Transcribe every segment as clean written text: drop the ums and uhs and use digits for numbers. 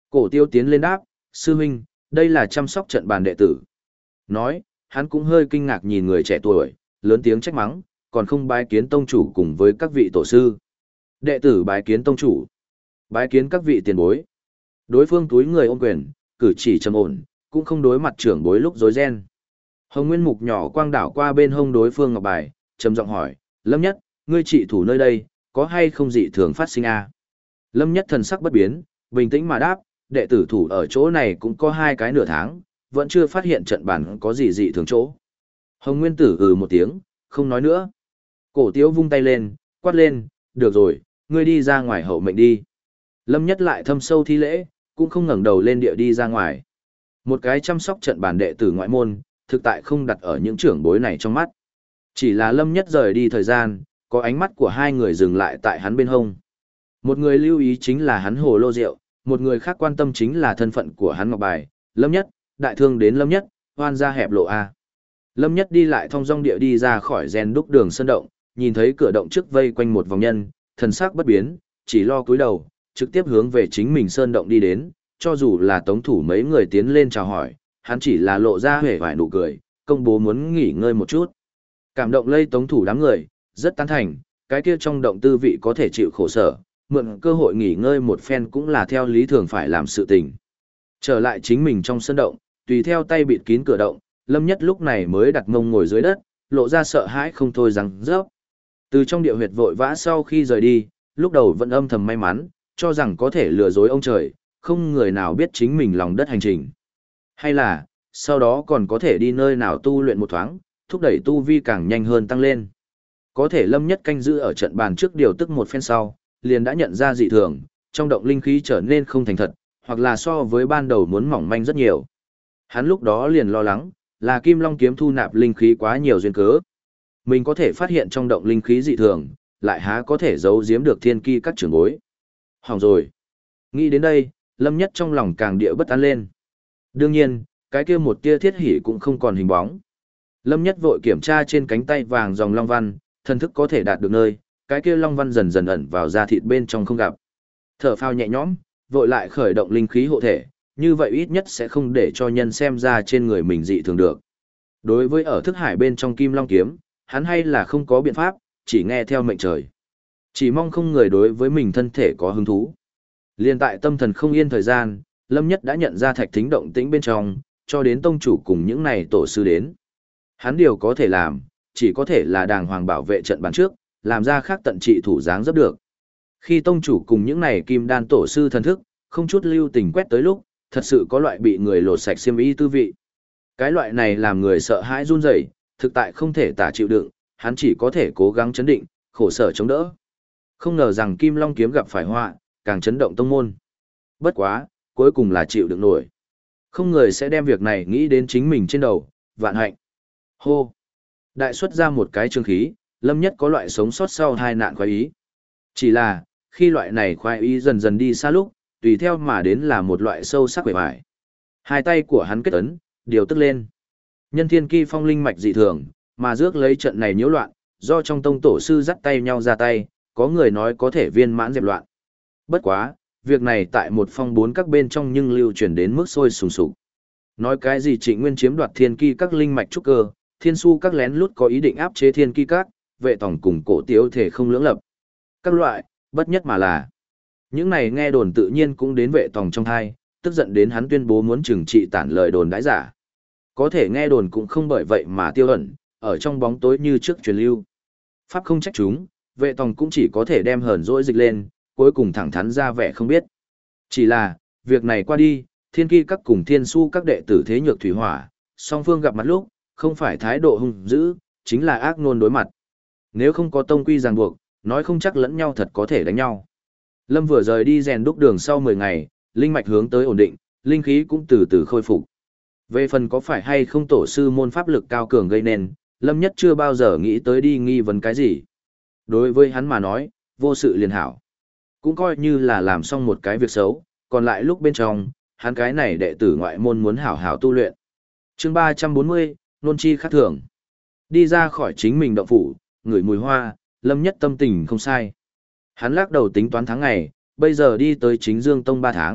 Cổ Tiêu tiến lên đáp, sư huynh, đây là chăm sóc trận bàn đệ tử. Nói, hắn cũng hơi kinh ngạc nhìn người trẻ tuổi, lớn tiếng trách mắng, còn không bái kiến tông chủ cùng với các vị tổ sư. Đệ tử bái kiến tông chủ, bái kiến các vị tiền bối. Đối phương túi người ôm quyền, cử chỉ trầm ổn, cũng không đối mặt trưởng bối lúc rối ren. Hồng Nguyên Mục nhỏ quang đảo qua bên hông đối phương ngọc bài, trầm giọng hỏi, Lâm Nhất, ngươi trị thủ nơi đây, có hay không dị thường phát sinh a? Lâm Nhất thần sắc bất biến, bình tĩnh mà đáp, đệ tử thủ ở chỗ này cũng có 2 cái nửa tháng, vẫn chưa phát hiện trận bản có gì dị thường chỗ. Hồng Nguyên Tử một tiếng, không nói nữa. Cổ Tiếu vung tay lên, quát lên, được rồi, ngươi đi ra ngoài hậu mệnh đi. Lâm Nhất lại thâm sâu thi lễ, cũng không ngẩng đầu lên địa đi ra ngoài. Một cái chăm sóc trận bản đệ tử ngoại môn, thực tại không đặt ở những trưởng bối này trong mắt. Chỉ là Lâm Nhất rời đi thời gian, có ánh mắt của 2 người dừng lại tại hắn bên hông. Một người lưu ý chính là hắn hồ lô rượu, một người khác quan tâm chính là thân phận của hắn ngọc bài. Lâm Nhất, đại thương đến Lâm Nhất, hoan ra hẹp lộ A. Lâm Nhất đi lại thong dong địa đi ra khỏi rèn đúc đường sơn động, nhìn thấy cửa động trước vây quanh một vòng nhân, thần sắc bất biến, chỉ lo cúi đầu, trực tiếp hướng về chính mình sơn động đi đến, cho dù là tống thủ mấy người tiến lên chào hỏi, hắn chỉ là lộ ra hề vài nụ cười, công bố muốn nghỉ ngơi một chút. Cảm động lây tống thủ đám người, rất tán thành, cái kia trong động tư vị có thể chịu khổ sở, mượn cơ hội nghỉ ngơi một phen cũng là theo lý thường phải làm sự tình. Trở lại chính mình trong sân động, tùy theo tay bịt kín cửa động, Lâm Nhất lúc này mới đặt mông ngồi dưới đất, lộ ra sợ hãi không thôi rằng rớp. Từ trong địa huyệt vội vã sau khi rời đi, lúc đầu vẫn âm thầm may mắn, cho rằng có thể lừa dối ông trời, không người nào biết chính mình lòng đất hành trình. Hay là, sau đó còn có thể đi nơi nào tu luyện một thoáng, thúc đẩy tu vi càng nhanh hơn tăng lên. Có thể Lâm Nhất canh giữ ở trận bàn trước điều tức một phen sau, liền đã nhận ra dị thường, trong động linh khí trở nên không thành thật, hoặc là so với ban đầu muốn mỏng manh rất nhiều. Hắn lúc đó liền lo lắng, là Kim Long kiếm thu nạp linh khí quá nhiều duyên cớ. Mình có thể phát hiện trong động linh khí dị thường, lại há có thể giấu giếm được thiên ki các trưởng bối. Hỏng rồi. Nghĩ đến đây, Lâm Nhất trong lòng càng địa bất an lên. Đương nhiên, cái kia một tia thiết hỉ cũng không còn hình bóng. Lâm Nhất vội kiểm tra trên cánh tay vàng dòng long văn, thần thức có thể đạt được nơi, cái kia long văn dần dần ẩn vào da thịt bên trong không gặp. Thở phào nhẹ nhõm, vội lại khởi động linh khí hộ thể, như vậy ít nhất sẽ không để cho nhân xem ra trên người mình dị thường được. Đối với ở thức hải bên trong Kim Long kiếm, hắn hay là không có biện pháp, chỉ nghe theo mệnh trời. Chỉ mong không người đối với mình thân thể có hứng thú. Liên tại tâm thần không yên thời gian, Lâm Nhất đã nhận ra thạch thính động tĩnh bên trong, cho đến tông chủ cùng những này tổ sư đến. Hắn điều có thể làm, chỉ có thể là đàng hoàng bảo vệ trận bàn trước, làm ra khác tận trị thủ dáng rất được. Khi tông chủ cùng những này kim đan tổ sư thần thức, không chút lưu tình quét tới lúc, thật sự có loại bị người lột sạch xiêm y tư vị. Cái loại này làm người sợ hãi run rẩy, thực tại không thể tả chịu đựng, hắn chỉ có thể cố gắng chấn định, khổ sở chống đỡ. Không ngờ rằng Kim Long kiếm gặp phải họa, càng chấn động tông môn. Bất quá, cuối cùng là chịu đựng nổi. Không người sẽ đem việc này nghĩ đến chính mình trên đầu, vạn hạnh. Hô! Đại xuất ra một cái trường khí, Lâm Nhất có loại sống sót sau hai nạn khoái ý. Chỉ là, khi loại này khoái ý dần dần đi xa lúc, tùy theo mà đến là một loại sâu sắc quệ vải. Hai tay của hắn kết ấn, điều tức lên. Nhân thiên ki phong linh mạch dị thường, mà rước lấy trận này nhiễu loạn, do trong tông tổ sư dắt tay nhau ra tay, có người nói có thể viên mãn dẹp loạn. Bất quá, việc này tại một phong bốn các bên trong nhưng lưu truyền đến mức sôi sùng sục. Nói cái gì Trịnh Nguyên chiếm đoạt thiên ki các linh mạch trúc cơ, thiên su các lén lút có ý định áp chế thiên ki các, vệ tổng cùng cổ tiếu thể không lưỡng lập. Các loại, bất nhất mà là. Những này nghe đồn tự nhiên cũng đến vệ tổng trong thai, tức giận đến hắn tuyên bố muốn trừng trị tản lời đồn đãi giả. Có thể nghe đồn cũng không bởi vậy mà tiêu ẩn, ở trong bóng tối như trước truyền lưu. Pháp không trách chúng, vệ tổng cũng chỉ có thể đem hờn dỗi dịch lên, cuối cùng thẳng thắn ra vẻ không biết. Chỉ là, việc này qua đi, thiên ki các cùng thiên su các đệ tử thế nhược thủy hỏa, song phương gặp mặt lúc, không phải thái độ hung dữ, chính là ác ngôn đối mặt. Nếu không có tông quy ràng buộc, nói không chắc lẫn nhau thật có thể đánh nhau. Lâm vừa rời đi rèn đúc đường sau 10 ngày, linh mạch hướng tới ổn định, linh khí cũng từ từ khôi phục. Về phần có phải hay không tổ sư môn pháp lực cao cường gây nên, Lâm Nhất chưa bao giờ nghĩ tới đi nghi vấn cái gì. Đối với hắn mà nói, vô sự liền hảo. Cũng coi như là làm xong một cái việc xấu, còn lại lúc bên trong, hắn cái này đệ tử ngoại môn muốn hảo hảo tu luyện. Chương 340, nôn chi khác thường. Đi ra khỏi chính mình động phủ, ngửi mùi hoa, Lâm Nhất tâm tình không sai. Hắn lắc đầu tính toán tháng ngày, bây giờ đi tới chính Dương Tông 3 tháng,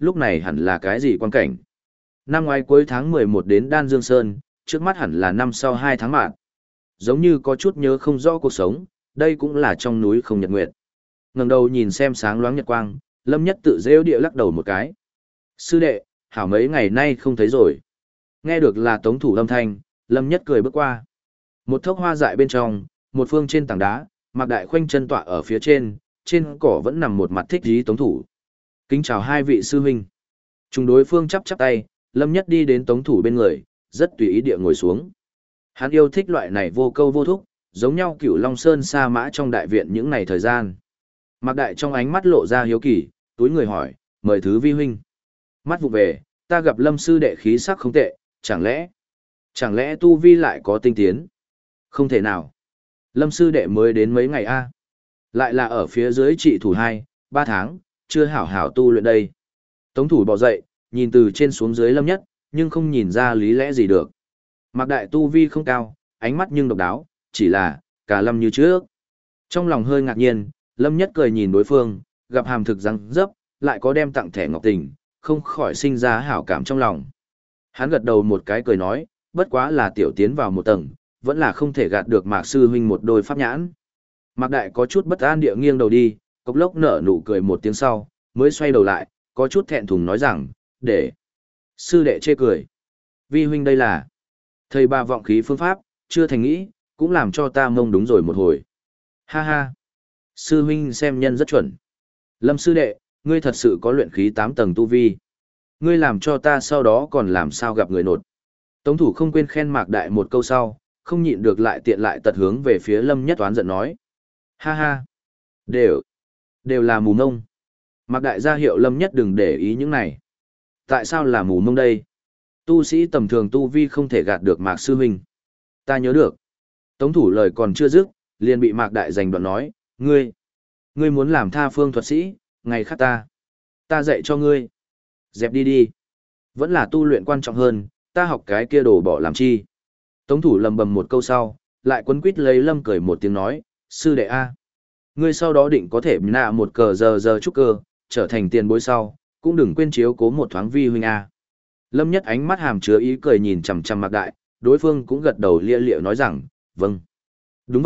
lúc này hẳn là cái gì quan cảnh. Năm ngoái cuối tháng 11 đến Đan Dương Sơn, trước mắt hẳn là năm sau 2 tháng mạng. Giống như có chút nhớ không rõ cuộc sống, đây cũng là trong núi không nhật nguyệt. Ngẩng đầu nhìn xem sáng loáng nhật quang, Lâm Nhất tự rêu địa lắc đầu một cái. Sư đệ, hảo mấy ngày nay không thấy rồi. Nghe được là Tống Thủ âm thanh, Lâm Nhất cười bước qua. Một thốc hoa dại bên trong, một phương trên tảng đá, Mạc Đại khoanh chân tọa ở phía trên cỏ vẫn nằm một mặt thích dí Tống Thủ. Kính chào hai vị sư huynh. Chúng đối phương chắp chắp tay, Lâm Nhất đi đến Tống Thủ bên người, rất tùy ý địa ngồi xuống. Hắn yêu thích loại này vô câu vô thúc, giống nhau Cửu Long Sơn sa mã trong đại viện những ngày thời gian. Mạc Đại trong ánh mắt lộ ra hiếu kỳ, túi người hỏi, mời thứ vi huynh. Mắt vụ về, ta gặp Lâm sư đệ khí sắc không tệ, chẳng lẽ tu vi lại có tinh tiến? Không thể nào. Lâm sư đệ mới đến mấy ngày a, lại là ở phía dưới trị thủ 2, 3 tháng, chưa hảo hảo tu luyện đây. Tống Thủ bò dậy, nhìn từ trên xuống dưới Lâm Nhất, nhưng không nhìn ra lý lẽ gì được. Mạc Đại tu vi không cao, ánh mắt nhưng độc đáo, chỉ là, cả Lâm như trước. Trong lòng hơi ngạc nhiên, Lâm Nhất cười nhìn đối phương, gặp hàm thực răng dấp, lại có đem tặng thẻ ngọc tình, không khỏi sinh ra hảo cảm trong lòng. Hắn gật đầu một cái cười nói, bất quá là tiểu tiến vào một tầng, vẫn là không thể gạt được Mạc sư huynh một đôi pháp nhãn. Mạc Đại có chút bất an địa nghiêng đầu đi, cốc lốc nở nụ cười một tiếng sau, mới xoay đầu lại, có chút thẹn thùng nói rằng, để. Sư đệ chê cười. Vi huynh đây là thầy bà vọng khí phương pháp, chưa thành nghĩ, cũng làm cho ta mông đúng rồi một hồi. Ha ha. Sư huynh xem nhân rất chuẩn. Lâm sư đệ, ngươi thật sự có luyện khí 8 tầng tu vi. Ngươi làm cho ta sau đó còn làm sao gặp người nột. Tống Thủ không quên khen Mạc Đại một câu sau, không nhịn được lại tiện lại tật hướng về phía Lâm Nhất oán giận nói. Ha ha. Đều là mù mông. Mạc Đại ra hiệu Lâm Nhất đừng để ý những này. Tại sao là mù mông đây? Tu sĩ tầm thường tu vi không thể gạt được Mạc sư huynh. Ta nhớ được. Tống Thủ lời còn chưa dứt, liền bị Mạc Đại giành đoạn nói, ngươi muốn làm tha phương thuật sĩ, ngày khác ta dạy cho ngươi. Dẹp đi đi. Vẫn là tu luyện quan trọng hơn, ta học cái kia đồ bỏ làm chi. Tống Thủ lầm bầm một câu sau, lại quấn quýt lấy Lâm cười một tiếng nói, sư đệ a, ngươi sau đó định có thể nạ một cờ giờ trúc cơ, trở thành tiền bối sau, cũng đừng quên chiếu cố một thoáng vi huynh a. Lâm Nhất ánh mắt hàm chứa ý cười nhìn chằm chằm Mạc Đại, đối phương cũng gật đầu lia lịa nói rằng, vâng. Đúng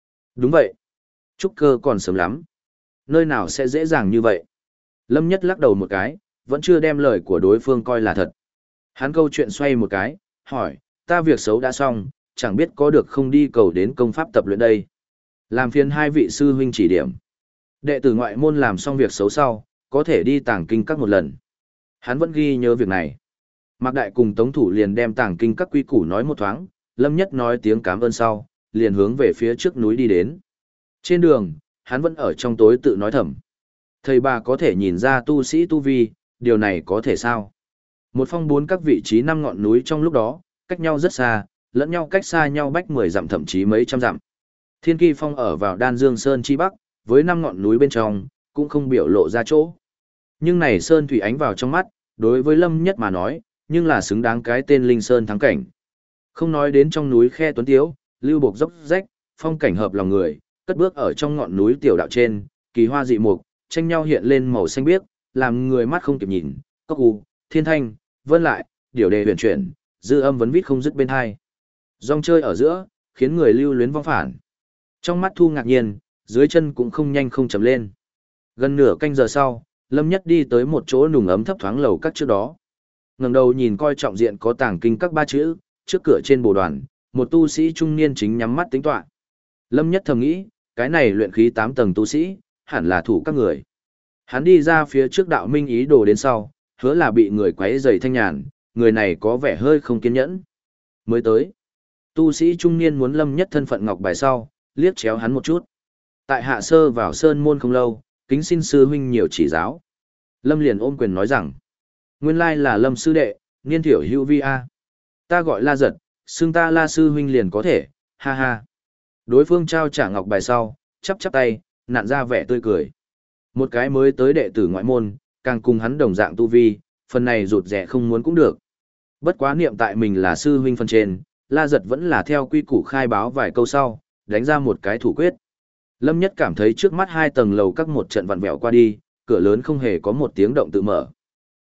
vậy. Trúc cơ còn sớm lắm. Nơi nào sẽ dễ dàng như vậy? Lâm Nhất lắc đầu một cái, vẫn chưa đem lời của đối phương coi là thật. Hắn câu chuyện xoay một cái, hỏi, ta việc xấu đã xong, chẳng biết có được không đi cầu đến công pháp tập luyện đây. Làm phiền hai vị sư huynh chỉ điểm. Đệ tử ngoại môn làm xong việc xấu sau, có thể đi tàng kinh các một lần. Hắn vẫn ghi nhớ việc này. Mạc Đại cùng Tống Thủ liền đem tàng kinh các quy củ nói một thoáng, Lâm Nhất nói tiếng cảm ơn sau, liền hướng về phía trước núi đi đến. Trên đường, hắn vẫn ở trong tối tự nói thầm. Thầy bà có thể nhìn ra tu sĩ tu vi, điều này có thể sao? Một phong 4 các vị trí 5 ngọn núi trong lúc đó, cách nhau rất xa, lẫn nhau cách xa nhau bách 10 dặm thậm chí mấy trăm dặm. Thiên Kỳ Phong ở vào Đan Dương Sơn chi bắc, với 5 ngọn núi bên trong, cũng không biểu lộ ra chỗ. Nhưng này Sơn thủy ánh vào trong mắt, đối với Lâm Nhất mà nói, nhưng là xứng đáng cái tên Linh Sơn thắng cảnh. Không nói đến trong núi khe tuấn tiếu, lưu bộc dốc rách, phong cảnh hợp lòng người, cất bước ở trong ngọn núi tiểu đạo trên, kỳ hoa dị mục, tranh nhau hiện lên màu xanh biếc, làm người mắt không kịp nhìn, cốc u, thiên thanh, vân lại, điều đề huyền chuyển, dư âm vấn vít không dứt bên hai. Rong chơi ở giữa, khiến người lưu luyến vong phản. Trong mắt Thu ngạc nhiên, dưới chân cũng không nhanh không chậm lên. Gần nửa canh giờ sau, Lâm Nhất đi tới một chỗ nùng ấm thấp thoáng lầu các trước đó. Ngẩng đầu nhìn coi trọng diện có tàng kinh các 3 chữ, trước cửa trên bồ đoàn, một tu sĩ trung niên chính nhắm mắt tính toán. Lâm Nhất thầm nghĩ, cái này luyện khí 8 tầng tu sĩ, hẳn là thủ các người. Hắn đi ra phía trước đạo minh ý đồ đến sau, hứa là bị người quấy rầy thanh nhàn, người này có vẻ hơi không kiên nhẫn. Mới tới, tu sĩ trung niên muốn Lâm Nhất thân phận ngọc bài sau, liếc chéo hắn một chút. Tại hạ sơ vào sơn môn không lâu, kính xin sư huynh nhiều chỉ giáo. Lâm liền ôm quyền nói rằng, nguyên lai là Lâm sư đệ, niên thiểu hữu vi a. Ta gọi La Giật, xưng ta La sư huynh liền có thể, ha ha. Đối phương trao trả ngọc bài sau, chắp chắp tay, nặn ra vẻ tươi cười. Một cái mới tới đệ tử ngoại môn, càng cùng hắn đồng dạng tu vi, phần này rụt rẻ không muốn cũng được. Bất quá niệm tại mình là sư huynh phần trên, La Giật vẫn là theo quy củ khai báo vài câu sau, đánh ra một cái thủ quyết. Lâm Nhất cảm thấy trước mắt 2 tầng lầu các một trận vặn vẹo qua đi, cửa lớn không hề có một tiếng động tự mở.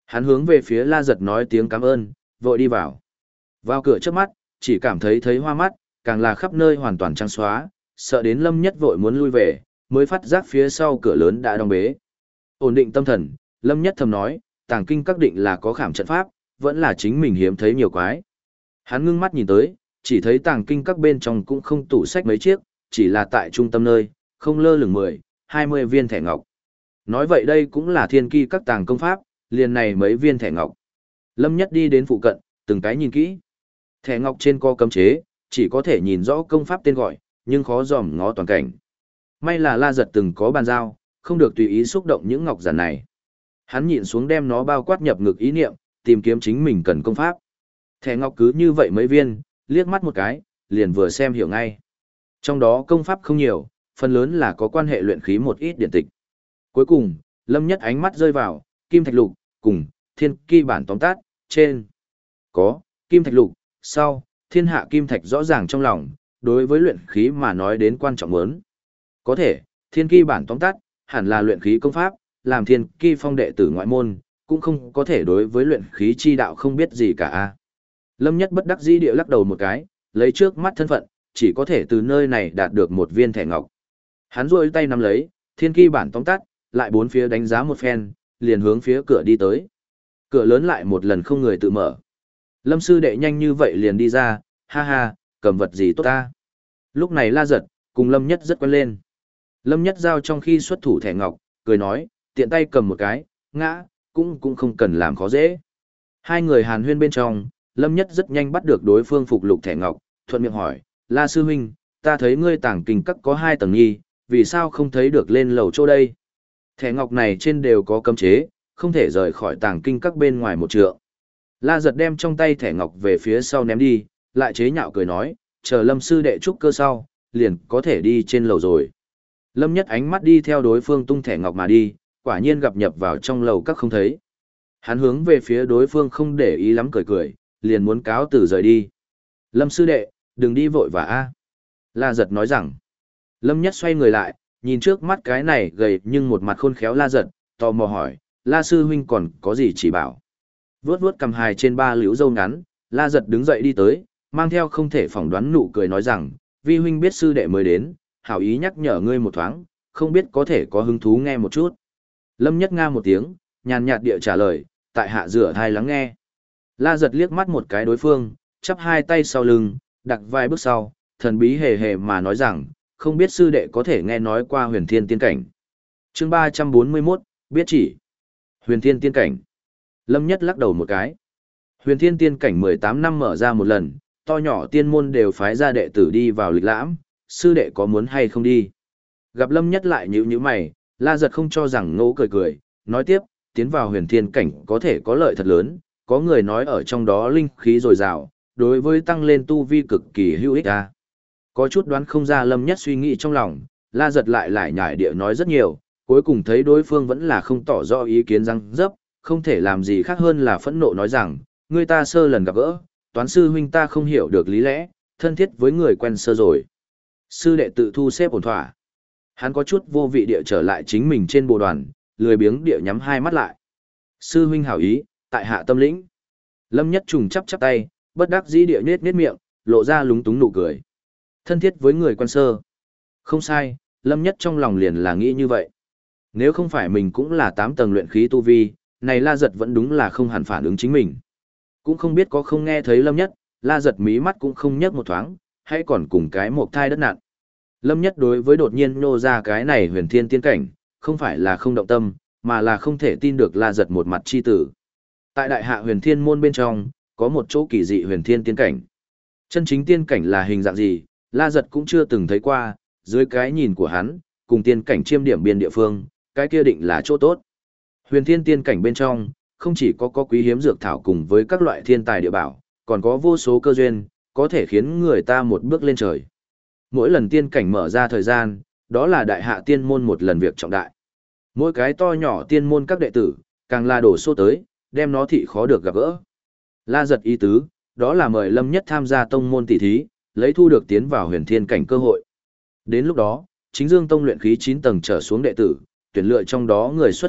Hắn hướng về phía La Giật nói tiếng cảm ơn, vội đi vào. Vào cửa trước mắt, chỉ cảm thấy hoa mắt, càng là khắp nơi hoàn toàn trắng xóa, sợ đến Lâm Nhất vội muốn lui về, mới phát giác phía sau cửa lớn đã đóng bế. Ổn định tâm thần, Lâm Nhất thầm nói, tàng kinh các định là có khảm trận pháp, vẫn là chính mình hiếm thấy nhiều quái. Hắn ngưng mắt nhìn tới, chỉ thấy tàng kinh các bên trong cũng không tủ sách mấy chiếc, chỉ là tại trung tâm nơi, không lơ lửng 10, 20 viên thẻ ngọc. Nói vậy đây cũng là thiên ki các tàng công pháp, liền này mấy viên thẻ ngọc. Lâm Nhất đi đến phụ cận, từng cái nhìn kỹ. Thẻ ngọc trên có cấm chế, chỉ có thể nhìn rõ công pháp tên gọi, nhưng khó dòm ngó toàn cảnh. May là La Giật từng có bàn giao, không được tùy ý xúc động những ngọc giản này. Hắn nhịn xuống đem nó bao quát nhập ngực ý niệm, tìm kiếm chính mình cần công pháp. Thẻ ngọc cứ như vậy mấy viên, liếc mắt một cái, liền vừa xem hiểu ngay. Trong đó công pháp không nhiều, phần lớn là có quan hệ luyện khí một ít điện tịch. Cuối cùng, Lâm Nhất ánh mắt rơi vào, Kim Thạch Lục, cùng, Thiên Ki bản tóm tắt, trên. Có, Kim Thạch Lục, sau, thiên hạ Kim Thạch rõ ràng trong lòng, đối với luyện khí mà nói đến quan trọng lớn. Có thể, Thiên Ki bản tóm tắt, hẳn là luyện khí công pháp, làm Thiên Ki phong đệ tử ngoại môn, cũng không có thể đối với luyện khí chi đạo không biết gì cả. Lâm Nhất bất đắc dĩ địa lắc đầu một cái, lấy trước mắt thân phận, chỉ có thể từ nơi này đạt được một viên thẻ ngọc. Hắn rôi tay nắm lấy, Thiên Ki bản tóm tắt, lại bốn phía đánh giá một phen, liền hướng phía cửa đi tới. Cửa lớn lại một lần không người tự mở. Lâm sư đệ nhanh như vậy liền đi ra, ha ha, cầm vật gì tốt ta. Lúc này La Giật, cùng Lâm Nhất rất quen lên. Lâm Nhất giao trong khi xuất thủ thẻ ngọc, cười nói, tiện tay cầm một cái, ngã, cũng không cần làm khó dễ. Hai người hàn huyên bên trong, Lâm Nhất rất nhanh bắt được đối phương phục lục thẻ ngọc, thuận miệng hỏi, La sư huynh, ta thấy ngươi tàng kinh các có 2 tầng nghi, vì sao không thấy được lên lầu chỗ đây? Thẻ ngọc này trên đều có cấm chế, không thể rời khỏi tàng kinh các bên ngoài một trượng. La Giật đem trong tay thẻ ngọc về phía sau ném đi, lại chế nhạo cười nói, chờ Lâm sư đệ trúc cơ sau, liền có thể đi trên lầu rồi. Lâm Nhất ánh mắt đi theo đối phương tung thẻ ngọc mà đi, quả nhiên gặp nhập vào trong lầu các không thấy. Hắn hướng về phía đối phương không để ý lắm cười cười, liền muốn cáo từ rời đi. Lâm sư đệ, đừng đi vội vã. La Giật nói rằng. Lâm Nhất xoay người lại, nhìn trước mắt cái này gầy nhưng một mặt khôn khéo La Giật, tò mò hỏi, La sư huynh còn có gì chỉ bảo. Vuốt vuốt cầm hài trên 3 liễu râu ngắn, La Giật đứng dậy đi tới, mang theo không thể phỏng đoán nụ cười nói rằng, vi huynh biết sư đệ mới đến, hảo ý nhắc nhở ngươi một thoáng, không biết có thể có hứng thú nghe một chút. Lâm Nhất nga một tiếng, nhàn nhạt địa trả lời, tại hạ rửa thai lắng nghe. La Giật liếc mắt một cái đối phương, chắp hai tay sau lưng, đặt vài bước sau, thần bí hề hề mà nói rằng, không biết sư đệ có thể nghe nói qua huyền thiên tiên cảnh. Chương 341, biết chỉ. Huyền thiên tiên cảnh. Lâm Nhất lắc đầu một cái. Huyền thiên tiên cảnh 18 năm mở ra một lần, to nhỏ tiên môn đều phái ra đệ tử đi vào lịch lãm, sư đệ có muốn hay không đi. Gặp Lâm Nhất lại nhíu mày, La Giật không cho rằng ngỗ cười cười, nói tiếp, tiến vào huyền thiên cảnh có thể có lợi thật lớn, có người nói ở trong đó linh khí dồi dào, đối với tăng lên tu vi cực kỳ hữu ích. Có chút đoán không ra Lâm Nhất suy nghĩ trong lòng, La Giật lại nhải địa nói rất nhiều, cuối cùng thấy đối phương vẫn là không tỏ rõ ý kiến răng dấp, không thể làm gì khác hơn là phẫn nộ nói rằng, người ta sơ lần gặp gỡ, toán sư huynh ta không hiểu được lý lẽ, thân thiết với người quen sơ rồi. Sư đệ tự thu xếp ổn thỏa. Hắn có chút vô vị địa trở lại chính mình trên bộ đoàn, lười biếng địa nhắm hai mắt lại. Sư huynh hảo ý, tại hạ tâm lĩnh. Lâm Nhất trùng chắp tay, bất đắc dĩ địa nết miệng, lộ ra lúng túng nụ cười. Thân thiết với người quen sơ. Không sai, Lâm Nhất trong lòng liền là nghĩ như vậy. Nếu không phải mình cũng là 8 tầng luyện khí tu vi, này La Giật vẫn đúng là không hẳn phản ứng chính mình. Cũng không biết có không nghe thấy Lâm Nhất, La Giật mí mắt cũng không nhấc một thoáng, hay còn cùng cái một thai đất nặn. Lâm Nhất đối với đột nhiên nô ra cái này huyền thiên tiên cảnh, không phải là không động tâm, mà là không thể tin được La Giật một mặt chi tử. Tại đại hạ huyền thiên môn bên trong, có một chỗ kỳ dị huyền thiên tiên cảnh. Chân chính tiên cảnh là hình dạng gì, La Giật cũng chưa từng thấy qua, dưới cái nhìn của hắn, cùng tiên cảnh chiêm điểm biên địa phương, cái kia định là chỗ tốt. Huyền thiên tiên cảnh bên trong, không chỉ có quý hiếm dược thảo cùng với các loại thiên tài địa bảo, còn có vô số cơ duyên, có thể khiến người ta một bước lên trời. Mỗi lần tiên cảnh mở ra thời gian, đó là đại hạ tiên môn một lần việc trọng đại. Mỗi cái to nhỏ tiên môn các đệ tử, càng là đổ xô tới, đem nó thị khó được gặp gỡ. La Giật ý tứ, đó là mời Lâm Nhất tham gia tông môn tỷ thí, lấy thu được tiến vào huyền thiên cảnh cơ hội. Đến lúc đó, chính Dương Tông luyện khí 9 tầng trở xuống đệ tử, tuyển lựa trong đó người xuất sắc,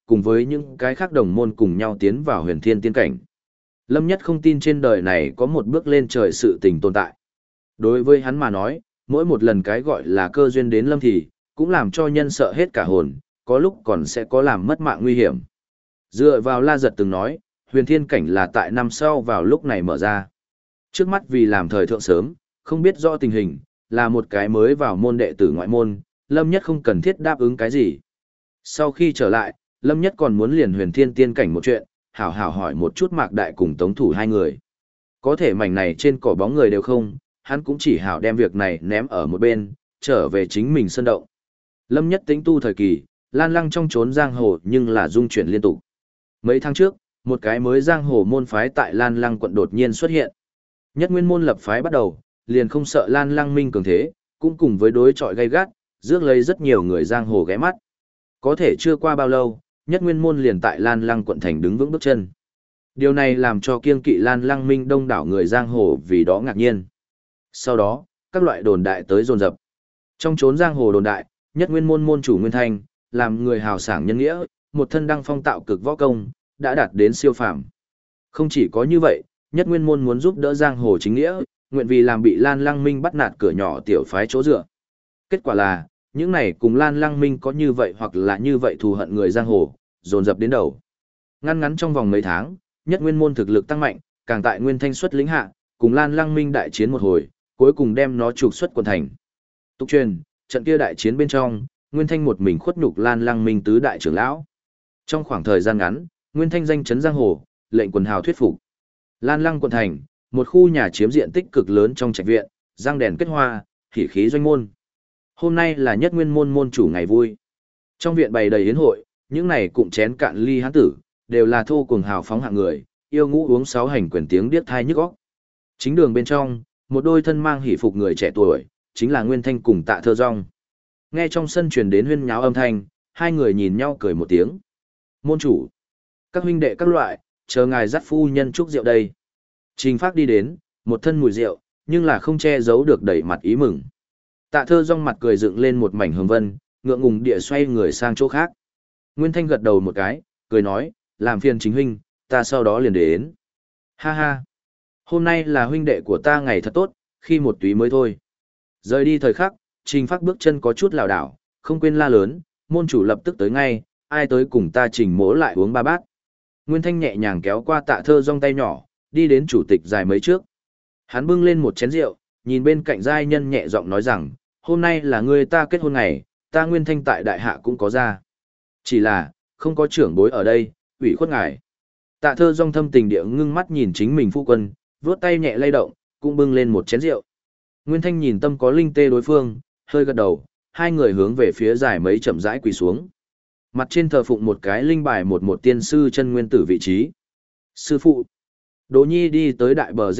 cùng với những cái khác đồng môn cùng nhau tiến vào huyền thiên tiên cảnh. Lâm Nhất không tin trên đời này có một bước lên trời sự tình tồn tại. Đối với hắn mà nói, mỗi một lần cái gọi là cơ duyên đến lâm thì, cũng làm cho nhân sợ hết cả hồn, có lúc còn sẽ có làm mất mạng nguy hiểm. Dựa vào La Giật từng nói, huyền thiên cảnh là tại năm sau vào lúc này mở ra. Trước mắt vì làm thời thượng sớm, không biết rõ tình hình, là một cái mới vào môn đệ tử ngoại môn, Lâm Nhất không cần thiết đáp ứng cái gì. Sau khi trở lại, Lâm Nhất còn muốn liền huyền thiên tiên cảnh một chuyện, hảo hảo hỏi một chút Mạc Đại cùng Tống Thủ hai người. Có thể mảnh này trên cỏ bóng người đều không, hắn cũng chỉ hảo đem việc này ném ở một bên, trở về chính mình sân động. Lâm Nhất tính tu thời kỳ, Lan Lăng trong chốn giang hồ nhưng là dung chuyển liên tục. Mấy tháng trước, một cái mới giang hồ môn phái tại Lan Lăng quận đột nhiên xuất hiện. Nhất nguyên môn lập phái bắt đầu, liền không sợ Lan Lăng minh cường thế, cũng cùng với đối chọi gay gắt, rước lấy rất nhiều người giang hồ ghé mắt. Có thể chưa qua bao lâu, nhất nguyên môn liền tại Lan Lăng quận thành đứng vững bước chân. Điều này làm cho kiêng kỵ Lan Lăng minh đông đảo người giang hồ vì đó ngạc nhiên. Sau đó, các loại đồn đại tới dồn dập. Trong chốn giang hồ đồn đại, nhất nguyên môn môn chủ Nguyên Thanh, làm người hào sảng nhân nghĩa, một thân đăng phong tạo cực võ công, đã đạt đến siêu phàm. Không chỉ có như vậy, nhất nguyên môn muốn giúp đỡ giang hồ chính nghĩa, nguyện vì làm bị Lan Lăng Minh bắt nạt cửa nhỏ tiểu phái chỗ dựa. Kết quả là, những này cùng Lan Lăng Minh có như vậy hoặc là như vậy thù hận người giang hồ, dồn dập đến đầu. Ngăn ngắn trong vòng mấy tháng, nhất nguyên môn thực lực tăng mạnh, càng tại Nguyên Thanh xuất lĩnh hạ, cùng Lan Lăng Minh đại chiến một hồi, cuối cùng đem nó trục xuất quần thành. Tục truyền, trận kia đại chiến bên trong, Nguyên Thanh một mình khuất nhục Lan Lăng Minh tứ đại trưởng lão. Trong khoảng thời gian ngắn, Nguyên Thanh danh chấn giang hồ, lệnh quần hào thuyết phục. Lan Lăng quận thành, một khu nhà chiếm diện tích cực lớn trong trạch viện, răng đèn kết hoa, hỉ khí doanh môn. Hôm nay là nhất nguyên môn môn chủ ngày vui. Trong viện bày đầy yến hội, những này cụm chén cạn ly hán tử, đều là thô cuồng hào phóng hạng người, yêu ngũ uống sáu hành quyền tiếng điếc thai nhức óc. Chính đường bên trong, một đôi thân mang hỉ phục người trẻ tuổi, chính là Nguyên Thanh cùng Tạ Thơ Dong. Nghe trong sân truyền đến huyên nháo âm thanh, hai người nhìn nhau cười một tiếng. Môn chủ, các huynh đệ các loại, chờ ngài dắt phu nhân chúc rượu đây. Trình Phác đi đến, một thân mùi rượu, nhưng là không che giấu được đẩy mặt ý mừng. Tạ Thơ Dong mặt cười dựng lên một mảnh hương vân, ngượng ngùng địa xoay người sang chỗ khác. Nguyên Thanh gật đầu một cái, cười nói, làm phiền chính huynh, ta sau đó liền đến. Ha ha, hôm nay là huynh đệ của ta ngày thật tốt, khi một túy mới thôi. Rời đi thời khắc, Trình Phác bước chân có chút lảo đảo, không quên la lớn, môn chủ lập tức tới ngay, ai tới cùng ta Trình mỗ lại uống ba bát. Nguyên Thanh nhẹ nhàng kéo qua Tạ Thơ Dong tay nhỏ, đi đến chủ tịch dài mấy trước. Hắn bưng lên một chén rượu, nhìn bên cạnh giai nhân nhẹ giọng nói rằng, hôm nay là người ta kết hôn ngày, ta Nguyên Thanh tại đại hạ cũng có ra. Chỉ là, không có trưởng bối ở đây, ủy khuất ngài. Tạ Thơ Dong thâm tình địa ngưng mắt nhìn chính mình phu quân, vuốt tay nhẹ lay động, cũng bưng lên một chén rượu. Nguyên Thanh nhìn tâm có linh tê đối phương, hơi gật đầu, hai người hướng về phía dài mấy chậm rãi quỳ xuống. Mặt trên thờ phụng một cái linh bài một tiên sư chân nguyên tử vị trí. Sư phụ. Đỗ Nhi đi tới đại bờ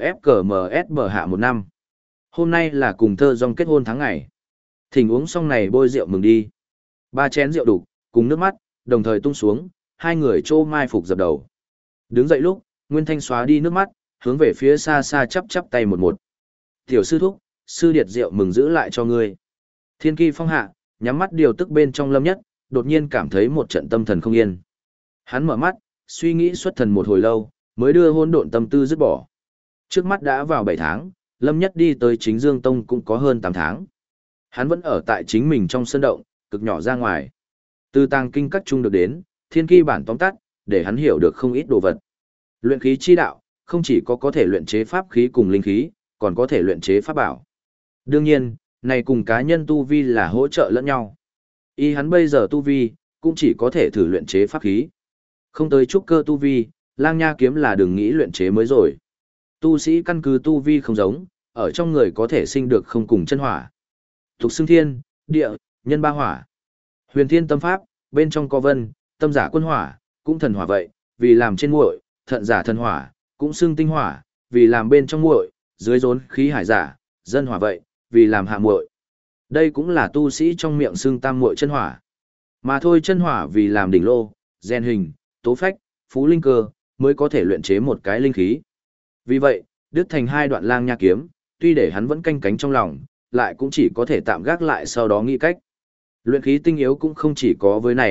ZGFCMS bờ hạ một năm. Hôm nay là cùng Thơ Dong kết hôn tháng ngày. Thỉnh uống xong này bôi rượu mừng đi. Ba chén rượu đục, cùng nước mắt, đồng thời tung xuống, hai người trô mai phục dập đầu. Đứng dậy lúc, Nguyên Thanh xóa đi nước mắt, hướng về phía xa xa chắp chắp tay một một. Tiểu sư thúc, sư điệt rượu mừng giữ lại cho ngươi. Thiên kỳ phong hạ, nhắm mắt điều tức bên trong Lâm Nhất, đột nhiên cảm thấy một trận tâm thần không yên. Hắn mở mắt, suy nghĩ xuất thần một hồi lâu, mới đưa hỗn độn tâm tư dứt bỏ. Trước mắt đã vào 7 tháng, Lâm Nhất đi tới Chính Dương Tông cũng có hơn 8 tháng. Hắn vẫn ở tại chính mình trong sân động, cực nhỏ ra ngoài. Từ tàng kinh các trung được đến, thiên kỳ bản tóm tắt, để hắn hiểu được không ít đồ vật. Luyện khí chi đạo, không chỉ có thể luyện chế pháp khí cùng linh khí, còn có thể luyện chế pháp bảo. Đương nhiên, này cùng cá nhân tu vi là hỗ trợ lẫn nhau. Y hắn bây giờ tu vi, cũng chỉ có thể thử luyện chế pháp khí. Không tới trúc cơ tu vi, lang nha kiếm là đừng nghĩ luyện chế mới rồi. Tu sĩ căn cứ tu vi không giống, ở trong người có thể sinh được không cùng chân hỏa. Thục xưng thiên, địa, nhân ba hỏa. Huyền thiên tâm pháp, bên trong có vân, tâm giả quân hỏa, cũng thần hỏa vậy, vì làm trên muội, thận giả thần hỏa, cũng xưng tinh hỏa, vì làm bên trong muội, dưới rốn khí hải giả, dân hỏa vậy, vì làm hạ muội. Đây cũng là tu sĩ trong miệng xưng tam muội chân hỏa. Mà thôi chân hỏa vì làm đỉnh lô, gen hình, tố phách, phú linh cơ, mới có thể luyện chế một cái linh khí. Vì vậy, đứt thành hai đoạn lang nha kiếm, tuy để hắn vẫn canh cánh trong lòng, lại cũng chỉ có thể tạm gác lại sau đó nghĩ cách. Luyện khí tinh yếu cũng không chỉ có với này,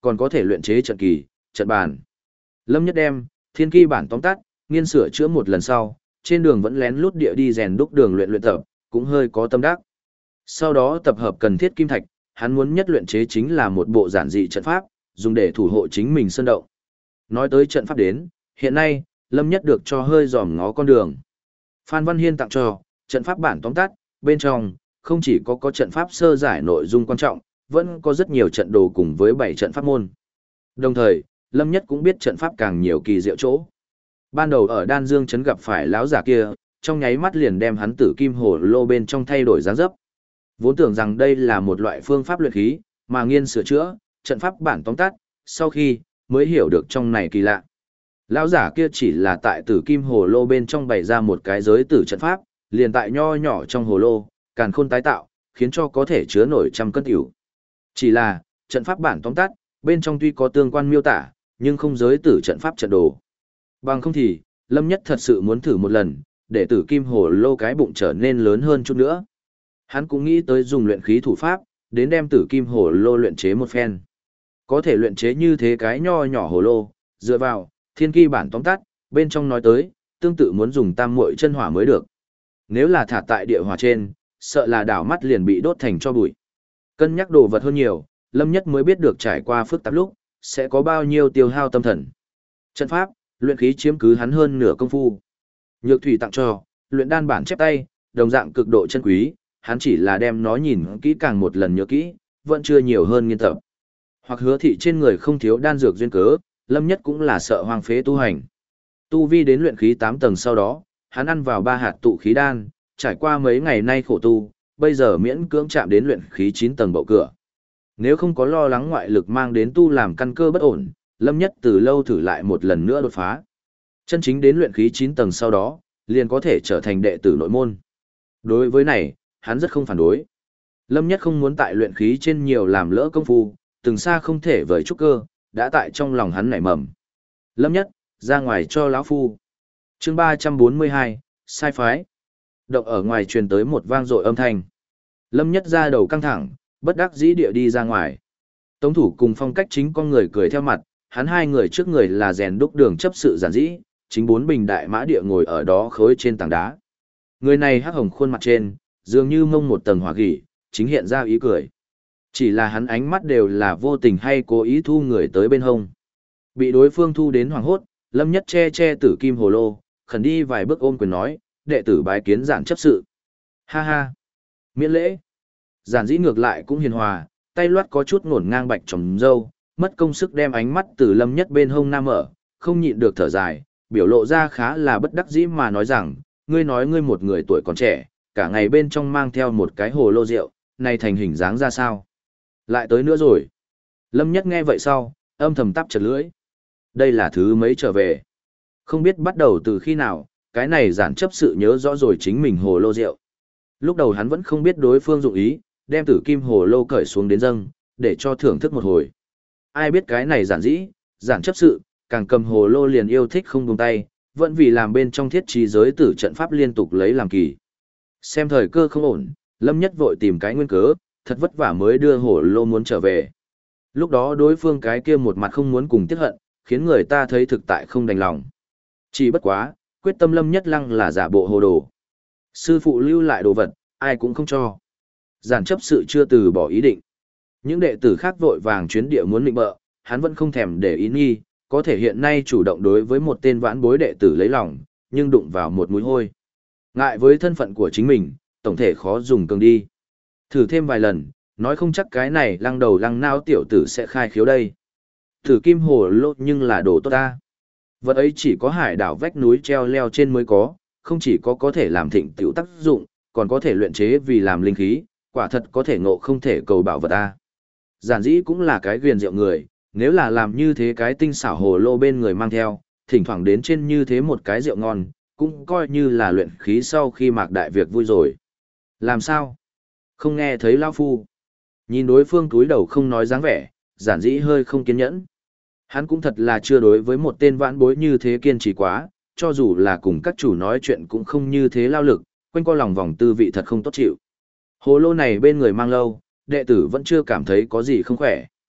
còn có thể luyện chế trận kỳ, trận bàn. Lâm Nhất đem thiên kỳ bản tóm tắt, nghiên sửa chữa một lần sau, trên đường vẫn lén lút địa đi rèn đúc đường luyện tập, cũng hơi có tâm đắc. Sau đó tập hợp cần thiết kim thạch, hắn muốn nhất luyện chế chính là một bộ giản dị trận pháp, dùng để thủ hộ chính mình sơn động. Nói tới trận pháp đến, hiện nay, Lâm Nhất được cho hơi dòm ngó con đường. Phan Văn Hiên tặng cho, trận pháp bản tóm tắt, bên trong, không chỉ có trận pháp sơ giải nội dung quan trọng, vẫn có rất nhiều trận đồ cùng với 7 trận pháp môn. Đồng thời, Lâm Nhất cũng biết trận pháp càng nhiều kỳ diệu chỗ. Ban đầu ở Đan Dương trấn gặp phải lão giả kia, trong nháy mắt liền đem hắn tử kim hồ lô bên trong thay đổi dáng dấp. Vốn tưởng rằng đây là một loại phương pháp luyện khí, mà nghiên sửa chữa, trận pháp bản tóm tắt, sau khi mới hiểu được trong này kỳ lạ. Lão giả kia chỉ là tại tử kim hồ lô bên trong bày ra một cái giới tử trận pháp, liền tại nho nhỏ trong hồ lô, càn khôn tái tạo, khiến cho có thể chứa nổi trăm cân tiểu. Chỉ là, trận pháp bản tóm tắt, bên trong tuy có tương quan miêu tả, nhưng không giới tử trận pháp trận đồ. Bằng không thì, Lâm Nhất thật sự muốn thử một lần, để tử kim hồ lô cái bụng trở nên lớn hơn chút nữa. Hắn cũng nghĩ tới dùng luyện khí thủ pháp, đến đem tử kim hồ lô luyện chế một phen. Có thể luyện chế như thế cái nho nhỏ hồ lô, dựa vào, thiên kỳ bản tóm tắt, bên trong nói tới, tương tự muốn dùng tam muội chân hỏa mới được. Nếu là thả tại địa hỏa trên, sợ là đảo mắt liền bị đốt thành cho bụi. Cân nhắc đồ vật hơn nhiều, Lâm Nhất mới biết được trải qua phức tạp lúc, sẽ có bao nhiêu tiêu hao tâm thần. Trận pháp, luyện khí chiếm cứ hắn hơn nửa công phu. Nhược thủy tặng cho, luyện đan bản chép tay, đồng dạng cực độ chân quý, hắn chỉ là đem nó nhìn kỹ càng một lần nhớ kỹ, vẫn chưa nhiều hơn nghiên tập. Hoặc hứa thị trên người không thiếu đan dược duyên cớ, Lâm Nhất cũng là sợ hoang phế tu hành. Tu vi đến luyện khí 8 tầng sau đó, hắn ăn vào 3 hạt tụ khí đan, trải qua mấy ngày nay khổ tu, bây giờ miễn cưỡng chạm đến luyện khí 9 tầng bậu cửa. Nếu không có lo lắng ngoại lực mang đến tu làm căn cơ bất ổn, Lâm Nhất từ lâu thử lại một lần nữa đột phá. Chân chính đến luyện khí 9 tầng sau đó, liền có thể trở thành đệ tử nội môn. Đối với này, hắn rất không phản đối. Lâm Nhất không muốn tại luyện khí trên nhiều làm lỡ công phu, từng xa không thể vời trúc cơ, đã tại trong lòng hắn nảy mầm. Lâm Nhất, ra ngoài cho lão phu. Chương 342, sai phái. Động ở ngoài truyền tới một vang dội âm thanh. Lâm Nhất ra đầu căng thẳng, bất đắc dĩ địa đi ra ngoài. Tống thủ cùng Phong Cách Chính con người cười theo mặt, hắn hai người trước người là rèn đúc đường chấp sự giản dĩ, chính bốn bình đại mã địa ngồi ở đó khối trên tảng đá. Người này hắc hồng khuôn mặt trên, dường như mông một tầng hỏa gỉ, chính hiện ra ý cười. Chỉ là hắn ánh mắt đều là vô tình hay cố ý thu người tới bên hông. Bị đối phương thu đến hoàng hốt, Lâm Nhất che che tử kim hồ lô, khẩn đi vài bước ôm quyền nói, đệ tử bái kiến giản chấp sự. Ha ha, miễn lễ. Giản dĩ ngược lại cũng hiền hòa, tay loát có chút ngổn ngang bạch trồng dâu, mất công sức đem ánh mắt từ Lâm Nhất bên hông nam ở, không nhịn được thở dài, biểu lộ ra khá là bất đắc dĩ mà nói rằng, ngươi nói ngươi một người tuổi còn trẻ, cả ngày bên trong mang theo một cái hồ lô rượu, này thành hình dáng ra sao? Lại tới nữa rồi. Lâm Nhất nghe vậy sau, âm thầm tắp chật lưỡi. Đây là thứ mấy trở về. Không biết bắt đầu từ khi nào, cái này giản chấp sự nhớ rõ rồi chính mình hồ lô rượu. Lúc đầu hắn vẫn không biết đối phương dụng ý, đem tử kim hồ lô cởi xuống đến dâng, để cho thưởng thức một hồi. Ai biết cái này giản dĩ, giản chấp sự, càng cầm hồ lô liền yêu thích không buông tay, vẫn vì làm bên trong thiết trí giới tử trận pháp liên tục lấy làm kỳ. Xem thời cơ không ổn, Lâm Nhất vội tìm cái nguyên cớ, thật vất vả mới đưa hồ lô muốn trở về. Lúc đó đối phương cái kia một mặt không muốn cùng tiếc hận, khiến người ta thấy thực tại không đành lòng. Chỉ bất quá, quyết tâm Lâm Nhất lăng là giả bộ hồ đồ. Sư phụ lưu lại đồ vật, ai cũng không cho. Giản chấp sự chưa từ bỏ ý định. Những đệ tử khác vội vàng chuyến địa muốn định bợ, hắn vẫn không thèm để ý nghi, có thể hiện nay chủ động đối với một tên vãn bối đệ tử lấy lòng, nhưng đụng vào một mũi hôi. Ngại với thân phận của chính mình, tổng thể khó dùng cường đi. Thử thêm vài lần, nói không chắc cái này lăng đầu lăng nao tiểu tử sẽ khai khiếu đây. Thử kim hồ lô nhưng là đồ tốt ta. Vật ấy chỉ có hải đảo vách núi treo leo trên mới có, không chỉ có thể làm thịnh tiểu tác dụng, còn có thể luyện chế vì làm linh khí, quả thật có thể ngộ không thể cầu bảo vật ta. Giản dĩ cũng là cái ghiền rượu người, nếu là làm như thế cái tinh xảo hồ lô bên người mang theo, thỉnh thoảng đến trên như thế một cái rượu ngon, cũng coi như là luyện khí sau khi mạc đại việc vui rồi. Làm sao? Không nghe thấy lão phu. Nhìn đối phương túi đầu không nói dáng vẻ, giản dĩ hơi không kiên nhẫn. Hắn cũng thật là chưa đối với một tên vãn bối như thế kiên trì quá, cho dù là cùng các chủ nói chuyện cũng không như thế lao lực, quanh co lòng vòng tư vị thật không tốt chịu. Hồ lô này bên người mang lâu, đệ tử vẫn chưa cảm thấy có gì không khỏe.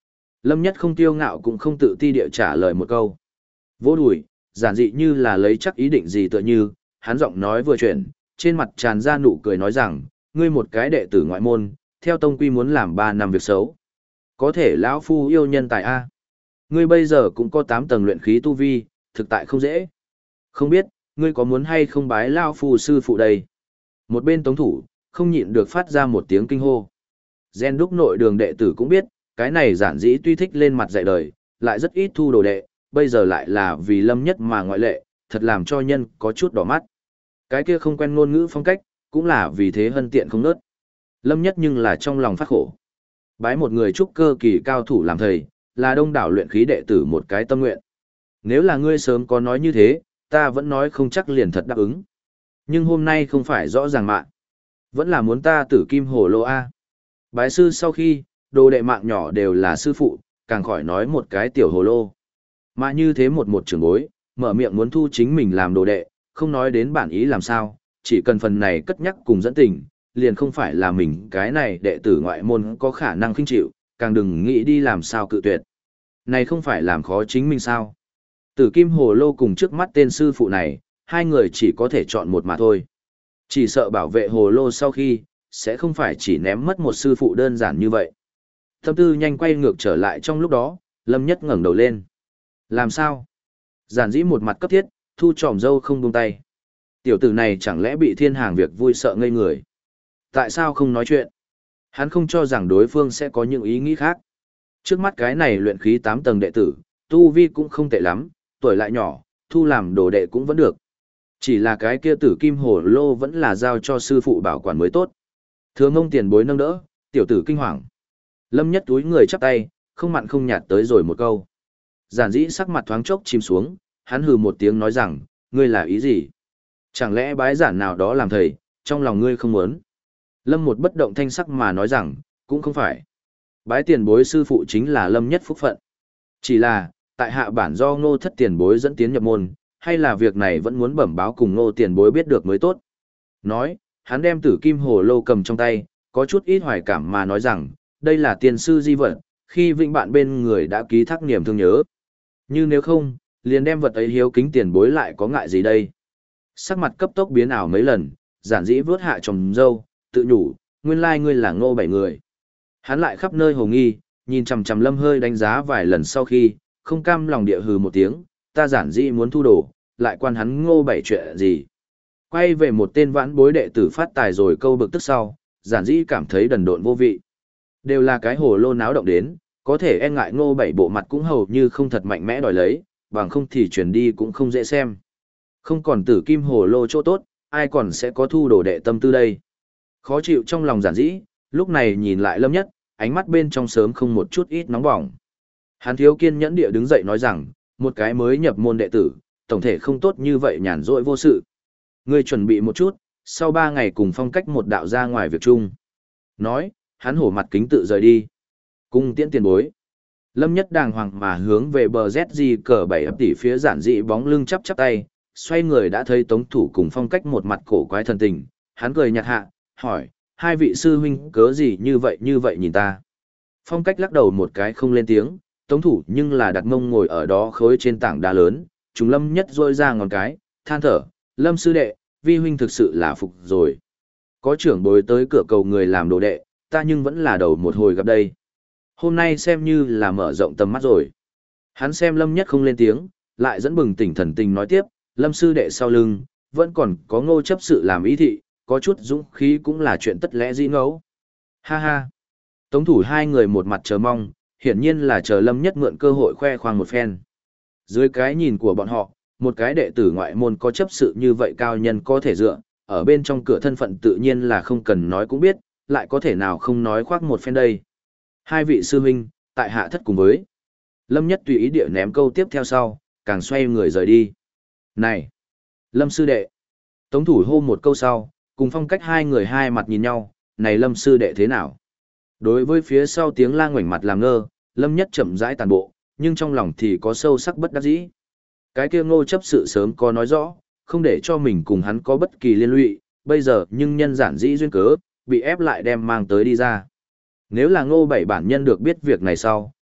Lâm Nhất không tiêu ngạo cũng không tự ti địa trả lời một câu. Vỗ đùi, giản dị như là lấy chắc ý định gì tựa như, hắn giọng nói vừa chuyển, trên mặt tràn ra nụ cười nói rằng, ngươi một cái đệ tử ngoại môn, theo tông quy muốn làm 3 năm việc xấu. Có thể lão phu yêu nhân tài A. Ngươi bây giờ cũng có 8 tầng luyện khí tu vi, thực tại không dễ. Không biết, ngươi có muốn hay không bái lão phu sư phụ đây? Một bên tống thủ, không nhịn được phát ra một tiếng kinh hô. Gen đúc nội đường đệ tử cũng biết, cái này giản dĩ tuy thích lên mặt dạy đời, lại rất ít thu đồ đệ, bây giờ lại là vì Lâm Nhất mà ngoại lệ, thật làm cho nhân có chút đỏ mắt. Cái kia không quen ngôn ngữ phong cách, cũng là vì thế hân tiện không nớt. Lâm Nhất nhưng là trong lòng phát khổ. Bái một người trúc cơ kỳ cao thủ làm thầy, là đông đảo luyện khí đệ tử một cái tâm nguyện. Nếu là ngươi sớm có nói như thế, ta vẫn nói không chắc liền thật đáp ứng. Nhưng hôm nay không phải rõ ràng mạng. Vẫn là muốn ta tử kim hồ lô A. Bái sư sau khi, đồ đệ mạng nhỏ đều là sư phụ, càng khỏi nói một cái tiểu hồ lô. Mà như thế một trưởng bối, mở miệng muốn thu chính mình làm đồ đệ, không nói đến bản ý làm sao, chỉ cần phần này cất nhắc cùng dẫn tình, liền không phải là mình cái này đệ tử ngoại môn có khả năng khinh chịu, càng đừng nghĩ đi làm sao cự tuyệt. Này không phải làm khó chính mình sao. Tử kim hồ lô cùng trước mắt tên sư phụ này, hai người chỉ có thể chọn một mà thôi. Chỉ sợ bảo vệ hồ lô sau khi, sẽ không phải chỉ ném mất một sư phụ đơn giản như vậy. Tâm tư nhanh quay ngược trở lại trong lúc đó, Lâm Nhất ngẩng đầu lên. Làm sao? Giản dĩ một mặt cấp thiết, thu tròm dâu không buông tay. Tiểu tử này chẳng lẽ bị thiên hàng việc vui sợ ngây người? Tại sao không nói chuyện? Hắn không cho rằng đối phương sẽ có những ý nghĩ khác. Trước mắt cái này luyện khí 8 tầng đệ tử, tu vi cũng không tệ lắm, tuổi lại nhỏ, thu làm đồ đệ cũng vẫn được. Chỉ là cái kia tử kim hồ lô vẫn là giao cho sư phụ bảo quản mới tốt. Thường ông tiền bối nâng đỡ, tiểu tử kinh hoàng. Lâm Nhất túi người chắp tay, không mặn không nhạt tới rồi một câu. Giản dĩ sắc mặt thoáng chốc chìm xuống, hắn hừ một tiếng nói rằng, ngươi là ý gì? Chẳng lẽ bái giản nào đó làm thầy, trong lòng ngươi không muốn? Lâm một bất động thanh sắc mà nói rằng, cũng không phải. Bái tiền bối sư phụ chính là Lâm Nhất phúc phận. Chỉ là, tại hạ bản do Ngô thất tiền bối dẫn tiến nhập môn, hay là việc này vẫn muốn bẩm báo cùng Ngô tiền bối biết được mới tốt. Nói, hắn đem tử kim hồ lô cầm trong tay, có chút ít hoài cảm mà nói rằng, đây là tiền sư di vật, khi vĩnh bạn bên người đã ký thác niềm thương nhớ. Như nếu không, liền đem vật ấy hiếu kính tiền bối lại có ngại gì đây? Sắc mặt cấp tốc biến ảo mấy lần, giản dĩ vớt hạ trồng dâu, tự nhủ, nguyên lai ngươi là Ngô bảy người. Hắn lại khắp nơi hồ nghi, nhìn chằm chằm Lâm hơi đánh giá vài lần sau khi, không cam lòng địa hừ một tiếng, ta giản dĩ muốn thu đồ, lại quan hắn Ngô bảy chuyện gì. Quay về một tên vãn bối đệ tử phát tài rồi câu bực tức sau, giản dĩ cảm thấy đần độn vô vị. Đều là cái hồ lô náo động đến, có thể e ngại Ngô bảy bộ mặt cũng hầu như không thật mạnh mẽ đòi lấy, bằng không thì chuyển đi cũng không dễ xem. Không còn tử kim hồ lô chỗ tốt, ai còn sẽ có thu đồ đệ tâm tư đây. Khó chịu trong lòng giản dĩ, lúc này nhìn lại Lâm Nhất, ánh mắt bên trong sớm không một chút ít nóng bỏng. Hắn thiếu kiên nhẫn địa đứng dậy nói rằng, một cái mới nhập môn đệ tử, tổng thể không tốt như vậy nhàn rỗi vô sự. Ngươi chuẩn bị một chút, sau 3 ngày cùng Phong Cách một đạo ra ngoài việc chung. Nói, hắn hổ mặt kính tự rời đi. Cung tiễn tiền bối. Lâm Nhất đàng hoàng mà hướng về bờ ZG cờ 7 ấp tỉ phía giản dị bóng lưng chắp chắp tay, xoay người đã thấy Tống Thủ cùng Phong Cách một mặt cổ quái thần tình, hắn cười nhạt hạ, hỏi, hai vị sư huynh cớ gì như vậy nhìn ta. Phong Cách lắc đầu một cái không lên tiếng, Tống Thủ nhưng là đặt mông ngồi ở đó khối trên tảng đá lớn, chúng Lâm Nhất rôi ra ngón cái, than thở, Lâm sư đệ, vi huynh thực sự là phục rồi. Có trưởng bối tới cửa cầu người làm đồ đệ, ta nhưng vẫn là đầu một hồi gặp đây. Hôm nay xem như là mở rộng tầm mắt rồi. Hắn xem Lâm Nhất không lên tiếng, lại dẫn bừng tỉnh thần tình nói tiếp, Lâm sư đệ sau lưng, vẫn còn có Ngô chấp sự làm ý thị, có chút dũng khí cũng là chuyện tất lẽ dĩ ngẫu. Ha ha. Tống Thủ hai người một mặt chờ mong, hiển nhiên là chờ Lâm Nhất mượn cơ hội khoe khoang một phen. Dưới cái nhìn của bọn họ, một cái đệ tử ngoại môn có chấp sự như vậy cao nhân có thể dựa, ở bên trong cửa thân phận tự nhiên là không cần nói cũng biết, lại có thể nào không nói khoác một phen đây. Hai vị sư huynh, tại hạ thất cùng với. Lâm Nhất tùy ý địa ném câu tiếp theo sau, càng xoay người rời đi. Này! Lâm sư đệ! Tống Thủ hô một câu sau, cùng Phong Cách hai người hai mặt nhìn nhau, này Lâm sư đệ thế nào? Đối với phía sau tiếng la ngoảnh mặt làm ngơ, Lâm Nhất chậm rãi tàn bộ, nhưng trong lòng thì có sâu sắc bất đắc dĩ. Cái kia Ngô chấp sự sớm có nói rõ, không để cho mình cùng hắn có bất kỳ liên lụy, bây giờ nhưng nhân giản dĩ duyên cớ, bị ép lại đem mang tới đi ra. Nếu là Ngô bảy bản nhân được biết việc này sau,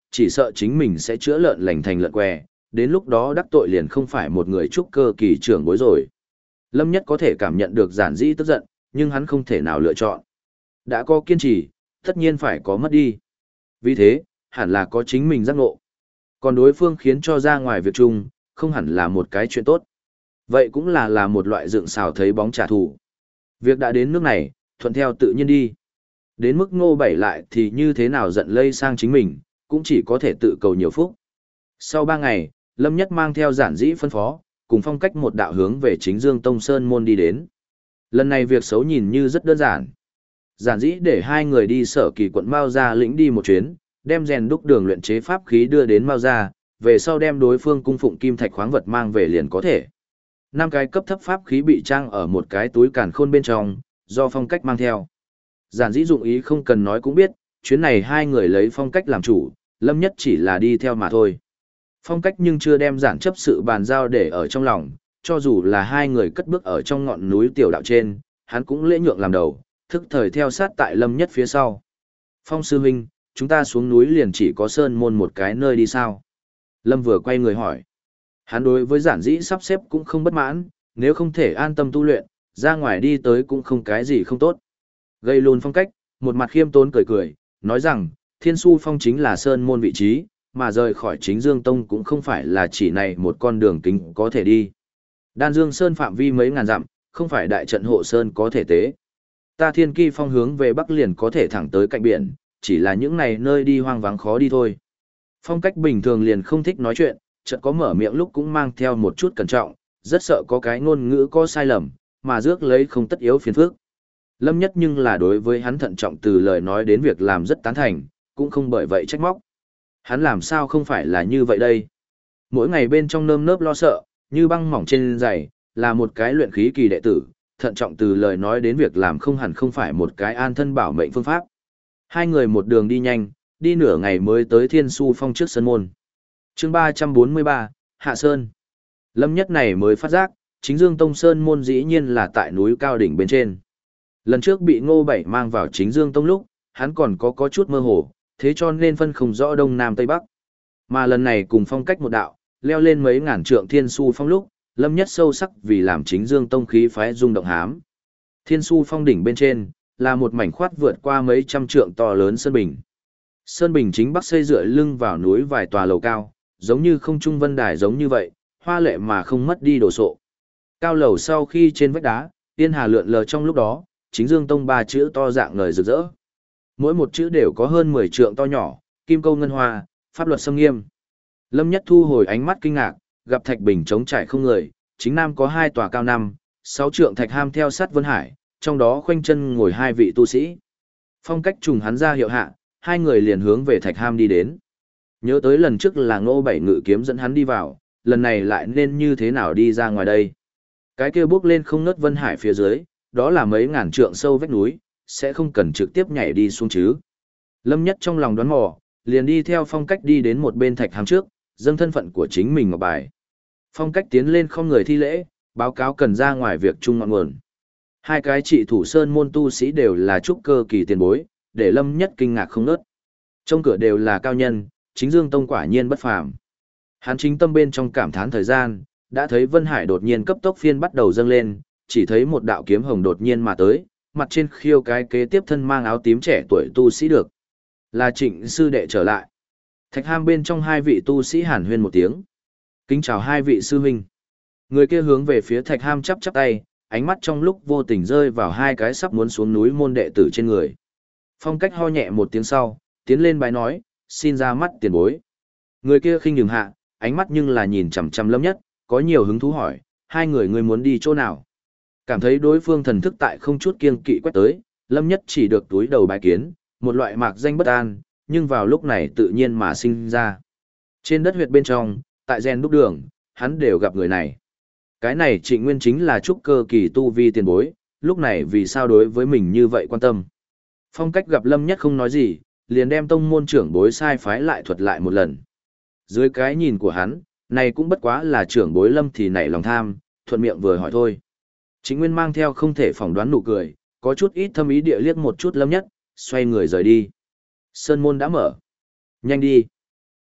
chỉ sợ chính mình sẽ chữa lợn lành thành lợn què, đến lúc đó đắc tội liền không phải một người trúc cơ kỳ trưởng bối rồi. Lâm Nhất có thể cảm nhận được giản dĩ tức giận, nhưng hắn không thể nào lựa chọn. Đã có kiên trì, tất nhiên phải có mất đi. Vì thế, hẳn là có chính mình giác ngộ. Còn đối phương khiến cho ra ngoài việc chung, không hẳn là một cái chuyện tốt. Vậy cũng là một loại dựng xào thấy bóng trả thù. Việc đã đến nước này, thuận theo tự nhiên đi. Đến mức Ngô Bảy lại thì như thế nào giận lây sang chính mình, cũng chỉ có thể tự cầu nhiều phúc. Sau 3 ngày, Lâm Nhất mang theo giản dĩ phân phó, cùng Phong Cách một đạo hướng về chính Dương Tông Sơn môn đi đến. Lần này việc xấu nhìn như rất đơn giản. Giản dĩ để hai người đi Sở Kỳ quận Mao Gia lĩnh đi một chuyến, đem rèn đúc đường luyện chế pháp khí đưa đến Mao Gia, về sau đem đối phương cung phụng kim thạch khoáng vật mang về liền có thể. 5 cái cấp thấp pháp khí bị trang ở một cái túi càn khôn bên trong, do Phong Cách mang theo. Giản dĩ dụng ý không cần nói cũng biết, chuyến này hai người lấy Phong Cách làm chủ, Lâm Nhất chỉ là đi theo mà thôi. Phong Cách nhưng chưa đem giản chấp sự bàn giao để ở trong lòng, cho dù là hai người cất bước ở trong ngọn núi tiểu đạo trên, hắn cũng lễ nhượng làm đầu, thức thời theo sát tại Lâm Nhất phía sau. Phong sư huynh, chúng ta xuống núi liền chỉ có sơn môn một cái nơi đi sao? Lâm vừa quay người hỏi. Hắn đối với giản dĩ sắp xếp cũng không bất mãn, nếu không thể an tâm tu luyện, ra ngoài đi tới cũng không cái gì không tốt. Gây lùn Phong Cách, một mặt khiêm tốn cười cười, nói rằng, Thiên Su Phong chính là sơn môn vị trí, mà rời khỏi chính Dương Tông cũng không phải là chỉ này một con đường kính có thể đi. Đan Dương Sơn phạm vi mấy ngàn dặm, không phải đại trận hộ sơn có thể tế. Ta Thiên Ki Phong hướng về bắc liền có thể thẳng tới cạnh biển, chỉ là những này nơi đi hoang vắng khó đi thôi. Phong Cách bình thường liền không thích nói chuyện, chợt có mở miệng lúc cũng mang theo một chút cẩn trọng, rất sợ có cái ngôn ngữ có sai lầm, mà rước lấy không tất yếu phiền phức. Lâm Nhất nhưng là đối với hắn thận trọng từ lời nói đến việc làm rất tán thành, cũng không bởi vậy trách móc. Hắn làm sao không phải là như vậy đây? Mỗi ngày bên trong nơm nớp lo sợ, như băng mỏng trên giày, là một cái luyện khí kỳ đệ tử, thận trọng từ lời nói đến việc làm không hẳn không phải một cái an thân bảo mệnh phương pháp. Hai người một đường đi nhanh, đi nửa ngày mới tới Thiên Su Phong trước sân môn. Chương 343, Hạ Sơn. Lâm Nhất này mới phát giác, chính Dương Tông Sơn môn dĩ nhiên là tại núi cao đỉnh bên trên. Lần trước bị Ngô Bảy mang vào chính Dương Tông lúc, hắn còn có chút mơ hồ, thế cho nên phân không rõ đông nam tây bắc. Mà lần này cùng Phong Cách một đạo, leo lên mấy ngàn trượng Thiên Su Phong lúc, Lâm Nhất sâu sắc vì làm chính Dương Tông khí phái rung động hám. Thiên Su Phong đỉnh bên trên, là một mảnh khoát vượt qua mấy trăm trượng to lớn sơn bình. Sơn bình chính bắc xây dựa lưng vào núi vài tòa lầu cao, giống như không trung vân đài giống như vậy, hoa lệ mà không mất đi đồ sộ. Cao lầu sau khi trên vách đá, tiên hà lượn lờ trong lúc đó, chính Dương Tông 3 chữ to dạng ngời rực rỡ. Mỗi một chữ đều có hơn 10 trượng to nhỏ, kim câu ngân hoa, pháp luật xâm nghiêm. Lâm Nhất thu hồi ánh mắt kinh ngạc, gặp thạch bình trống trải không người, chính nam có 2 tòa cao 5, 6 trượng thạch ham theo sát Vân Hải, trong đó khoanh chân ngồi 2 vị tu sĩ. Phong Cách trùng hắn ra hiệu hạ, hai người liền hướng về thạch ham đi đến. Nhớ tới lần trước là Ngô Bảy ngự kiếm dẫn hắn đi vào, lần này lại nên như thế nào đi ra ngoài đây. Cái kia bước lên không ngớt Vân Hải phía dưới, đó là mấy ngàn trượng sâu vách núi, sẽ không cần trực tiếp nhảy đi xuống chứ. Lâm Nhất trong lòng đoán mò, liền đi theo Phong Cách đi đến một bên thạch hàm trước, dâng thân phận của chính mình ngọc bài. Phong Cách tiến lên không người thi lễ, báo cáo cần ra ngoài việc chung ngọn nguồn. Hai cái trị thủ sơn môn tu sĩ đều là trúc cơ kỳ tiền bối, để Lâm Nhất kinh ngạc không nớt. Trong cửa đều là cao nhân, chính Dương Tông quả nhiên bất phàm. Hắn chính tâm bên trong cảm thán thời gian, đã thấy Vân Hải đột nhiên cấp tốc phiên bắt đầu dâng lên, chỉ thấy một đạo kiếm hồng đột nhiên mà tới, mặt trên khiêu cái kế tiếp thân mang áo tím trẻ tuổi tu sĩ được. Là Trịnh sư đệ trở lại. Thạch ham bên trong 2 vị tu sĩ hàn huyên một tiếng. Kính chào 2 vị sư huynh. Người kia hướng về phía thạch ham chắp chắp tay, ánh mắt trong lúc vô tình rơi vào 2 cái sắp muốn xuống núi môn đệ tử trên người. Phong Cách ho nhẹ một tiếng sau, tiến lên bái nói, xin ra mắt tiền bối. Người kia khinh nhường hạ, ánh mắt nhưng là nhìn chằm chằm Lâm Nhất, có nhiều hứng thú hỏi, 2 người ngươi muốn đi chỗ nào? Cảm thấy đối phương thần thức tại không chút kiêng kỵ quét tới, Lâm Nhất chỉ được túi đầu bái kiến, một loại mạc danh bất an, nhưng vào lúc này tự nhiên mà sinh ra. Trên đất huyệt bên trong, tại rèn đúc đường, hắn đều gặp người này. Cái này Trịnh Nguyên chính là trúc cơ kỳ tu vi tiền bối, lúc này vì sao đối với mình như vậy quan tâm. Phong Cách gặp Lâm Nhất không nói gì, liền đem tông môn trưởng bối sai phái lại thuật lại một lần. Dưới cái nhìn của hắn, này cũng bất quá là trưởng bối Lâm thì nảy lòng tham, thuận miệng vừa hỏi thôi. Trịnh Nguyên mang theo không thể phỏng đoán nụ cười, có chút ít thâm ý địa liếc một chút Lâm Nhất, xoay người rời đi. Sơn môn đã mở. Nhanh đi.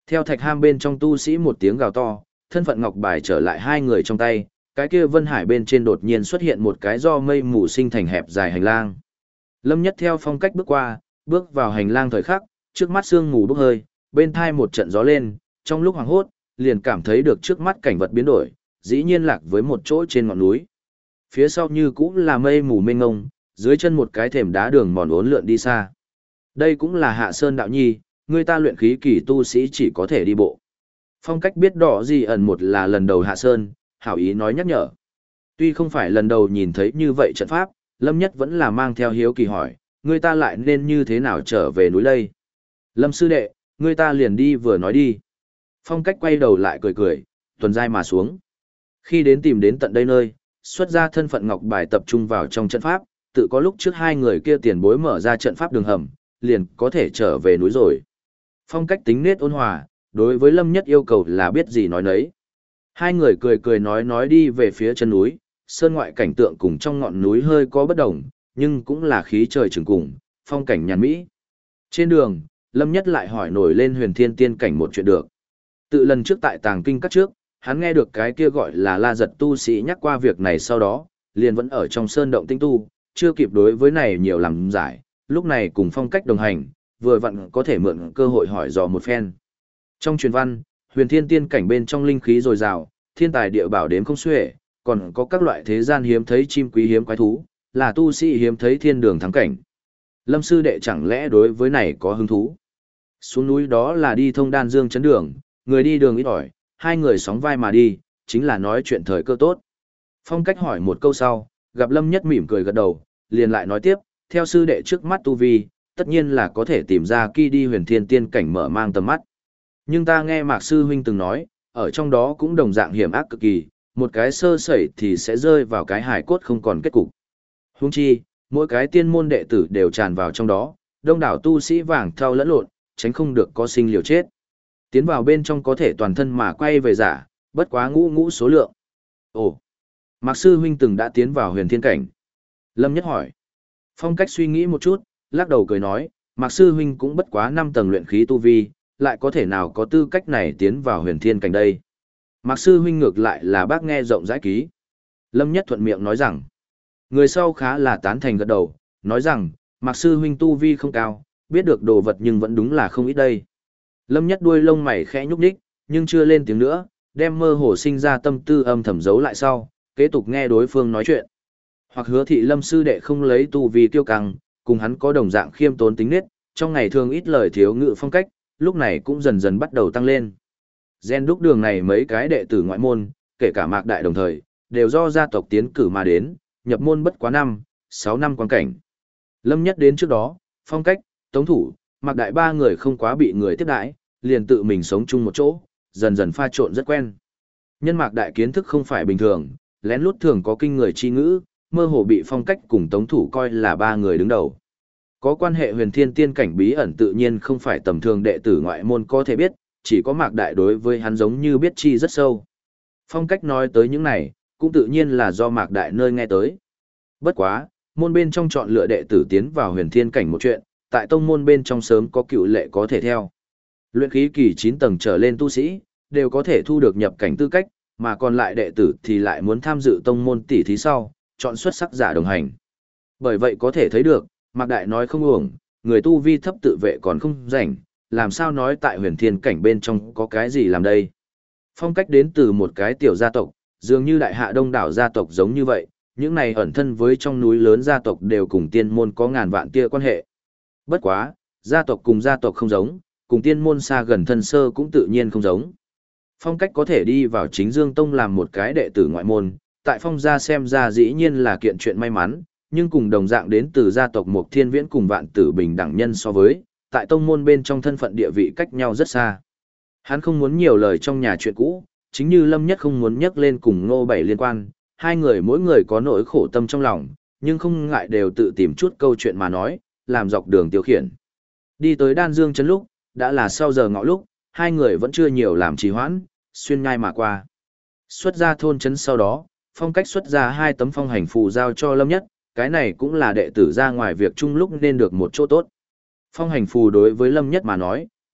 Theo thạch ham bên trong tu sĩ một tiếng gào to, thân phận ngọc bài trở lại hai người trong tay, cái kia vân hải bên trên đột nhiên xuất hiện một cái do mây mù sinh thành hẹp dài hành lang. Lâm Nhất theo phong cách bước qua, bước vào hành lang thời khắc, trước mắt sương mù bốc hơi, bên thai một trận gió lên, trong lúc hoảng hốt, liền cảm thấy được trước mắt cảnh vật biến đổi, dĩ nhiên lạc với một chỗ trên ngọn núi. Phía sau như cũng là mây mù mênh mông, dưới chân một cái thềm đá đường mòn uốn lượn đi xa. Đây cũng là Hạ Sơn đạo nhi, người ta luyện khí kỳ tu sĩ chỉ có thể đi bộ. Phong cách biết đỏ gì ẩn một là lần đầu Hạ Sơn, hảo ý nói nhắc nhở. Tuy không phải lần đầu nhìn thấy như vậy trận pháp, Lâm Nhất vẫn là mang theo hiếu kỳ hỏi, người ta lại nên như thế nào trở về núi đây? Lâm sư đệ, người ta liền đi vừa nói đi. Phong cách quay đầu lại cười cười, tuần dai mà xuống. Khi đến tìm đến tận đây nơi, xuất ra thân phận ngọc bài tập trung vào trong trận pháp, tự có lúc trước hai người kia tiền bối mở ra trận pháp đường hầm, liền có thể trở về núi rồi. Phong cách tính nết ôn hòa, đối với Lâm Nhất yêu cầu là biết gì nói nấy. Hai người cười cười nói đi về phía chân núi, sơn ngoại cảnh tượng cùng trong ngọn núi hơi có bất đồng, nhưng cũng là khí trời trường cùng, phong cảnh nhàn mỹ. Trên đường, Lâm Nhất lại hỏi nổi lên huyền thiên tiên cảnh một chuyện được. Tự lần trước tại tàng kinh các trước, hắn nghe được cái kia gọi là La Giật tu sĩ nhắc qua việc này sau đó, liền vẫn ở trong sơn động tinh tu, chưa kịp đối với này nhiều làm giải, lúc này cùng phong cách đồng hành, vừa vặn có thể mượn cơ hội hỏi dò một phen. Trong truyền văn, huyền thiên tiên cảnh bên trong linh khí dồi dào, thiên tài địa bảo đếm không xuể, còn có các loại thế gian hiếm thấy chim quý hiếm quái thú, là tu sĩ hiếm thấy thiên đường thắng cảnh. Lâm sư đệ chẳng lẽ đối với này có hứng thú? Xuống núi đó là đi thông đan dương chấn đường, người đi đường ít ỏi, hai người sóng vai mà đi, chính là nói chuyện thời cơ tốt. Phong cách hỏi một câu sau, gặp Lâm Nhất mỉm cười gật đầu, liền lại nói tiếp, theo sư đệ trước mắt tu vi, tất nhiên là có thể tìm ra khi đi huyền thiên tiên cảnh mở mang tầm mắt. Nhưng ta nghe Mạc sư huynh từng nói, ở trong đó cũng đồng dạng hiểm ác cực kỳ, một cái sơ sẩy thì sẽ rơi vào cái hài cốt không còn kết cục. Huống chi, mỗi cái tiên môn đệ tử đều tràn vào trong đó, đông đảo tu sĩ vàng thau lẫn lộn, tránh không được có sinh liều chết. Tiến vào bên trong có thể toàn thân mà quay về giả, bất quá ngũ số lượng. Ồ, Mạc sư huynh từng đã tiến vào huyền thiên cảnh. Lâm Nhất hỏi. Phong cách suy nghĩ một chút, lắc đầu cười nói, Mạc sư huynh cũng bất quá 5 tầng luyện khí tu vi, lại có thể nào có tư cách này tiến vào huyền thiên cảnh đây. Mạc sư huynh ngược lại là bác nghe rộng rãi ký. Lâm Nhất thuận miệng nói rằng, người sau khá là tán thành gật đầu, nói rằng, Mạc sư huynh tu vi không cao, biết được đồ vật nhưng vẫn đúng là không ít đây. Lâm Nhất đuôi lông mày khẽ nhúc nhích, nhưng chưa lên tiếng nữa, đem mơ hồ sinh ra tâm tư âm thầm giấu lại sau, kế tục nghe đối phương nói chuyện. Hoặc hứa thị Lâm sư đệ không lấy tu vi kiêu căng, cùng hắn có đồng dạng khiêm tốn tính nết, trong ngày thường ít lời thiếu ngự phong cách, lúc này cũng dần dần bắt đầu tăng lên. Gen đúc đường này mấy cái đệ tử ngoại môn, kể cả Mạc Đại đồng thời, đều do gia tộc tiến cử mà đến, nhập môn bất quá 6 năm quan cảnh. Lâm Nhất đến trước đó, phong cách, tống thủ, Mạc Đại ba người không quá bị người tiếp đãi, liền tự mình sống chung một chỗ, dần dần pha trộn rất quen. Nhân Mạc Đại kiến thức không phải bình thường, lén lút thường có kinh người chi ngữ, mơ hồ bị phong cách cùng tống thủ coi là ba người đứng đầu. Có quan hệ huyền thiên tiên cảnh bí ẩn tự nhiên không phải tầm thường đệ tử ngoại môn có thể biết, chỉ có Mạc Đại đối với hắn giống như biết chi rất sâu. Phong cách nói tới những này, cũng tự nhiên là do Mạc Đại nơi nghe tới. Bất quá, môn bên trong chọn lựa đệ tử tiến vào huyền thiên cảnh một chuyện, tại tông môn bên trong sớm có cựu lệ có thể theo. Luyện khí kỳ 9 tầng trở lên tu sĩ, đều có thể thu được nhập cảnh tư cách, mà còn lại đệ tử thì lại muốn tham dự tông môn tỷ thí sau, chọn xuất sắc giả đồng hành. Bởi vậy có thể thấy được, Mạc Đại nói không uổng, người tu vi thấp tự vệ còn không rảnh, làm sao nói tại huyền thiên cảnh bên trong có cái gì làm đây. Phong cách đến từ một cái tiểu gia tộc, dường như đại hạ đông đảo gia tộc giống như vậy, những này ẩn thân với trong núi lớn gia tộc đều cùng tiên môn có ngàn vạn tia quan hệ. Bất quá, gia tộc cùng gia tộc không giống, cùng tiên môn xa gần thân sơ cũng tự nhiên không giống. Phong cách có thể đi vào chính Dương Tông làm một cái đệ tử ngoại môn, tại phong gia xem ra dĩ nhiên là kiện chuyện may mắn, nhưng cùng đồng dạng đến từ gia tộc Mộc Thiên Viễn cùng Vạn Tử Bình đẳng nhân so với, tại tông môn bên trong thân phận địa vị cách nhau rất xa. Hắn không muốn nhiều lời trong nhà chuyện cũ, chính như Lâm Nhất không muốn nhắc lên cùng Ngô Bảy liên quan, hai người mỗi người có nỗi khổ tâm trong lòng, nhưng không ngại đều tự tìm chút câu chuyện mà nói, làm dọc đường tiêu khiển. Đi tới Đan Dương trấn lúc, đã là sau giờ ngọ lúc, hai người vẫn chưa nhiều làm trì hoãn, xuyên ngai mà qua. Xuất ra thôn trấn sau đó, phong cách xuất ra 2 tấm phong hành phù giao cho Lâm Nhất, cái này cũng là đệ tử ra ngoài việc chung lúc nên được một chỗ tốt. Phong hành phù đối với Lâm Nhất mà nói,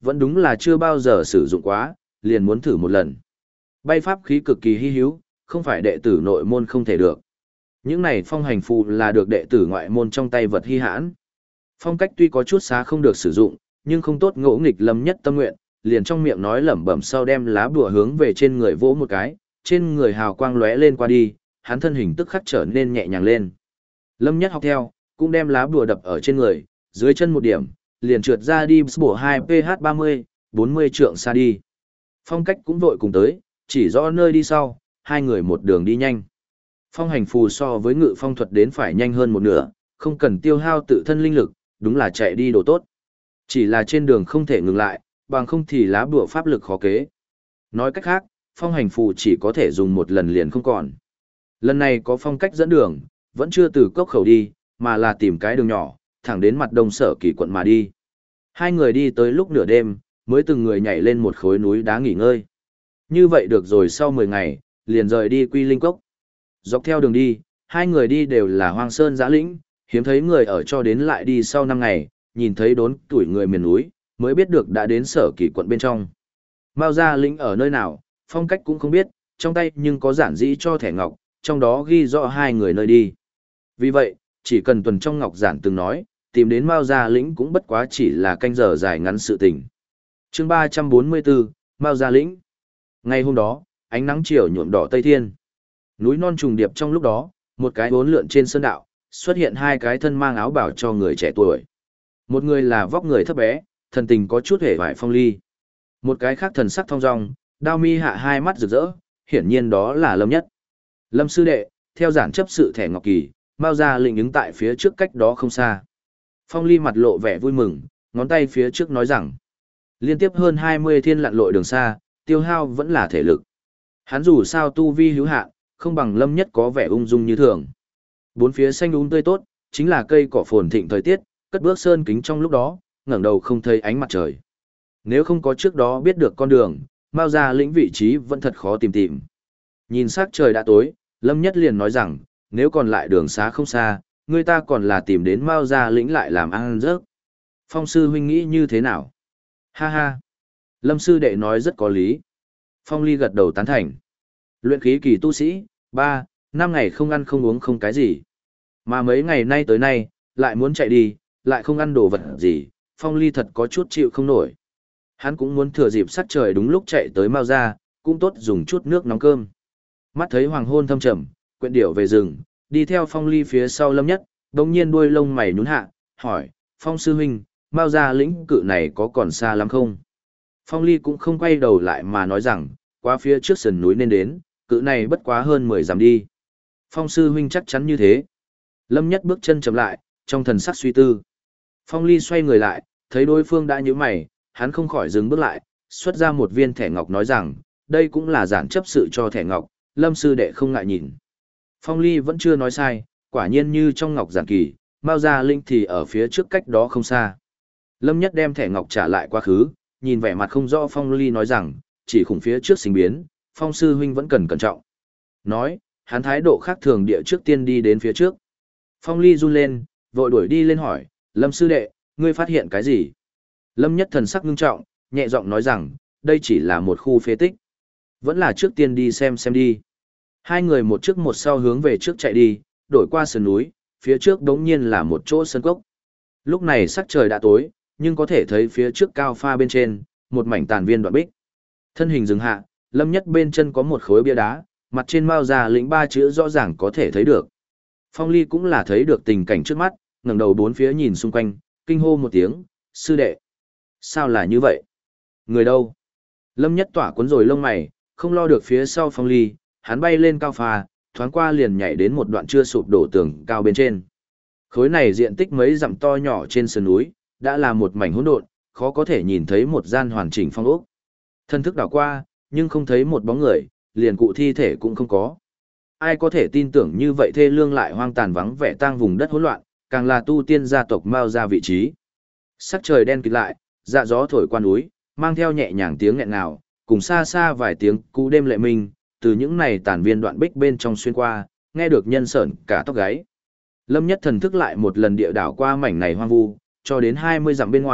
vẫn đúng là chưa bao giờ sử dụng quá, liền muốn thử một lần. Bay pháp khí cực kỳ hy hữu, không phải đệ tử nội môn không thể được. Những này phong hành phù là được đệ tử ngoại môn trong tay vật hy hãn. Phong cách tuy có chút xá không được sử dụng, nhưng không tốt ngỗ nghịch Lâm Nhất tâm nguyện, liền trong miệng nói lẩm bẩm sau đem lá bùa hướng về trên người vỗ một cái, trên người hào quang lóe lên qua đi, hắn thân hình tức khắc trở nên nhẹ nhàng lên. Lâm Nhất học theo, cũng đem lá bùa đập ở trên người, dưới chân một điểm, liền trượt ra đi bổ 2PH30, 40 trượng xa đi. Phong cách cũng vội cùng tới, chỉ rõ nơi đi sau, hai người một đường đi nhanh. Phong hành phù so với ngự phong thuật đến phải nhanh hơn một nửa, không cần tiêu hao tự thân linh lực, đúng là chạy đi đồ tốt. Chỉ là trên đường không thể ngừng lại, bằng không thì lá bùa pháp lực khó kế. Nói cách khác, phong hành phù chỉ có thể dùng một lần liền không còn. Lần này có phong cách dẫn đường, vẫn chưa từ cốc khẩu đi, mà là tìm cái đường nhỏ, thẳng đến mặt đông Sở Kỳ quận mà đi. Hai người đi tới lúc nửa đêm, mới từng người nhảy lên một khối núi đá nghỉ ngơi. Như vậy được rồi sau 10 ngày, liền rời đi Quy Linh Cốc. Dọc theo đường đi, hai người đi đều là hoang sơn giã lĩnh, hiếm thấy người ở cho đến lại đi sau 5 ngày, nhìn thấy đốn tuổi người miền núi, mới biết được đã đến Sở Kỳ quận bên trong. Mao Gia lĩnh ở nơi nào, phong cách cũng không biết, trong tay nhưng có giản dĩ cho thẻ ngọc, trong đó ghi rõ hai người nơi đi. Vì vậy, chỉ cần tuần trong ngọc giản từng nói, tìm đến Mao Gia lĩnh cũng bất quá chỉ là canh giờ dài ngắn sự tình. Chương 344, Mao Gia lĩnh. Ngày hôm đó, ánh nắng chiều nhuộm đỏ Tây Thiên. Núi non trùng điệp trong lúc đó, một cái bốn lượn trên sơn đạo, xuất hiện hai cái thân mang áo bảo cho người trẻ tuổi. Một người là vóc người thấp bé, thần tình có chút hề vải Phong Ly. Một cái khác thần sắc thong dong, đao mi hạ hai mắt rực rỡ, hiển nhiên đó là Lâm Nhất. Lâm sư đệ, theo giản chấp sự thẻ ngọc kỳ, Mao Gia lĩnh ứng tại phía trước cách đó không xa. Phong Ly mặt lộ vẻ vui mừng, ngón tay phía trước nói rằng, liên tiếp hơn 20 thiên lặn lội đường xa, tiêu hao vẫn là thể lực. Hắn dù sao tu vi hữu hạn, không bằng Lâm Nhất có vẻ ung dung như thường. Bốn phía xanh tươi tốt, chính là cây cỏ phồn thịnh thời tiết, cất bước sơn kính trong lúc đó, ngẩng đầu không thấy ánh mặt trời. Nếu không có trước đó biết được con đường, Mao Gia lĩnh vị trí vẫn thật khó tìm tìm. Nhìn sắc trời đã tối, Lâm Nhất liền nói rằng, nếu còn lại đường xá không xa, người ta còn là tìm đến Mao Gia lĩnh lại làm ăn rớt. Phong sư huynh nghĩ như thế nào? Ha ha! Lâm sư đệ nói rất có lý. Phong Ly gật đầu tán thành. Luyện khí kỳ tu sĩ, 3, 5 ngày không ăn không uống không cái gì. Mà mấy ngày nay tới nay, lại muốn chạy đi, lại không ăn đồ vật gì, Phong Ly thật có chút chịu không nổi. Hắn cũng muốn thừa dịp sắc trời đúng lúc chạy tới Mao Gia, cũng tốt dùng chút nước nóng cơm. Mắt thấy hoàng hôn thâm trầm, quyện điểu về rừng, đi theo Phong Ly phía sau Lâm Nhất, đồng nhiên đuôi lông mày nhún hạ, hỏi, Phong sư huynh, Mao Gia lĩnh cự này có còn xa lắm không? Phong Ly cũng không quay đầu lại mà nói rằng, qua phía trước sườn núi nên đến, cự này bất quá hơn 10 dặm đi. Phong sư huynh chắc chắn như thế. Lâm Nhất bước chân chậm lại, trong thần sắc suy tư. Phong Ly xoay người lại, thấy đối phương đã nhíu mày, hắn không khỏi dừng bước lại, xuất ra một viên thẻ ngọc nói rằng, đây cũng là giản chấp sự cho thẻ ngọc, Lâm sư đệ không ngại nhìn. Phong Ly vẫn chưa nói sai, quả nhiên như trong ngọc giản kỳ, Mao Gia lĩnh thì ở phía trước cách đó không xa. Lâm Nhất đem thẻ ngọc trả lại quá khứ, nhìn vẻ mặt không rõ Phong Ly nói rằng, chỉ khủng phía trước sinh biến, Phong sư huynh vẫn cần cẩn trọng. Nói, hắn thái độ khác thường địa trước tiên đi đến phía trước. Phong Ly run lên, vội đuổi đi lên hỏi, Lâm sư đệ, ngươi phát hiện cái gì? Lâm Nhất thần sắc ngưng trọng, nhẹ giọng nói rằng, đây chỉ là một khu phế tích. Vẫn là trước tiên đi xem đi. Hai người một trước một sau hướng về trước chạy đi, đổi qua sườn núi, phía trước đống nhiên là một chỗ sân cốc. Lúc này sắc trời đã tối, nhưng có thể thấy phía trước cao pha bên trên, một mảnh tàn viên đoạn bích. Thân hình dừng hạ, Lâm Nhất bên chân có một khối bia đá, mặt trên Mao Gia lĩnh 3 chữ rõ ràng có thể thấy được. Phong Ly cũng là thấy được tình cảnh trước mắt, ngẩng đầu bốn phía nhìn xung quanh, kinh hô một tiếng, sư đệ. Sao là như vậy? Người đâu? Lâm Nhất tỏa cuốn rồi lông mày, không lo được phía sau Phong Ly, hắn bay lên cao phà, thoáng qua liền nhảy đến một đoạn chưa sụp đổ tường cao bên trên. Khối này diện tích mấy dặm to nhỏ trên sườn núi, đã là một mảnh hỗn độn, khó có thể nhìn thấy một gian hoàn chỉnh phong ốc. Thân thức đảo qua, nhưng không thấy một bóng người, liền cụ thi thể cũng không có. Ai có thể tin tưởng như vậy thê lương lại hoang tàn vắng vẻ tang vùng đất hỗn loạn, càng là tu tiên gia tộc Mao Gia vị trí. Sắc trời đen kịt lại, dạ gió thổi qua núi, mang theo nhẹ nhàng tiếng nghẹn ngào, cùng xa xa vài tiếng cú đêm lệ minh, từ những này tàn viên đoạn bích bên trong xuyên qua, nghe được nhân sởn cả tóc gáy. Lâm Nhất thần thức lại một lần địa đảo qua mảnh này hoang vu, cho đến 20 dặm bên ngoài,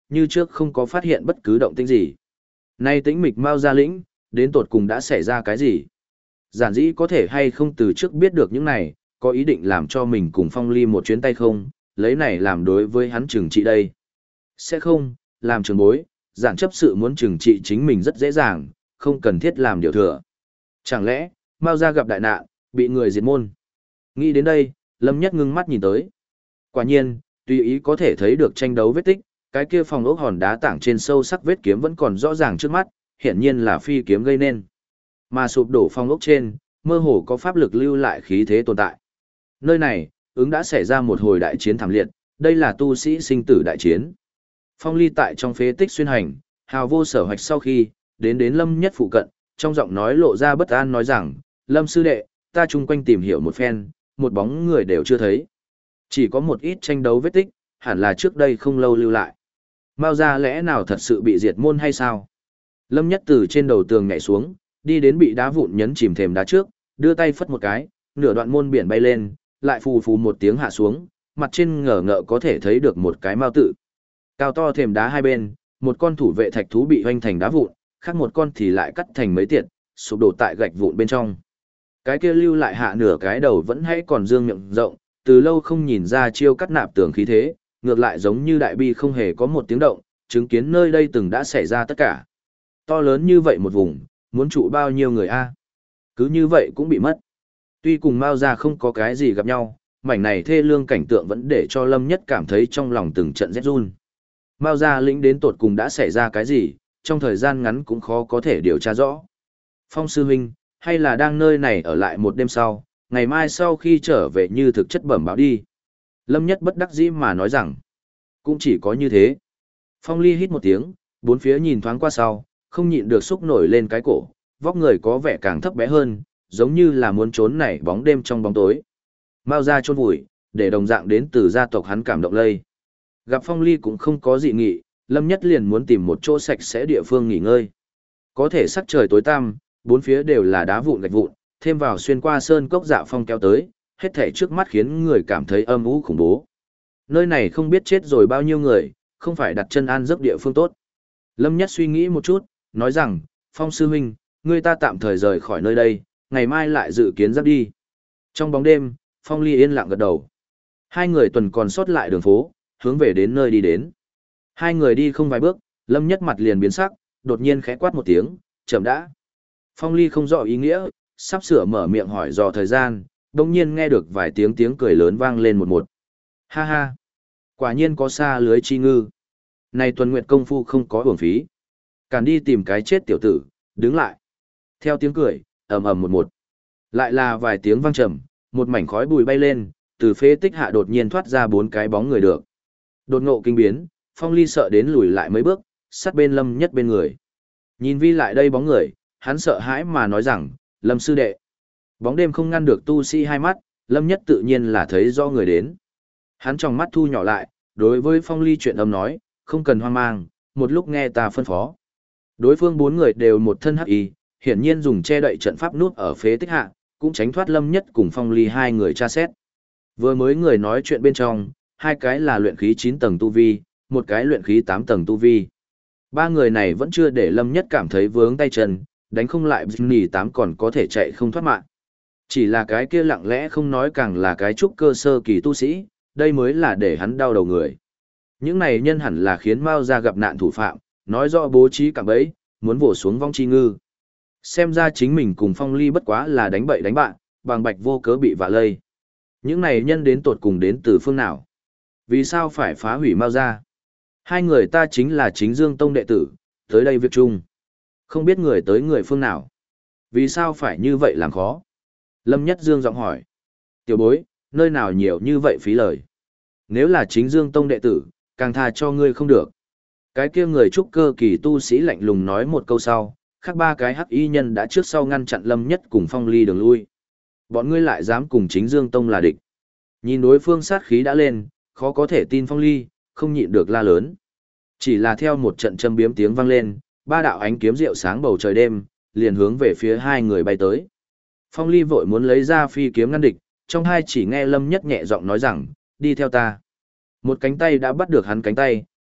như trước không có phát hiện bất cứ động tĩnh gì. Nay tĩnh mịch Mao Gia lĩnh, đến tột cùng đã xảy ra cái gì? Giản dĩ có thể hay không từ trước biết được những này, có ý định làm cho mình cùng Phong Ly một chuyến tay không, lấy này làm đối với hắn trừng trị đây. Sẽ không, làm trường bối, giản chấp sự muốn trừng trị chính mình rất dễ dàng, không cần thiết làm điều thừa. Chẳng lẽ, Mao Gia gặp đại nạn, bị người diệt môn? Nghĩ đến đây, Lâm Nhất ngưng mắt nhìn tới. Quả nhiên, tùy ý có thể thấy được tranh đấu vết tích, cái kia phòng ốc hòn đá tảng trên sâu sắc vết kiếm vẫn còn rõ ràng trước mắt, hiển nhiên là phi kiếm gây nên. Mà sụp đổ phòng ốc trên, mơ hồ có pháp lực lưu lại khí thế tồn tại. Nơi này, ứng đã xảy ra một hồi đại chiến thảm liệt, đây là tu sĩ sinh tử đại chiến. Phong Ly tại trong phế tích xuyên hành, hào vô sở hoạch sau khi, đến Lâm Nhất phụ cận, trong giọng nói lộ ra bất an nói rằng, Lâm sư đệ, ta chung quanh tìm hiểu một phen, một bóng người đều chưa thấy. Chỉ có một ít tranh đấu vết tích, hẳn là trước đây không lâu lưu lại. Mao gia lẽ nào thật sự bị diệt môn hay sao? Lâm Nhất từ trên đầu tường nhảy xuống, đi đến bị đá vụn nhấn chìm thềm đá trước, đưa tay phất một cái, nửa đoạn môn biển bay lên, lại phù phù một tiếng hạ xuống, mặt trên ngờ ngợ có thể thấy được một cái mao tự. Cao to thềm đá hai bên, một con thủ vệ thạch thú bị hoanh thành đá vụn, khác một con thì lại cắt thành mấy tiện, sụp đổ tại gạch vụn bên trong. Cái kia lưu lại hạ nửa cái đầu vẫn hãy còn dương miệng rộng, từ lâu không nhìn ra chiêu cắt nạp tường khí thế, ngược lại giống như đại bi không hề có một tiếng động, chứng kiến nơi đây từng đã xảy ra tất cả. To lớn như vậy một vùng, muốn trụ bao nhiêu người a? Cứ như vậy cũng bị mất. Tuy cùng Mao gia không có cái gì gặp nhau, mảnh này thê lương cảnh tượng vẫn để cho Lâm Nhất cảm thấy trong lòng từng trận rét run. Mao gia lĩnh đến tột cùng đã xảy ra cái gì, trong thời gian ngắn cũng khó có thể điều tra rõ. Phong sư huynh, hay là đang nơi này ở lại một đêm sau, ngày mai sau khi trở về như thực chất bẩm báo đi. Lâm Nhất bất đắc dĩ mà nói rằng, cũng chỉ có như thế. Phong Ly hít một tiếng, bốn phía nhìn thoáng qua sau, không nhịn được xúc nổi lên cái cổ, vóc người có vẻ càng thấp bé hơn, giống như là muốn trốn nảy bóng đêm trong bóng tối. Mao gia chôn vùi, để đồng dạng đến từ gia tộc hắn cảm động lây. Gặp Phong Ly cũng không có dị nghị, Lâm Nhất liền muốn tìm một chỗ sạch sẽ địa phương nghỉ ngơi. Có thể sắc trời tối tăm, bốn phía đều là đá vụn gạch vụn, thêm vào xuyên qua sơn cốc dạ phong kéo tới, hết thảy trước mắt khiến người cảm thấy âm u khủng bố. Nơi này không biết chết rồi bao nhiêu người, không phải đặt chân an giấc địa phương tốt. Lâm Nhất suy nghĩ một chút, nói rằng, Phong sư huynh, ngươi ta tạm thời rời khỏi nơi đây, ngày mai lại dự kiến giáp đi. Trong bóng đêm, Phong Ly yên lặng gật đầu. Hai người tuần còn sót lại đường phố, hướng về đến nơi đi đến. Hai người đi không vài bước, Lâm Nhất mặt liền biến sắc, đột nhiên khẽ quát một tiếng, chậm đã. Phong Ly không rõ ý nghĩa, sắp sửa mở miệng hỏi dò thời gian, đồng nhiên nghe được vài tiếng cười lớn vang lên một. Ha ha! Quả nhiên có xa lưới chi ngư. Này tuần nguyệt công phu không có uổng phí. Càn đi tìm cái chết tiểu tử, đứng lại. Theo tiếng cười, ầm ầm một. Lại là vài tiếng vang trầm, một mảnh khói bụi bay lên, từ phế tích hạ đột nhiên thoát ra bốn cái bóng người được. Đột ngộ kinh biến, Phong Ly sợ đến lùi lại mấy bước, sát bên Lâm Nhất bên người. Nhìn vi lại đây bóng người, hắn sợ hãi mà nói rằng, Lâm sư đệ. Bóng đêm không ngăn được tu sĩ hai mắt, Lâm Nhất tự nhiên là thấy do người đến. Hắn trong mắt thu nhỏ lại, đối với Phong Ly chuyện âm nói, không cần hoang mang, một lúc nghe ta phân phó. Đối phương bốn người đều một thân hắc y, hiển nhiên dùng che đậy trận pháp nút ở phế tích hạ, cũng tránh thoát Lâm Nhất cùng Phong Ly hai người tra xét. Vừa mới người nói chuyện bên trong, hai cái là luyện khí 9 tầng tu vi, một cái luyện khí 8 tầng tu vi. Ba người này vẫn chưa để Lâm Nhất cảm thấy vướng tay chân, đánh không lại nỉ 8 còn có thể chạy không thoát mạng. Chỉ là cái kia lặng lẽ không nói càng là cái trúc cơ sơ kỳ tu sĩ, đây mới là để hắn đau đầu người. Những này nhân hẳn là khiến Mao gia gặp nạn thủ phạm, nói rõ bố trí cả bẫy, muốn vồ xuống vong chi ngư. Xem ra chính mình cùng Phong Ly bất quá là đánh bậy đánh bạn, bằng bạch vô cớ bị vạ lây. Những này nhân đến tột cùng đến từ phương nào? Vì sao phải phá hủy Mao gia? Hai người ta chính là Chính Dương Tông đệ tử, tới đây việc chung. Không biết người tới người phương nào? Vì sao phải như vậy làm khó? Lâm Nhất Dương giọng hỏi. Tiểu bối, nơi nào nhiều như vậy phí lời? Nếu là Chính Dương Tông đệ tử, càng tha cho ngươi không được. Cái kia người trúc cơ kỳ tu sĩ lạnh lùng nói một câu sau, khác ba cái hắc y nhân đã trước sau ngăn chặn Lâm Nhất cùng Phong Ly đường lui. Bọn ngươi lại dám cùng Chính Dương Tông là địch. Nhìn đối phương sát khí đã lên, khó có thể tin Phong Ly, không nhịn được la lớn. Chỉ là theo một trận châm biếm tiếng vang lên, ba đạo ánh kiếm rượu sáng bầu trời đêm, liền hướng về phía hai người bay tới. Phong Ly vội muốn lấy ra phi kiếm ngăn địch, trong hai chỉ nghe Lâm Nhất nhẹ giọng nói rằng, đi theo ta. Một cánh tay đã bắt được hắn cánh tay,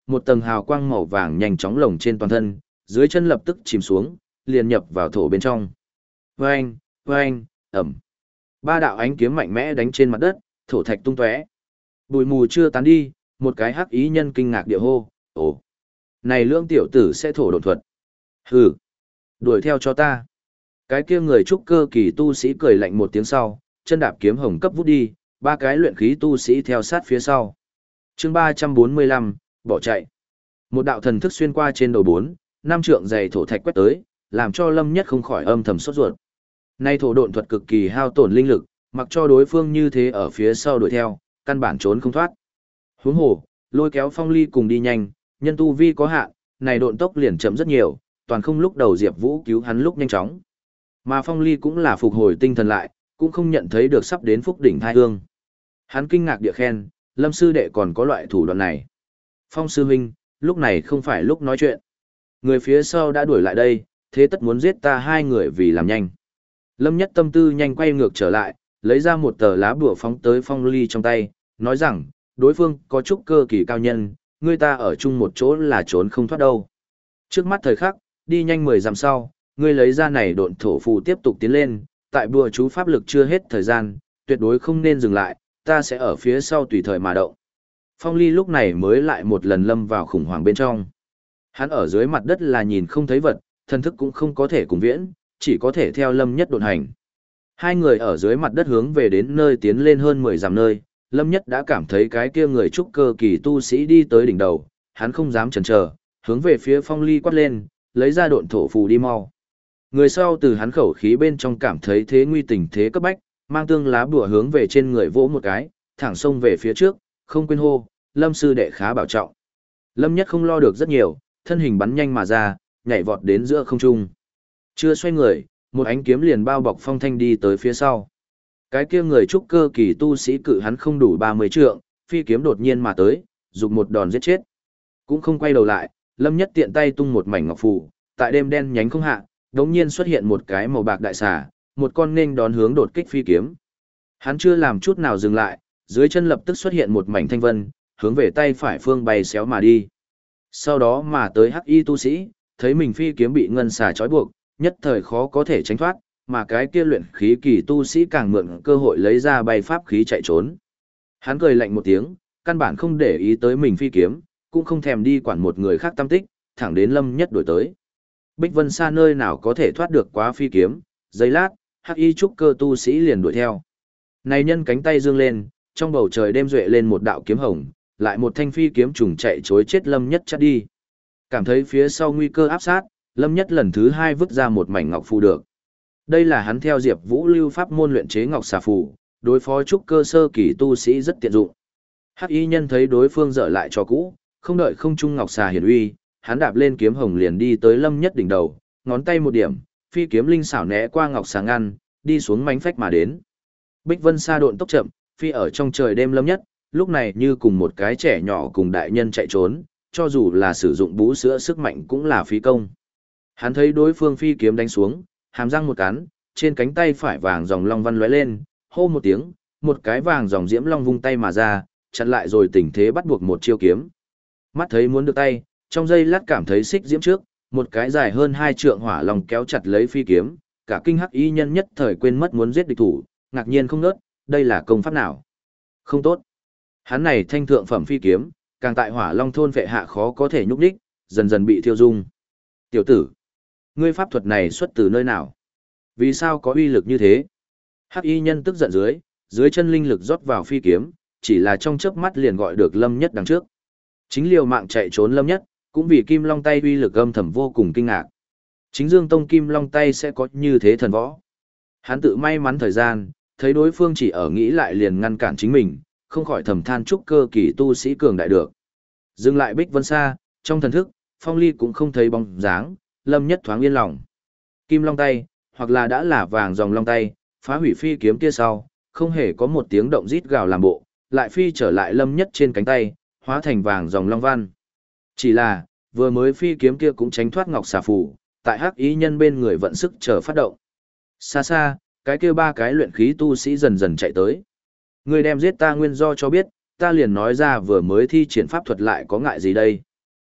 một tầng hào quang màu vàng nhanh chóng lồng trên toàn thân, dưới chân lập tức chìm xuống, liền nhập vào thổ bên trong. Vâng, vâng, ẩm. Ba đạo ánh kiếm mạnh mẽ đánh trên mặt đất, thổ thạch tung tóe. Bụi mù chưa tán đi, một cái hắc ý nhân kinh ngạc địa hô, ồ, này lưỡng tiểu tử sẽ thổ độn thuật. Hừ, đuổi theo cho ta. Cái kia người trúc cơ kỳ tu sĩ cười lạnh một tiếng sau, chân đạp kiếm hồng cấp vút đi, ba cái luyện khí tu sĩ theo sát phía sau. Chương 345, bỏ chạy. Một đạo thần thức xuyên qua trên đầu 4, 5 trượng dày thổ thạch quét tới, làm cho Lâm Nhất không khỏi âm thầm sốt ruột. Nay thổ độn thuật cực kỳ hao tổn linh lực, mặc cho đối phương như thế ở phía sau đuổi theo, căn bản trốn không thoát. Huống hồ, lôi kéo Phong Ly cùng đi nhanh, nhân tu vi có hạn, này độn tốc liền chậm rất nhiều, toàn không lúc đầu Diệp Vũ cứu hắn lúc nhanh chóng. Mà Phong Ly cũng là phục hồi tinh thần lại, cũng không nhận thấy được sắp đến phúc đỉnh thai hương. Hắn kinh ngạc địa khen, Lâm sư đệ còn có loại thủ đoạn này. Phong sư huynh, lúc này không phải lúc nói chuyện. Người phía sau đã đuổi lại đây, thế tất muốn giết ta hai người vì làm nhanh. Lâm Nhất tâm tư nhanh quay ngược trở lại, lấy ra một tờ lá bùa phóng tới Phong Ly trong tay, nói rằng, đối phương có chút cơ kỳ cao nhân, người ta ở chung một chỗ là trốn không thoát đâu. Trước mắt thời khắc, đi nhanh 10 dặm sau, ngươi lấy ra này độn thổ phù tiếp tục tiến lên, tại bùa chú pháp lực chưa hết thời gian, tuyệt đối không nên dừng lại, ta sẽ ở phía sau tùy thời mà động. Phong Ly lúc này mới lại một lần lâm vào khủng hoảng bên trong. Hắn ở dưới mặt đất là nhìn không thấy vật, thân thức cũng không có thể cùng viễn, chỉ có thể theo Lâm Nhất độn hành. Hai người ở dưới mặt đất hướng về đến nơi tiến lên hơn 10 dặm nơi, Lâm Nhất đã cảm thấy cái kia người trúc cơ kỳ tu sĩ đi tới đỉnh đầu, hắn không dám chần chờ, hướng về phía Phong Ly quát lên, lấy ra độn thổ phù đi mau. Người sau từ hắn khẩu khí bên trong cảm thấy thế nguy tình thế cấp bách, mang tương lá bùa hướng về trên người vỗ một cái, thẳng xông về phía trước, không quên hô, Lâm sư đệ khá bảo trọng. Lâm Nhất không lo được rất nhiều, thân hình bắn nhanh mà ra, nhảy vọt đến giữa không trung. Chưa xoay người, một ánh kiếm liền bao bọc Phong Thanh đi tới phía sau. Cái kia người trúc cơ kỳ tu sĩ cự hắn không đủ 30 trượng, phi kiếm đột nhiên mà tới, dục một đòn giết chết. Cũng không quay đầu lại, Lâm Nhất tiện tay tung một mảnh ngọc phù, tại đêm đen nhánh không hạ, đống nhiên xuất hiện một cái màu bạc đại xà, một con nên đón hướng đột kích phi kiếm. Hắn chưa làm chút nào dừng lại, dưới chân lập tức xuất hiện một mảnh thanh vân, hướng về tay phải phương bay xéo mà đi. Sau đó mà tới hắc y tu sĩ, thấy mình phi kiếm bị ngân xà trói buộc, nhất thời khó có thể tránh thoát, mà cái kia luyện khí kỳ tu sĩ càng mượn cơ hội lấy ra bay pháp khí chạy trốn. Hắn cười lạnh một tiếng, căn bản không để ý tới mình phi kiếm, cũng không thèm đi quản một người khác tâm tích, thẳng đến Lâm Nhất đuổi tới. Bích Vân Sa nơi nào có thể thoát được quá phi kiếm, giây lát, hắc y trúc cơ tu sĩ liền đuổi theo. Này nhân cánh tay dương lên, trong bầu trời đêm duệ lên một đạo kiếm hồng, lại một thanh phi kiếm trùng chạy chối chết Lâm Nhất chắt đi. Cảm thấy phía sau nguy cơ áp sát, Lâm Nhất lần thứ 2 vứt ra một mảnh ngọc phù được. Đây là hắn theo Diệp Vũ lưu pháp môn luyện chế ngọc xà phù, đối phó trúc cơ sơ kỳ tu sĩ rất tiện dụng. Hắc y nhân thấy đối phương dở lại cho cũ, không đợi không trung ngọc xà hiển uy, hắn đạp lên kiếm hồng liền đi tới Lâm Nhất đỉnh đầu, ngón tay một điểm, phi kiếm linh xảo né qua ngọc xà ngăn, đi xuống mánh phách mà đến. Bích Vân Sa độn tốc chậm, phi ở trong trời đêm Lâm Nhất, lúc này như cùng một cái trẻ nhỏ cùng đại nhân chạy trốn, cho dù là sử dụng bú sữa sức mạnh cũng là phí công. Hắn thấy đối phương phi kiếm đánh xuống, hàm răng một cắn, trên cánh tay phải vàng dòng long văn lóe lên, hô một tiếng, một cái vàng dòng diễm long vung tay mà ra, chặn lại rồi tình thế bắt buộc một chiêu kiếm. Mắt thấy muốn được tay, trong giây lát cảm thấy xích diễm trước, một cái dài hơn 2 trượng hỏa long kéo chặt lấy phi kiếm, cả kinh hắc y nhân nhất thời quên mất muốn giết địch thủ, ngạc nhiên không ngớt, đây là công pháp nào? Không tốt. Hắn này thanh thượng phẩm phi kiếm, càng tại hỏa long thôn vệ hạ khó có thể nhúc đích, dần dần bị thiêu dung. Tiểu tử, ngươi pháp thuật này xuất từ nơi nào? Vì sao có uy lực như thế? Hắc y nhân tức giận dưới chân linh lực rót vào phi kiếm, chỉ là trong chớp mắt liền gọi được Lâm Nhất đằng trước. Chính liều mạng chạy trốn Lâm Nhất, cũng vì Kim Long tay uy lực âm thầm vô cùng kinh ngạc. Chính Dương Tông Kim Long tay sẽ có như thế thần võ. Hắn tự may mắn thời gian, thấy đối phương chỉ ở nghĩ lại liền ngăn cản chính mình, không khỏi thầm than chúc cơ kỳ tu sĩ cường đại được. Dừng lại Bích Vân Sa, trong thần thức, Phong Ly cũng không thấy bóng dáng, Lâm Nhất thoáng yên lòng. Kim Long tay, hoặc là đã là vàng dòng long tay, phá hủy phi kiếm kia sau, không hề có một tiếng động rít gào làm bộ, lại phi trở lại Lâm Nhất trên cánh tay, hóa thành vàng dòng long văn. Chỉ là, vừa mới phi kiếm kia cũng tránh thoát ngọc xà phù, tại hắc ý nhân bên người vận sức chờ phát động. Xa xa, cái kia ba cái luyện khí tu sĩ dần dần chạy tới. Người đem giết ta nguyên do cho biết, ta liền nói ra vừa mới thi triển pháp thuật lại có ngại gì đây.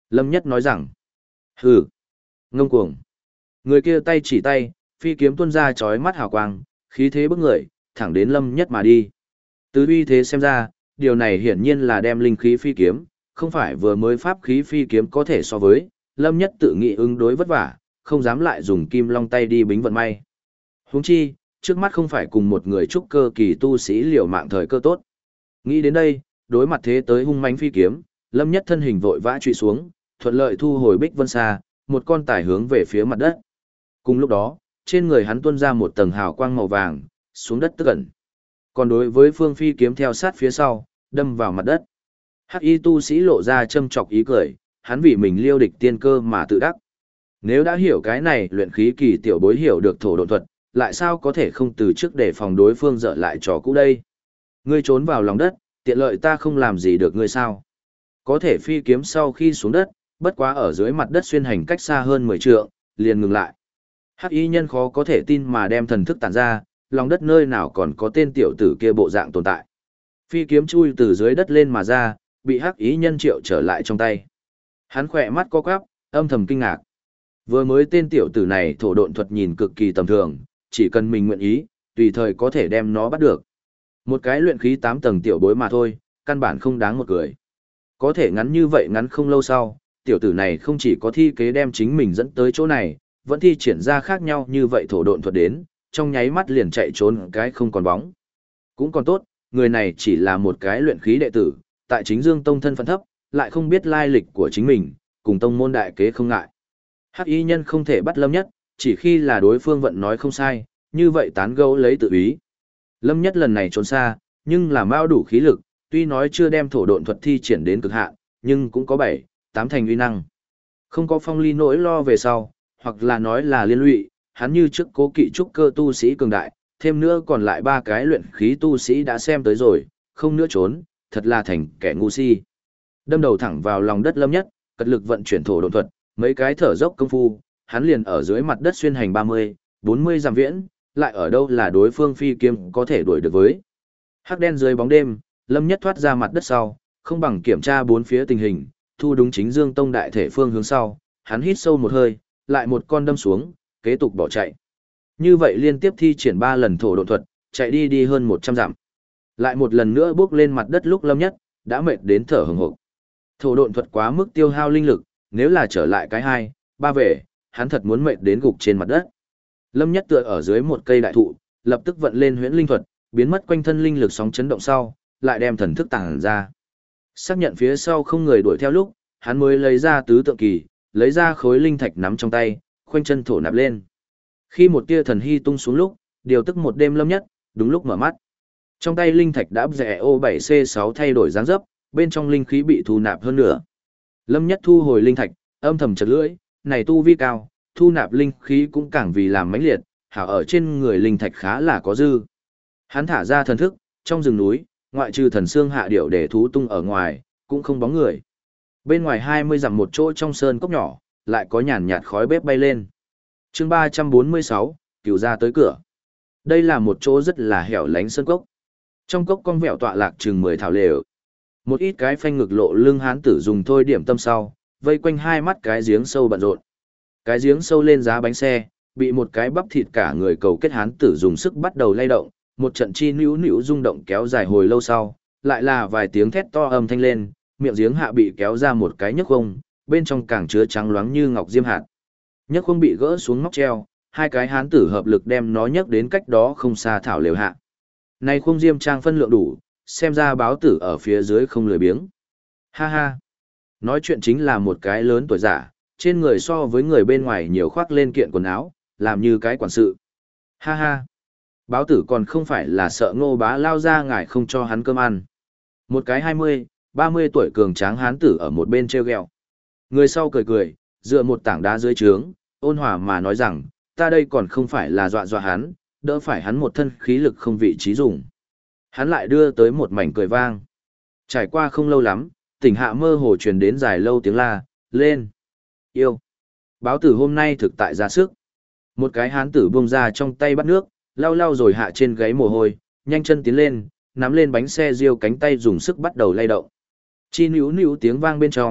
Lâm Nhất nói rằng, hừ, ngông cuồng. Người kia tay chỉ tay, phi kiếm tuôn ra chói mắt hào quang, khí thế bức người, thẳng đến Lâm Nhất mà đi. Từ uy thế xem ra, điều này hiển nhiên là đem linh khí phi kiếm, không phải vừa mới pháp khí phi kiếm có thể so với, Lâm Nhất tự nghĩ ứng đối vất vả, không dám lại dùng kim long tay đi bính vận may. Huống chi, trước mắt không phải cùng một người trúc cơ kỳ tu sĩ liều mạng thời cơ tốt. Nghĩ đến đây, đối mặt thế tới hung mãnh phi kiếm, Lâm Nhất thân hình vội vã truy xuống, thuận lợi thu hồi Bích Vân Sa, một con tải hướng về phía mặt đất. Cùng lúc đó, trên người hắn tuôn ra một tầng hào quang màu vàng, xuống đất tức ẩn. Còn đối với phương phi kiếm theo sát phía sau, đâm vào mặt đất. Hắc y tu sĩ lộ ra châm chọc ý cười, hắn vì mình liêu địch tiên cơ mà tự đắc. Nếu đã hiểu cái này luyện khí kỳ tiểu bối hiểu được thổ độn thuật, lại sao có thể không từ trước để phòng đối phương dở lại trò cũ đây? Ngươi trốn vào lòng đất, tiện lợi ta không làm gì được ngươi sao? Có thể phi kiếm sau khi xuống đất, bất quá ở dưới mặt đất xuyên hành cách xa hơn 10 trượng, liền ngừng lại. Hắc y nhân khó có thể tin mà đem thần thức tản ra, lòng đất nơi nào còn có tên tiểu tử kia bộ dạng tồn tại. Phi kiếm chui từ dưới đất lên mà ra, bị hắc y nhân triệu trở lại trong tay. Hắn khỏe mắt co quắp, âm thầm kinh ngạc. Vừa mới tên tiểu tử này thổ độn thuật nhìn cực kỳ tầm thường, chỉ cần mình nguyện ý, tùy thời có thể đem nó bắt được. Một cái luyện khí 8 tầng tiểu bối mà thôi, căn bản không đáng một cười. Có thể ngắn như vậy ngắn không lâu sau, tiểu tử này không chỉ có thi kế đem chính mình dẫn tới chỗ này, vẫn thi triển ra khác nhau như vậy thổ độn thuật đến, trong nháy mắt liền chạy trốn cái không còn bóng. Cũng còn tốt, người này chỉ là một cái luyện khí đệ tử, tại chính dương tông thân phận thấp, lại không biết lai lịch của chính mình, cùng tông môn đại kế không ngại. Hắc y nhân không thể bắt Lâm Nhất, chỉ khi là đối phương vận nói không sai, như vậy tán gẫu lấy tự ý. Lâm Nhất lần này trốn xa, nhưng là mao đủ khí lực, tuy nói chưa đem thổ độn thuật thi triển đến cực hạn, nhưng cũng có 7, 8 thành uy năng. Không có Phong Ly nỗi lo về sau, hoặc là nói là liên lụy, hắn như trước cố kỵ trúc cơ tu sĩ cường đại, thêm nữa còn lại 3 cái luyện khí tu sĩ đã xem tới rồi, không nữa trốn, thật là thành kẻ ngu si. Đâm đầu thẳng vào lòng đất Lâm Nhất, cật lực vận chuyển thổ độn thuật, mấy cái thở dốc công phu, hắn liền ở dưới mặt đất xuyên hành 30, 40 dặm viễn, lại ở đâu là đối phương phi kiếm có thể đuổi được với. Hắc đen dưới bóng đêm, Lâm Nhất thoát ra mặt đất sau, không bằng kiểm tra bốn phía tình hình, thu đúng chính dương tông đại thể phương hướng sau, hắn hít sâu một hơi, lại một con đâm xuống, kế tục bỏ chạy. Như vậy liên tiếp thi triển 3 lần thổ độn thuật, chạy đi hơn 100 dặm. Lại một lần nữa bước lên mặt đất lúc Lâm Nhất đã mệt đến thở hổn hộc. Thổ độn thuật quá mức tiêu hao linh lực, nếu là trở lại cái 2, 3 về, hắn thật muốn mệt đến gục trên mặt đất. Lâm Nhất tựa ở dưới một cây đại thụ, lập tức vận lên huyễn linh thuật, biến mất quanh thân linh lực sóng chấn động sau, lại đem thần thức tàng ra. Xác nhận phía sau không người đuổi theo lúc, hắn mới lấy ra tứ tượng kỳ, lấy ra khối linh thạch nắm trong tay, khoanh chân thổ nạp lên. Khi một tia thần hy tung xuống lúc, điều tức một đêm Lâm Nhất, đúng lúc mở mắt. Trong tay linh thạch đã rẽ O7C6 thay đổi dáng dấp, bên trong linh khí bị thu nạp hơn nữa. Lâm Nhất thu hồi linh thạch, âm thầm chật lưỡi, này tu vi cao, thu nạp linh khí cũng càng vì làm mãnh liệt, hảo ở trên người linh thạch khá là có dư. Hắn thả ra thần thức, trong rừng núi, ngoại trừ thần xương hạ điểu để thú tung ở ngoài, cũng không bóng người. Bên ngoài 20 dặm một chỗ trong sơn cốc nhỏ, lại có nhàn nhạt khói bếp bay lên. Chương 346, cửu ra tới cửa. Đây là một chỗ rất là hẻo lánh sơn cốc. Trong cốc con vẹo tọa lạc chừng 10 thảo lều. Một ít cái phanh ngực lộ lưng hán tử dùng thôi điểm tâm sau, vây quanh hai mắt cái giếng sâu bận rộn. Cái giếng sâu lên giá bánh xe, bị một cái bắp thịt cả người cầu kết hán tử dùng sức bắt đầu lay động, một trận chi nữu nữu rung động kéo dài hồi lâu sau, lại là vài tiếng thét to âm thanh lên, miệng giếng hạ bị kéo ra một cái nhấc không, bên trong càng chứa trắng loáng như ngọc diêm hạt. Nhấc không bị gỡ xuống móc treo, hai cái hán tử hợp lực đem nó nhấc đến cách đó không xa thảo lều hạ. Này khung diêm trang phân lượng đủ, xem ra báo tử ở phía dưới không lười biếng. Ha ha. Nói chuyện chính là một cái lớn tuổi giả, trên người so với người bên ngoài nhiều khoác lên kiện quần áo, làm như cái quản sự. Ha ha. Báo tử còn không phải là sợ Ngô Bá lao ra ngài không cho hắn cơm ăn. Một cái 20, 30 tuổi cường tráng hán tử ở một bên treo ghẹo. Người sau cười cười, dựa một tảng đá dưới trướng, ôn hòa mà nói rằng, ta đây còn không phải là dọa dọa hắn, đỡ phải hắn một thân khí lực không vị trí dùng. Hắn lại đưa tới một mảnh cười vang. Trải qua không lâu lắm, tỉnh hạ mơ hồ truyền đến dài lâu tiếng la, lên. Yêu. Báo tử hôm nay thực tại ra sức. Một cái hán tử buông ra trong tay bắt nước, lau lau rồi hạ trên gáy mồ hôi, nhanh chân tiến lên, nắm lên bánh xe riêu cánh tay dùng sức bắt đầu lay động. Chi níu níu tiếng vang bên trong,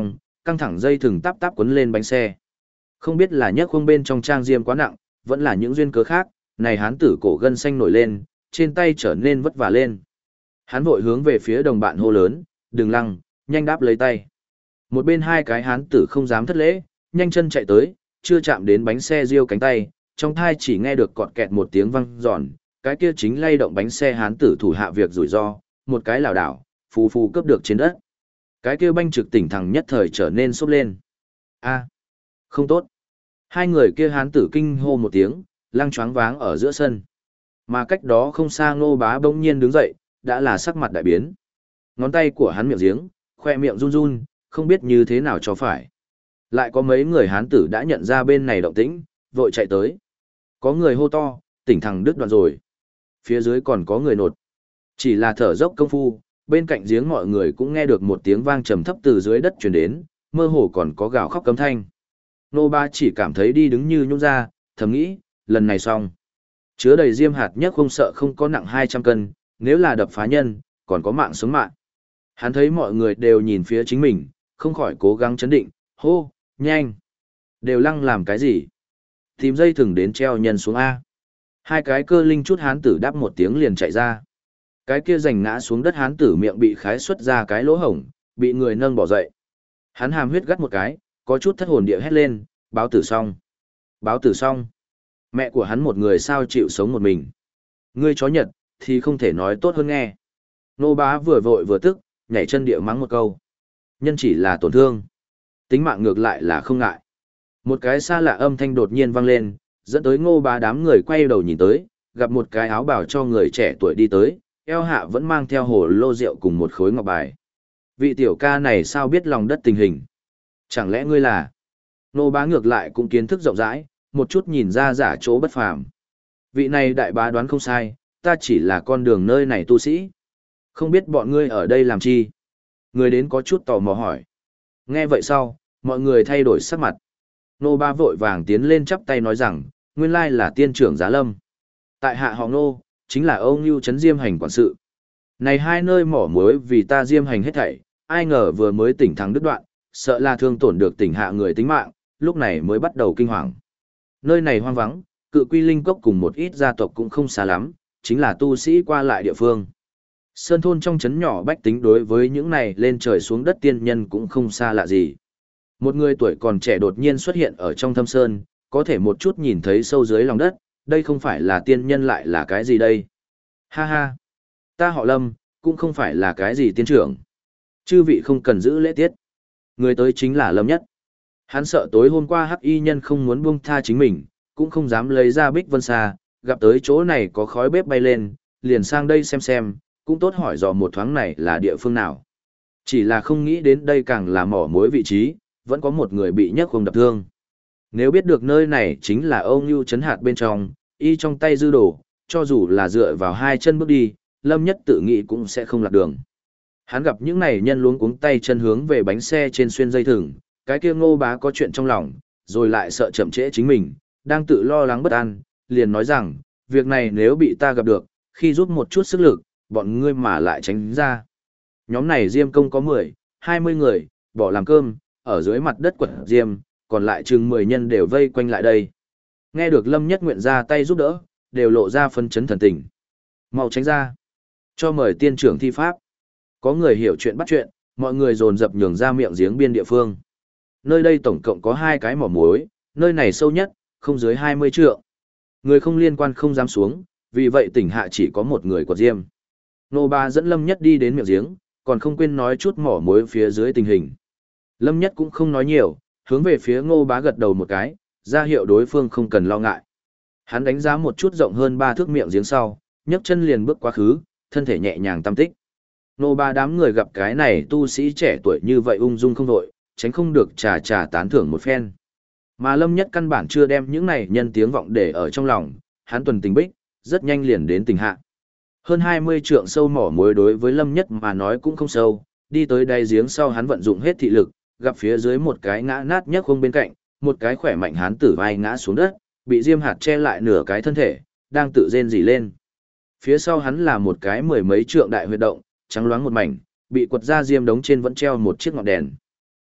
căng thẳng dây thừng táp táp quấn lên bánh xe. Không biết là nhấc khung bên trong trang diêm quá nặng, vẫn là những duyên cớ khác, này hán tử cổ gân xanh nổi lên, trên tay trở nên vất vả lên. Hắn vội hướng về phía đồng bạn hô lớn, đừng lăng, nhanh đáp lấy tay. Một bên hai cái hán tử không dám thất lễ, nhanh chân chạy tới, chưa chạm đến bánh xe riêu cánh tay, trong thai chỉ nghe được cọt kẹt một tiếng vang giòn, cái kia chính lay động bánh xe hán tử thủ hạ việc rủi ro, một cái lảo đảo, phù phù cướp được trên đất. Cái kia banh trực tỉnh thằng nhất thời trở nên sốt lên. A, không tốt. Hai người kia hán tử kinh hô một tiếng, lăng choáng váng ở giữa sân. Mà cách đó không xa Ngô Bá bỗng nhiên đứng dậy, đã là sắc mặt đại biến. Ngón tay của hắn miệng giếng, khoe miệng run run, không biết như thế nào cho phải. Lại có mấy người hán tử đã nhận ra bên này động tĩnh, vội chạy tới. Có người hô to, tỉnh thằng đứt đoạn rồi. Phía dưới còn có người nột. Chỉ là thở dốc công phu, bên cạnh giếng mọi người cũng nghe được một tiếng vang trầm thấp từ dưới đất truyền đến, mơ hồ còn có gào khóc cấm thanh. Nô Ba chỉ cảm thấy đi đứng như nhũn ra, thầm nghĩ, lần này xong. Chứa đầy diêm hạt nhất không sợ không có nặng 200 cân, nếu là đập phá nhân, còn có mạng sống mạng. Hắn thấy mọi người đều nhìn phía chính mình, không khỏi cố gắng chấn định, hô, nhanh. Đều lăng làm cái gì? Tìm dây thừng đến treo nhân xuống A. Hai cái cơ linh chút hán tử đáp một tiếng liền chạy ra. Cái kia giành ngã xuống đất hán tử miệng bị khái xuất ra cái lỗ hổng, bị người nâng bỏ dậy. Hắn hàm huyết gắt một cái, có chút thất hồn địa hét lên, báo tử xong. Báo tử xong. Mẹ của hắn một người sao chịu sống một mình. Ngươi chó Nhật, thì không thể nói tốt hơn nghe. Nô Bá vừa vội vừa tức, nhảy chân địa mắng một câu. Nhân chỉ là tổn thương. Tính mạng ngược lại là không ngại. Một cái xa lạ âm thanh đột nhiên vang lên, dẫn tới Ngô Bá đám người quay đầu nhìn tới, gặp một cái áo bào cho người trẻ tuổi đi tới, eo hạ vẫn mang theo hồ lô rượu cùng một khối ngọc bài. Vị tiểu ca này sao biết lòng đất tình hình? Chẳng lẽ ngươi là? Ngô Bá ngược lại cũng kiến thức rộng rãi, một chút nhìn ra giả chỗ bất phàm. Vị này đại bá đoán không sai, ta chỉ là con đường nơi này tu sĩ. Không biết bọn ngươi ở đây làm chi? Người đến có chút tò mò hỏi. Nghe vậy sau, mọi người thay đổi sắc mặt. Nô Ba vội vàng tiến lên chắp tay nói rằng, nguyên lai là tiên trưởng Giá Lâm. Tại hạ họ Nô, chính là Âu Ngưu Trấn Diêm Hành quản sự. Này hai nơi mỏ muối vì ta Diêm Hành hết thảy, ai ngờ vừa mới tỉnh thắng đứt đoạn, sợ là thương tổn được tỉnh hạ người tính mạng, lúc này mới bắt đầu kinh hoàng. Nơi này hoang vắng, Cự Quy Linh Cốc cùng một ít gia tộc cũng không xa lắm, chính là tu sĩ qua lại địa phương. Sơn thôn trong trấn nhỏ bách tính đối với những này lên trời xuống đất tiên nhân cũng không xa lạ gì. Một người tuổi còn trẻ đột nhiên xuất hiện ở trong thâm sơn, có thể một chút nhìn thấy sâu dưới lòng đất, đây không phải là tiên nhân lại là cái gì đây? Ha ha! Ta họ Lâm, cũng không phải là cái gì tiên trưởng. Chư vị không cần giữ lễ tiết. Người tới chính là Lâm Nhất. Hắn sợ tối hôm qua hắc y nhân không muốn buông tha chính mình, cũng không dám lấy ra Bích Vân Sa, gặp tới chỗ này có khói bếp bay lên, liền sang đây xem, cũng tốt hỏi dò một thoáng này là địa phương nào. Chỉ là không nghĩ đến đây càng là mỏ mối vị trí, vẫn có một người bị nhấc không đập thương. Nếu biết được nơi này chính là Âu Ngưu Trấn hạt bên trong, y trong tay dư đồ, cho dù là dựa vào hai chân bước đi, Lâm Nhất tự nghĩ cũng sẽ không lạc đường. Hắn gặp những này nhân luống cuống tay chân hướng về bánh xe trên xuyên dây thừng, cái kia Ngô Bá có chuyện trong lòng, rồi lại sợ chậm trễ chính mình, đang tự lo lắng bất an, liền nói rằng, việc này nếu bị ta gặp được, khi giúp một chút sức lực, bọn ngươi mà lại tránh ra. Nhóm này Diêm công có 10, 20 người, bỏ làm cơm, ở dưới mặt đất quật Diêm, còn lại chừng 10 nhân đều vây quanh lại đây. Nghe được Lâm Nhất nguyện ra tay giúp đỡ, đều lộ ra phân chấn thần tình. Mau tránh ra. Cho mời tiên trưởng thi pháp. Có người hiểu chuyện bắt chuyện, mọi người dồn dập nhường ra miệng giếng biên địa phương. Nơi đây tổng cộng có 2 cái mỏ muối, nơi này sâu nhất, không dưới 20 trượng. Người không liên quan không dám xuống, vì vậy tỉnh hạ chỉ có một người quật Diêm. Nô Ba dẫn Lâm Nhất đi đến miệng giếng, còn không quên nói chút mỏ muối phía dưới tình hình. Lâm Nhất cũng không nói nhiều, hướng về phía Ngô Bá gật đầu một cái, ra hiệu đối phương không cần lo ngại. Hắn đánh giá một chút rộng hơn 3 thước miệng giếng sau, nhấc chân liền bước quá khứ, thân thể nhẹ nhàng tâm tích. Ngô Bá đám người gặp cái này tu sĩ trẻ tuổi như vậy ung dung không đội, tránh không được trà tán thưởng một phen. Mà Lâm Nhất căn bản chưa đem những này nhân tiếng vọng để ở trong lòng, hắn tuần tình bích, rất nhanh liền đến tình hạ. Hơn 20 trượng sâu mỏ muối đối với Lâm Nhất mà nói cũng không sâu, đi tới đáy giếng sau hắn vận dụng hết thị lực, gặp phía dưới một cái ngã nát nhấc không bên cạnh, một cái khỏe mạnh hán tử vai ngã xuống đất, bị diêm hạt che lại nửa cái thân thể, đang tự rên rỉ lên. Phía sau hắn là một cái 10 mấy trượng đại huyệt động, trắng loáng một mảnh, bị quật ra diêm đống trên vẫn treo một chiếc ngọn đèn.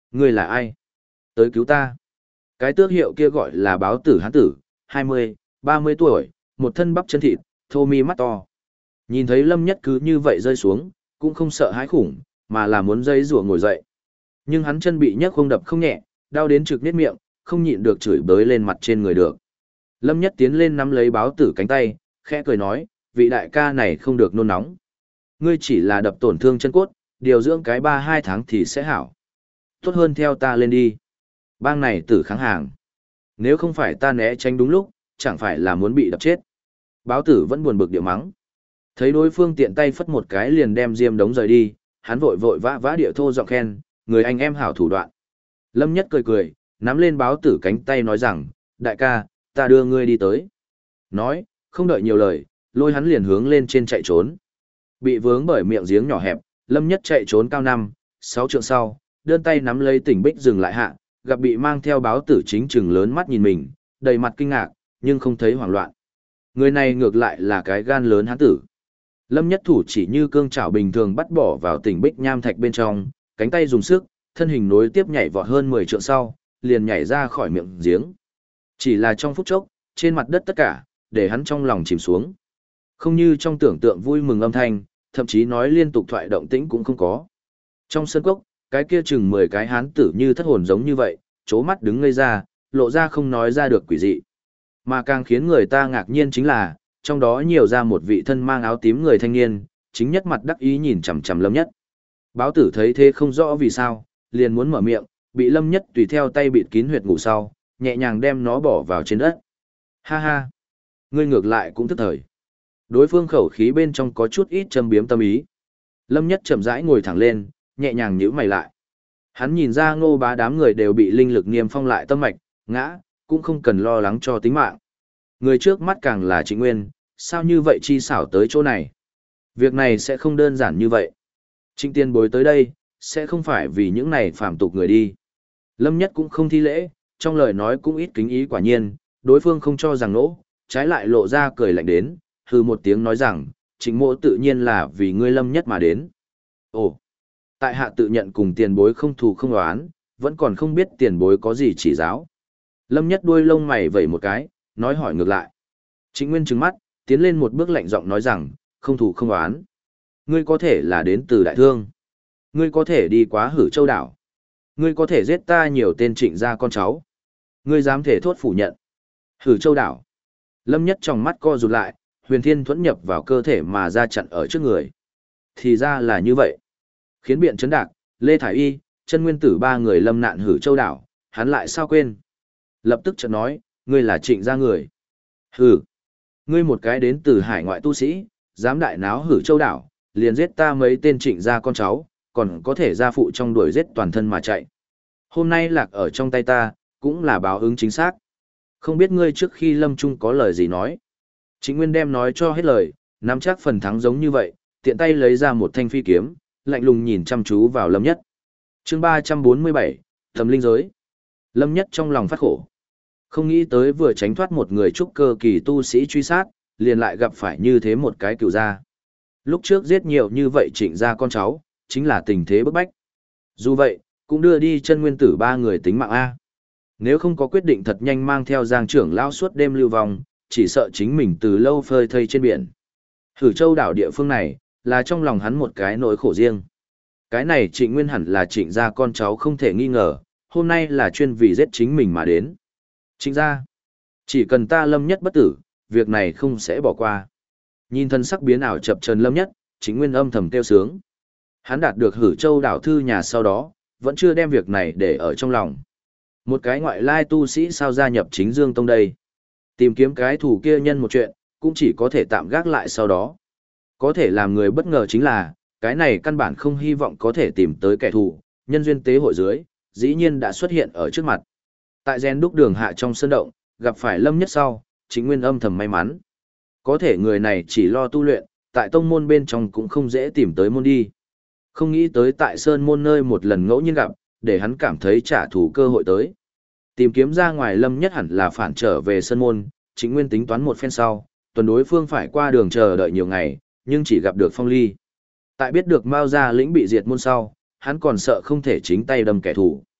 Ngươi là ai? Tới cứu ta. Cái tước hiệu kia gọi là báo tử hán tử, 20, 30 tuổi, một thân bắp chân thịt, thô mi mắt to. Nhìn thấy Lâm Nhất cứ như vậy rơi xuống, cũng không sợ hãi khủng, mà là muốn dây rủa ngồi dậy. Nhưng hắn chân bị nhấc không đập không nhẹ, đau đến trực nết miệng, không nhịn được chửi bới lên mặt trên người được. Lâm Nhất tiến lên nắm lấy báo tử cánh tay, khẽ cười nói, vị đại ca này không được nôn nóng. Ngươi chỉ là đập tổn thương chân cốt, điều dưỡng cái 3-2 tháng thì sẽ hảo. Tốt hơn theo ta lên đi. Bang này tử kháng hàng. Nếu không phải ta né tránh đúng lúc, chẳng phải là muốn bị đập chết. Báo tử vẫn buồn bực điệu mắng. Thấy đối phương tiện tay phất một cái liền đem diêm đống rời đi, hắn vội vội vã vã địa thô giọng khen, người anh em hảo thủ đoạn. Lâm Nhất cười cười, nắm lên báo tử cánh tay nói rằng, đại ca, ta đưa ngươi đi tới. Nói, không đợi nhiều lời, lôi hắn liền hướng lên trên chạy trốn. Bị vướng bởi miệng giếng nhỏ hẹp, Lâm Nhất chạy trốn cao 5-6 trượng sau, đơn tay nắm lấy tỉnh bích dừng lại hạ, gặp bị mang theo báo tử chính chừng lớn mắt nhìn mình, đầy mặt kinh ngạc, nhưng không thấy hoảng loạn. Người này ngược lại là cái gan lớn hán tử. Lâm Nhất thủ chỉ như cương chảo bình thường bắt bỏ vào tỉnh bích nham thạch bên trong, cánh tay dùng sức, thân hình nối tiếp nhảy vọt hơn 10 trượng sau, liền nhảy ra khỏi miệng giếng. Chỉ là trong phút chốc, trên mặt đất tất cả, để hắn trong lòng chìm xuống. Không như trong tưởng tượng vui mừng âm thanh, thậm chí nói liên tục thoại động tĩnh cũng không có. Trong sân cốc, cái kia chừng 10 cái hán tử như thất hồn giống như vậy, chố mắt đứng ngây ra, lộ ra không nói ra được quỷ dị. Mà càng khiến người ta ngạc nhiên chính là, trong đó nhiều ra một vị thân mang áo tím người thanh niên, chính nhất mặt đắc ý nhìn chằm chằm Lâm Nhất. Báo tử thấy thế không rõ vì sao, liền muốn mở miệng, bị Lâm Nhất tùy theo tay bịt kín huyệt ngủ sau, nhẹ nhàng đem nó bỏ vào trên đất. Ha ha, ngươi ngược lại cũng thức thời. Đối phương khẩu khí bên trong có chút ít châm biếm tâm ý. Lâm Nhất chậm rãi ngồi thẳng lên, nhẹ nhàng nhíu mày lại. Hắn nhìn ra Ngô Bá đám người đều bị linh lực niêm phong lại tâm mạch, ngã, cũng không cần lo lắng cho tính mạng. Người trước mắt càng là Trịnh Nguyên, sao như vậy chi xảo tới chỗ này? Việc này sẽ không đơn giản như vậy. Trịnh Tiên Bối tới đây, sẽ không phải vì những này phàm tục người đi. Lâm Nhất cũng không thi lễ, trong lời nói cũng ít kính ý quả nhiên, đối phương không cho rằng nỗ, trái lại lộ ra cười lạnh đến, hừ một tiếng nói rằng, Trịnh Mộ tự nhiên là vì ngươi Lâm Nhất mà đến. Ồ, tại hạ tự nhận cùng tiền bối không thù không oán, vẫn còn không biết tiền bối có gì chỉ giáo. Lâm Nhất đuôi lông mày vẩy một cái, nói hỏi ngược lại. Trịnh Nguyên trừng mắt, tiến lên một bước lạnh giọng nói rằng, không thù không oán. Ngươi có thể là đến từ Đại Thương. Ngươi có thể đi quá Hử Châu đảo. Ngươi có thể giết ta nhiều tên Trịnh gia con cháu. Ngươi dám thể thốt phủ nhận. Hử Châu đảo. Lâm Nhất trong mắt co rụt lại, huyền thiên thuẫn nhập vào cơ thể mà ra chặn ở trước người. Thì ra là như vậy. Khiến biện chấn đạc, Lê Thải Y, chân nguyên tử ba người lâm nạn Hử Châu đảo, hắn lại sao quên. Lập tức chợt nói, ngươi là Trịnh gia người. Hử. Ngươi một cái đến từ hải ngoại tu sĩ, dám đại náo Hử Châu đảo, liền giết ta mấy tên Trịnh gia con cháu, còn có thể gia phụ trong đuổi giết toàn thân mà chạy. Hôm nay lạc ở trong tay ta, cũng là báo ứng chính xác. Không biết ngươi trước khi lâm chung có lời gì nói. Trịnh Nguyên đem nói cho hết lời, nắm chắc phần thắng giống như vậy, tiện tay lấy ra một thanh phi kiếm, lạnh lùng nhìn chăm chú vào Lâm Nhất. Chương 347, Thẩm Linh Giới. Lâm Nhất trong lòng phát khổ. Không nghĩ tới vừa tránh thoát một người trúc cơ kỳ tu sĩ truy sát, liền lại gặp phải như thế một cái cựu gia. Lúc trước giết nhiều như vậy Trịnh gia con cháu, chính là tình thế bức bách. Dù vậy, cũng đưa đi chân nguyên tử ba người tính mạng A. Nếu không có quyết định thật nhanh mang theo Giang trưởng lao suốt đêm lưu vong, chỉ sợ chính mình từ lâu phơi thây trên biển. Hử Châu đảo địa phương này, là trong lòng hắn một cái nỗi khổ riêng. Cái này Trịnh Nguyên hẳn là Trịnh gia con cháu không thể nghi ngờ, hôm nay là chuyên vì giết chính mình mà đến. Trịnh gia, chỉ cần ta Lâm Nhất bất tử, việc này không sẽ bỏ qua. Nhìn thân sắc biến ảo chập chờn Lâm Nhất, Trịnh Nguyên âm thầm kêu sướng. Hắn đạt được Hử Châu đảo thư nhà sau đó, vẫn chưa đem việc này để ở trong lòng. Một cái ngoại lai tu sĩ sao gia nhập chính Dương Tông đây. Tìm kiếm cái thủ kia nhân một chuyện, cũng chỉ có thể tạm gác lại sau đó. Có thể làm người bất ngờ chính là, cái này căn bản không hy vọng có thể tìm tới kẻ thù, nhân duyên tế hội dưới, dĩ nhiên đã xuất hiện ở trước mặt. Tại gen đúc đường hạ trong sơn động, gặp phải Lâm Nhất sau, Trịnh Nguyên âm thầm may mắn. Có thể người này chỉ lo tu luyện, tại tông môn bên trong cũng không dễ tìm tới môn đi. Không nghĩ tới tại sơn môn nơi một lần ngẫu nhiên gặp, để hắn cảm thấy trả thù cơ hội tới. Tìm kiếm ra ngoài Lâm Nhất hẳn là phản trở về sơn môn, Trịnh Nguyên tính toán một phen sau, tuần đối phương phải qua đường chờ đợi nhiều ngày, nhưng chỉ gặp được Phong Ly. Tại biết được Mao Gia lĩnh bị diệt môn sau, hắn còn sợ không thể chính tay đâm kẻ thù.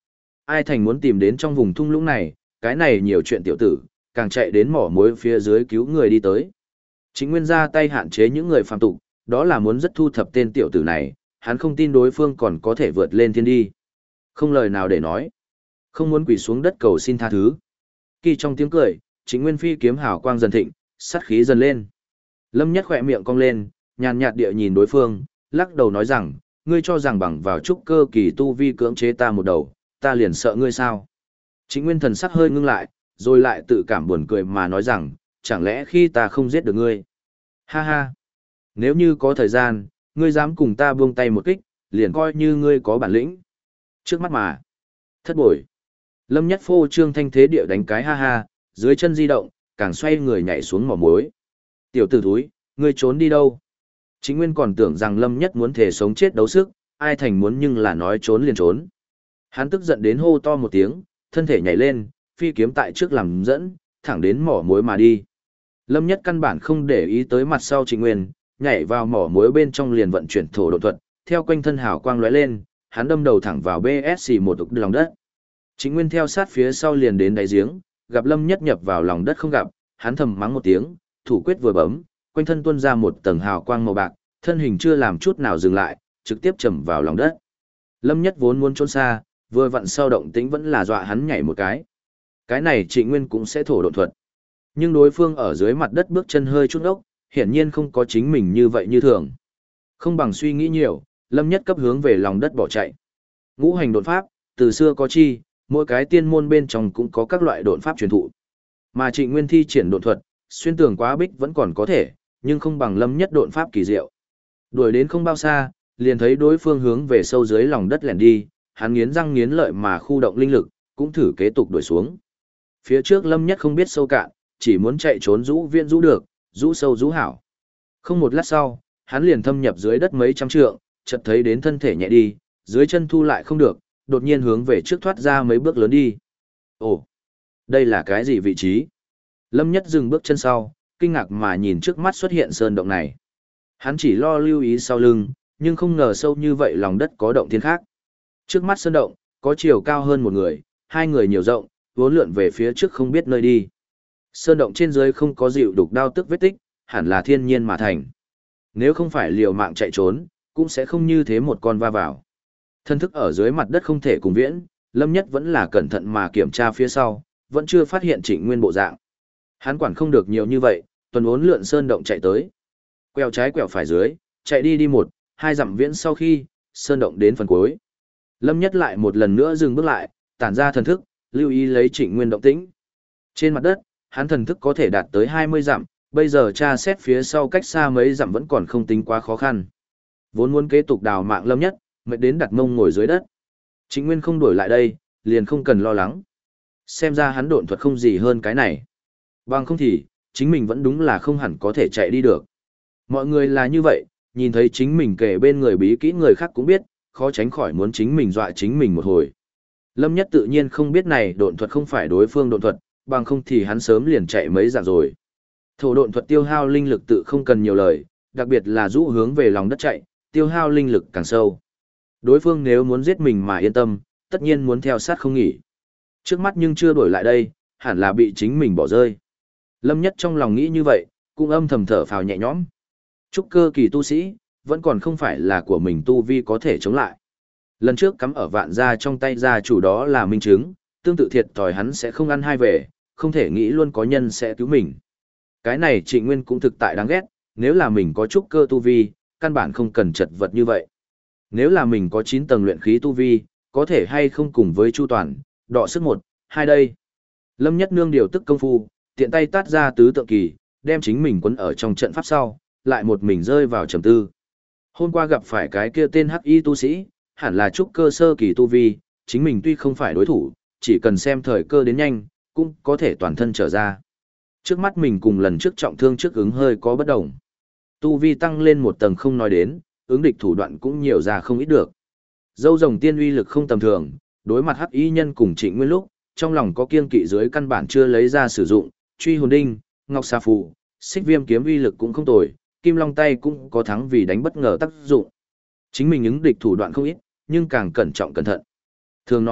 Ai thành muốn tìm đến trong vùng thung lũng này, cái này nhiều chuyện tiểu tử, càng chạy đến mỏ muối phía dưới cứu người đi tới. Chính Nguyên ra tay hạn chế những người phàm tục, đó là muốn rất thu thập tên tiểu tử này, hắn không tin đối phương còn có thể vượt lên thiên đi. Không lời nào để nói. Không muốn quỳ xuống đất cầu xin tha thứ. Kỳ trong tiếng cười, Chính Nguyên phi kiếm hào quang dần thịnh, sát khí dần lên. Lâm Nhất khỏe miệng cong lên, nhàn nhạt địa nhìn đối phương, lắc đầu nói rằng, ngươi cho rằng bằng vào trúc cơ kỳ tu vi cưỡng chế ta một đầu, ta liền sợ ngươi sao? Chính Nguyên thần sắc hơi ngưng lại, rồi lại tự cảm buồn cười mà nói rằng, chẳng lẽ khi ta không giết được ngươi? Ha ha! Nếu như có thời gian, ngươi dám cùng ta buông tay một kích, liền coi như ngươi có bản lĩnh. Trước mắt mà. Thất bội. Lâm Nhất phô trương thanh thế địa đánh cái ha ha, dưới chân di động, càng xoay người nhảy xuống mỏ muối. Tiểu tử thúi, ngươi trốn đi đâu? Chính Nguyên còn tưởng rằng Lâm Nhất muốn thể sống chết đấu sức, ai thành muốn nhưng là nói trốn liền trốn. Hắn tức giận đến hô to một tiếng, thân thể nhảy lên, phi kiếm tại trước làm dẫn, thẳng đến mỏ muối mà đi. Lâm Nhất căn bản không để ý tới mặt sau Trịnh Nguyên, nhảy vào mỏ muối bên trong liền vận chuyển thổ độn thuật, theo quanh thân hào quang lóe lên, hắn đâm đầu thẳng vào BSC một đục lòng đất. Trịnh Nguyên theo sát phía sau liền đến đáy giếng, gặp Lâm Nhất nhập vào lòng đất không gặp, hắn thầm mắng một tiếng, thủ quyết vừa bấm, quanh thân tuôn ra một tầng hào quang màu bạc, thân hình chưa làm chút nào dừng lại, trực tiếp chầm vào lòng đất. Lâm Nhất vốn muốn trốn xa, vừa vặn sau động tĩnh vẫn là dọa hắn nhảy một cái. Cái này Trịnh Nguyên cũng sẽ thổ độn thuật. Nhưng đối phương ở dưới mặt đất bước chân hơi chút ốc, hiển nhiên không có chính mình như vậy như thường. Không bằng suy nghĩ nhiều, Lâm Nhất cấp hướng về lòng đất bỏ chạy. Ngũ hành độn pháp, từ xưa có chi, mỗi cái tiên môn bên trong cũng có các loại độn pháp truyền thụ. Mà Trịnh Nguyên thi triển độn thuật, xuyên tường quá bích vẫn còn có thể, nhưng không bằng Lâm Nhất độn pháp kỳ diệu. Đuổi đến không bao xa, liền thấy đối phương hướng về sâu dưới lòng đất lẻn đi, hắn nghiến răng nghiến lợi mà khu động linh lực, cũng thử kế tục đuổi xuống. Phía trước Lâm Nhất không biết sâu cạn, chỉ muốn chạy trốn rũ viên rũ được, rũ sâu rũ hảo. Không một lát sau, hắn liền thâm nhập dưới đất mấy trăm trượng, chợt thấy đến thân thể nhẹ đi, dưới chân thu lại không được, đột nhiên hướng về trước thoát ra mấy bước lớn đi. Ồ, đây là cái gì vị trí? Lâm Nhất dừng bước chân sau, kinh ngạc mà nhìn trước mắt xuất hiện sơn động này. Hắn chỉ lo lưu ý sau lưng, nhưng không ngờ sâu như vậy lòng đất có động thiên khác. Trước mắt sơn động, có chiều cao hơn một người, hai người nhiều rộng, vốn lượn về phía trước không biết nơi đi. Sơn động trên dưới không có dịu đục đao tức vết tích, hẳn là thiên nhiên mà thành. Nếu không phải liều mạng chạy trốn, cũng sẽ không như thế một con va vào. Thân thức ở dưới mặt đất không thể cùng viễn, Lâm Nhất vẫn là cẩn thận mà kiểm tra phía sau, vẫn chưa phát hiện Trịnh Nguyên bộ dạng. Hắn quản không được nhiều như vậy, tuần uốn lượn sơn động chạy tới. Quẹo trái quẹo phải dưới, chạy đi đi một, hai dặm viễn sau khi, sơn động đến phần cuối. Lâm Nhất lại một lần nữa dừng bước lại, tản ra thần thức, lưu ý lấy Trịnh Nguyên động tĩnh. Trên mặt đất, hắn thần thức có thể đạt tới 20 dặm, bây giờ tra xét phía sau cách xa mấy dặm vẫn còn không tính quá khó khăn. Vốn muốn kế tục đào mạng Lâm Nhất, mệt đến đặt mông ngồi dưới đất. Trịnh Nguyên không đuổi lại đây, liền không cần lo lắng. Xem ra hắn độn thuật không gì hơn cái này. Bằng không thì, chính mình vẫn đúng là không hẳn có thể chạy đi được. Mọi người là như vậy, nhìn thấy chính mình kể bên người bí kỹ người khác cũng biết, khó tránh khỏi muốn chính mình dọa chính mình một hồi. Lâm Nhất tự nhiên không biết này độn thuật không phải đối phương độn thuật, bằng không thì hắn sớm liền chạy mấy dạng rồi. Thổ độn thuật tiêu hao linh lực tự không cần nhiều lời, đặc biệt là rũ hướng về lòng đất chạy, tiêu hao linh lực càng sâu. Đối phương nếu muốn giết mình mà yên tâm, tất nhiên muốn theo sát không nghỉ. Trước mắt nhưng chưa đổi lại đây, hẳn là bị chính mình bỏ rơi. Lâm Nhất trong lòng nghĩ như vậy, cũng âm thầm thở phào nhẹ nhõm. Trúc cơ kỳ tu sĩ, vẫn còn không phải là của mình tu vi có thể chống lại. Lần trước cắm ở vạn gia trong tay gia chủ đó là minh chứng, tương tự thiệt thòi hắn sẽ không ăn hai về, không thể nghĩ luôn có nhân sẽ cứu mình. Cái này Trịnh Nguyên cũng thực tại đáng ghét, nếu là mình có trúc cơ tu vi, căn bản không cần chật vật như vậy. Nếu là mình có 9 tầng luyện khí tu vi, có thể hay không cùng với Chu Toàn, đọ sức 1, 2 đây. Lâm Nhất nương điều tức công phu, tiện tay tát ra tứ tượng kỳ, đem chính mình quấn ở trong trận pháp sau, lại một mình rơi vào trầm tư. Hôm qua gặp phải cái kia tên hắc y tu sĩ, hẳn là trúc cơ sơ kỳ tu vi, chính mình tuy không phải đối thủ, chỉ cần xem thời cơ đến nhanh, cũng có thể toàn thân trở ra. Trước mắt mình cùng lần trước trọng thương trước ứng hơi có bất đồng. Tu vi tăng lên một tầng không nói đến, ứng địch thủ đoạn cũng nhiều ra không ít được. Dâu rồng tiên uy lực không tầm thường, đối mặt hắc y nhân cùng Trịnh Nguyên lúc, trong lòng có kiêng kỵ dưới căn bản chưa lấy ra sử dụng, truy hồn đinh, ngọc xà phù, xích viêm kiếm uy lực cũng không tồi, kim long tay cũng có thắng vì đánh bất ngờ tác dụng. Chính mình ứng địch thủ đoạn không ít, nhưng càng cẩn trọng cẩn thận. Thường nói,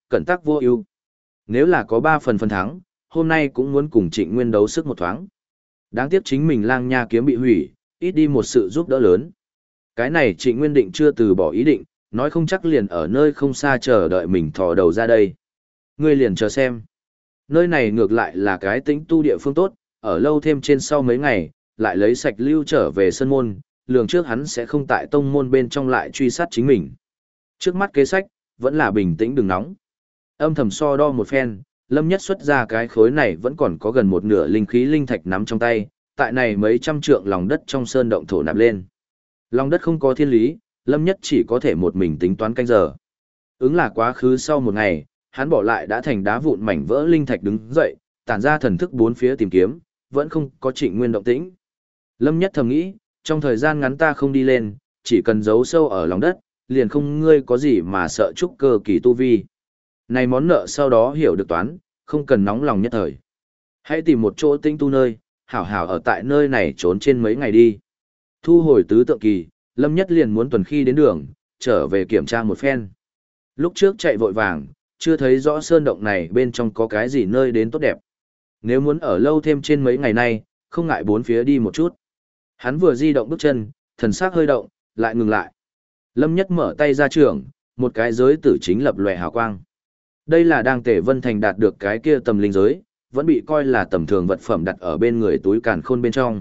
cẩn tắc vô ưu. Nếu là có 3 phần phần thắng, hôm nay cũng muốn cùng Trịnh Nguyên đấu sức một thoáng. Đáng tiếc chính mình Lang Nha kiếm bị hủy, ít đi một sự giúp đỡ lớn. Cái này Trịnh Nguyên định chưa từ bỏ ý định, nói không chắc liền ở nơi không xa chờ đợi mình thò đầu ra đây. Ngươi liền chờ xem. Nơi này ngược lại là cái tĩnh tu địa phương tốt, ở lâu thêm trên sau mấy ngày, lại lấy sạch lưu trở về sân môn, lường trước hắn sẽ không tại tông môn bên trong lại truy sát chính mình. Trước mắt kế sách, vẫn là bình tĩnh đừng nóng. Âm thầm so đo một phen, Lâm Nhất xuất ra cái khối này vẫn còn có gần một nửa linh khí linh thạch nắm trong tay, tại này mấy trăm trượng lòng đất trong sơn động thổ nạp lên. Lòng đất không có thiên lý, Lâm Nhất chỉ có thể một mình tính toán canh giờ. Ứng là quá khứ sau một ngày, hắn bỏ lại đã thành đá vụn mảnh vỡ linh thạch đứng dậy, tản ra thần thức bốn phía tìm kiếm, vẫn không có Trịnh Nguyên động tĩnh. Lâm Nhất thầm nghĩ, trong thời gian ngắn ta không đi lên, chỉ cần giấu sâu ở lòng đất, liền không ngươi có gì mà sợ trúc cơ kỳ tu vi. Này món nợ sau đó hiểu được toán, không cần nóng lòng nhất thời. Hãy tìm một chỗ tĩnh tu nơi, hảo hảo ở tại nơi này trốn trên mấy ngày đi. Thu hồi tứ tượng kỳ, Lâm Nhất liền muốn tuần khi đến đường, trở về kiểm tra một phen. Lúc trước chạy vội vàng, chưa thấy rõ sơn động này bên trong có cái gì nơi đến tốt đẹp. Nếu muốn ở lâu thêm trên mấy ngày nay, không ngại bốn phía đi một chút. Hắn vừa di động bước chân, thần sắc hơi động, lại ngừng lại. Lâm Nhất mở tay ra trường, một cái giới tử chính lập lòe hào quang. Đây là đang Tề Vân Thành đạt được cái kia tầm linh giới, vẫn bị coi là tầm thường vật phẩm đặt ở bên người túi càn khôn bên trong.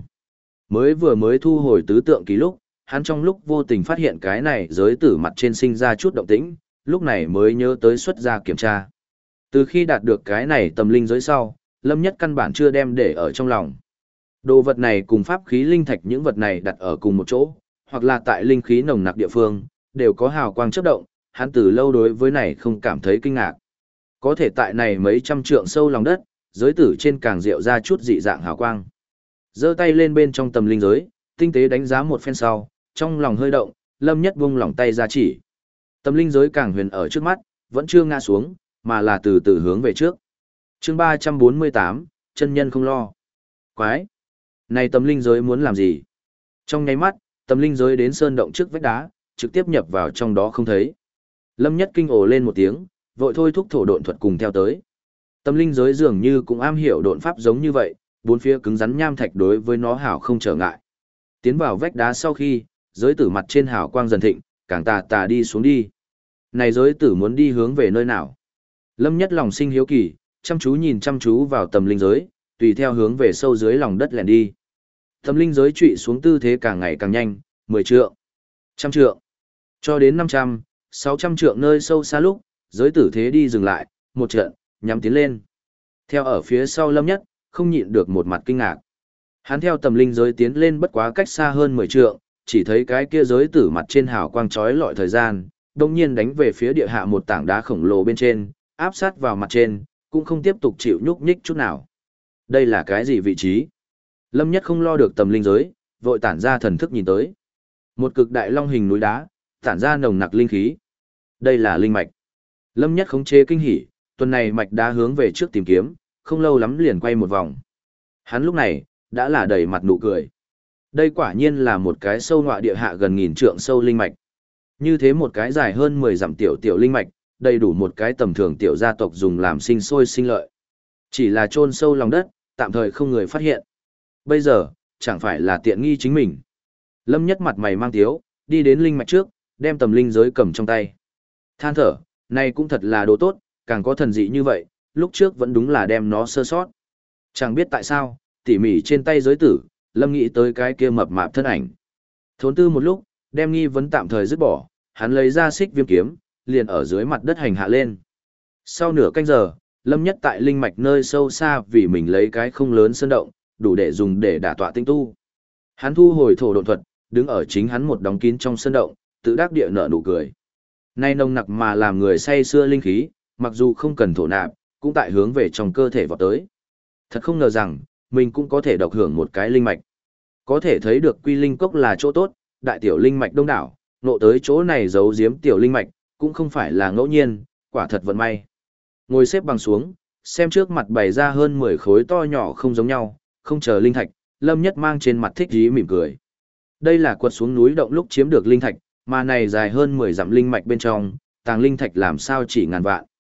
Mới thu hồi tứ tượng ký lúc, hắn trong lúc vô tình phát hiện cái này giới tử mặt trên sinh ra chút động tĩnh, lúc này mới nhớ tới xuất ra kiểm tra. Từ khi đạt được cái này tầm linh giới sau, Lâm Nhất căn bản chưa đem để ở trong lòng. Đồ vật này cùng pháp khí linh thạch những vật này đặt ở cùng một chỗ, hoặc là tại linh khí nồng nặc địa phương, đều có hào quang chớp động, hắn từ lâu đối với này không cảm thấy kinh ngạc. Có thể tại này mấy trăm trượng sâu lòng đất, giới tử trên càng rượu ra chút dị dạng hào quang. Giơ tay lên bên trong tầm linh giới, tinh tế đánh giá một phen sau, trong lòng hơi động, Lâm Nhất buông lỏng tay ra chỉ. Tầm linh giới càng huyền ở trước mắt, vẫn chưa ngã xuống, mà là từ từ hướng về trước. Chương 348, chân nhân không lo. Quái! Này tầm linh giới muốn làm gì? Trong nháy mắt, tầm linh giới đến sơn động trước vách đá, trực tiếp nhập vào trong đó không thấy. Lâm Nhất kinh ồ lên một tiếng, vội thôi thúc thổ độn thuật cùng theo tới. Tầm linh giới dường như cũng am hiểu độn pháp giống như vậy, bốn phía cứng rắn nham thạch đối với nó hảo không trở ngại. Tiến vào vách đá sau khi, giới tử mặt trên hào quang dần thịnh, càng tà đi xuống đi. Này giới tử muốn đi hướng về nơi nào? Lâm Nhất lòng sinh hiếu kỳ, chăm chú vào tầm linh giới, tùy theo hướng về sâu dưới lòng đất lẻn đi. Tầm linh giới trụy xuống tư thế càng ngày càng nhanh, 10 trượng, 100 trượng, cho đến 500, 600 trượng nơi sâu xa lúc, giới tử thế đi dừng lại, một trận, nhắm tiến lên. Theo ở phía sau Lâm Nhất, không nhịn được một mặt kinh ngạc. Hắn theo tầm linh giới tiến lên bất quá cách xa hơn 10 trượng, chỉ thấy cái kia giới tử mặt trên hào quang chói lọi thời gian, đồng nhiên đánh về phía địa hạ một tảng đá khổng lồ bên trên, áp sát vào mặt trên, cũng không tiếp tục chịu nhúc nhích chút nào. Đây là cái gì vị trí? Lâm Nhất không lo được tầm linh giới, vội tản ra thần thức nhìn tới. Một cực đại long hình núi đá, tản ra nồng nặc linh khí. Đây là linh mạch. Lâm Nhất khống chế kinh hỉ, tuần này mạch đá hướng về trước tìm kiếm, không lâu lắm liền quay một vòng. Hắn lúc này, đã là đầy mặt nụ cười. Đây quả nhiên là một cái sâu nọa địa hạ gần 1000 trượng sâu linh mạch. Như thế một cái dài hơn 10 dặm tiểu linh mạch, đầy đủ một cái tầm thường tiểu gia tộc dùng làm sinh sôi sinh lợi. Chỉ là chôn sâu lòng đất, tạm thời không người phát hiện. Bây giờ, chẳng phải là tiện nghi chính mình. Lâm Nhất mặt mày mang tiếu, đi đến linh mạch trước, đem tầm linh giới cầm trong tay. Than thở, này cũng thật là đồ tốt, càng có thần dị như vậy, lúc trước vẫn đúng là đem nó sơ sót. Chẳng biết tại sao, tỉ mỉ trên tay giới tử, Lâm nghĩ tới cái kia mập mạp thân ảnh. Thốn tư một lúc, đem nghi vấn tạm thời dứt bỏ, hắn lấy ra xích viêm kiếm, liền ở dưới mặt đất hành hạ lên. Sau nửa canh giờ, Lâm Nhất tại linh mạch nơi sâu xa vì mình lấy cái không lớn sơn động, đủ để dùng để đả tọa tinh tu. Hắn thu hồi thổ độn thuật, đứng ở chính hắn một đóng kín trong sơn động, tự đắc địa nở nụ cười. Nay nồng nặc mà làm người say xưa linh khí, mặc dù không cần thổ nạp, cũng tại hướng về trong cơ thể vọt tới. Thật không ngờ rằng, mình cũng có thể độc hưởng một cái linh mạch. Có thể thấy được quy linh cốc là chỗ tốt, đại tiểu linh mạch đông đảo, nộ tới chỗ này giấu giếm tiểu linh mạch, cũng không phải là ngẫu nhiên, quả thật vận may. Ngồi xếp bằng xuống, xem trước mặt bày ra hơn 10 khối to nhỏ không giống nhau, không chờ linh thạch, Lâm Nhất mang trên mặt thích dí mỉm cười. Đây là quật xuống núi động lúc chiếm được linh thạch, mà này dài hơn 10 dặm linh mạch bên trong, tàng linh thạch làm sao chỉ ngàn vạn.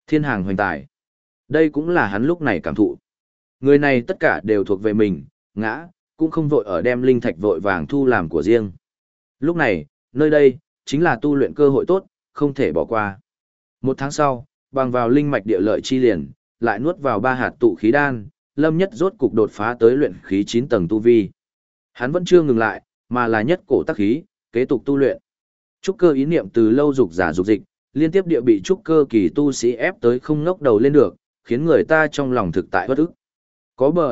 Thiên hàng hoành tài. Đây cũng là hắn lúc này cảm thụ. Người này tất cả đều thuộc về mình, ngã, cũng không vội ở đem linh thạch vội vàng thu làm của riêng. Lúc này, nơi đây, chính là tu luyện cơ hội tốt, không thể bỏ qua. Một tháng sau, bằng vào linh mạch địa lợi chi liền, lại nuốt vào 3 hạt tụ khí đan, Lâm Nhất rốt cục đột phá tới luyện khí 9 tầng tu vi. Hắn vẫn chưa ngừng lại, mà là nhất cổ tác khí, kế tục tu luyện. Trúc cơ ý niệm từ lâu dục giả dục dịch, liên tiếp địa bị trúc cơ kỳ tu sĩ ép tới không ngóc đầu lên được, khiến người ta trong lòng thực tại bất ức. Có bờ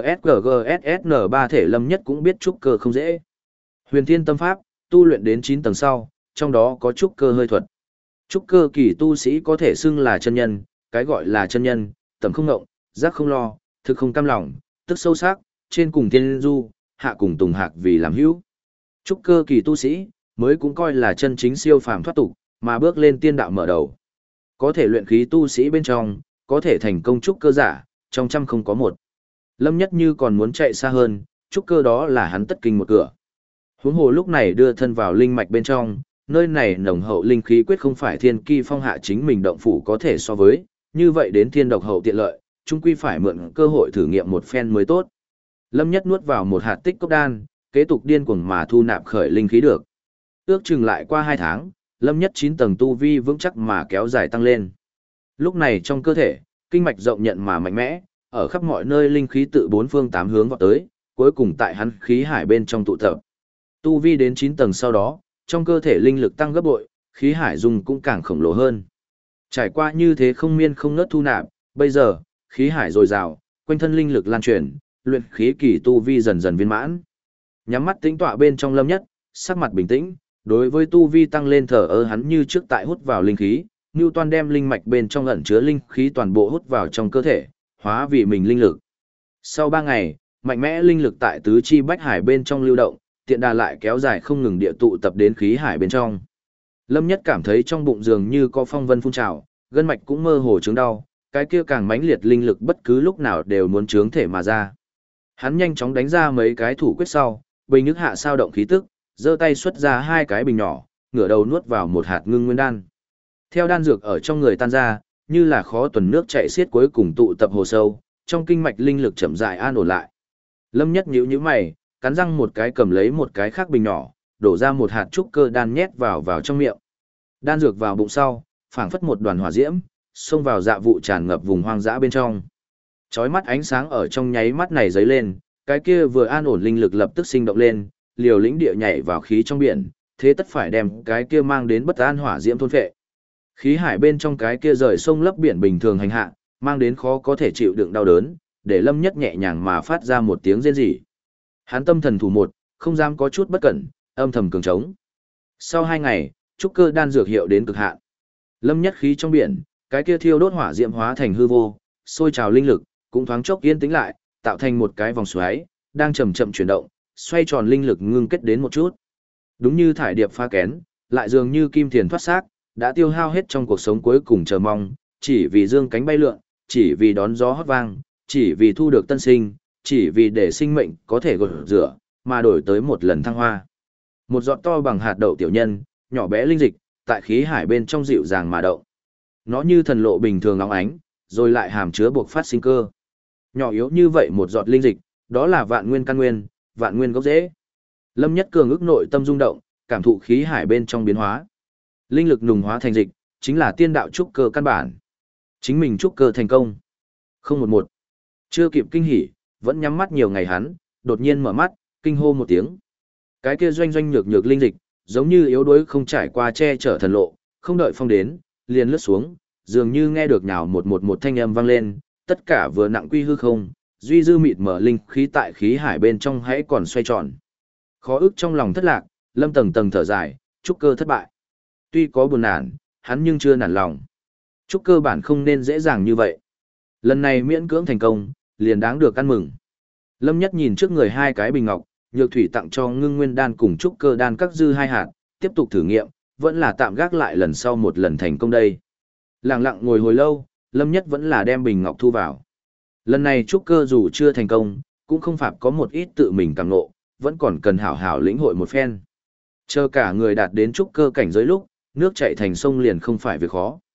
SGGSSN3 thể Lâm Nhất cũng biết trúc cơ không dễ. Huyền Thiên Tâm Pháp, tu luyện đến 9 tầng sau, trong đó có trúc cơ hơi thuật. Trúc cơ kỳ tu sĩ có thể xưng là chân nhân, cái gọi là chân nhân, tầm không ngộng, giác không lo, thực không cam lòng, tức sâu sắc, trên cùng thiên du, hạ cùng tùng hạc vì làm hữu. Trúc cơ kỳ tu sĩ, mới cũng coi là chân chính siêu phàm thoát tục, mà bước lên tiên đạo mở đầu. Có thể luyện khí tu sĩ bên trong, có thể thành công trúc cơ giả, trong trăm không có một. Lâm Nhất Như còn muốn chạy xa hơn, trúc cơ đó là hắn tất kinh một cửa. Huống hồ lúc này đưa thân vào linh mạch bên trong, nơi này nồng hậu linh khí quyết không phải thiên kỳ phong hạ chính mình động phủ có thể so với, như vậy đến thiên độc hậu tiện lợi, chung quy phải mượn cơ hội thử nghiệm một phen mới tốt. Lâm Nhất nuốt vào một hạt tích cốc đan, kế tục điên cuồng mà thu nạp khởi linh khí được. Ước chừng lại qua 2 tháng, Lâm Nhất 9 tầng tu vi vững chắc mà kéo dài tăng lên. Lúc này trong cơ thể, kinh mạch rộng nhận mà mạnh mẽ, ở khắp mọi nơi linh khí tự 4 phương 8 hướng vọt tới, cuối cùng tại hắn khí hải bên trong tụ tập. Tu vi đến 9 tầng sau đó, trong cơ thể linh lực tăng gấp bội, khí hải dung cũng càng khổng lồ hơn. Trải qua như thế không miên không ngớt thu nạp, bây giờ, khí hải dồi dào, quanh thân linh lực lan truyền, luyện khí kỳ tu vi dần dần viên mãn. Nhắm mắt tĩnh tọa bên trong Lâm Nhất, sắc mặt bình tĩnh, đối với tu vi tăng lên thở ơ hắn như trước tại hút vào linh khí, Newton đem linh mạch bên trong ẩn chứa linh khí toàn bộ hút vào trong cơ thể, hóa vì mình linh lực. Sau 3 ngày, mạnh mẽ linh lực tại tứ chi bách hải bên trong lưu động, tiện đà lại kéo dài không ngừng địa tụ tập đến khí hải bên trong. Lâm Nhất cảm thấy trong bụng dường như có phong vân phun trào, gân mạch cũng mơ hồ chứng đau, cái kia càng mãnh liệt linh lực bất cứ lúc nào đều muốn trướng thể mà ra. Hắn nhanh chóng đánh ra mấy cái thủ quyết sau, bình nhức hạ sao động khí tức, giơ tay xuất ra 2 cái bình nhỏ, ngửa đầu nuốt vào một hạt ngưng nguyên đan. Theo đan dược ở trong người tan ra, như là khó tuần nước chảy xiết cuối cùng tụ tập hồ sâu, trong kinh mạch linh lực chậm rãi an ổn lại. Lâm Nhất nhíu mày, cắn răng một cái cầm lấy một cái khác bình nhỏ, đổ ra một hạt trúc cơ đan nhét vào trong miệng. Đan dược vào bụng sau, phảng phất một đoàn hỏa diễm, xông vào dạ vụ tràn ngập vùng hoang dã bên trong. Chói mắt ánh sáng ở trong nháy mắt này giấy lên, cái kia vừa an ổn linh lực lập tức sinh động lên, liều lĩnh địa nhảy vào khí trong biển, thế tất phải đem cái kia mang đến bất an hỏa diễm thôn phệ. Khí hải bên trong cái kia rời sông lấp biển bình thường hành hạ, mang đến khó có thể chịu đựng đau đớn, để Lâm Nhất nhẹ nhàng mà phát ra một tiếng rên rỉ. Hắn tâm thần thủ một, không dám có chút bất cẩn, âm thầm cường trống. Sau 2 ngày, trúc cơ đan dược hiệu đến cực hạn. Lâm Nhất khí trong biển, cái kia thiêu đốt hỏa diễm hóa thành hư vô, sôi trào linh lực, cũng thoáng chốc yên tĩnh lại, tạo thành một cái vòng xoáy, đang chậm chậm chuyển động, xoay tròn linh lực ngưng kết đến một chút. Đúng như thải điệp pha kén, lại dường như kim thiền thoát xác, đã tiêu hao hết trong cuộc sống cuối cùng chờ mong, chỉ vì dương cánh bay lượn, chỉ vì đón gió hót vang, chỉ vì thu được tân sinh, chỉ vì để sinh mệnh có thể gột rửa, mà đổi tới một lần thăng hoa. Một giọt to bằng hạt đậu tiểu nhân, nhỏ bé linh dịch, tại khí hải bên trong dịu dàng mà động. Nó như thần lộ bình thường óng ánh, rồi lại hàm chứa buộc phát sinh cơ. Nhỏ yếu như vậy một giọt linh dịch, đó là vạn nguyên căn nguyên, vạn nguyên gốc rễ. Lâm Nhất cường ức nội tâm rung động, cảm thụ khí hải bên trong biến hóa. Linh lực nùng hóa thành dịch, chính là tiên đạo trúc cơ căn bản. Chính mình trúc cơ thành công. 011. Chưa kịp kinh hỉ, vẫn nhắm mắt nhiều ngày hắn, đột nhiên mở mắt, kinh hô một tiếng. Cái kia doanh doanh nhược nhược linh dịch, giống như yếu đuối không trải qua che chở thần lộ, không đợi phong đến, liền lướt xuống, dường như nghe được nhào một thanh âm vang lên, tất cả vừa nặng quy hư không, duy dư mịt mở linh khí tại khí hải bên trong hãy còn xoay tròn. Khó ức trong lòng thất lạc, Lâm tầng tầng thở dài, trúc cơ thất bại. Tuy có buồn nản, hắn nhưng chưa nản lòng. Trúc cơ bản không nên dễ dàng như vậy. Lần này miễn cưỡng thành công, liền đáng được ăn mừng. Lâm Nhất nhìn trước người 2 cái bình ngọc, nhược thủy tặng cho ngưng nguyên đan cùng trúc cơ đan các dư 2 hạt, tiếp tục thử nghiệm, vẫn là tạm gác lại lần sau một lần thành công đây. Lặng lặng ngồi hồi lâu, Lâm Nhất vẫn là đem bình ngọc thu vào. Lần này trúc cơ dù chưa thành công, cũng không phạm có một ít tự mình cảm ngộ, vẫn còn cần hảo hảo lĩnh hội một phen. Chờ cả người đạt đến trúc cơ cảnh giới lúc, nước chảy thành sông liền không phải việc khó.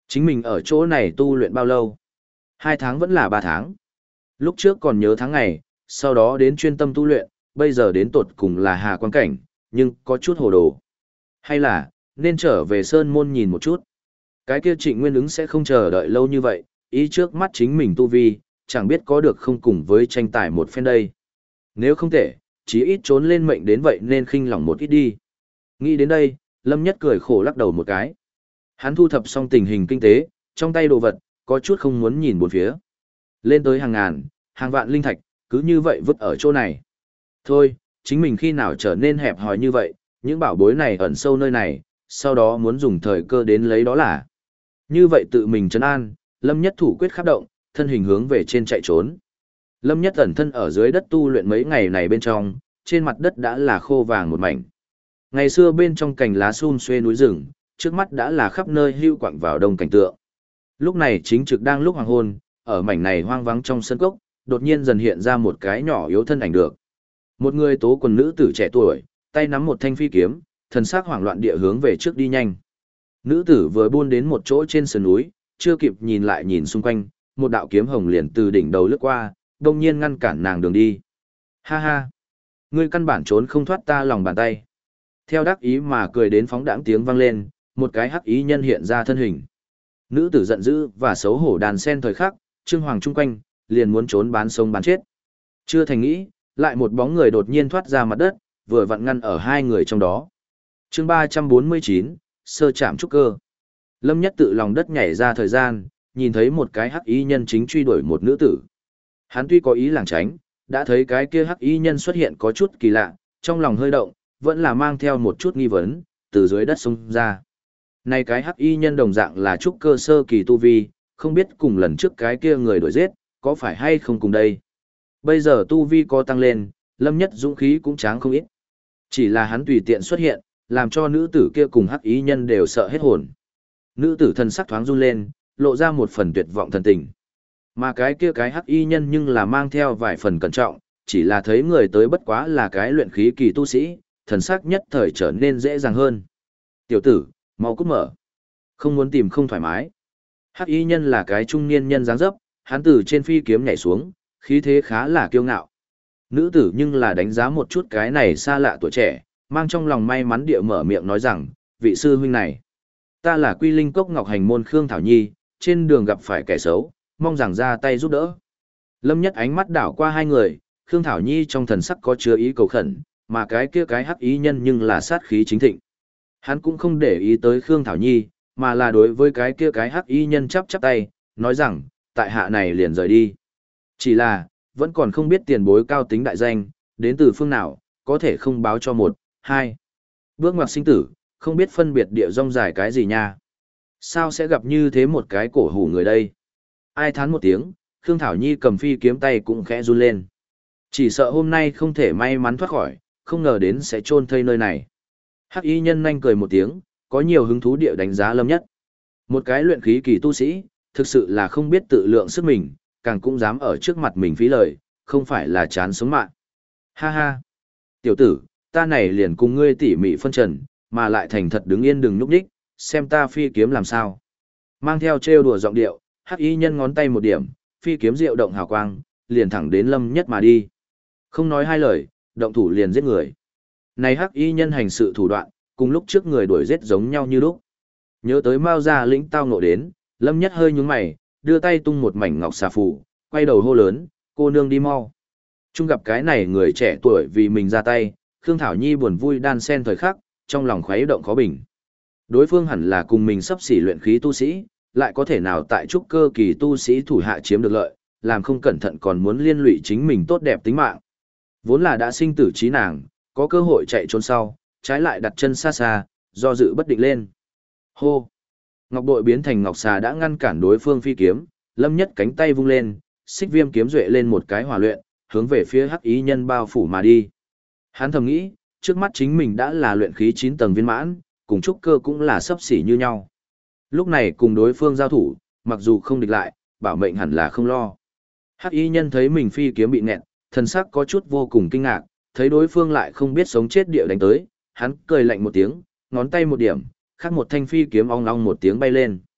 Chính mình ở chỗ này tu luyện bao lâu? 2 tháng vẫn là 3 tháng. Lúc trước còn nhớ tháng ngày, sau đó đến chuyên tâm tu luyện, bây giờ đến tột cùng là hà quan cảnh, nhưng có chút hồ đồ. Hay là, nên trở về Sơn Môn nhìn một chút. Cái kia Trịnh Nguyên ứng sẽ không chờ đợi lâu như vậy, ý trước mắt chính mình tu vi, chẳng biết có được không cùng với tranh tài một phen đây. Nếu không thể, chí ít trốn lên mệnh đến vậy nên khinh lòng một ít đi. Nghĩ đến đây, Lâm Nhất cười khổ lắc đầu một cái. Hắn thu thập xong tình hình kinh tế, trong tay đồ vật, có chút không muốn nhìn bốn phía. Lên tới hàng ngàn, hàng vạn linh thạch, cứ như vậy vứt ở chỗ này. Thôi, chính mình khi nào trở nên hẹp hòi như vậy, những bảo bối này ẩn sâu nơi này, sau đó muốn dùng thời cơ đến lấy đó là. Như vậy tự mình trấn an, Lâm Nhất thủ quyết khắp động, thân hình hướng về trên chạy trốn. Lâm Nhất ẩn thân ở dưới đất tu luyện mấy ngày này bên trong, trên mặt đất đã là khô vàng một mảnh. Ngày xưa bên trong cành lá sum xuê núi rừng, trước mắt đã là khắp nơi hưu quạng vào đông cảnh tượng. Lúc này chính trực đang lúc hoàng hôn, ở mảnh này hoang vắng trong sân cốc, đột nhiên dần hiện ra một cái nhỏ yếu thân ảnh được. Một người tố quần nữ tử trẻ tuổi, tay nắm một thanh phi kiếm, thần sắc hoảng loạn địa hướng về trước đi nhanh. Nữ tử vừa buôn đến một chỗ trên sườn núi, chưa kịp nhìn lại nhìn xung quanh, một đạo kiếm hồng liền từ đỉnh đầu lướt qua, đông nhiên ngăn cản nàng đường đi. Ha ha! Ngươi căn bản trốn không thoát ta lòng bàn tay. Theo đắc ý mà cười đến phóng đãng tiếng vang lên, một cái hắc ý nhân hiện ra thân hình. Nữ tử giận dữ và xấu hổ đàn sen thời khắc, Trương Hoàng chung quanh, liền muốn trốn bán sống bán chết. Chưa thành nghĩ, lại một bóng người đột nhiên thoát ra mặt đất, vừa vặn ngăn ở hai người trong đó. Chương 349, sơ chạm trúc cơ. Lâm Nhất tự lòng đất nhảy ra thời gian, nhìn thấy một cái hắc y nhân chính truy đuổi một nữ tử. Hắn tuy có ý lảng tránh, đã thấy cái kia hắc y nhân xuất hiện có chút kỳ lạ, trong lòng hơi động, vẫn là mang theo một chút nghi vấn, từ dưới đất xông ra. Này cái hắc y nhân đồng dạng là trúc cơ sơ kỳ tu vi, không biết cùng lần trước cái kia người đuổi giết, có phải hay không cùng đây. Bây giờ tu vi có tăng lên, Lâm Nhất dũng khí cũng tráng không ít. Chỉ là hắn tùy tiện xuất hiện, làm cho nữ tử kia cùng hắc y nhân đều sợ hết hồn. Nữ tử thần sắc thoáng run lên, lộ ra một phần tuyệt vọng thần tình. Mà cái kia cái hắc y nhân nhưng là mang theo vài phần cẩn trọng, chỉ là thấy người tới bất quá là cái luyện khí kỳ tu sĩ, thần sắc nhất thời trở nên dễ dàng hơn. Tiểu tử, mau cút mở. Không muốn tìm không thoải mái. Hắc y nhân là cái trung niên nhân dáng dấp, hắn từ trên phi kiếm nhảy xuống, khí thế khá là kiêu ngạo. Nữ tử nhưng là đánh giá một chút cái này xa lạ tuổi trẻ, mang trong lòng may mắn địa mở miệng nói rằng, vị sư huynh này, ta là Quy Linh Cốc Ngọc Hành môn Khương Thảo Nhi, trên đường gặp phải kẻ xấu, mong rằng ra tay giúp đỡ. Lâm Nhất ánh mắt đảo qua hai người, Khương Thảo Nhi trong thần sắc có chứa ý cầu khẩn, mà cái kia cái hắc ý nhân nhưng là sát khí chính thịnh. Hắn cũng không để ý tới Khương Thảo Nhi, mà là đối với cái kia cái hắc ý nhân chắp chắp tay, nói rằng, tại hạ này liền rời đi. Chỉ là, vẫn còn không biết tiền bối cao tính đại danh, đến từ phương nào, có thể không báo cho một, hai. Bước ngoặt sinh tử, không biết phân biệt địa rong dài cái gì nha. Sao sẽ gặp như thế một cái cổ hủ người đây? Ai thán một tiếng, Khương Thảo Nhi cầm phi kiếm tay cũng khẽ run lên. Chỉ sợ hôm nay không thể may mắn thoát khỏi, không ngờ đến sẽ chôn thây nơi này. Hắc y nhân nhanh cười một tiếng, có nhiều hứng thú địa đánh giá Lâm Nhất. Một cái luyện khí kỳ tu sĩ, thực sự là không biết tự lượng sức mình, càng cũng dám ở trước mặt mình phí lời, không phải là chán sống mạng. Ha ha! Tiểu tử, ta này liền cùng ngươi tỉ mỉ phân trần, mà lại thành thật đứng yên đừng nhúc nhích, xem ta phi kiếm làm sao. Mang theo trêu đùa giọng điệu, hắc y nhân ngón tay một điểm, phi kiếm diệu động hào quang, liền thẳng đến Lâm Nhất mà đi. Không nói hai lời, động thủ liền giết người. Này hắc y nhân hành sự thủ đoạn, cùng lúc trước người đuổi giết giống nhau như lúc. Nhớ tới Mao Gia lĩnh tao ngộ đến, Lâm Nhất hơi nhướng mày, đưa tay tung một mảnh ngọc xà phù, quay đầu hô lớn, cô nương đi mau. Chung gặp cái này người trẻ tuổi vì mình ra tay, Khương Thảo Nhi buồn vui đan sen thời khắc, trong lòng khuấy động khó bình. Đối phương hẳn là cùng mình sắp xỉ luyện khí tu sĩ, lại có thể nào tại trúc cơ kỳ tu sĩ thủ hạ chiếm được lợi, làm không cẩn thận còn muốn liên lụy chính mình tốt đẹp tính mạng. Vốn là đã sinh tử trí nàng, có cơ hội chạy trốn sau, trái lại đặt chân xa xa, do dự bất định lên. Hô! Ngọc bội biến thành ngọc xà đã ngăn cản đối phương phi kiếm, Lâm Nhất cánh tay vung lên, xích viêm kiếm duệ lên một cái hỏa luyện, hướng về phía hắc ý nhân bao phủ mà đi. Hắn thầm nghĩ, trước mắt chính mình đã là luyện khí 9 tầng viên mãn, cùng trúc cơ cũng là sấp xỉ như nhau. Lúc này cùng đối phương giao thủ, mặc dù không địch lại, bảo mệnh hẳn là không lo. Hắc y nhân thấy mình phi kiếm bị nẹt, thần sắc có chút vô cùng kinh ngạc, thấy đối phương lại không biết sống chết địa đánh tới, hắn cười lạnh một tiếng, ngón tay một điểm, khắc một thanh phi kiếm ong ong một tiếng bay lên.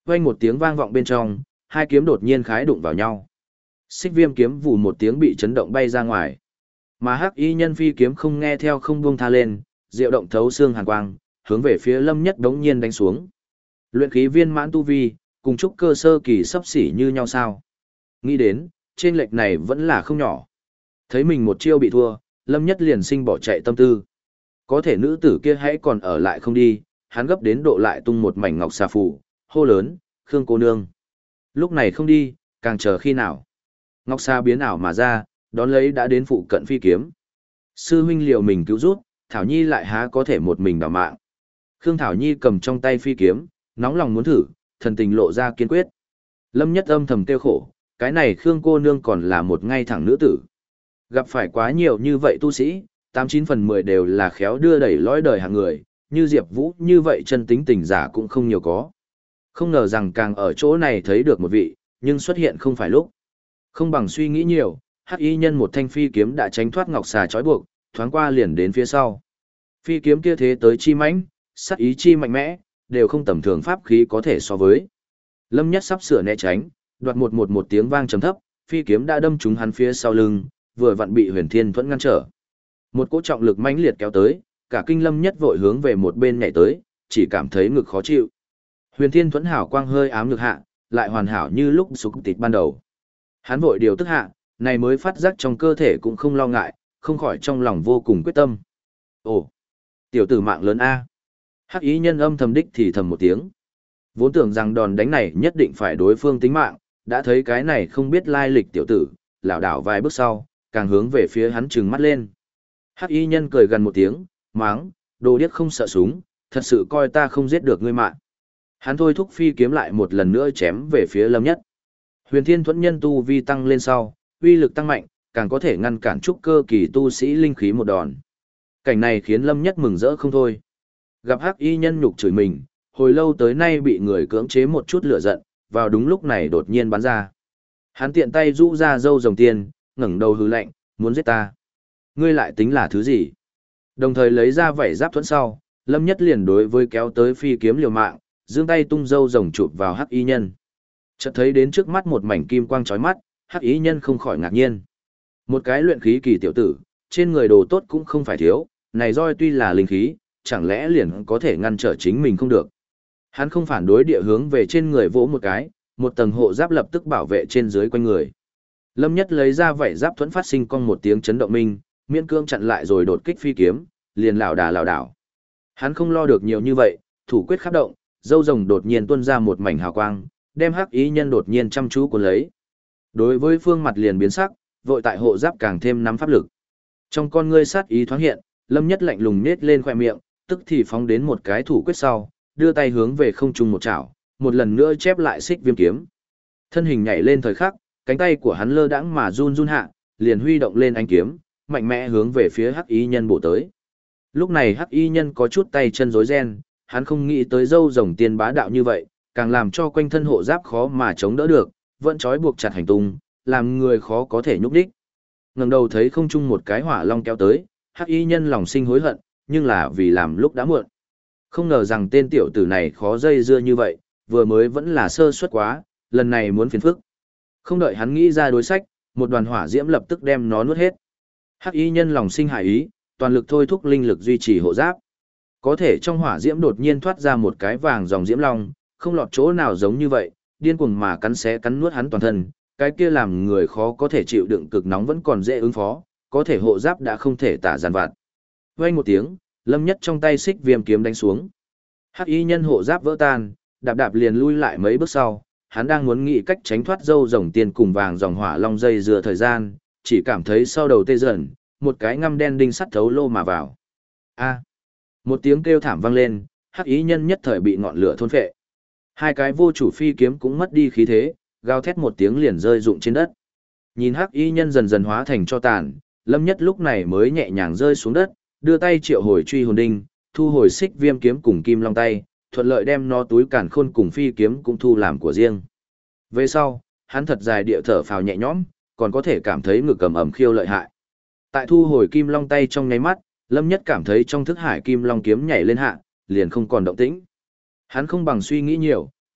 Vang một tiếng vang vọng bên trong, hai kiếm đột nhiên khái đụng vào nhau. Xích viêm kiếm vù một tiếng bị chấn động bay ra ngoài. Mà hắc y nhân phi kiếm không nghe theo không buông tha lên, diệu động thấu xương hàn quang, hướng về phía Lâm Nhất đống nhiên đánh xuống. Luyện khí viên mãn tu vi, cùng trúc cơ sơ kỳ sắp xỉ như nhau sao? Nghĩ đến, trên lệch này vẫn là không nhỏ. Thấy mình một chiêu bị thua, Lâm Nhất liền sinh bỏ chạy tâm tư. Có thể nữ tử kia hãy còn ở lại không đi, hắn gấp đến độ lại tung một mảnh ngọc xà phủ, hô lớn, Khương cô nương. Lúc này không đi, càng chờ khi nào. Ngọc xà biến ảo mà ra, đón lấy đã đến phụ cận phi kiếm. Sư huynh liều mình cứu rút, Thảo Nhi lại há có thể một mình đảm mạng. Khương Thảo Nhi cầm trong tay phi kiếm, nóng lòng muốn thử, thần tình lộ ra kiên quyết. Lâm Nhất âm thầm tiêu khổ, cái này Khương cô nương còn là một ngay thẳng nữ tử. Gặp phải quá nhiều như vậy tu sĩ, 89/10 đều là khéo đưa đẩy lõi đời hàng người, như Diệp Vũ như vậy chân tính tình giả cũng không nhiều có. Không ngờ rằng càng ở chỗ này thấy được một vị, nhưng xuất hiện không phải lúc. Không bằng suy nghĩ nhiều, hắc y nhân một thanh phi kiếm đã tránh thoát ngọc xà trói buộc, thoáng qua liền đến phía sau. Phi kiếm kia thế tới chi mãnh, sát ý chi mạnh mẽ, đều không tầm thường pháp khí có thể so với. Lâm Nhất sắp sửa né tránh, đoạt một tiếng vang trầm thấp, phi kiếm đã đâm trúng hắn phía sau lưng, vừa vặn bị Huyền Thiên Thuẫn ngăn trở. Một cỗ trọng lực mãnh liệt kéo tới, cả kinh Lâm Nhất vội hướng về một bên nhảy tới, chỉ cảm thấy ngực khó chịu. Huyền Thiên Thuẫn hảo quang hơi ám ngực hạ, lại hoàn hảo như lúc sục tịt ban đầu. Hắn vội điều tức hạ, này mới phát giác trong cơ thể cũng không lo ngại, không khỏi trong lòng vô cùng quyết tâm. Ồ, tiểu tử mạng lớn a. Hắc ý nhân âm thầm đích thì thầm một tiếng. Vốn tưởng rằng đòn đánh này nhất định phải đối phương tính mạng, đã thấy cái này không biết lai lịch tiểu tử, lảo đảo vài bước sau, càng hướng về phía hắn trừng mắt lên. Hắc y nhân cười gần một tiếng, máng, đồ điếc không sợ súng, thật sự coi ta không giết được ngươi mạng. Hắn thôi thúc phi kiếm lại một lần nữa chém về phía Lâm Nhất. Huyền Thiên Thuẫn nhân tu vi tăng lên sau, uy lực tăng mạnh, càng có thể ngăn cản trúc cơ kỳ tu sĩ linh khí một đòn. Cảnh này khiến Lâm Nhất mừng rỡ không thôi. Gặp hắc y nhân nhục chửi mình, hồi lâu tới nay bị người cưỡng chế một chút lửa giận, vào đúng lúc này đột nhiên bắn ra. Hắn tiện tay rũ ra râu rồng tiên, ngẩng đầu hừ lạnh, muốn giết ta. Ngươi lại tính là thứ gì? Đồng thời lấy ra vảy giáp thuẫn sau, Lâm Nhất liền đối với kéo tới phi kiếm liều mạng, giương tay tung râu rồng chụp vào hắc y nhân. Chợt thấy đến trước mắt một mảnh kim quang chói mắt, hắc y nhân không khỏi ngạc nhiên. Một cái luyện khí kỳ tiểu tử, trên người đồ tốt cũng không phải thiếu, này roi tuy là linh khí, chẳng lẽ liền có thể ngăn trở chính mình không được. Hắn không phản đối địa hướng về trên người vỗ một cái, một tầng hộ giáp lập tức bảo vệ trên dưới quanh người. Lâm Nhất lấy ra vảy giáp thuẫn phát sinh cong một tiếng chấn động minh, miễn cương chặn lại rồi đột kích phi kiếm, liền lảo đảo. Hắn không lo được nhiều như vậy, thủ quyết khắp động, dâu rồng đột nhiên tuôn ra một mảnh hào quang, đem hắc ý nhân đột nhiên chăm chú cuốn lấy. Đối với phương mặt liền biến sắc, vội tại hộ giáp càng thêm nắm pháp lực. Trong con ngươi sát ý thoáng hiện, Lâm Nhất lạnh lùng nết lên khóe miệng, tức thì phóng đến một cái thủ quyết sau, đưa tay hướng về không trung một chảo, một lần nữa chép lại xích viêm kiếm. Thân hình nhảy lên thời khắc, cánh tay của hắn lơ đãng mà run hạ, liền huy động lên ánh kiếm, mạnh mẽ hướng về phía hắc y nhân bổ tới. Lúc này hắc y nhân có chút tay chân rối ren, hắn không nghĩ tới dâu rồng tiên bá đạo như vậy, càng làm cho quanh thân hộ giáp khó mà chống đỡ được, vẫn trói buộc chặt hành tung, làm người khó có thể nhúc đích. Ngẩng đầu thấy không trung một cái hỏa long kéo tới, hắc y nhân lòng sinh hối hận, nhưng là vì làm lúc đã muộn. Không ngờ rằng tên tiểu tử này khó dây dưa như vậy, vừa mới vẫn là sơ suất quá, lần này muốn phiền phức. Không đợi hắn nghĩ ra đối sách, một đoàn hỏa diễm lập tức đem nó nuốt hết. Hắc y nhân lòng sinh hải ý, toàn lực thôi thúc linh lực duy trì hộ giáp. Có thể trong hỏa diễm đột nhiên thoát ra một cái vàng dòng diễm long, không lọt chỗ nào giống như vậy, điên cuồng mà cắn xé cắn nuốt hắn toàn thân, cái kia làm người khó có thể chịu đựng cực nóng vẫn còn dễ ứng phó, có thể hộ giáp đã không thể tả giàn vặt. Vang một tiếng, Lâm Nhất trong tay xích viêm kiếm đánh xuống. Hắc y nhân hộ giáp vỡ tan, đạp liền lui lại mấy bước sau, hắn đang muốn nghĩ cách tránh thoát dâu rồng tiền cùng vàng dòng hỏa long dây dừa thời gian, chỉ cảm thấy sau đầu tê dần, một cái ngăm đen đinh sắt thấu lô mà vào. A! Một tiếng kêu thảm vang lên, hắc y nhân nhất thời bị ngọn lửa thôn phệ. Hai cái vô chủ phi kiếm cũng mất đi khí thế, gào thét một tiếng liền rơi rụng trên đất. Nhìn hắc y nhân dần dần hóa thành cho tàn, Lâm Nhất lúc này mới nhẹ nhàng rơi xuống đất, đưa tay triệu hồi truy hồn đinh, thu hồi xích viêm kiếm cùng kim long tay, thuận lợi đem nó túi càn khôn cùng phi kiếm cũng thu làm của riêng. Về sau, hắn thật dài địa thở phào nhẹ nhõm, còn có thể cảm thấy ngực cầm ẩm khiêu lợi hại. Tại thu hồi kim long tay trong nháy mắt, Lâm Nhất cảm thấy trong thức hải kim long kiếm nhảy lên hạ, liền không còn động tĩnh. Hắn không bằng suy nghĩ nhiều,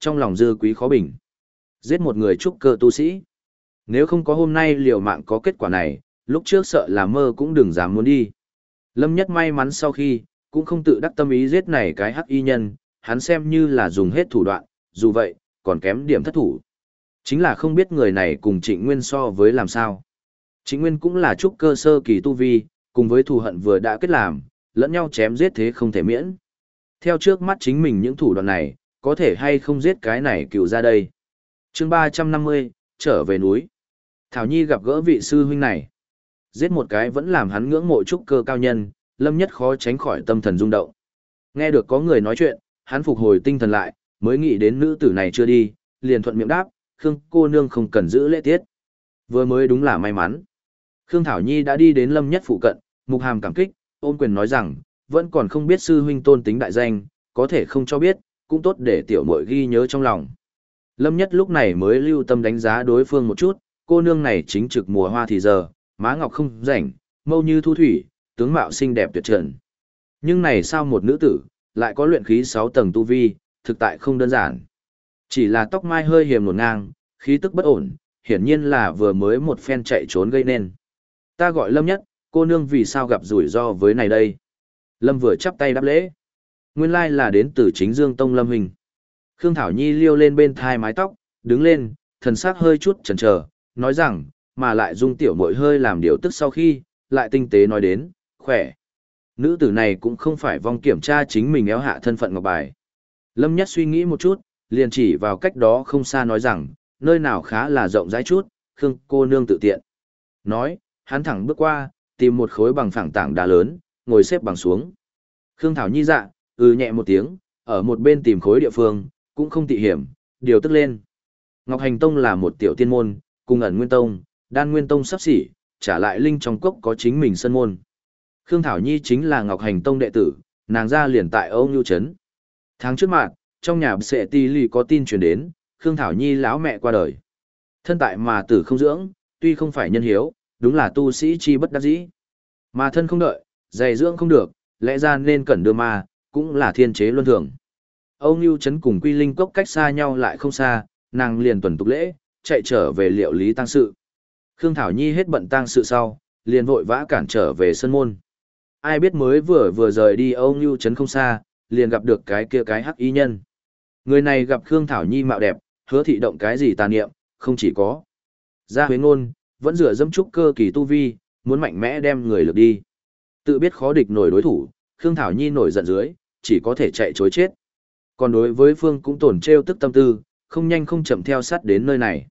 trong lòng dư quý khó bình. Giết một người trúc cơ tu sĩ. Nếu không có hôm nay liều mạng có kết quả này, lúc trước sợ là mơ cũng đừng dám muốn đi. Lâm Nhất may mắn sau khi, cũng không tự đắc tâm ý giết này cái hắc y nhân, hắn xem như là dùng hết thủ đoạn, dù vậy, còn kém điểm thất thủ. Chính là không biết người này cùng Trịnh Nguyên so với làm sao. Trịnh Nguyên cũng là trúc cơ sơ kỳ tu vi, cùng với thù hận vừa đã kết làm, lẫn nhau chém giết thế không thể miễn. Theo trước mắt chính mình những thủ đoạn này, có thể hay không giết cái này cựu ra đây. Chương 350, trở về núi. Thảo Nhi gặp gỡ vị sư huynh này. Giết một cái vẫn làm hắn ngưỡng mộ trúc cơ cao nhân, Lâm Nhất khó tránh khỏi tâm thần rung động. Nghe được có người nói chuyện, hắn phục hồi tinh thần lại, mới nghĩ đến nữ tử này chưa đi, liền thuận miệng đáp, Khương cô nương không cần giữ lễ tiết. Vừa mới đúng là may mắn. Khương Thảo Nhi đã đi đến Lâm Nhất phụ cận, Mục Hàm cảm kích, ôn quyền nói rằng, vẫn còn không biết sư huynh tôn tính đại danh, có thể không cho biết, cũng tốt để tiểu muội ghi nhớ trong lòng. Lâm Nhất lúc này mới lưu tâm đánh giá đối phương một chút, cô nương này chính trực mùa hoa thì giờ, má ngọc không rảnh, mâu như thu thủy, tướng mạo xinh đẹp tuyệt trần. Nhưng này sao một nữ tử, lại có luyện khí 6 tầng tu vi, thực tại không đơn giản. Chỉ là tóc mai hơi hiềm nổn ngang, khí tức bất ổn, hiển nhiên là vừa mới một phen chạy trốn gây nên. Ta gọi Lâm Nhất, cô nương vì sao gặp rủi ro với này đây? Lâm vừa chắp tay đáp lễ. Nguyên lai là đến từ chính Dương Tông Lâm Hình. Khương Thảo Nhi liêu lên bên thai mái tóc, đứng lên, thần sắc hơi chút chần chờ, nói rằng, mà lại dung tiểu muội hơi làm điều tức sau khi, lại tinh tế nói đến, khỏe. Nữ tử này cũng không phải vong kiểm tra chính mình éo hạ thân phận ngọc bài. Lâm Nhất suy nghĩ một chút, liền chỉ vào cách đó không xa nói rằng, nơi nào khá là rộng rãi chút, Khương cô nương tự tiện. Nói, hắn thẳng bước qua, tìm một khối bằng phẳng tảng đá lớn, ngồi xếp bằng xuống. Khương Thảo Nhi dạ, nhẹ một tiếng, ở một bên tìm khối địa phương, cũng không tị hiểm, điều tức lên. Ngọc Hành Tông là một tiểu tiên môn, cùng Ẩn Nguyên Tông, Đan Nguyên Tông sắp xỉ, trả lại linh trong cốc có chính mình sân môn. Khương Thảo Nhi chính là Ngọc Hành Tông đệ tử, nàng ra liền tại Âu Nhu Trấn. Tháng trước mạng, trong nhà Sệ Ti Lì có tin truyền đến, Khương Thảo Nhi lão mẹ qua đời. Thân tại mà tử không dưỡng, tuy không phải nhân hiếu, đúng là tu sĩ chi bất đắc dĩ. Mà thân không đợi, dày dưỡng không được, lẽ ra nên cẩn đưa ma, cũng là thiên chế luân thường. Âu Nhu Trấn cùng Quy Linh Cốc cách xa nhau lại không xa, nàng liền tuần tục lễ, chạy trở về liệu lý tang sự. Khương Thảo Nhi hết bận tang sự sau, liền vội vã cản trở về sân môn. Ai biết mới vừa rời đi Âu Nhu Trấn không xa, liền gặp được cái hắc y nhân. Người này gặp Khương Thảo Nhi mạo đẹp, hứa thị động cái gì tà niệm, không chỉ có. Ra Huế ngôn, vẫn dựa dẫm trúc cơ kỳ tu vi, muốn mạnh mẽ đem người lược đi. Tự biết khó địch nổi đối thủ, Khương Thảo Nhi nổi giận dưới, chỉ có thể chạy chối chết. Còn đối với Phương cũng tổn trêu tức tâm tư, không nhanh không chậm theo sát đến nơi này.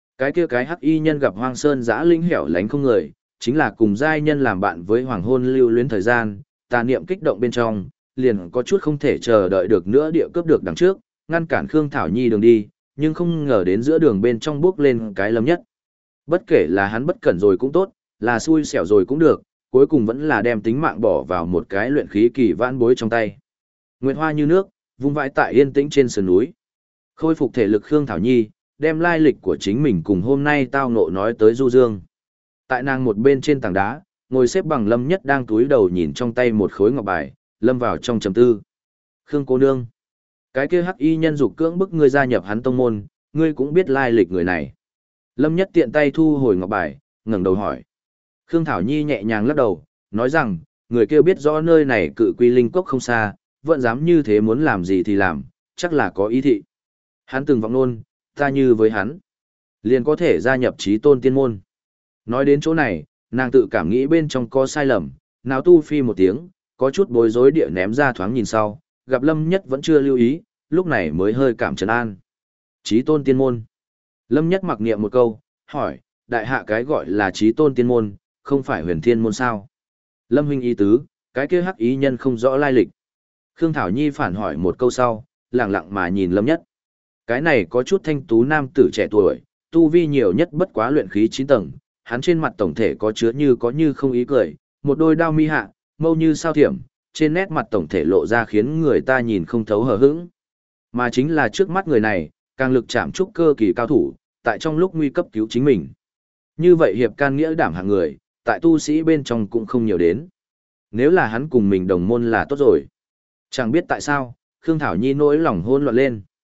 Cái hắc y nhân gặp hoang sơn giã linh hẻo lánh không người, chính là cùng giai nhân làm bạn với hoàng hôn lưu luyến thời gian, tà niệm kích động bên trong, liền có chút không thể chờ đợi được nữa địa cướp được đằng trước, ngăn cản Khương Thảo Nhi đường đi, nhưng không ngờ đến giữa đường bên trong bước lên cái Lâm Nhất. Bất kể là hắn bất cẩn rồi cũng tốt, là xui xẻo rồi cũng được, cuối cùng vẫn là đem tính mạng bỏ vào một cái luyện khí kỳ vãn bối trong tay. Nguyệt hoa như nước, vung vãi tại yên tĩnh trên sườn núi. Khôi phục thể lực Khương Thảo Nhi, đem lai lịch của chính mình cùng hôm nay tao ngộ nói tới Du Dương. Tại nàng một bên trên tảng đá, ngồi xếp bằng Lâm Nhất đang túi đầu nhìn trong tay một khối ngọc bài, lâm vào trong trầm tư. Khương cô nương, cái kia hắc y nhân dục cưỡng bức ngươi gia nhập hắn tông môn, ngươi cũng biết lai lịch người này. Lâm Nhất tiện tay thu hồi ngọc bài, ngẩng đầu hỏi. Khương Thảo Nhi nhẹ nhàng lắc đầu, nói rằng, người kia biết rõ nơi này cự Quy Linh Cốc không xa, vẫn dám như thế muốn làm gì thì làm, chắc là có ý thị. Hắn từng vọng nôn, ta như với hắn, liền có thể gia nhập Chí Tôn tiên môn. Nói đến chỗ này, nàng tự cảm nghĩ bên trong có sai lầm, não tu phi một tiếng, có chút bối rối địa ném ra thoáng nhìn sau, gặp Lâm Nhất vẫn chưa lưu ý, lúc này mới hơi cảm trấn an. Chí Tôn tiên môn. Lâm Nhất mặc niệm một câu, hỏi, đại hạ cái gọi là Chí Tôn tiên môn, không phải Huyền Thiên môn sao? Lâm huynh ý tứ, cái kia hắc ý nhân không rõ lai lịch. Khương Thảo Nhi phản hỏi một câu sau, lặng lặng mà nhìn Lâm Nhất. Cái này có chút thanh tú nam tử trẻ tuổi, tu vi nhiều nhất bất quá luyện khí 9 tầng, hắn trên mặt tổng thể có chứa như không ý cười, một đôi đao mi hạ, mâu như sao thiểm, trên nét mặt tổng thể lộ ra khiến người ta nhìn không thấu hờ hững. Mà chính là trước mắt người này, càng lực chạm trúc cơ kỳ cao thủ, tại trong lúc nguy cấp cứu chính mình. Như vậy hiệp can nghĩa đảm hạng người, tại tu sĩ bên trong cũng không nhiều đến. Nếu là hắn cùng mình đồng môn là tốt rồi. Chẳng biết tại sao, Khương Thảo Nhi nỗi lòng hôn loạn lên.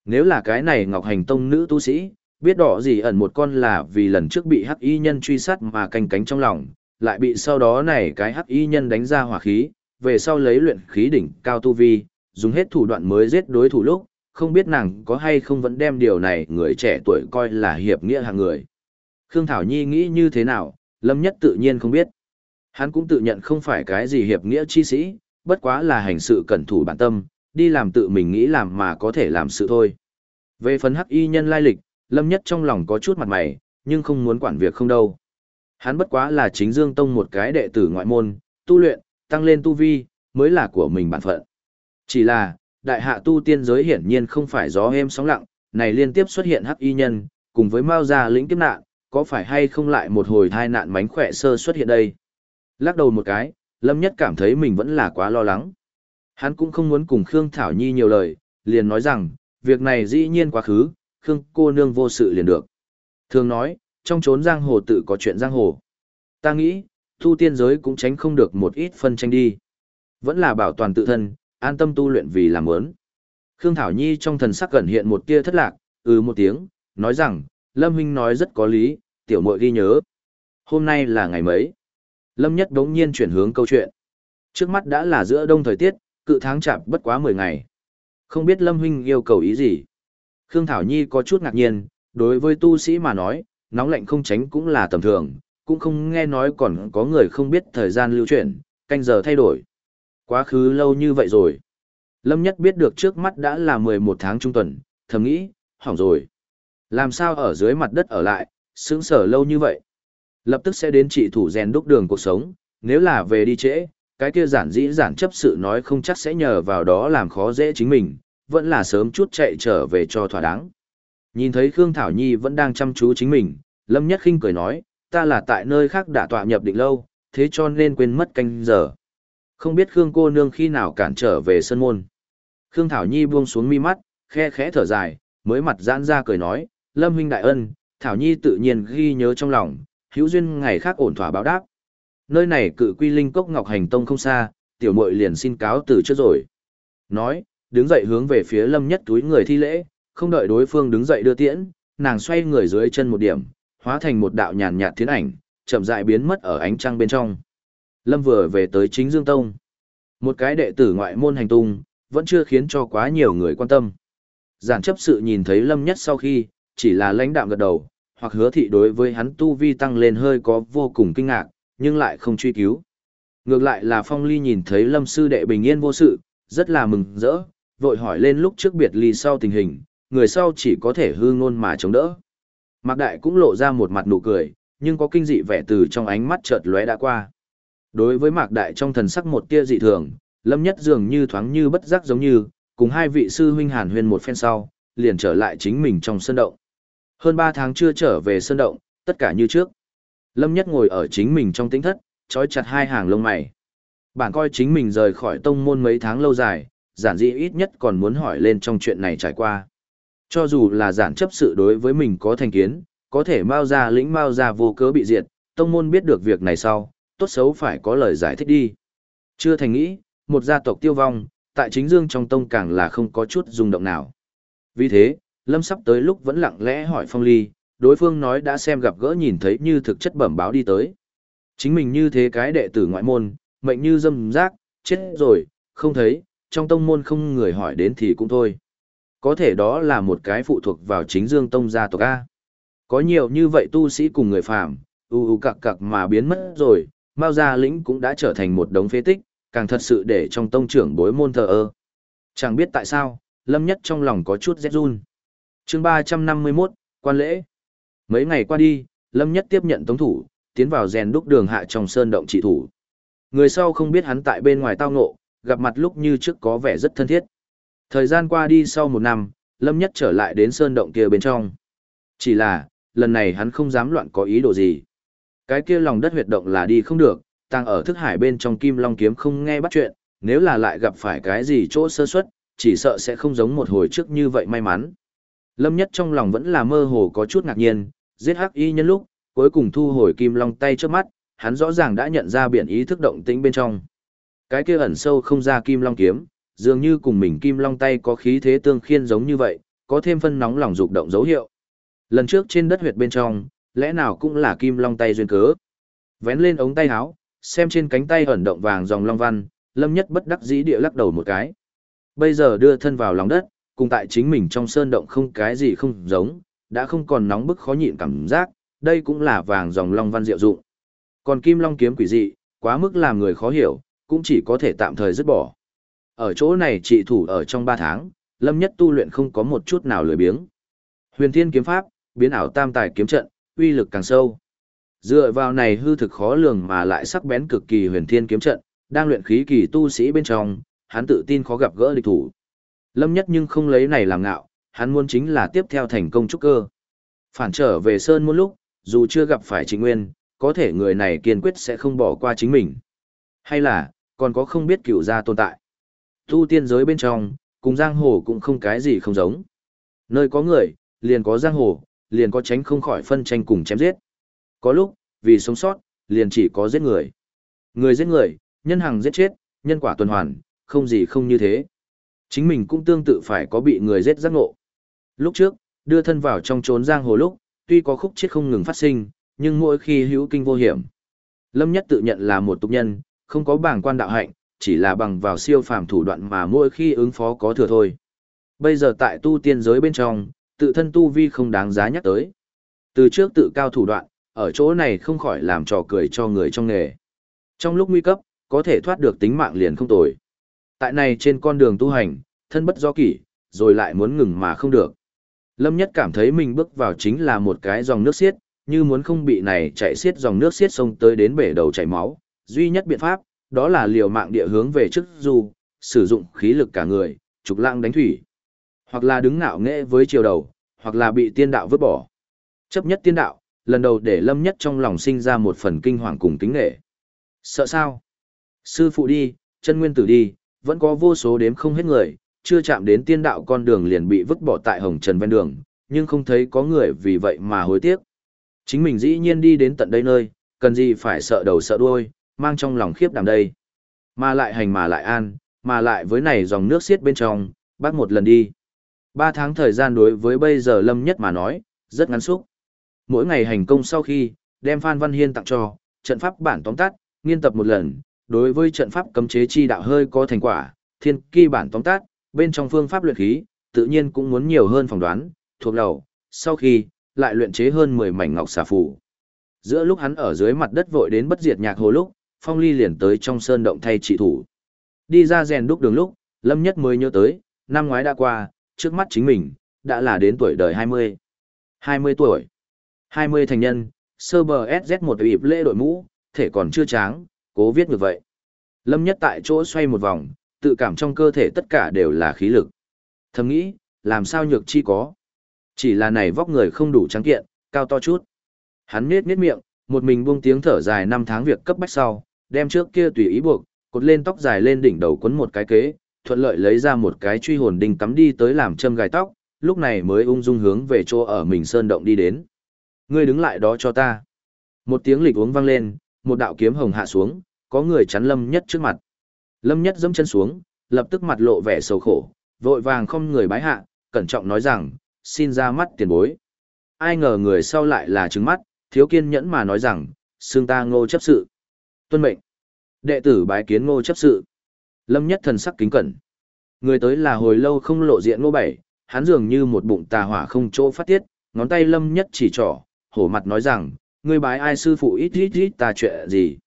Nếu là cái này Ngọc Hành Tông nữ tu sĩ, biết đỏ gì ẩn một con là vì lần trước bị hắc y nhân truy sát mà canh cánh trong lòng, lại bị sau đó này cái hắc y nhân đánh ra hỏa khí, về sau lấy luyện khí đỉnh cao tu vi, dùng hết thủ đoạn mới giết đối thủ lúc, không biết nàng có hay không vẫn đem điều này người trẻ tuổi coi là hiệp nghĩa hạng người. Khương Thảo Nhi nghĩ như thế nào, Lâm Nhất tự nhiên không biết. Hắn cũng tự nhận không phải cái gì hiệp nghĩa chi sĩ, bất quá là hành sự cẩn thủ bản tâm, đi làm tự mình nghĩ làm mà có thể làm sự thôi. Về phần hắc y nhân lai lịch, Lâm Nhất trong lòng có chút mặt mày, nhưng không muốn quản việc không đâu. Hắn bất quá là chính Dương Tông một cái đệ tử ngoại môn, tu luyện, tăng lên tu vi, mới là của mình bản phận. Chỉ là, đại hạ tu tiên giới hiển nhiên không phải gió êm sóng lặng, này liên tiếp xuất hiện hắc y nhân, cùng với Mao gia lĩnh kiếp nạn, có phải hay không lại một hồi thai nạn mánh khỏe sơ xuất hiện đây? Lắc đầu một cái, Lâm Nhất cảm thấy mình vẫn là quá lo lắng. Hắn cũng không muốn cùng Khương Thảo Nhi nhiều lời, liền nói rằng, việc này dĩ nhiên quá khứ, Khương cô nương vô sự liền được. Thường nói, trong chốn giang hồ tự có chuyện giang hồ. Ta nghĩ, tu tiên giới cũng tránh không được một ít phân tranh đi. Vẫn là bảo toàn tự thân, an tâm tu luyện vì làm ớn. Khương Thảo Nhi trong thần sắc gần hiện một tia thất lạc, một tiếng, nói rằng, Lâm huynh nói rất có lý, tiểu muội ghi nhớ. Hôm nay là ngày mấy? Lâm Nhất đống nhiên chuyển hướng câu chuyện. Trước mắt đã là giữa đông thời tiết, cự tháng chạp bất quá 10 ngày. Không biết Lâm huynh yêu cầu ý gì? Khương Thảo Nhi có chút ngạc nhiên, đối với tu sĩ mà nói, nóng lạnh không tránh cũng là tầm thường, cũng không nghe nói còn có người không biết thời gian lưu chuyển, canh giờ thay đổi. Quá khứ lâu như vậy rồi. Lâm Nhất biết được trước mắt đã là 11 tháng trung tuần, thầm nghĩ, hỏng rồi. Làm sao ở dưới mặt đất ở lại, sững sở lâu như vậy? Lập tức sẽ đến trị thủ rèn đúc đường cuộc sống, nếu là về đi trễ, cái kia giản dĩ giản chấp sự nói không chắc sẽ nhờ vào đó làm khó dễ chính mình, vẫn là sớm chút chạy trở về cho thỏa đáng. Nhìn thấy Khương Thảo Nhi vẫn đang chăm chú chính mình, Lâm Nhất khinh cười nói, ta là tại nơi khác đã tọa nhập định lâu, thế cho nên quên mất canh giờ. Không biết Khương cô nương khi nào cản trở về sân môn. Khương Thảo Nhi buông xuống mi mắt, khe khẽ thở dài, mới mặt giãn ra cười nói, Lâm huynh đại ân, Thảo Nhi tự nhiên ghi nhớ trong lòng, hữu duyên ngày khác ổn thỏa báo đáp. Nơi này cự quy linh cốc Ngọc Hành Tông không xa, tiểu muội liền xin cáo từ trước rồi. Nói, đứng dậy hướng về phía Lâm Nhất túi người thi lễ, không đợi đối phương đứng dậy đưa tiễn, nàng xoay người dưới chân một điểm, hóa thành một đạo nhàn nhạt thiến ảnh, chậm rãi biến mất ở ánh trăng bên trong. Lâm vừa về tới chính Dương Tông. Một cái đệ tử ngoại môn hành tung, vẫn chưa khiến cho quá nhiều người quan tâm. Giản chấp sự nhìn thấy Lâm Nhất sau khi, chỉ là lãnh đạm gật đầu, hoặc hứa thị đối với hắn tu vi tăng lên hơi có vô cùng kinh ngạc, nhưng lại không truy cứu. Ngược lại là Phong Ly nhìn thấy Lâm sư đệ bình yên vô sự, rất là mừng rỡ, vội hỏi lên lúc trước biệt ly sau tình hình, người sau chỉ có thể hư ngôn mà chống đỡ. Mạc Đại cũng lộ ra một mặt nụ cười, nhưng có kinh dị vẻ từ trong ánh mắt chợt lóe đã qua. Đối với Mạc Đại trong thần sắc một tia dị thường, Lâm Nhất dường như thoáng như bất giác giống như, cùng hai vị sư huynh hàn huyên một phen sau, liền trở lại chính mình trong sân động. Hơn 3 tháng chưa trở về sân động, tất cả như trước. Lâm Nhất ngồi ở chính mình trong tĩnh thất, trói chặt hai hàng lông mày. Bản coi chính mình rời khỏi tông môn mấy tháng lâu dài, giản dĩ ít nhất còn muốn hỏi lên trong chuyện này trải qua. Cho dù là giản chấp sự đối với mình có thành kiến, có thể Mao gia lĩnh Mao gia vô cớ bị diệt, tông môn biết được việc này sau, tốt xấu phải có lời giải thích đi. Chưa thành nghĩ, một gia tộc tiêu vong, tại chính Dương trong tông càng là không có chút rung động nào. Vì thế, Lâm sắp tới lúc vẫn lặng lẽ hỏi Phong Ly, đối phương nói đã xem gặp gỡ nhìn thấy như thực chất bẩm báo đi tới. Chính mình như thế cái đệ tử ngoại môn, mệnh như dâm rác, chết rồi, không thấy, trong tông môn không người hỏi đến thì cũng thôi. Có thể đó là một cái phụ thuộc vào chính Dương tông gia tộc A. Có nhiều như vậy tu sĩ cùng người phàm, cặc cặc mà biến mất rồi, Mao gia lĩnh cũng đã trở thành một đống phế tích, càng thật sự để trong tông trưởng bối môn thờ ơ. Chẳng biết tại sao, Lâm Nhất trong lòng có chút rét run. Chương 351, quan lễ. Mấy ngày qua đi, Lâm Nhất tiếp nhận tống thủ, tiến vào rèn đúc đường hạ trong sơn động trị thủ. Người sau không biết hắn tại bên ngoài tao ngộ, gặp mặt lúc như trước có vẻ rất thân thiết. Thời gian qua đi sau 1 năm, Lâm Nhất trở lại đến sơn động kia bên trong. Chỉ là, lần này hắn không dám loạn có ý đồ gì. Cái kia lòng đất huyệt động là đi không được, tăng ở thức hải bên trong Kim Long kiếm không nghe bắt chuyện, nếu là lại gặp phải cái gì chỗ sơ suất, chỉ sợ sẽ không giống một hồi trước như vậy may mắn. Lâm Nhất trong lòng vẫn là mơ hồ có chút ngạc nhiên, giết hắc y nhân lúc, cuối cùng thu hồi Kim Long tay trước mắt, hắn rõ ràng đã nhận ra biển ý thức động tĩnh bên trong. Cái kia ẩn sâu không ra Kim Long kiếm, dường như cùng mình Kim Long tay có khí thế tương khiên giống như vậy, có thêm phân nóng lòng dục động dấu hiệu. Lần trước trên đất huyệt bên trong, lẽ nào cũng là kim long tay duyên cớ. Vén lên ống tay áo, xem trên cánh tay ẩn động vàng dòng long văn, Lâm Nhất bất đắc dĩ địa lắc đầu một cái. Bây giờ đưa thân vào lòng đất, cùng tại chính mình trong sơn động không cái gì không giống, đã không còn nóng bức khó nhịn cảm giác, đây cũng là vàng dòng long văn diệu dụng. Còn kim long kiếm quỷ dị, quá mức làm người khó hiểu, cũng chỉ có thể tạm thời dứt bỏ. Ở chỗ này trị thủ ở trong 3 tháng, Lâm Nhất tu luyện không có một chút nào lười biếng. Huyền Thiên kiếm pháp, biến ảo tam tài kiếm trận, uy lực càng sâu. Dựa vào này hư thực khó lường mà lại sắc bén cực kỳ Huyền Thiên kiếm trận, đang luyện khí kỳ tu sĩ bên trong, hắn tự tin khó gặp gỡ địch thủ. Lâm Nhất nhưng không lấy này làm ngạo, hắn muốn chính là tiếp theo thành công trúc cơ. Phản trở về Sơn Môn lúc, dù chưa gặp phải Trịnh Nguyên, có thể người này kiên quyết sẽ không bỏ qua chính mình. Hay là, còn có không biết cửu gia tồn tại. Tu tiên giới bên trong, cùng giang hồ cũng không cái gì không giống. Nơi có người, liền có giang hồ, liền có tránh không khỏi phân tranh cùng chém giết. Có lúc, vì sống sót, liền chỉ có giết người. Người giết người, nhân hằng giết chết, nhân quả tuần hoàn, không gì không như thế. Chính mình cũng tương tự phải có bị người giết giác ngộ. Lúc trước, đưa thân vào trong chốn giang hồ lúc, tuy có khúc chết không ngừng phát sinh, nhưng mỗi khi hữu kinh vô hiểm. Lâm Nhất tự nhận là một tục nhân, không có bảng quan đạo hạnh, chỉ là bằng vào siêu phàm thủ đoạn mà mỗi khi ứng phó có thừa thôi. Bây giờ tại tu tiên giới bên trong, tự thân tu vi không đáng giá nhắc tới. Từ trước tự cao thủ đoạn, ở chỗ này không khỏi làm trò cười cho người trong nghề. Trong lúc nguy cấp, có thể thoát được tính mạng liền không tồi. Tại này trên con đường tu hành, thân bất do kỷ, rồi lại muốn ngừng mà không được. Lâm Nhất cảm thấy mình bước vào chính là một cái dòng nước xiết, như muốn không bị này chạy xiết dòng nước xiết sông tới đến bể đầu chảy máu. Duy nhất biện pháp, đó là liều mạng địa hướng về trước du, sử dụng khí lực cả người, trục lãng đánh thủy. Hoặc là đứng ngạo nghễ với chiều đầu, hoặc là bị tiên đạo vứt bỏ. Chấp nhất tiên đạo, lần đầu để Lâm Nhất trong lòng sinh ra một phần kinh hoàng cùng kính nghệ. Sợ sao? Sư phụ đi, chân nguyên tử đi, vẫn có vô số đếm không hết người, chưa chạm đến tiên đạo con đường liền bị vứt bỏ tại hồng trần ven đường, nhưng không thấy có người vì vậy mà hối tiếc. Chính mình dĩ nhiên đi đến tận đây nơi, cần gì phải sợ đầu sợ đuôi, mang trong lòng khiếp đảm đây. Mà lại hành mà lại an, mà lại với này dòng nước xiết bên trong, bác một lần đi. 3 tháng thời gian đối với bây giờ Lâm Nhất mà nói, rất ngắn xúc. Mỗi ngày hành công sau khi, đem Phan Văn Hiên tặng cho, trận pháp bản tóm tắt, nghiên tập một lần, đối với trận pháp cấm chế chi đạo hơi có thành quả, thiên kỳ bản tóm tắt, bên trong phương pháp luyện khí, tự nhiên cũng muốn nhiều hơn phỏng đoán, thuộc đầu, sau khi, lại luyện chế hơn 10 mảnh ngọc xà phù. Giữa lúc hắn ở dưới mặt đất vội đến bất diệt nhạc hồ lúc, Phong Ly liền tới trong sơn động thay trị thủ. Đi ra rèn đúc đường lúc, Lâm Nhất mới nhớ tới, năm ngoái đã qua, trước mắt chính mình, đã là đến tuổi đời 20. 20 tuổi. 20 thành nhân, sơ bờ SZ một ịp lễ đội mũ, thể còn chưa tráng, cố viết như vậy. Lâm Nhất tại chỗ xoay một vòng, tự cảm trong cơ thể tất cả đều là khí lực. Thầm nghĩ, làm sao nhược chi có. Chỉ là này vóc người không đủ trắng kiện, cao to chút. Hắn nết miệng, một mình buông tiếng thở dài 5 tháng việc cấp bách sau, đem trước kia tùy ý buộc, cột lên tóc dài lên đỉnh đầu quấn một cái kế, thuận lợi lấy ra một cái truy hồn đinh cắm đi tới làm châm gài tóc, lúc này mới ung dung hướng về chỗ ở mình sơn động đi đến. Ngươi đứng lại đó cho ta. Một tiếng lịch uống vang lên, một đạo kiếm hồng hạ xuống, có người chắn Lâm Nhất trước mặt. Lâm Nhất giẫm chân xuống, lập tức mặt lộ vẻ sầu khổ, vội vàng không người bái hạ, cẩn trọng nói rằng, xin ra mắt tiền bối. Ai ngờ người sau lại là trừng mắt, thiếu kiên nhẫn mà nói rằng, xương ta Ngô chấp sự. Tuân mệnh. Đệ tử bái kiến Ngô chấp sự. Lâm Nhất thần sắc kính cẩn. Người tới là hồi lâu không lộ diện Ngô Bảy, hắn dường như một bụng tà hỏa không chỗ phát tiết, ngón tay Lâm Nhất chỉ trỏ, hổ mặt nói rằng, ngươi bái ai sư phụ ít ta chuyện gì.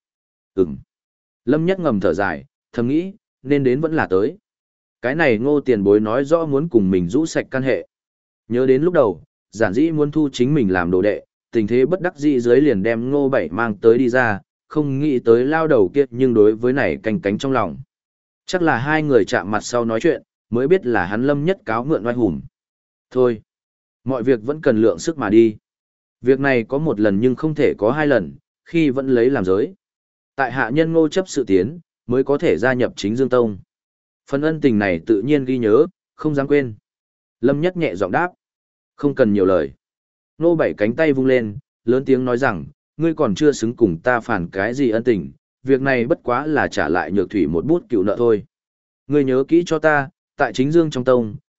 Lâm Nhất ngầm thở dài, thầm nghĩ, nên đến vẫn là tới. Cái này Ngô tiền bối nói rõ muốn cùng mình rũ sạch căn hệ. Nhớ đến lúc đầu, giản dĩ muốn thu chính mình làm đồ đệ, tình thế bất đắc dĩ dưới liền đem Ngô Bảy mang tới đi ra, không nghĩ tới lao đầu kia nhưng đối với này canh cánh trong lòng. Chắc là hai người chạm mặt sau nói chuyện, mới biết là hắn Lâm Nhất cáo mượn oai hùng. Thôi, mọi việc vẫn cần lượng sức mà đi. Việc này có một lần nhưng không thể có 2 lần, khi vẫn lấy làm giới. Tại hạ nhân Ngô chấp sự tiến, mới có thể gia nhập Chính Dương Tông. Phần ân tình này tự nhiên ghi nhớ, không dám quên. Lâm Nhất nhẹ giọng đáp. Không cần nhiều lời. Ngô Bảy cánh tay vung lên, lớn tiếng nói rằng, ngươi còn chưa xứng cùng ta phản cái gì ân tình, việc này bất quá là trả lại nhược thủy một bút cựu nợ thôi. Ngươi nhớ kỹ cho ta, tại Chính Dương trong tông,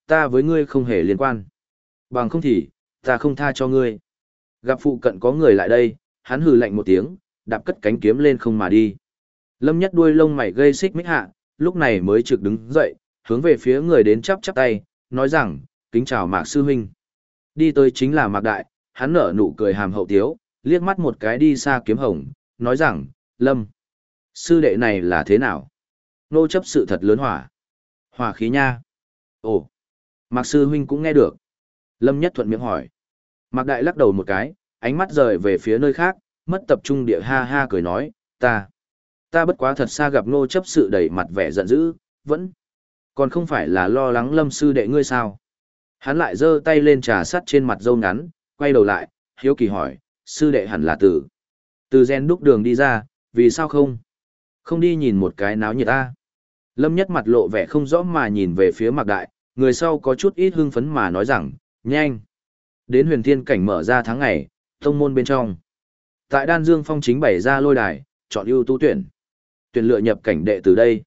ta với ngươi không hề liên quan. Bằng không thì, ta không tha cho ngươi. Gặp phụ cận có người lại đây, hắn hừ lạnh một tiếng, đạp cất cánh kiếm lên không mà đi. Lâm Nhất đuôi lông mày gây xích mích hạ, lúc này mới trực đứng dậy, hướng về phía người đến chắp chắp tay, nói rằng, kính chào Mạc sư huynh. Đi tới chính là Mạc Đại, hắn nở nụ cười hàm hậu tiếu, liếc mắt một cái đi xa kiếm hồng, nói rằng, Lâm, sư đệ này là thế nào? Nô chấp sự thật lớn hỏa. Hỏa khí nha. Ồ, Mạc sư huynh cũng nghe được. Lâm Nhất thuận miệng hỏi. Mạc Đại lắc đầu một cái, ánh mắt rời về phía nơi khác, mất tập trung địa ha ha cười nói, ta bất quá thật xa gặp nô chấp sự đầy mặt vẻ giận dữ, còn không phải là lo lắng Lâm sư đệ ngươi sao? Hắn lại giơ tay lên trà sắt trên mặt râu ngắn, quay đầu lại, hiếu kỳ hỏi, sư đệ hẳn là từ gen đúc đường đi ra, vì sao không đi nhìn một cái náo nhiệt ta? Lâm Nhất mặt lộ vẻ không rõ mà nhìn về phía Mạc Đại, người sau có chút ít hưng phấn mà nói rằng, nhanh. Đến huyền thiên cảnh mở ra tháng ngày, tông môn bên trong. Tại Đan Dương Phong chính bày ra lôi đài, chọn ưu tú tuyển lựa nhập cảnh đệ từ đây.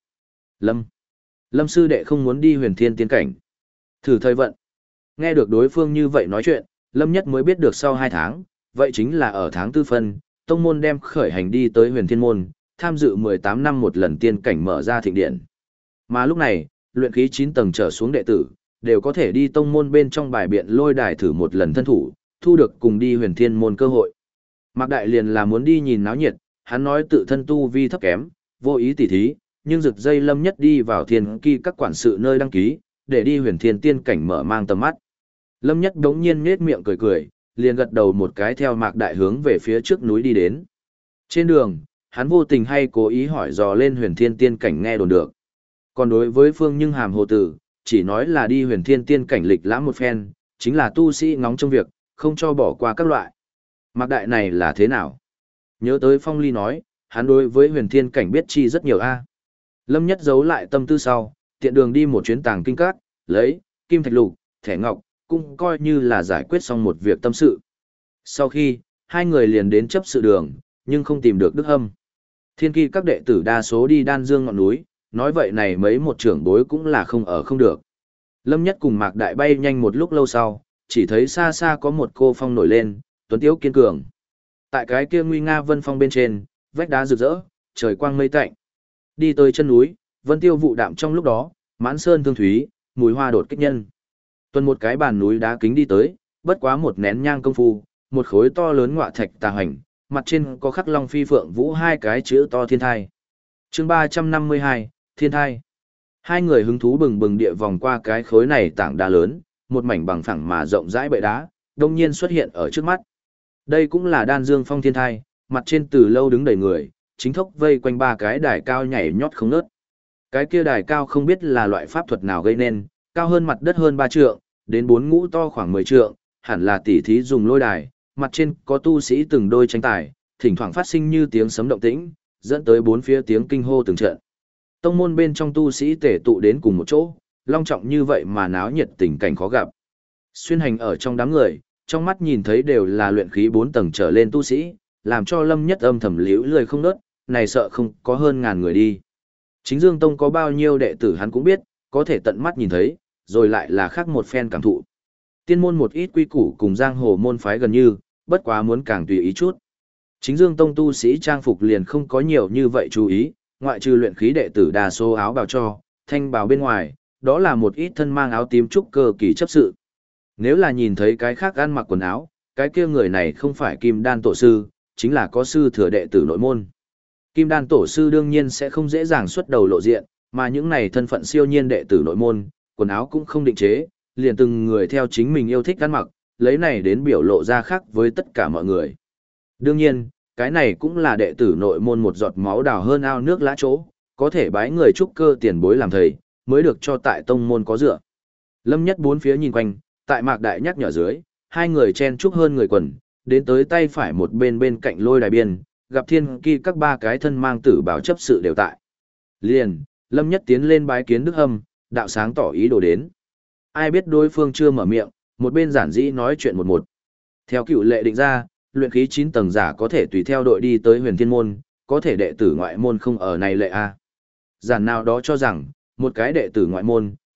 Lâm sư đệ không muốn đi huyền thiên tiên cảnh. Thử thời vận. Nghe được đối phương như vậy nói chuyện, Lâm Nhất mới biết được sau 2 tháng, vậy chính là ở tháng 4 phân, tông môn đem khởi hành đi tới huyền thiên môn, tham dự 18 năm một lần tiên cảnh mở ra thịnh điện. Mà lúc này, luyện khí 9 tầng trở xuống đệ tử, đều có thể đi tông môn bên trong bài biện lôi đài thử một lần thân thủ, thu được cùng đi huyền thiên môn cơ hội. Mạc Đại liền là muốn đi nhìn náo nhiệt, hắn nói tự thân tu vi thấp kém, vô ý tỉ thí, nhưng rực dây Lâm Nhất đi vào thiên kỳ các quản sự nơi đăng ký, để đi huyền thiên tiên cảnh mở mang tầm mắt. Lâm Nhất đống nhiên nhếch miệng cười cười, liền gật đầu một cái theo Mạc Đại hướng về phía trước núi đi đến. Trên đường, hắn vô tình hay cố ý hỏi dò lên huyền thiên tiên cảnh nghe đồn được. Còn đối với Phương Nhưng Hàm hồ tử, chỉ nói là đi huyền thiên tiên cảnh lịch lãm một phen, chính là tu sĩ ngóng trong việc, không cho bỏ qua các loại. Mạc Đại này là thế nào? Nhớ tới Phong Ly nói, hắn đối với huyền thiên cảnh biết chi rất nhiều a. Lâm Nhất giấu lại tâm tư sau, tiện đường đi một chuyến tàng kinh các, lấy kim thạch lục, thẻ ngọc, cũng coi như là giải quyết xong một việc tâm sự. Sau khi, hai người liền đến chấp sự đường, nhưng không tìm được Đức Hâm. Thiên kỳ các đệ tử đa số đi Đan Dương ngọn núi, nói vậy này mấy một trưởng bối cũng là không ở không được. Lâm Nhất cùng Mạc Đại bay nhanh một lúc lâu sau, chỉ thấy xa xa có một cô phong nổi lên, tuấn tiếu kiên cường. Tại cái kia nguy nga vân phong bên trên, vách đá rực rỡ, trời quang mây tạnh. Đi tới chân núi, vân tiêu vụ đạm trong lúc đó, mãn sơn thương thúy, mùi hoa đột kích nhân. Tuần một cái bàn núi đá kính đi tới, bất quá một nén nhang công phu, một khối to lớn ngọa thạch tà hành, mặt trên có khắc long phi phượng vũ 2 cái chữ to thiên thai. Chương 352, thiên thai. Hai người hứng thú bừng bừng địa vòng qua cái khối này tảng đá lớn, một mảnh bằng phẳng mà rộng rãi bệ đá, đông nhiên xuất hiện ở trước mắt. Đây cũng là Đan Dương Phong thiên thai, mặt trên từ lâu đứng đầy người, chính thốc vây quanh 3 cái đài cao nhảy nhót không ngớt. Cái kia đài cao không biết là loại pháp thuật nào gây nên, cao hơn mặt đất hơn 3 trượng, đến 4 ngũ to khoảng 10 trượng, hẳn là tỉ thí dùng lôi đài, mặt trên có tu sĩ từng đôi tranh tài, thỉnh thoảng phát sinh như tiếng sấm động tĩnh, dẫn tới 4 phía tiếng kinh hô từng trận. Tông môn bên trong tu sĩ tề tụ đến cùng một chỗ, long trọng như vậy mà náo nhiệt tình cảnh khó gặp. Xuyên hành ở trong đám người, trong mắt nhìn thấy đều là luyện khí 4 tầng trở lên tu sĩ, làm cho Lâm Nhất âm thầm liễu lười không nớt, này sợ không có hơn ngàn người đi. Chính Dương Tông có bao nhiêu đệ tử hắn cũng biết, có thể tận mắt nhìn thấy, rồi lại là khác một phen cảm thụ. Tiên môn một ít quy củ cùng giang hồ môn phái gần như, bất quá muốn càng tùy ý chút. Chính Dương Tông tu sĩ trang phục liền không có nhiều như vậy chú ý, ngoại trừ luyện khí đệ tử đa số áo bào cho, thanh bào bên ngoài, đó là một ít thân mang áo tím trúc cơ kỳ chấp sự. Nếu là nhìn thấy cái khác ăn mặc quần áo, cái kia người này không phải Kim Đan tổ sư, chính là có sư thừa đệ tử nội môn. Kim Đan tổ sư đương nhiên sẽ không dễ dàng xuất đầu lộ diện, mà những này thân phận siêu nhiên đệ tử nội môn, quần áo cũng không định chế, liền từng người theo chính mình yêu thích ăn mặc, lấy này đến biểu lộ ra khác với tất cả mọi người. Đương nhiên, cái này cũng là đệ tử nội môn một giọt máu đào hơn ao nước lã chỗ, có thể bái người trúc cơ tiền bối làm thầy, mới được cho tại tông môn có dựa. Lâm Nhất bốn phía nhìn quanh, tại Mạc Đại nhắc nhở dưới, hai người chen chúc hơn người quần, đến tới tay phải một bên bên cạnh lôi đài biên, gặp thiên kỳ các 3 cái thân mang tử bảo chấp sự đều tại. Liền, Lâm Nhất tiến lên bái kiến Đức Hâm, đạo sáng tỏ ý đồ đến. Ai biết đối phương chưa mở miệng, một bên giản dĩ nói chuyện một. Theo cựu lệ định ra, luyện khí 9 tầng giả có thể tùy theo đội đi tới huyền thiên môn, có thể đệ tử ngoại môn không ở này lệ a. Giản nào đó cho rằng, một cái đệ tử ngoại môn,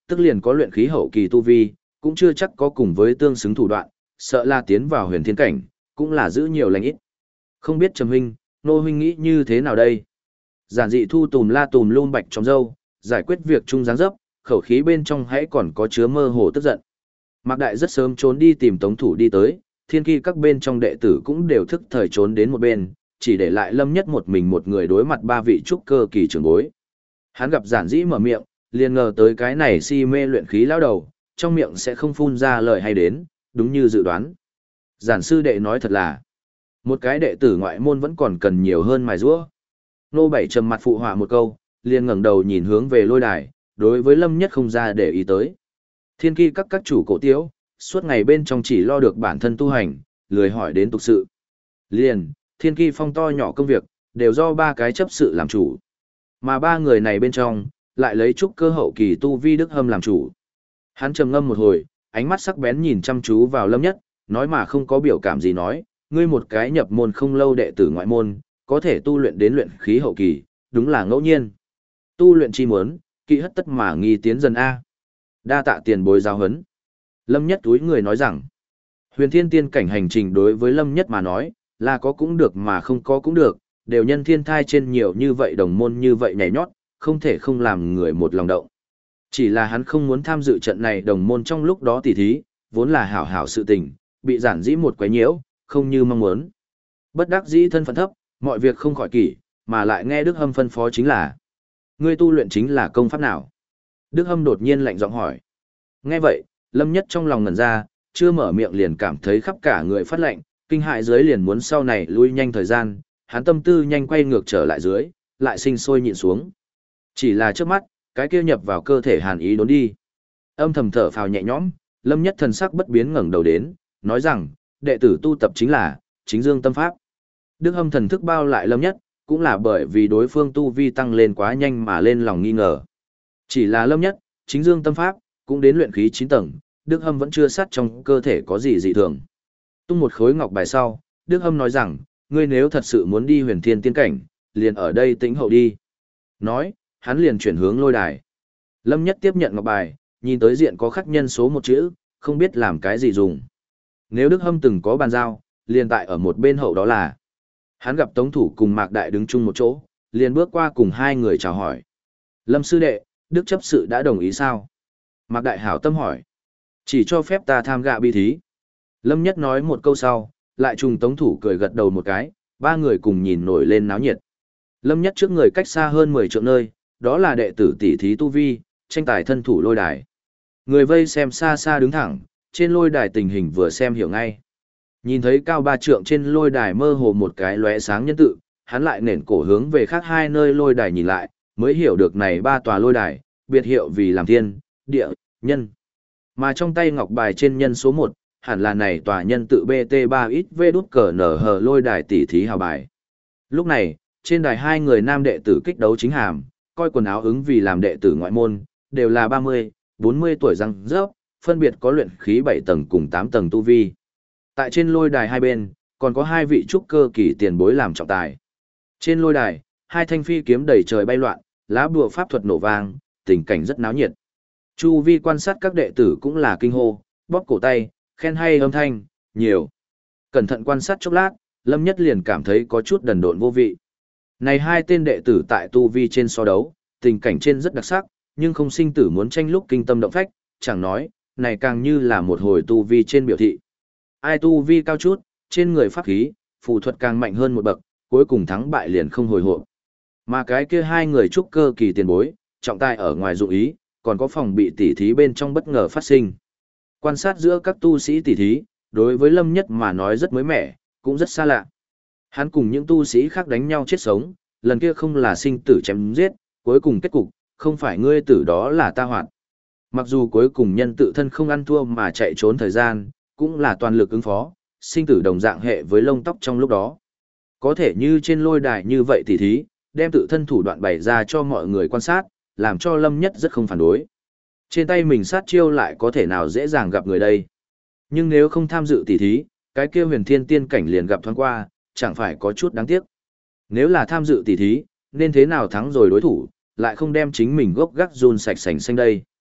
tức liền có luyện khí hậu kỳ tu vi, cũng chưa chắc có cùng với tương xứng thủ đoạn, sợ là tiến vào huyền thiên cảnh, cũng là giữ nhiều lành ít. Không biết Trầm huynh, Nô huynh nghĩ như thế nào đây? Giản dị thu tùm la tùm lum bạch trong râu, giải quyết việc chung dáng dấp, khẩu khí bên trong hãy còn có chứa mơ hồ tức giận. Mạc Đại rất sớm trốn đi tìm Tống Thủ đi tới, thiên kỳ các bên trong đệ tử cũng đều thức thời trốn đến một bên, chỉ để lại Lâm Nhất một mình một người đối mặt ba vị trúc cơ kỳ trưởng bối. Hắn gặp giản dĩ mở miệng, liền ngờ tới cái này si mê luyện khí lao đầu, trong miệng sẽ không phun ra lời hay đến, đúng như dự đoán. Giản sư đệ nói thật là, một cái đệ tử ngoại môn vẫn còn cần nhiều hơn mài giũa. Nô Bảy trầm mặt phụ họa một câu, liền ngẩng đầu nhìn hướng về lôi đài, đối với Lâm Nhất không ra để ý tới. Thiên kỳ các chủ cổ tiếu, suốt ngày bên trong chỉ lo được bản thân tu hành, lười hỏi đến tục sự. Liền, thiên kỳ phong to nhỏ công việc, đều do ba cái chấp sự làm chủ. Mà ba người này bên trong, lại lấy trúc cơ hậu kỳ tu vi Đức Hâm làm chủ. Hắn trầm ngâm một hồi, ánh mắt sắc bén nhìn chăm chú vào Lâm Nhất, nói mà không có biểu cảm gì nói, ngươi một cái nhập môn không lâu đệ tử ngoại môn, có thể tu luyện đến luyện khí hậu kỳ, đúng là ngẫu nhiên. Tu luyện chi muốn, kỵ hất tất mà nghi tiến dần A. Đa tạ tiền bối giáo huấn. Lâm Nhất túi người nói rằng, huyền thiên tiên cảnh hành trình đối với Lâm Nhất mà nói, là có cũng được mà không có cũng được, đều nhân thiên thai trên nhiều như vậy đồng môn như vậy nhảy nhót, không thể không làm người một lòng động. Chỉ là hắn không muốn tham dự trận này đồng môn trong lúc đó tỉ thí, vốn là hảo hảo sự tình, bị giản dĩ một quấy nhiễu, không như mong muốn. Bất đắc dĩ thân phận thấp, mọi việc không khỏi kỷ, mà lại nghe Đức Hâm phân phó chính là, ngươi tu luyện chính là công pháp nào? Đức Hâm đột nhiên lạnh giọng hỏi. Nghe vậy, Lâm Nhất trong lòng ngẩn ra, chưa mở miệng liền cảm thấy khắp cả người phát lạnh, kinh hại dưới liền muốn sau này lui nhanh thời gian, hắn tâm tư nhanh quay ngược trở lại dưới, lại sinh sôi nhịn xuống. Chỉ là trước mắt, cái kia nhập vào cơ thể hàn ý đốn đi. Âm thầm thở phào nhẹ nhõm, Lâm Nhất thần sắc bất biến ngẩng đầu đến, nói rằng, đệ tử tu tập chính là Chính Dương Tâm Pháp. Đức Hâm thần thức bao lại Lâm Nhất, cũng là bởi vì đối phương tu vi tăng lên quá nhanh mà lên lòng nghi ngờ. Chỉ là Lâm Nhất, Chính Dương Tâm Pháp, cũng đến luyện khí 9 tầng, Đức Hâm vẫn chưa sát trong cơ thể có gì dị thường. Tung một khối ngọc bài sau, Đức Hâm nói rằng, ngươi nếu thật sự muốn đi huyền thiên tiên cảnh, liền ở đây tĩnh hậu đi. Nói, hắn liền chuyển hướng lôi đài. Lâm Nhất tiếp nhận ngọc bài, nhìn tới diện có khắc nhân số một chữ, không biết làm cái gì dùng. Nếu Đức Hâm từng có bàn giao, liền tại ở một bên hậu đó là. Hắn gặp Tống Thủ cùng Mạc Đại đứng chung một chỗ, liền bước qua cùng hai người chào hỏi. Lâm sư đệ, Đức chấp sự đã đồng ý sao? Mạc Đại hảo tâm hỏi. Chỉ cho phép ta tham gạ bi thí. Lâm Nhất nói một câu sau, lại trùng Tống Thủ cười gật đầu một cái, ba người cùng nhìn nổi lên náo nhiệt. Lâm Nhất trước người cách xa hơn 10 trượng nơi, đó là đệ tử tỷ thí tu vi, tranh tài thân thủ lôi đài. Người vây xem xa xa đứng thẳng, trên lôi đài tình hình vừa xem hiểu ngay. Nhìn thấy cao 3 trượng trên lôi đài mơ hồ một cái lóe sáng nhân tự, hắn lại nền cổ hướng về khác hai nơi lôi đài nhìn lại, mới hiểu được này ba tòa lôi đài, biệt hiệu vì làm thiên, địa, nhân. Mà trong tay ngọc bài trên nhân số 1, hẳn là này tòa nhân tự BT3XV đút cờ nở hờ lôi đài tỷ thí hào bài. Lúc này, trên đài hai người nam đệ tử kích đấu chính hàm, coi quần áo ứng vì làm đệ tử ngoại môn, đều là 30, 40 tuổi răng rớp, phân biệt có luyện khí 7 tầng cùng 8 tầng tu vi. Tại trên lôi đài hai bên, còn có hai vị trúc cơ kỳ tiền bối làm trọng tài. Trên lôi đài, hai thanh phi kiếm đầy trời bay loạn, lá bùa pháp thuật nổ vang, tình cảnh rất náo nhiệt. Chu vi quan sát các đệ tử cũng là kinh hô, bóp cổ tay, khen hay âm thanh, nhiều. Cẩn thận quan sát chốc lát, Lâm Nhất liền cảm thấy có chút đần độn vô vị. Này hai tên đệ tử tại tu vi trên so đấu, tình cảnh trên rất đặc sắc, nhưng không sinh tử muốn tranh lúc kinh tâm động phách, chẳng nói, này càng như là một hồi tu vi trên biểu thị. Ai tu vi cao chút, trên người pháp khí, phù thuật càng mạnh hơn một bậc, cuối cùng thắng bại liền không hồi hộp. Mà cái kia hai người trúc cơ kỳ tiền bối, trọng tài ở ngoài dụng ý, còn có phòng bị tỉ thí bên trong bất ngờ phát sinh. Quan sát giữa các tu sĩ tỉ thí, đối với Lâm Nhất mà nói rất mới mẻ, cũng rất xa lạ. Hắn cùng những tu sĩ khác đánh nhau chết sống, lần kia không là sinh tử chém giết, cuối cùng kết cục, không phải ngươi tử đó là ta hoạt. Mặc dù cuối cùng nhân tự thân không ăn thua mà chạy trốn thời gian, cũng là toàn lực ứng phó, sinh tử đồng dạng hệ với lông tóc trong lúc đó. Có thể như trên lôi đài như vậy tỉ thí, đem tự thân thủ đoạn bày ra cho mọi người quan sát, làm cho Lâm Nhất rất không phản đối. Trên tay mình sát chiêu lại có thể nào dễ dàng gặp người đây. Nhưng nếu không tham dự tỉ thí, cái kia huyền thiên tiên cảnh liền gặp thoáng qua, chẳng phải có chút đáng tiếc. Nếu là tham dự tỉ thí, nên thế nào thắng rồi đối thủ, lại không đem chính mình gốc gác run sạch sành xanh đây.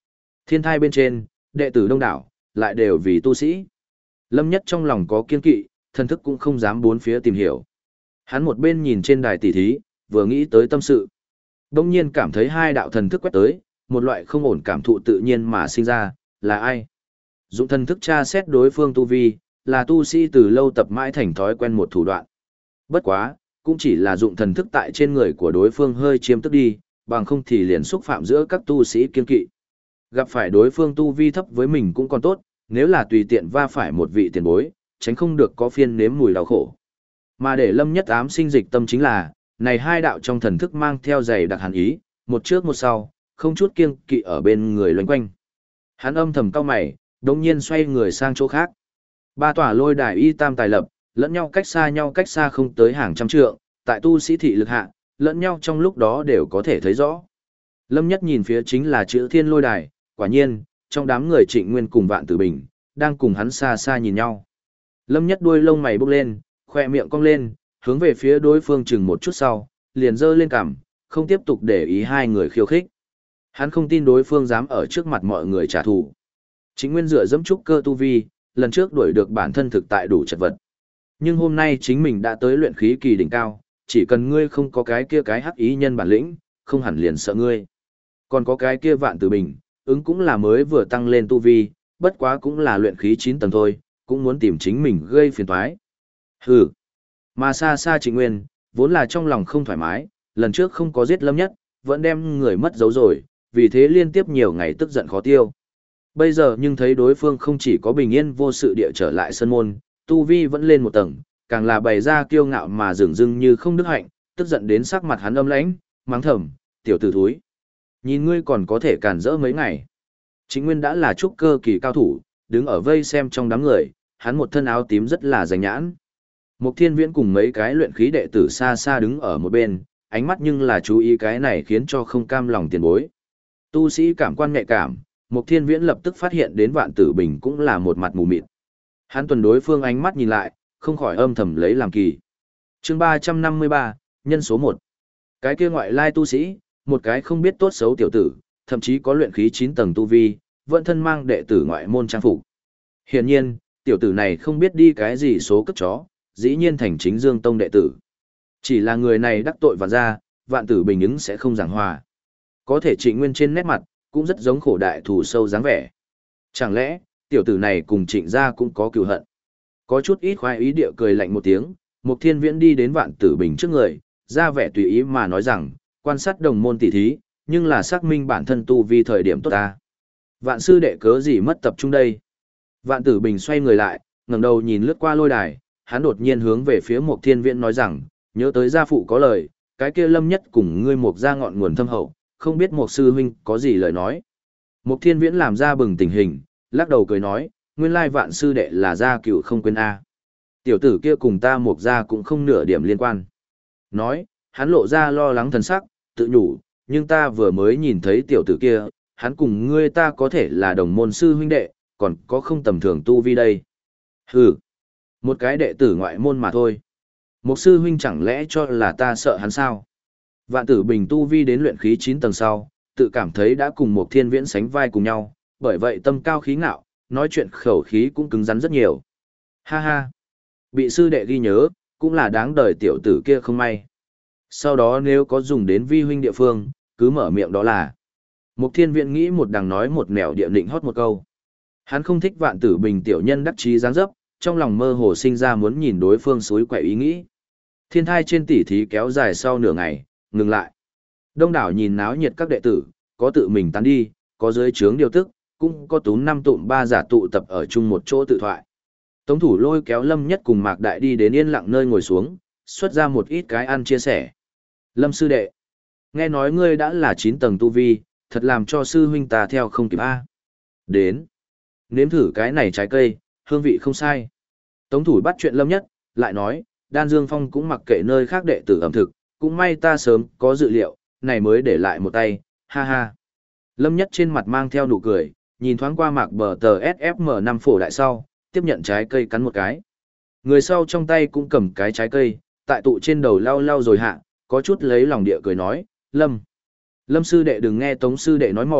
Thiên thai bên trên, đệ tử đông đảo, lại đều vì tu sĩ. Lâm Nhất trong lòng có kiên kỵ, thần thức cũng không dám bốn phía tìm hiểu. Hắn một bên nhìn trên đài tỷ thí, vừa nghĩ tới tâm sự. Đông nhiên cảm thấy hai đạo thần thức quét tới, một loại không ổn cảm thụ tự nhiên mà sinh ra, là ai? Dụng thần thức tra xét đối phương tu vi, là tu sĩ từ lâu tập mãi thành thói quen một thủ đoạn. Bất quá, cũng chỉ là dụng thần thức tại trên người của đối phương hơi chiếm tức đi, bằng không thì liền xúc phạm giữa các tu sĩ kiên kỵ. Gặp phải đối phương tu vi thấp với mình cũng còn tốt, nếu là tùy tiện va phải một vị tiền bối, tránh không được có phiên nếm mùi đau khổ. Mà để Lâm Nhất ám sinh dịch tâm chính là, này hai đạo trong thần thức mang theo dày đặc hàn ý, một trước một sau, không chút kiêng kỵ ở bên người loanh quanh. Hắn âm thầm cau mày, đồng nhiên xoay người sang chỗ khác. Ba tòa lôi đài y tam tài lập, lẫn nhau cách xa không tới hàng trăm trượng, tại tu sĩ thị lực hạ, lẫn nhau trong lúc đó đều có thể thấy rõ. Lâm Nhất nhìn phía chính là chữ thiên lôi đài, quả nhiên, trong đám người Trịnh Nguyên cùng Vạn Tử Bình, đang cùng hắn xa xa nhìn nhau. Lâm Nhất đuôi lông mày bốc lên, khoe miệng cong lên, hướng về phía đối phương chừng một chút sau, liền giơ lên cằm, không tiếp tục để ý hai người khiêu khích. Hắn không tin đối phương dám ở trước mặt mọi người trả thù. Trịnh Nguyên dựa dẫm trúc cơ tu vi, lần trước đuổi được bản thân thực tại đủ chật vật. Nhưng hôm nay chính mình đã tới luyện khí kỳ đỉnh cao, chỉ cần ngươi không có cái kia cái hắc ý nhân bản lĩnh, không hẳn liền sợ ngươi. Còn có cái kia Vạn Tử Bình, ứng cũng là mới vừa tăng lên tu vi, bất quá cũng là luyện khí 9 tầng thôi, cũng muốn tìm chính mình gây phiền toái. Hừ. Mà xa xa Trịnh Nguyên, vốn là trong lòng không thoải mái, lần trước không có giết Lâm Nhất, vẫn đem người mất dấu rồi, vì thế liên tiếp nhiều ngày tức giận khó tiêu. Bây giờ nhưng thấy đối phương không chỉ có bình yên vô sự địa trở lại sân môn, tu vi vẫn lên một tầng, càng là bày ra kiêu ngạo mà dửng dưng như không đức hạnh, tức giận đến sắc mặt hắn âm lãnh, mắng thầm, tiểu tử thúi. Nhìn ngươi còn có thể cản rỡ mấy ngày. Trịnh Nguyên đã là trúc cơ kỳ cao thủ, đứng ở vây xem trong đám người, hắn một thân áo tím rất là rành nhãn. Mục Thiên Viễn cùng mấy cái luyện khí đệ tử xa xa đứng ở một bên, ánh mắt nhưng là chú ý cái này khiến cho không cam lòng tiền bối. Tu sĩ cảm quan nhạy cảm, Mục Thiên Viễn lập tức phát hiện đến Vạn Tử Bình cũng là một mặt mù mịt. Hắn tuần đối phương ánh mắt nhìn lại, không khỏi âm thầm lấy làm kỳ. Chương 353, nhân số 1. Cái kia ngoại lai tu sĩ, một cái không biết tốt xấu tiểu tử, thậm chí có luyện khí 9 tầng tu vi, vẫn thân mang đệ tử ngoại môn trang phục. Hiển nhiên, tiểu tử này không biết đi cái gì số cất chó, dĩ nhiên thành chính Dương Tông đệ tử. Chỉ là người này đắc tội và ra, Vạn Tử Bình ứng sẽ không giảng hòa. Có thể Trịnh Nguyên trên nét mặt, cũng rất giống khổ đại thù sâu dáng vẻ. Chẳng lẽ, tiểu tử này cùng Trịnh gia cũng có cừu hận? Có chút ít khoái ý địa cười lạnh một tiếng, Mục Thiên Viễn đi đến Vạn Tử Bình trước người, ra vẻ tùy ý mà nói rằng, quan sát đồng môn tỷ thí, nhưng là xác minh bản thân tu vi thời điểm tốt ta. Vạn sư đệ cớ gì mất tập trung đây? Vạn Tử Bình xoay người lại, ngẩng đầu nhìn lướt qua lôi đài, hắn đột nhiên hướng về phía Mục Thiên Viễn nói rằng, nhớ tới gia phụ có lời, cái kia Lâm Nhất cùng ngươi Mục gia ngọn nguồn thâm hậu, không biết Mục sư huynh có gì lời nói. Mục Thiên Viễn làm ra bừng tỉnh hình, lắc đầu cười nói, nguyên lai Vạn sư đệ là gia cựu không quên a. Tiểu tử kia cùng ta Mục gia cũng không nửa điểm liên quan. Nói, hắn lộ ra lo lắng thần sắc, tự nhủ, nhưng ta vừa mới nhìn thấy tiểu tử kia, hắn cùng ngươi ta có thể là đồng môn sư huynh đệ, còn có không tầm thường tu vi đây. Hừ, một cái đệ tử ngoại môn mà thôi. Một sư huynh chẳng lẽ cho là ta sợ hắn sao? Vạn Tử Bình tu vi đến luyện khí 9 tầng sau, tự cảm thấy đã cùng một Thiên Viễn sánh vai cùng nhau, bởi vậy tâm cao khí ngạo, nói chuyện khẩu khí cũng cứng rắn rất nhiều. Ha ha, bị sư đệ ghi nhớ, cũng là đáng đời tiểu tử kia không may. Sau đó nếu có dùng đến vi huynh địa phương, cứ mở miệng đó là. Mục Thiên Viễn nghĩ một đằng nói một nẻo địa định hót một câu. Hắn không thích Vạn Tử Bình tiểu nhân đắc chí dáng dấp, trong lòng mơ hồ sinh ra muốn nhìn đối phương suối quậy ý nghĩ. Thiên thai trên tỷ thí kéo dài sau nửa ngày, ngừng lại. Đông đảo nhìn náo nhiệt các đệ tử, có tự mình tán đi, có dưới trướng điều tức, cũng có túm năm tụm ba giả tụ tập ở chung một chỗ tự thoại. Tống thủ lôi kéo Lâm Nhất cùng Mạc Đại đi đến yên lặng nơi ngồi xuống, xuất ra một ít cái ăn chia sẻ. Lâm sư đệ, nghe nói ngươi đã là 9 tầng tu vi, thật làm cho sư huynh ta theo không kịp a. Đến, nếm thử cái này trái cây, hương vị không sai. Tống thủ bắt chuyện Lâm Nhất, lại nói, Đan Dương Phong cũng mặc kệ nơi khác đệ tử ẩm thực, cũng may ta sớm có dự liệu, này mới để lại một tay, ha ha. Lâm Nhất trên mặt mang theo nụ cười, nhìn thoáng qua Mạc Bờ tờ SFM5 phổ đại sau, tiếp nhận trái cây cắn một cái. Người sau trong tay cũng cầm cái trái cây, tại tụ trên đầu lau lau rồi hạ, có chút lấy lòng địa cười nói, Lâm sư đệ đừng nghe Tống sư đệ nói mò,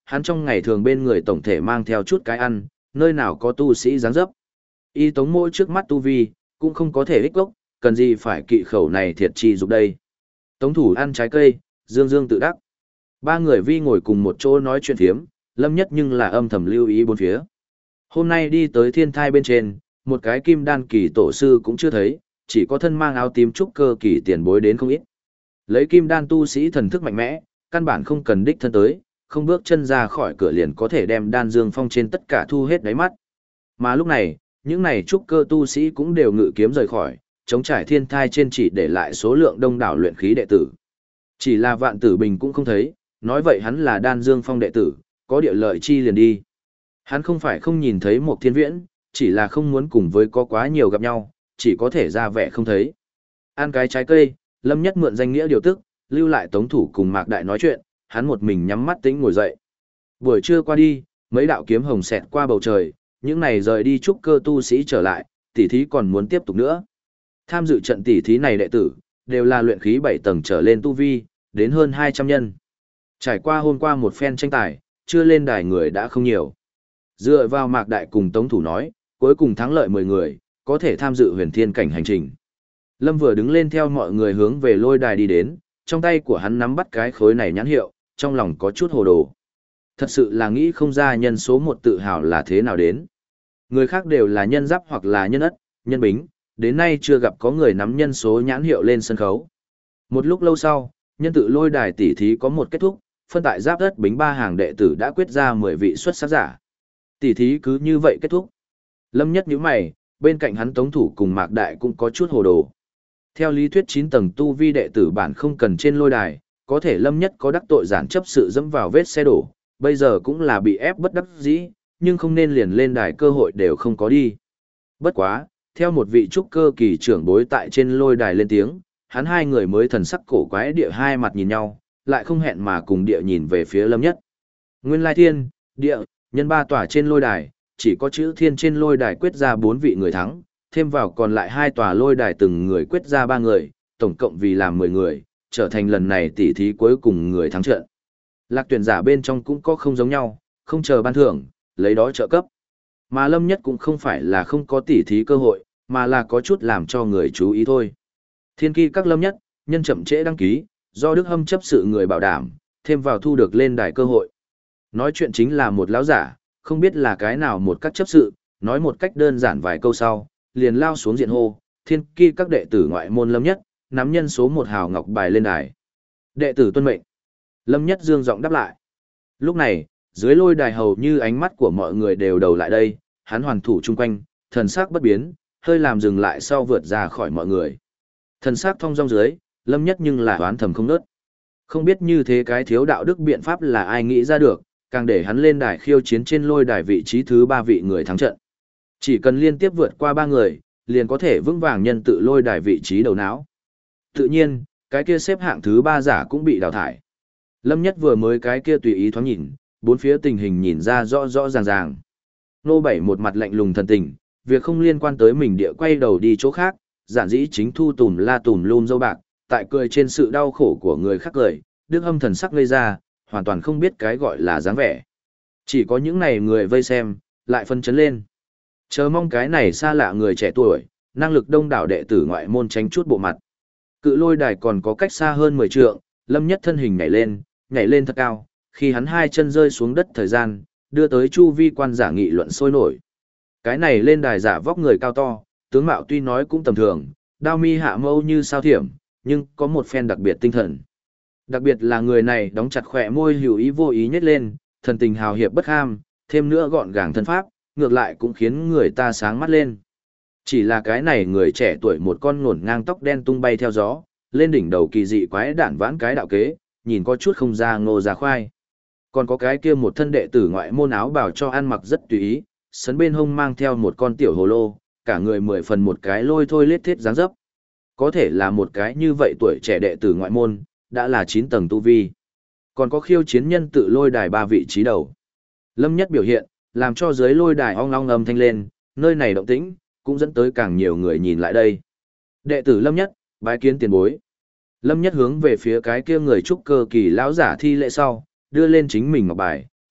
hắn trong ngày thường bên người tổng thể mang theo chút cái ăn, nơi nào có tu sĩ dáng dấp. Y Tống Mỗ trước mắt tu vi, cũng không có thể ích gốc, cần gì phải kỵ khẩu này thiệt chi dục đây. Tống thủ ăn trái cây, dương dương tự đắc. Ba người vi ngồi cùng một chỗ nói chuyện phiếm, Lâm Nhất nhưng là âm thầm lưu ý bốn phía. Hôm nay đi tới thiên thai bên trên, một cái kim đan kỳ tổ sư cũng chưa thấy, chỉ có thân mang áo tím trúc cơ kỳ tiền bối đến không ít. Lấy kim đan tu sĩ thần thức mạnh mẽ, căn bản không cần đích thân tới, không bước chân ra khỏi cửa liền có thể đem đan dương phong trên tất cả thu hết đáy mắt. Mà lúc này, những này trúc cơ tu sĩ cũng đều ngự kiếm rời khỏi, chống trải thiên thai trên chỉ để lại số lượng đông đảo luyện khí đệ tử. Chỉ là Vạn Tử Bình cũng không thấy, nói vậy hắn là đan dương phong đệ tử, có địa lợi chi liền đi. Hắn không phải không nhìn thấy một thiên viễn, chỉ là không muốn cùng với có quá nhiều gặp nhau, chỉ có thể ra vẻ không thấy. Ăn cái trái cây, Lâm Nhất mượn danh nghĩa điều tức, lưu lại Tống thủ cùng Mạc Đại nói chuyện, hắn một mình nhắm mắt tĩnh ngồi dậy. Buổi trưa qua đi, mấy đạo kiếm hồng xẹt qua bầu trời, những này rời đi trúc cơ tu sĩ trở lại, tỉ thí còn muốn tiếp tục nữa. Tham dự trận tỉ thí này đệ tử, đều là luyện khí 7 tầng trở lên tu vi, đến hơn 200 nhân. Trải qua hôm qua một phen tranh tài, chưa lên đài người đã không nhiều. Dựa vào Mạc Đại cùng Tống thủ nói, cuối cùng thắng lợi 10 người, có thể tham dự huyền thiên cảnh hành trình. Lâm vừa đứng lên theo mọi người hướng về lôi đài đi đến, trong tay của hắn nắm bắt cái khối này nhãn hiệu, trong lòng có chút hồ đồ. Thật sự là nghĩ không ra nhân số một tự hào là thế nào đến. Người khác đều là nhân giáp hoặc là nhân ất, nhân bính, đến nay chưa gặp có người nắm nhân số nhãn hiệu lên sân khấu. Một lúc lâu sau, nhân tự lôi đài tỉ thí có một kết thúc, phân tại giáp đất bính 3 hàng đệ tử đã quyết ra 10 vị xuất sắc giả. Tỉ thí cứ như vậy kết thúc. Lâm Nhất nhíu mày, bên cạnh hắn Tống thủ cùng Mạc Đại cũng có chút hồ đồ. Theo lý thuyết 9 tầng tu vi đệ tử bản không cần trên lôi đài, có thể Lâm Nhất có đắc tội giản chấp sự dẫm vào vết xe đổ, bây giờ cũng là bị ép bất đắc dĩ, nhưng không nên liền lên đài cơ hội đều không có đi. Bất quá, theo một vị trúc cơ kỳ trưởng bối tại trên lôi đài lên tiếng, hắn hai người mới thần sắc cổ quái địa hai mặt nhìn nhau, lại không hẹn mà cùng địa nhìn về phía Lâm Nhất. Nguyên lai thiên, địa, nhân 3 tòa trên lôi đài, chỉ có chữ thiên trên lôi đài quyết ra 4 vị người thắng, thêm vào còn lại 2 tòa lôi đài từng người quyết ra 3 người, tổng cộng vì làm 10 người, trở thành lần này tỉ thí cuối cùng người thắng trận. Lạc tuyển giả bên trong cũng có không giống nhau, không chờ ban thưởng, lấy đó trợ cấp. Mà Lâm Nhất cũng không phải là không có tỉ thí cơ hội, mà là có chút làm cho người chú ý thôi. Thiên kỳ các Lâm Nhất, nhân chậm trễ đăng ký, do Đức Hâm chấp sự người bảo đảm, thêm vào thu được lên đài cơ hội. Nói chuyện chính là một lão giả, không biết là cái nào một các chấp sự, nói một cách đơn giản vài câu sau, liền lao xuống diện hô, thiên kỳ các đệ tử ngoại môn Lâm Nhất, nắm nhân số 1 hào ngọc bài lên đài. Đệ tử tuân mệnh. Lâm Nhất dương giọng đáp lại. Lúc này, dưới lôi đài hầu như ánh mắt của mọi người đều đầu lại đây, hắn hoàn thủ chung quanh, thần sắc bất biến, hơi làm dừng lại sau vượt ra khỏi mọi người. Thần sắc thong dong dưới, Lâm Nhất nhưng là oán thầm không nớt. Không biết như thế cái thiếu đạo đức biện pháp là ai nghĩ ra được, càng để hắn lên đài khiêu chiến trên lôi đài vị trí thứ 3 vị người thắng trận. Chỉ cần liên tiếp vượt qua 3 người, liền có thể vững vàng nhân tự lôi đài vị trí đầu não. Tự nhiên, cái kia xếp hạng thứ 3 giả cũng bị đào thải. Lâm Nhất vừa mới cái kia tùy ý thoáng nhìn, bốn phía tình hình nhìn ra rõ rõ ràng ràng. Nô Bảy một mặt lạnh lùng thần tình, việc không liên quan tới mình địa quay đầu đi chỗ khác, giản dĩ chính thu tùm la tùm lum dâu bạc, tại cười trên sự đau khổ của người khác cười, Đức Hâm thần sắc ngây ra, hoàn toàn không biết cái gọi là dáng vẻ. Chỉ có những này người vây xem, lại phân chấn lên. Chờ mong cái này xa lạ người trẻ tuổi, năng lực đông đảo đệ tử ngoại môn tránh chút bộ mặt. Cự lôi đài còn có cách xa hơn 10 trượng, Lâm Nhất thân hình nhảy lên thật cao, khi hắn hai chân rơi xuống đất thời gian, đưa tới chu vi quan giả nghị luận sôi nổi. Cái này lên đài giả vóc người cao to, tướng mạo tuy nói cũng tầm thường, đao mi hạ mâu như sao thiểm, nhưng có một phen đặc biệt tinh thần. Đặc biệt là người này đóng chặt khỏe môi hữu ý vô ý nhếch lên, thần tình hào hiệp bất ham, thêm nữa gọn gàng thân pháp, ngược lại cũng khiến người ta sáng mắt lên. Chỉ là cái này người trẻ tuổi một con ngổn ngang tóc đen tung bay theo gió, lên đỉnh đầu kỳ dị quái đản vãn cái đạo kế, nhìn có chút không ra ngô ra khoai. Còn có cái kia một thân đệ tử ngoại môn áo bào cho ăn mặc rất tùy ý, sấn bên hông mang theo một con tiểu hồ lô, cả người 10 phần một cái lôi thôi lết thiết dáng dấp. Có thể là một cái như vậy tuổi trẻ đệ tử ngoại môn, đã là 9 tầng tu vi. Còn có khiêu chiến nhân tự lôi đài 3 vị trí đầu. Lâm Nhất biểu hiện, làm cho dưới lôi đài ong ong âm thanh lên, nơi này động tĩnh, cũng dẫn tới càng nhiều người nhìn lại đây. Đệ tử Lâm Nhất, bái kiến tiền bối. Lâm Nhất hướng về phía cái kia người trúc cơ kỳ lão giả thi lễ sau, đưa lên chính mình ngọc bài,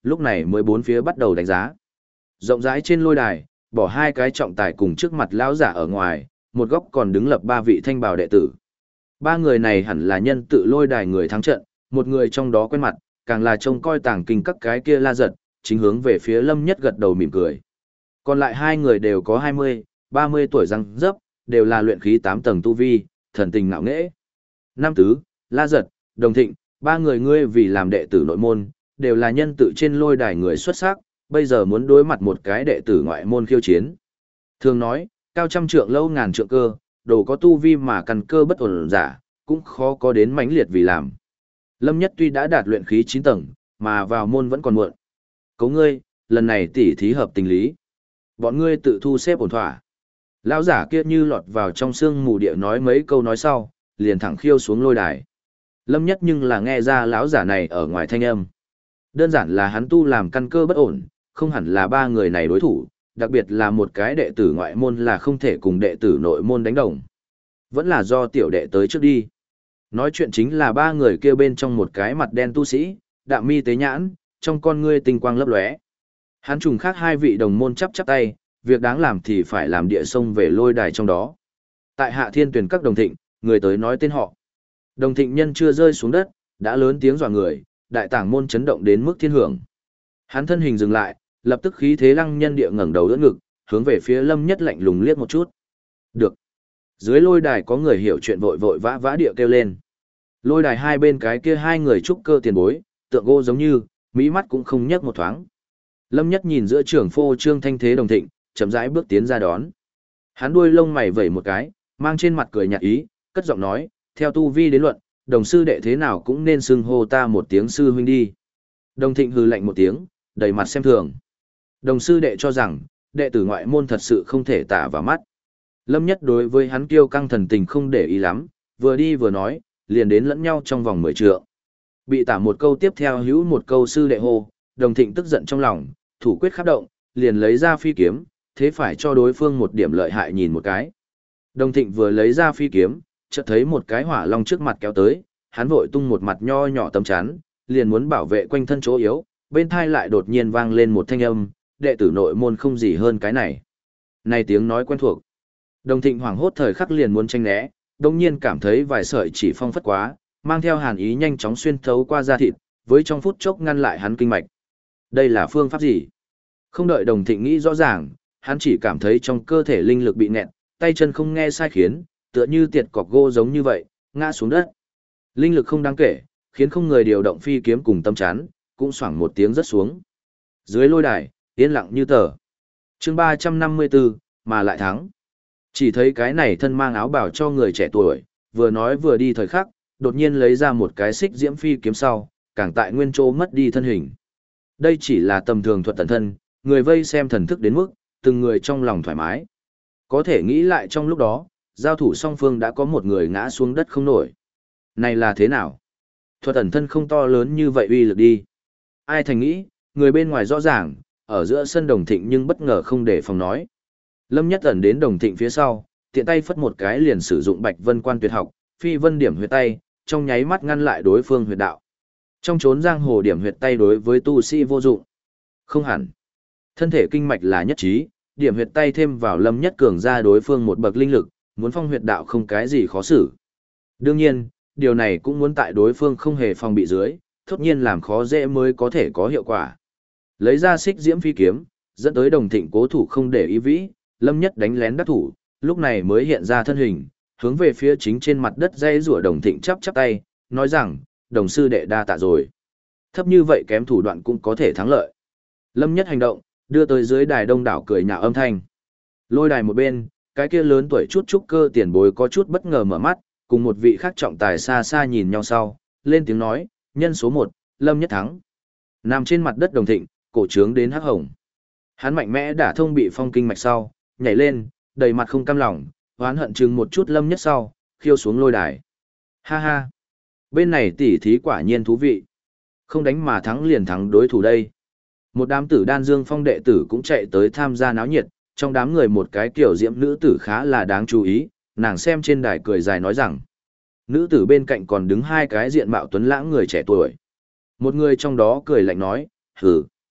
lúc này mới bốn phía bắt đầu đánh giá. Rộng rãi trên lôi đài, bỏ hai cái trọng tài cùng trước mặt lão giả ở ngoài, một góc còn đứng lập ba vị thanh bào đệ tử. Ba người này hẳn là nhân tự lôi đài người thắng trận, một người trong đó quen mặt, càng là trông coi tàng kinh các cái kia la giật, chính hướng về phía Lâm Nhất gật đầu mỉm cười. Còn lại hai người đều có 20, 30 tuổi răng dấp, đều là luyện khí 8 tầng tu vi, thần tình ngạo nghễ. Nam Tứ, La Giật, Đồng Thịnh, ba người ngươi vì làm đệ tử nội môn, đều là nhân tự trên lôi đài người xuất sắc, bây giờ muốn đối mặt một cái đệ tử ngoại môn khiêu chiến. Thường nói, cao trăm trượng lâu ngàn trượng cơ, đồ có tu vi mà căn cơ bất ổn giả, cũng khó có đến mãnh liệt vì làm. Lâm Nhất tuy đã đạt luyện khí 9 tầng, mà vào môn vẫn còn muộn. Cấu ngươi, lần này tỉ thí hợp tình lý. Bọn ngươi tự thu xếp ổn thỏa. Lão giả kia như lọt vào trong sương mù địa nói mấy câu nói sau, liền thẳng khiêu xuống lôi đài. Lâm Nhất nhưng là nghe ra lão giả này ở ngoài thanh âm. Đơn giản là hắn tu làm căn cơ bất ổn, không hẳn là ba người này đối thủ, đặc biệt là một cái đệ tử ngoại môn là không thể cùng đệ tử nội môn đánh đồng. Vẫn là do tiểu đệ tới trước đi. Nói chuyện chính là ba người kia bên trong một cái mặt đen tu sĩ, đạm mi tế nhãn, trong con ngươi tinh quang lấp lóe. Hắn trùng khác hai vị đồng môn chắp chắp tay, việc đáng làm thì phải làm địa sông về lôi đài trong đó. Tại Hạ Thiên Tuyển các Đồng Thịnh, người tới nói tên họ. Đồng Thịnh nhân chưa rơi xuống đất, đã lớn tiếng dọa người, đại tảng môn chấn động đến mức thiên hưởng. Hắn thân hình dừng lại, lập tức khí thế lăng nhân địa ngẩng đầu đỡ ngực, hướng về phía Lâm Nhất lạnh lùng liếc một chút. Được. Dưới lôi đài có người hiểu chuyện vội vội vã vã địa kêu lên. Lôi đài hai bên cái kia hai người trúc cơ tiền bối, tượng gỗ giống như, mỹ mắt cũng không nhấc một thoáng. Lâm Nhất nhìn giữa trưởng phô trương thanh thế Đồng Thịnh, chậm rãi bước tiến ra đón. Hắn đuôi lông mày vẩy một cái, mang trên mặt cười nhạt ý, cất giọng nói, theo tu vi đến luận, đồng sư đệ thế nào cũng nên xưng hô ta một tiếng sư huynh đi. Đồng Thịnh hừ lạnh một tiếng, đầy mặt xem thường. Đồng sư đệ cho rằng, đệ tử ngoại môn thật sự không thể tả vào mắt. Lâm Nhất đối với hắn kiêu căng thần tình không để ý lắm, vừa đi vừa nói, liền đến lẫn nhau trong vòng 10 trượng. Bị tả một câu tiếp theo hữu một câu sư đệ hô, Đồng Thịnh tức giận trong lòng, thủ quyết khắp động, liền lấy ra phi kiếm, thế phải cho đối phương một điểm lợi hại nhìn một cái. Đồng Thịnh vừa lấy ra phi kiếm, chợt thấy một cái hỏa long trước mặt kéo tới, hắn vội tung một mặt nho nhỏ tấm chắn, liền muốn bảo vệ quanh thân chỗ yếu, bên thai lại đột nhiên vang lên một thanh âm, đệ tử nội môn không gì hơn cái này. Này tiếng nói quen thuộc. Đồng Thịnh hoảng hốt thời khắc liền muốn tranh né, đồng nhiên cảm thấy vài sợi chỉ phong phất quá, mang theo hàn ý nhanh chóng xuyên thấu qua da thịt, với trong phút chốc ngăn lại hắn kinh mạch. Đây là phương pháp gì? Không đợi Đồng Thịnh nghĩ rõ ràng, hắn chỉ cảm thấy trong cơ thể linh lực bị nẹt, tay chân không nghe sai khiến, tựa như tiệt cọc gỗ giống như vậy, ngã xuống đất. Linh lực không đáng kể, khiến không người điều động phi kiếm cùng tâm chán, cũng xoảng một tiếng rớt xuống. Dưới lôi đài, yên lặng như tờ. Chương 354, mà lại thắng. Chỉ thấy cái này thân mang áo bào cho người trẻ tuổi, vừa nói vừa đi thời khắc, đột nhiên lấy ra một cái xích diễm phi kiếm sau, càng tại nguyên chỗ mất đi thân hình. Đây chỉ là tầm thường thuật tận thân, người vây xem thần thức đến mức, từng người trong lòng thoải mái. Có thể nghĩ lại trong lúc đó, giao thủ song phương đã có một người ngã xuống đất không nổi. Này là thế nào? Thuật ẩn thân không to lớn như vậy uy lực đi. Ai thành nghĩ, người bên ngoài rõ ràng, ở giữa sân Đồng Thịnh nhưng bất ngờ không để phòng nói. Lâm Nhất ẩn đến Đồng Thịnh phía sau, tiện tay phất một cái liền sử dụng Bạch Vân Quan tuyệt học, phi vân điểm huyệt tay, trong nháy mắt ngăn lại đối phương huyệt đạo. Trong chốn giang hồ điểm huyệt tay đối với tu sĩ vô dụng. Không hẳn. Thân thể kinh mạch là nhất trí, điểm huyệt tay thêm vào Lâm Nhất cường ra đối phương một bậc linh lực, muốn phong huyệt đạo không cái gì khó xử. Đương nhiên, điều này cũng muốn tại đối phương không hề phòng bị dưới, thốt nhiên làm khó dễ mới có thể có hiệu quả. Lấy ra xích diễm phi kiếm, dẫn tới Đồng Thịnh cố thủ không để ý vĩ, Lâm Nhất đánh lén đắc thủ, lúc này mới hiện ra thân hình, hướng về phía chính trên mặt đất dây rủa Đồng Thịnh chắp chắp tay, nói rằng, đồng sư đệ đa tạ rồi. Thấp như vậy kém thủ đoạn cũng có thể thắng lợi. Lâm Nhất hành động, đưa tới dưới đài đông đảo cười nhạo âm thanh. Lôi đài một bên, cái kia lớn tuổi chút trúc cơ tiền bối có chút bất ngờ mở mắt, cùng một vị khác trọng tài xa xa nhìn nhau sau, lên tiếng nói, nhân số 1, Lâm Nhất thắng. Nằm trên mặt đất Đồng Thịnh, cổ trướng đến hắc hồng. Hắn mạnh mẽ đả thông bị phong kinh mạch sau, nhảy lên, đầy mặt không cam lòng, oán hận chừng một chút Lâm Nhất sau, khiêu xuống lôi đài. Ha ha, bên này tỉ thí quả nhiên thú vị. Không đánh mà thắng liền thắng đối thủ đây. Một đám tử đan dương phong đệ tử cũng chạy tới tham gia náo nhiệt, trong đám người một cái kiểu diễm nữ tử khá là đáng chú ý, nàng xem trên đài cười dài nói rằng. Nữ tử bên cạnh còn đứng hai cái diện mạo tuấn lãng người trẻ tuổi. Một người trong đó cười lạnh nói, hừ,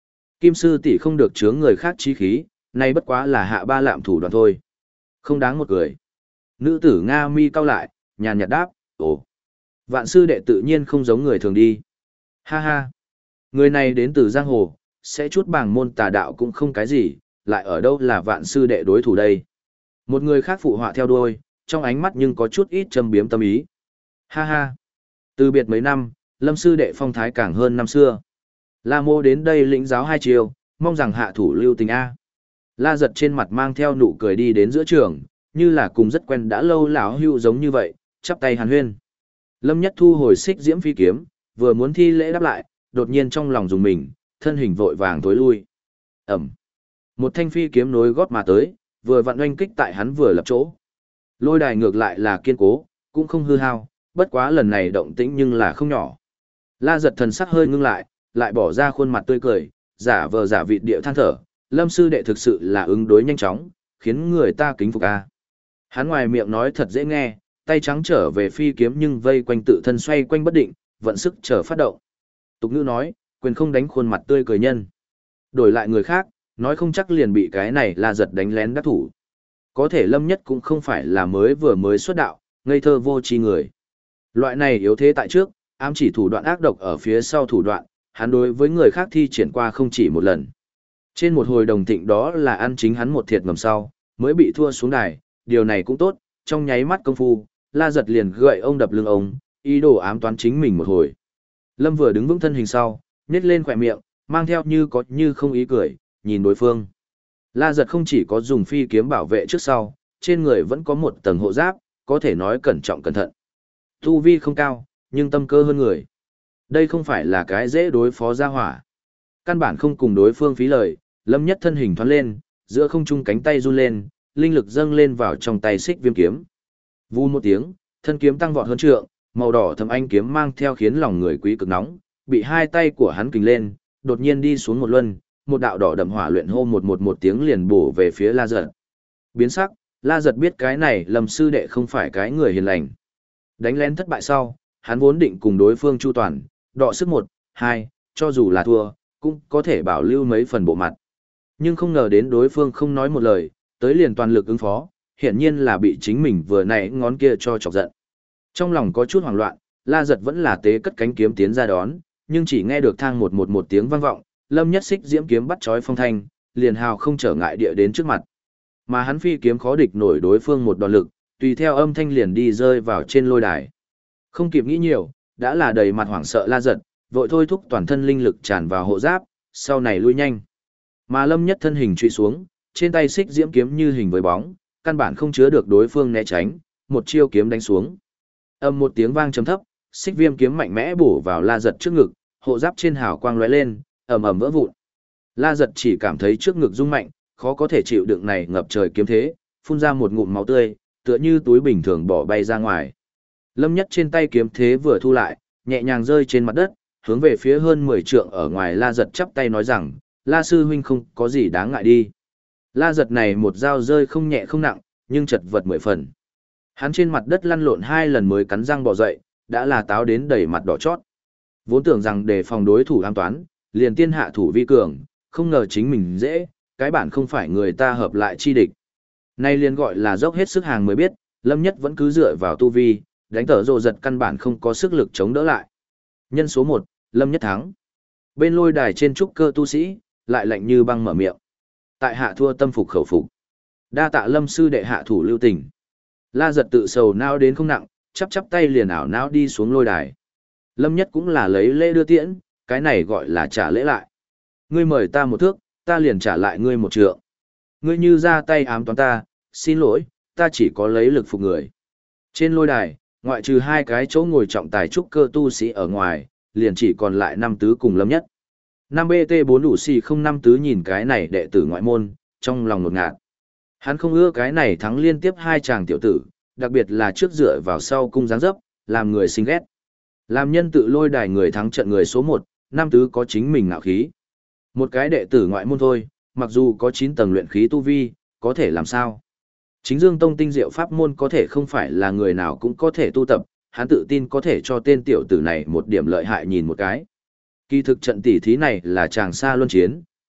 Kim sư tỷ không được chướng người khác chí khí, nay bất quá là hạ ba lạm thủ đoạn thôi. Không đáng một cười. Nữ tử Nga mi cau lại, nhàn nhạt đáp, ồ. Vạn sư đệ tự nhiên không giống người thường đi. Ha ha. Người này đến từ giang hồ, sẽ chút bảng môn tà đạo cũng không cái gì, lại ở đâu là vạn sư đệ đối thủ đây. Một người khác phụ họa theo đuôi, trong ánh mắt nhưng có chút ít châm biếm tâm ý. Ha ha. Từ biệt mấy năm, Lâm sư đệ phong thái càng hơn năm xưa. La Mô đến đây lĩnh giáo hai chiều, mong rằng hạ thủ lưu tình A. La Giật trên mặt mang theo nụ cười đi đến giữa trường, như là cùng rất quen đã lâu lão hưu giống như vậy, chắp tay hàn huyên. Lâm Nhất thu hồi xích diễm phi kiếm, vừa muốn thi lễ đáp lại, đột nhiên trong lòng dùng mình, thân hình vội vàng tối lui. Ẩm. Một thanh phi kiếm nối gót mà tới, vừa vặn oanh kích tại hắn vừa lập chỗ. Lôi đài ngược lại là kiên cố, cũng không hư hao, bất quá lần này động tĩnh nhưng là không nhỏ. La Giật thần sắc hơi ngưng lại bỏ ra khuôn mặt tươi cười, giả vờ giả vịt địa than thở, Lâm sư đệ thực sự là ứng đối nhanh chóng, khiến người ta kính phục a. Hắn ngoài miệng nói thật dễ nghe, tay trắng trở về phi kiếm nhưng vây quanh tự thân xoay quanh bất định, vận sức chờ phát động. Tục ngữ nói, quyền không đánh khuôn mặt tươi cười nhân. Đổi lại người khác, nói không chắc liền bị cái này La Giật đánh lén đắc thủ. Có thể Lâm Nhất cũng không phải là mới xuất đạo, ngây thơ vô tri người. Loại này yếu thế tại trước, ám chỉ thủ đoạn ác độc ở phía sau thủ đoạn, hắn đối với người khác thi triển qua không chỉ một lần. Trên một hồi đồng thịnh đó là ăn chính hắn một thiệt ngầm sau, mới bị thua xuống đài, điều này cũng tốt, trong nháy mắt công phu, La Giật liền gậy ông đập lưng ông, ý đồ ám toán chính mình một hồi. Lâm vừa đứng vững thân hình sau, nhếch lên khỏe miệng, mang theo như có như không ý cười, nhìn đối phương. La Giật không chỉ có dùng phi kiếm bảo vệ trước sau, trên người vẫn có một tầng hộ giáp, có thể nói cẩn trọng cẩn thận. Tu vi không cao, nhưng tâm cơ hơn người. Đây không phải là cái dễ đối phó ra hỏa. Căn bản không cùng đối phương phí lời, Lâm Nhất thân hình thoát lên, giữa không trung cánh tay run lên, linh lực dâng lên vào trong tay xích viêm kiếm. Vù một tiếng, thân kiếm tăng vọt hơn trượng, màu đỏ thâm anh kiếm mang theo khiến lòng người quý cực nóng, bị hai tay của hắn kình lên, đột nhiên đi xuống một luân, một đạo đỏ đậm hỏa luyện hô một tiếng liền bổ về phía La Giật. Biến sắc, La Giật biết cái này Lâm sư đệ không phải cái người hiền lành. Đánh lén thất bại sau, hắn vốn định cùng đối phương chu toàn, đọ sức 1, 2, cho dù là thua, cũng có thể bảo lưu mấy phần bộ mặt. Nhưng không ngờ đến đối phương không nói một lời, tới liền toàn lực ứng phó, hiển nhiên là bị chính mình vừa nãy ngón kia cho chọc giận. Trong lòng có chút hoảng loạn, La Giật vẫn là tế cất cánh kiếm tiến ra đón, nhưng chỉ nghe được thang một tiếng vang vọng, Lâm Nhất xích diễm kiếm bắt chói phong thanh, liền hào không trở ngại địa đến trước mặt. Mà hắn phi kiếm khó địch nổi đối phương một đòn lực, tùy theo âm thanh liền đi rơi vào trên lôi đài. Không kịp nghĩ nhiều, đã là đầy mặt hoảng sợ La Giật, vội thôi thúc toàn thân linh lực tràn vào hộ giáp, sau này lui nhanh. Mà Lâm Nhất thân hình truy xuống, trên tay xích diễm kiếm như hình với bóng, căn bản không chứa được đối phương né tránh, một chiêu kiếm đánh xuống. Âm một tiếng vang trầm thấp, xích viêm kiếm mạnh mẽ bổ vào La Giật trước ngực, hộ giáp trên hào quang lóe lên, ầm ầm vỡ vụn. La Giật chỉ cảm thấy trước ngực rung mạnh, khó có thể chịu đựng này ngập trời kiếm thế, phun ra một ngụm máu tươi, tựa như túi bình thường bỏ bay ra ngoài. Lâm Nhất trên tay kiếm thế vừa thu lại, nhẹ nhàng rơi trên mặt đất, hướng về phía hơn 10 trượng ở ngoài La Giật chắp tay nói rằng, La sư huynh không có gì đáng ngại đi. La Giật này một dao rơi không nhẹ không nặng, nhưng chật vật 10 phần. Hắn trên mặt đất lăn lộn 2 lần mới cắn răng bò dậy, đã là táo đến đầy mặt đỏ chót. Vốn tưởng rằng để phòng đối thủ an toán, liền tiên hạ thủ vi cường, không ngờ chính mình dễ, cái bản không phải người ta hợp lại chi địch. Nay liền gọi là dốc hết sức hàng mới biết, Lâm Nhất vẫn cứ dựa vào tu vi, đánh tở rồ giật căn bản không có sức lực chống đỡ lại. Nhân số 1, Lâm Nhất thắng. Bên lôi đài trên trúc cơ tu sĩ, lại lạnh như băng mở miệng. Tại hạ thua tâm phục khẩu phục. Đa tạ Lâm sư đệ hạ thủ lưu tình. La Giật tự sầu nao đến không nặng, chắp tay liền ảo não đi xuống lôi đài. Lâm Nhất cũng là lấy lễ đưa tiễn, cái này gọi là trả lễ lại. Ngươi mời ta một thước, ta liền trả lại ngươi một trượng. Ngươi như ra tay ám toán ta, xin lỗi, ta chỉ có lấy lực phục người. Trên lôi đài, ngoại trừ 2 cái chỗ ngồi trọng tài trúc cơ tu sĩ ở ngoài, liền chỉ còn lại 5 tứ cùng Lâm Nhất. 5BT4 đủ xì không 5 tứ nhìn cái này đệ tử ngoại môn, trong lòng ngột ngạt. Hắn không ưa cái này thắng liên tiếp 2 chàng tiểu tử, đặc biệt là trước dựa vào sau cung dáng dấp, làm người sinh ghét. Làm nhân tự lôi đài người thắng trận người số 1, 5 tứ có chính mình ngạo khí. Một cái đệ tử ngoại môn thôi, mặc dù có 9 tầng luyện khí tu vi, có thể làm sao? Chính Dương Tông tinh diệu pháp môn có thể không phải là người nào cũng có thể tu tập, hắn tự tin có thể cho tên tiểu tử này một điểm lợi hại nhìn một cái. Kỳ thực trận tỷ thí này là chàng xa luân chiến,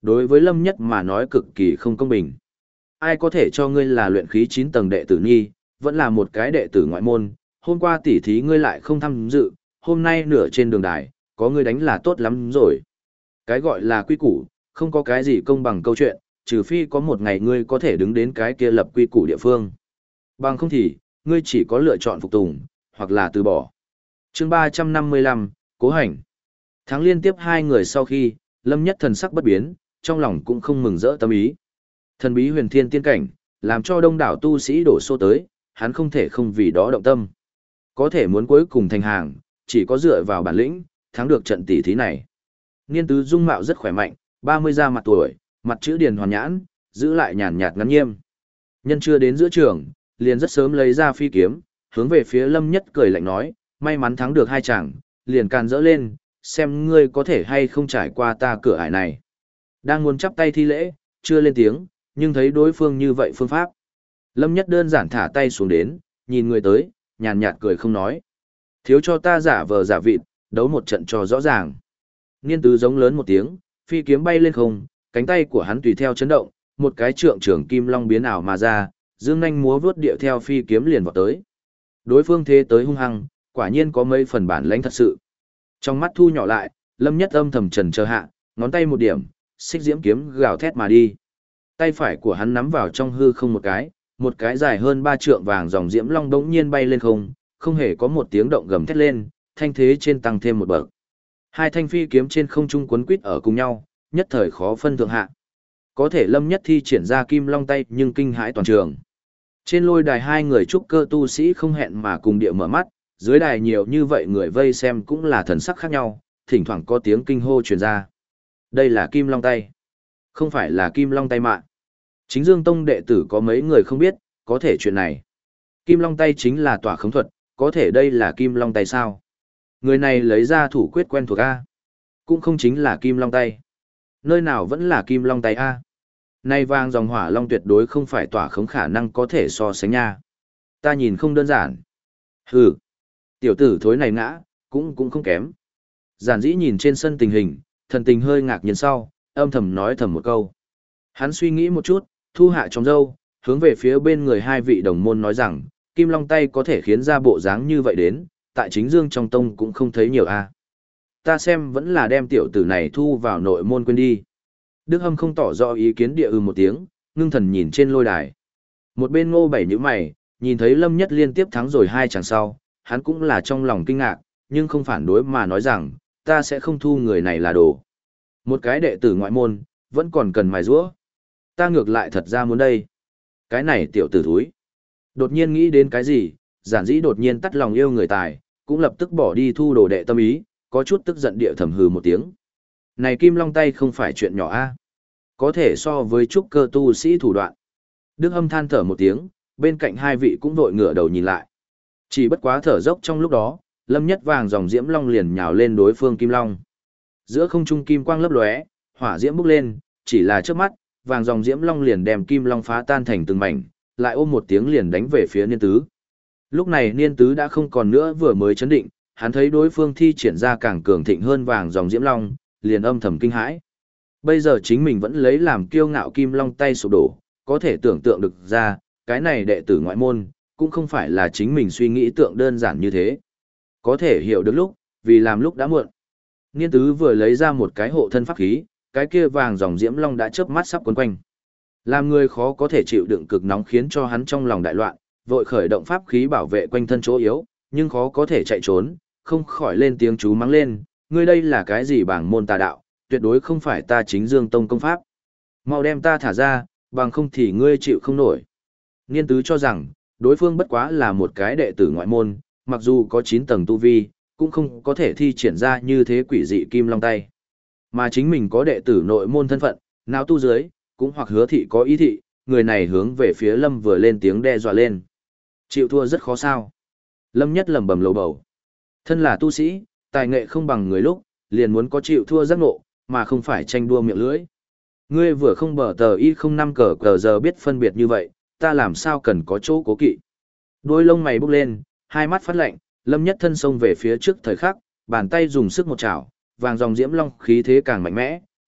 đối với Lâm Nhất mà nói cực kỳ không công bình. Ai có thể cho ngươi là luyện khí 9 tầng đệ tử nhi, vẫn là một cái đệ tử ngoại môn, hôm qua tỉ thí ngươi lại không tham dự, hôm nay nửa trên đường đài, có ngươi đánh là tốt lắm rồi. Cái gọi là quy củ, không có cái gì công bằng câu chuyện, trừ phi có một ngày ngươi có thể đứng đến cái kia lập quy củ địa phương. Bằng không thì, ngươi chỉ có lựa chọn phục tùng, hoặc là từ bỏ. Chương 355, Cố Hành. Thắng liên tiếp hai người sau khi, Lâm Nhất thần sắc bất biến, trong lòng cũng không mừng rỡ tâm ý. Thần bí huyền thiên tiên cảnh, làm cho đông đảo tu sĩ đổ xô tới, hắn không thể không vì đó động tâm. Có thể muốn cuối cùng thành hàng, chỉ có dựa vào bản lĩnh, thắng được trận tỷ thí này. Niên tứ dung mạo rất khỏe mạnh, 30 ra mặt tuổi, mặt chữ điền hoàn nhãn, giữ lại nhàn nhạt ngắn nghiêm. Nhân chưa đến giữa trường, liền rất sớm lấy ra phi kiếm, hướng về phía Lâm Nhất cười lạnh nói, may mắn thắng được hai chàng, liền càn dỡ lên, xem ngươi có thể hay không trải qua ta cửa ải này. Đang muốn chắp tay thi lễ, chưa lên tiếng, nhưng thấy đối phương như vậy phương pháp. Lâm Nhất đơn giản thả tay xuống đến, nhìn người tới, nhàn nhạt cười không nói. Thiếu cho ta giả vờ giả vịt, đấu một trận cho rõ ràng. Niên tứ giống lớn một tiếng, phi kiếm bay lên không, cánh tay của hắn tùy theo chấn động, một cái trượng trưởng kim long biến ảo mà ra, dương nhanh múa vuốt điệu theo phi kiếm liền vào tới. Đối phương thế tới hung hăng, quả nhiên có mấy phần bản lãnh thật sự. Trong mắt thu nhỏ lại, Lâm Nhất âm thầm trần chờ hạ, ngón tay một điểm, xích diễm kiếm gào thét mà đi. Tay phải của hắn nắm vào trong hư không một cái dài hơn 3 trượng vàng dòng diễm long đống nhiên bay lên không, không hề có một tiếng động gầm thét lên, thanh thế trên tăng thêm một bậc. Hai thanh phi kiếm trên không trung quấn quýt ở cùng nhau, nhất thời khó phân thượng hạ. Có thể Lâm Nhất thi triển ra kim long tay nhưng kinh hãi toàn trường. Trên lôi đài hai người trúc cơ tu sĩ không hẹn mà cùng địa mở mắt, dưới đài nhiều như vậy người vây xem cũng là thần sắc khác nhau, thỉnh thoảng có tiếng kinh hô truyền ra. Đây là kim long tay, không phải là kim long tay mạ. Chính Dương Tông đệ tử có mấy người không biết, có thể chuyện này. Kim long tay chính là tỏa khống thuật, có thể đây là kim long tay sao? Người này lấy ra thủ quyết quen thuộc A. Cũng không chính là kim long tay. Nơi nào vẫn là kim long tay A. Nay vàng dòng hỏa long tuyệt đối không phải tỏa khống khả năng có thể so sánh nha. Ta nhìn không đơn giản. Hừ. Tiểu tử thối này ngã, cũng không kém. Giản dĩ nhìn trên sân tình hình, thần tình hơi ngạc nhiên sau, âm thầm nói thầm một câu. Hắn suy nghĩ một chút, thu hạ trong râu, hướng về phía bên người hai vị đồng môn nói rằng, kim long tay có thể khiến ra bộ dáng như vậy đến, tại chính Dương trong tông cũng không thấy nhiều a. Ta xem vẫn là đem tiểu tử này thu vào nội môn quên đi. Đức Hâm không tỏ rõ ý kiến địa một tiếng, ngưng thần nhìn trên lôi đài. Một bên Ngô Bảy nhíu mày, nhìn thấy Lâm Nhất liên tiếp thắng rồi hai chàng sau, hắn cũng là trong lòng kinh ngạc, nhưng không phản đối mà nói rằng, ta sẽ không thu người này là đồ. Một cái đệ tử ngoại môn, vẫn còn cần mài giũa. Ta ngược lại thật ra muốn đây. Cái này tiểu tử thúi. Đột nhiên nghĩ đến cái gì, giản dĩ đột nhiên tắt lòng yêu người tài, cũng lập tức bỏ đi thu đồ đệ tâm ý, có chút tức giận địa thầm hừ một tiếng. Này kim long tay không phải chuyện nhỏ a, có thể so với trúc cơ tu sĩ thủ đoạn. Đức Hâm than thở một tiếng, bên cạnh hai vị cũng vội ngửa đầu nhìn lại. Chỉ bất quá thở dốc trong lúc đó, Lâm Nhất vàng dòng diễm long liền nhào lên đối phương kim long. Giữa không trung kim quang lấp lóe, hỏa diễm bốc lên, chỉ là trước mắt, vàng dòng diễm long liền đem kim long phá tan thành từng mảnh, lại ôm một tiếng liền đánh về phía Niên Tứ. Lúc này Niên Tứ đã không còn nữa vừa mới chấn định, hắn thấy đối phương thi triển ra càng cường thịnh hơn vàng dòng diễm long, liền âm thầm kinh hãi. Bây giờ chính mình vẫn lấy làm kiêu ngạo kim long tay sụp đổ, có thể tưởng tượng được ra, cái này đệ tử ngoại môn, cũng không phải là chính mình suy nghĩ tượng đơn giản như thế. Có thể hiểu được lúc, vì làm lúc đã muộn. Niên Tứ vừa lấy ra một cái hộ thân pháp khí, cái kia vàng dòng diễm long đã chớp mắt sắp quấn quanh. Làm người khó có thể chịu đựng cực nóng khiến cho hắn trong lòng đại loạn, vội khởi động pháp khí bảo vệ quanh thân chỗ yếu, nhưng khó có thể chạy trốn, không khỏi lên tiếng chú mắng lên, ngươi đây là cái gì bảng môn tà đạo, tuyệt đối không phải ta chính Dương Tông công pháp. Mau đem ta thả ra, bằng không thì ngươi chịu không nổi. Niên Tứ cho rằng, đối phương bất quá là một cái đệ tử ngoại môn, mặc dù có 9 tầng tu vi, cũng không có thể thi triển ra như thế quỷ dị kim long tay. Mà chính mình có đệ tử nội môn thân phận, nào tu dưới, cũng hoặc hứa thị có ý thị, người này hướng về phía Lâm vừa lên tiếng đe dọa lên. Chịu thua rất khó sao. Lâm Nhất lẩm bẩm lầu bầu. Thân là tu sĩ, tài nghệ không bằng người lúc, liền muốn có chịu thua giác ngộ, mà không phải tranh đua miệng lưỡi. Ngươi vừa không bờ tờ y không năm cờ giờ biết phân biệt như vậy, ta làm sao cần có chỗ cố kỵ. Đôi lông mày bốc lên, hai mắt phát lạnh, Lâm Nhất thân xông về phía trước thời khắc, bàn tay dùng sức một chảo, vàng dòng diễm long khí thế càng mạnh mẽ,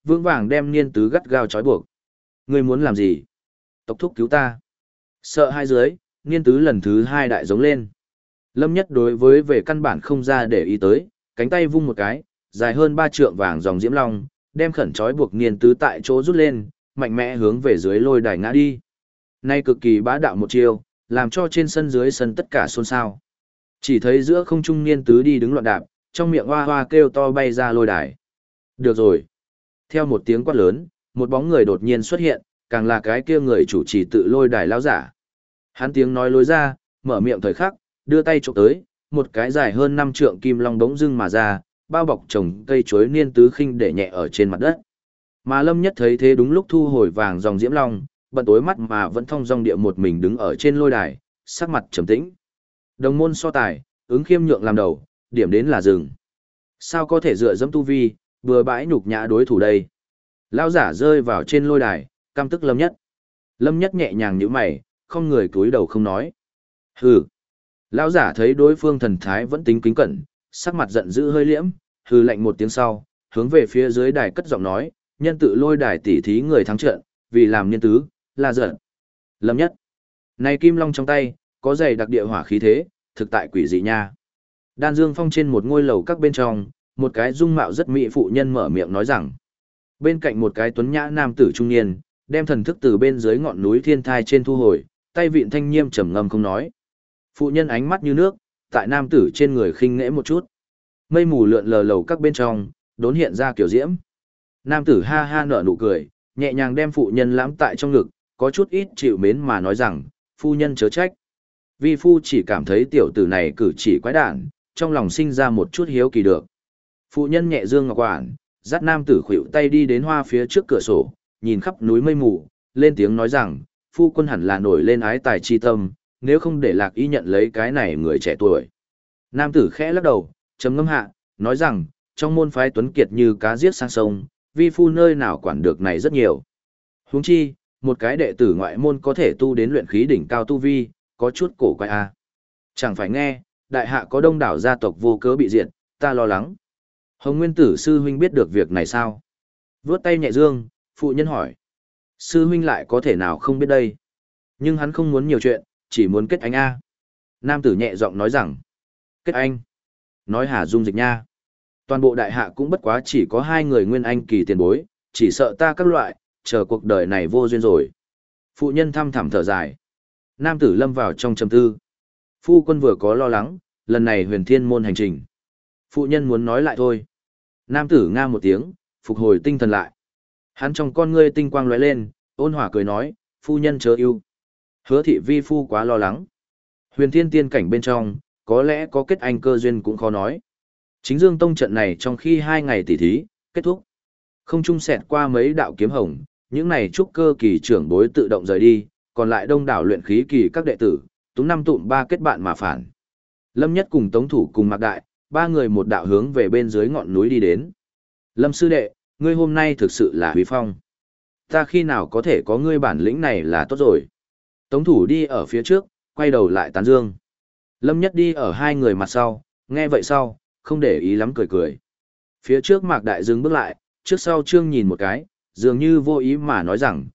vững vàng đem Niên Tứ gắt gao trói buộc. Ngươi muốn làm gì? Tộc thúc cứu ta. Sợ hai dưới, Niên Tứ lần thứ hai đại giống lên. Lâm Nhất đối với về căn bản không ra để ý tới, cánh tay vung một cái, dài hơn 3 trượng vàng dòng diễm long, đem khẩn trói buộc Niên Tứ tại chỗ rút lên, mạnh mẽ hướng về dưới lôi đài ngã đi. Nay cực kỳ bá đạo một chiêu, làm cho trên sân dưới sân tất cả xôn xao. Chỉ thấy giữa không trung Niên Tứ đi đứng loạn đạp, trong miệng hoa hoa kêu to bay ra lôi đài. Được rồi. Theo một tiếng quát lớn, một bóng người đột nhiên xuất hiện, càng là cái kia người chủ trì tự lôi đài lão giả. Hắn tiếng nói lối ra, mở miệng thời khắc, đưa tay chụp tới, một cái dài hơn 5 trượng kim long bỗng dưng mà ra, bao bọc trồng cây chuối Niên Tứ khinh để nhẹ ở trên mặt đất. Mà Lâm Nhất thấy thế đúng lúc thu hồi vàng dòng diễm long, bận tối mắt mà vẫn thong dong địa một mình đứng ở trên lôi đài, sắc mặt trầm tĩnh. Đồng môn so tài, ứng khiêm nhượng làm đầu, điểm đến là dừng. Sao có thể dựa dẫm tu vi, bừa bãi nhục nhã đối thủ đây? Lão giả rơi vào trên lôi đài, căm tức Lâm Nhất. Lâm Nhất nhẹ nhàng nhíu mày, không người cúi đầu không nói. Hừ. Lão giả thấy đối phương thần thái vẫn tính kính cẩn, sắc mặt giận dữ hơi liễm, hừ lạnh một tiếng sau, hướng về phía dưới đài cất giọng nói, nhân tự lôi đài tỉ thí người thắng trận, vì làm Niên Tứ, là giận. Lâm Nhất. Này kim long trong tay, có dày đặc địa hỏa khí thế, thực tại quỷ dị nha. Đan Dương Phong trên một ngôi lầu các bên trong, một cái dung mạo rất mỹ phụ nhân mở miệng nói rằng, bên cạnh một cái tuấn nhã nam tử trung niên, đem thần thức từ bên dưới ngọn núi thiên thai trên thu hồi, tay vịn thanh nghiêm trầm ngâm không nói. Phụ nhân ánh mắt như nước, tại nam tử trên người khinh nghễ một chút. Mây mù lượn lờ lầu các bên trong, đốn hiện ra kiểu diễm. Nam tử ha ha nở nụ cười, nhẹ nhàng đem phụ nhân lãm tại trong ngực, có chút ít chịu mến mà nói rằng, phu nhân chớ trách. Vi phu chỉ cảm thấy tiểu tử này cử chỉ quái đản, trong lòng sinh ra một chút hiếu kỳ được. Phụ nhân nhẹ dương ngọc quản, dắt nam tử khuỵu tay đi đến hoa phía trước cửa sổ, nhìn khắp núi mây mù, lên tiếng nói rằng, phu quân hẳn là nổi lên ái tài chi tâm, nếu không để Lạc Y nhận lấy cái này người trẻ tuổi. Nam tử khẽ lắc đầu, trầm ngâm hạ, nói rằng, trong môn phái tuấn kiệt như cá giết sang sông, vi phu nơi nào quản được này rất nhiều. Huống chi, một cái đệ tử ngoại môn có thể tu đến luyện khí đỉnh cao tu vi, có chút cổ quái a. Chẳng phải nghe, đại hạ có đông đảo gia tộc vô cớ bị diệt, ta lo lắng. Hồng Nguyên Tử sư huynh biết được việc này sao? Vướt tay nhẹ dương, phụ nhân hỏi. Sư huynh lại có thể nào không biết đây? Nhưng hắn không muốn nhiều chuyện, chỉ muốn kết anh a. Nam tử nhẹ giọng nói rằng. Kết anh? Nói Hà Dung Dịch nha. Toàn bộ đại hạ cũng bất quá chỉ có 2 người nguyên anh kỳ tiền bối, chỉ sợ ta các loại, chờ cuộc đời này vô duyên rồi. Phụ nhân thăm thẳm thở dài. Nam tử lâm vào trong trầm tư. Phu quân vừa có lo lắng, lần này huyền thiên môn hành trình. Phụ nhân muốn nói lại thôi. Nam tử nga một tiếng, phục hồi tinh thần lại. Hắn trong con ngươi tinh quang lóe lên, ôn hòa cười nói, phu nhân chớ ưu. Hứa thị vi phu quá lo lắng. Huyền thiên tiên cảnh bên trong, có lẽ có kết anh cơ duyên cũng khó nói. Chính Dương Tông trận này trong khi 2 ngày tỉ thí, kết thúc. Không trung xẹt qua mấy đạo kiếm hồng, những này trúc cơ kỳ trưởng bối tự động rời đi, còn lại đông đảo luyện khí kỳ các đệ tử, túng 5 tụm 3 kết bạn mà phản. Lâm Nhất cùng Tống Thủ cùng Mạc Đại, 3 người một đạo hướng về bên dưới ngọn núi đi đến. Lâm sư đệ, ngươi hôm nay thực sự là huy phong. Ta khi nào có thể có ngươi bản lĩnh này là tốt rồi. Tống Thủ đi ở phía trước, quay đầu lại tán dương. Lâm Nhất đi ở 2 người mặt sau, nghe vậy sau, không để ý lắm cười cười. Phía trước Mạc Đại dừng bước lại, trước sau Trương nhìn một cái, dường như vô ý mà nói rằng,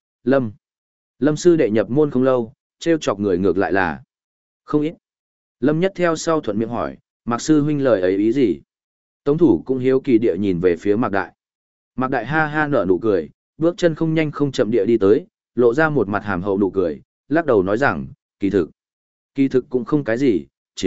Lâm sư đệ nhập môn không lâu, trêu chọc người ngược lại là không ít. Lâm Nhất theo sau thuận miệng hỏi, Mạc sư huynh lời ấy ý gì? Tống Thủ cũng hiếu kỳ địa nhìn về phía Mạc Đại. Mạc Đại ha ha nở nụ cười, bước chân không nhanh không chậm địa đi tới, lộ ra một mặt hàm hậu nụ cười, lắc đầu nói rằng, kỳ thực cũng không cái gì,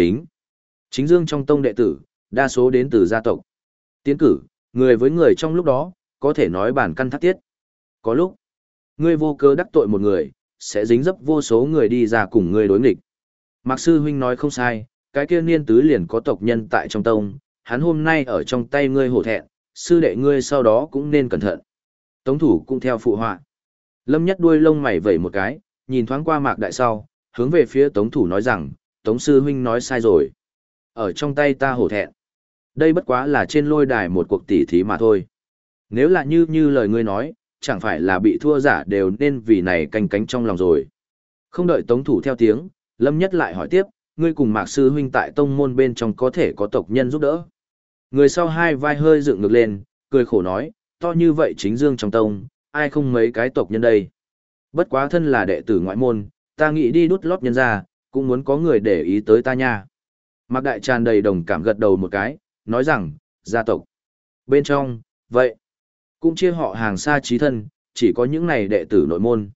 chính Dương trong tông đệ tử, đa số đến từ gia tộc. Tiến cử, người với người trong lúc đó, có thể nói bản căn thác tiết. Có lúc, ngươi vô cớ đắc tội một người, sẽ dính dấp vô số người đi ra cùng ngươi đối nghịch. Mạc sư huynh nói không sai, cái kia Niên Tứ liền có tộc nhân tại trong tông, hắn hôm nay ở trong tay ngươi hổ thẹn, sư đệ ngươi sau đó cũng nên cẩn thận. Tống Thủ cũng theo phụ họa. Lâm Nhất đuôi lông mày vẩy một cái, nhìn thoáng qua Mạc Đại sau, hướng về phía Tống Thủ nói rằng, Tống sư huynh nói sai rồi. Ở trong tay ta hổ thẹn. Đây bất quá là trên lôi đài một cuộc tỉ thí mà thôi. Nếu là như lời ngươi nói, chẳng phải là bị thua giả đều nên vì này canh cánh trong lòng rồi. Không đợi Tống Thủ theo tiếng, Lâm Nhất lại hỏi tiếp, ngươi cùng Mạc sư huynh tại tông môn bên trong có thể có tộc nhân giúp đỡ. Người sau 2 vai hơi dựng ngược lên, cười khổ nói, to như vậy chính dương trong tông, ai không mấy cái tộc nhân đây. Bất quá thân là đệ tử ngoại môn, ta nghĩ đi đút lót nhân ra, cũng muốn có người để ý tới ta nha. Mạc Đại tràn đầy đồng cảm gật đầu một cái, nói rằng, gia tộc. Bên trong, vậy, cũng chia họ hàng xa chí thân, chỉ có những này đệ tử nội môn,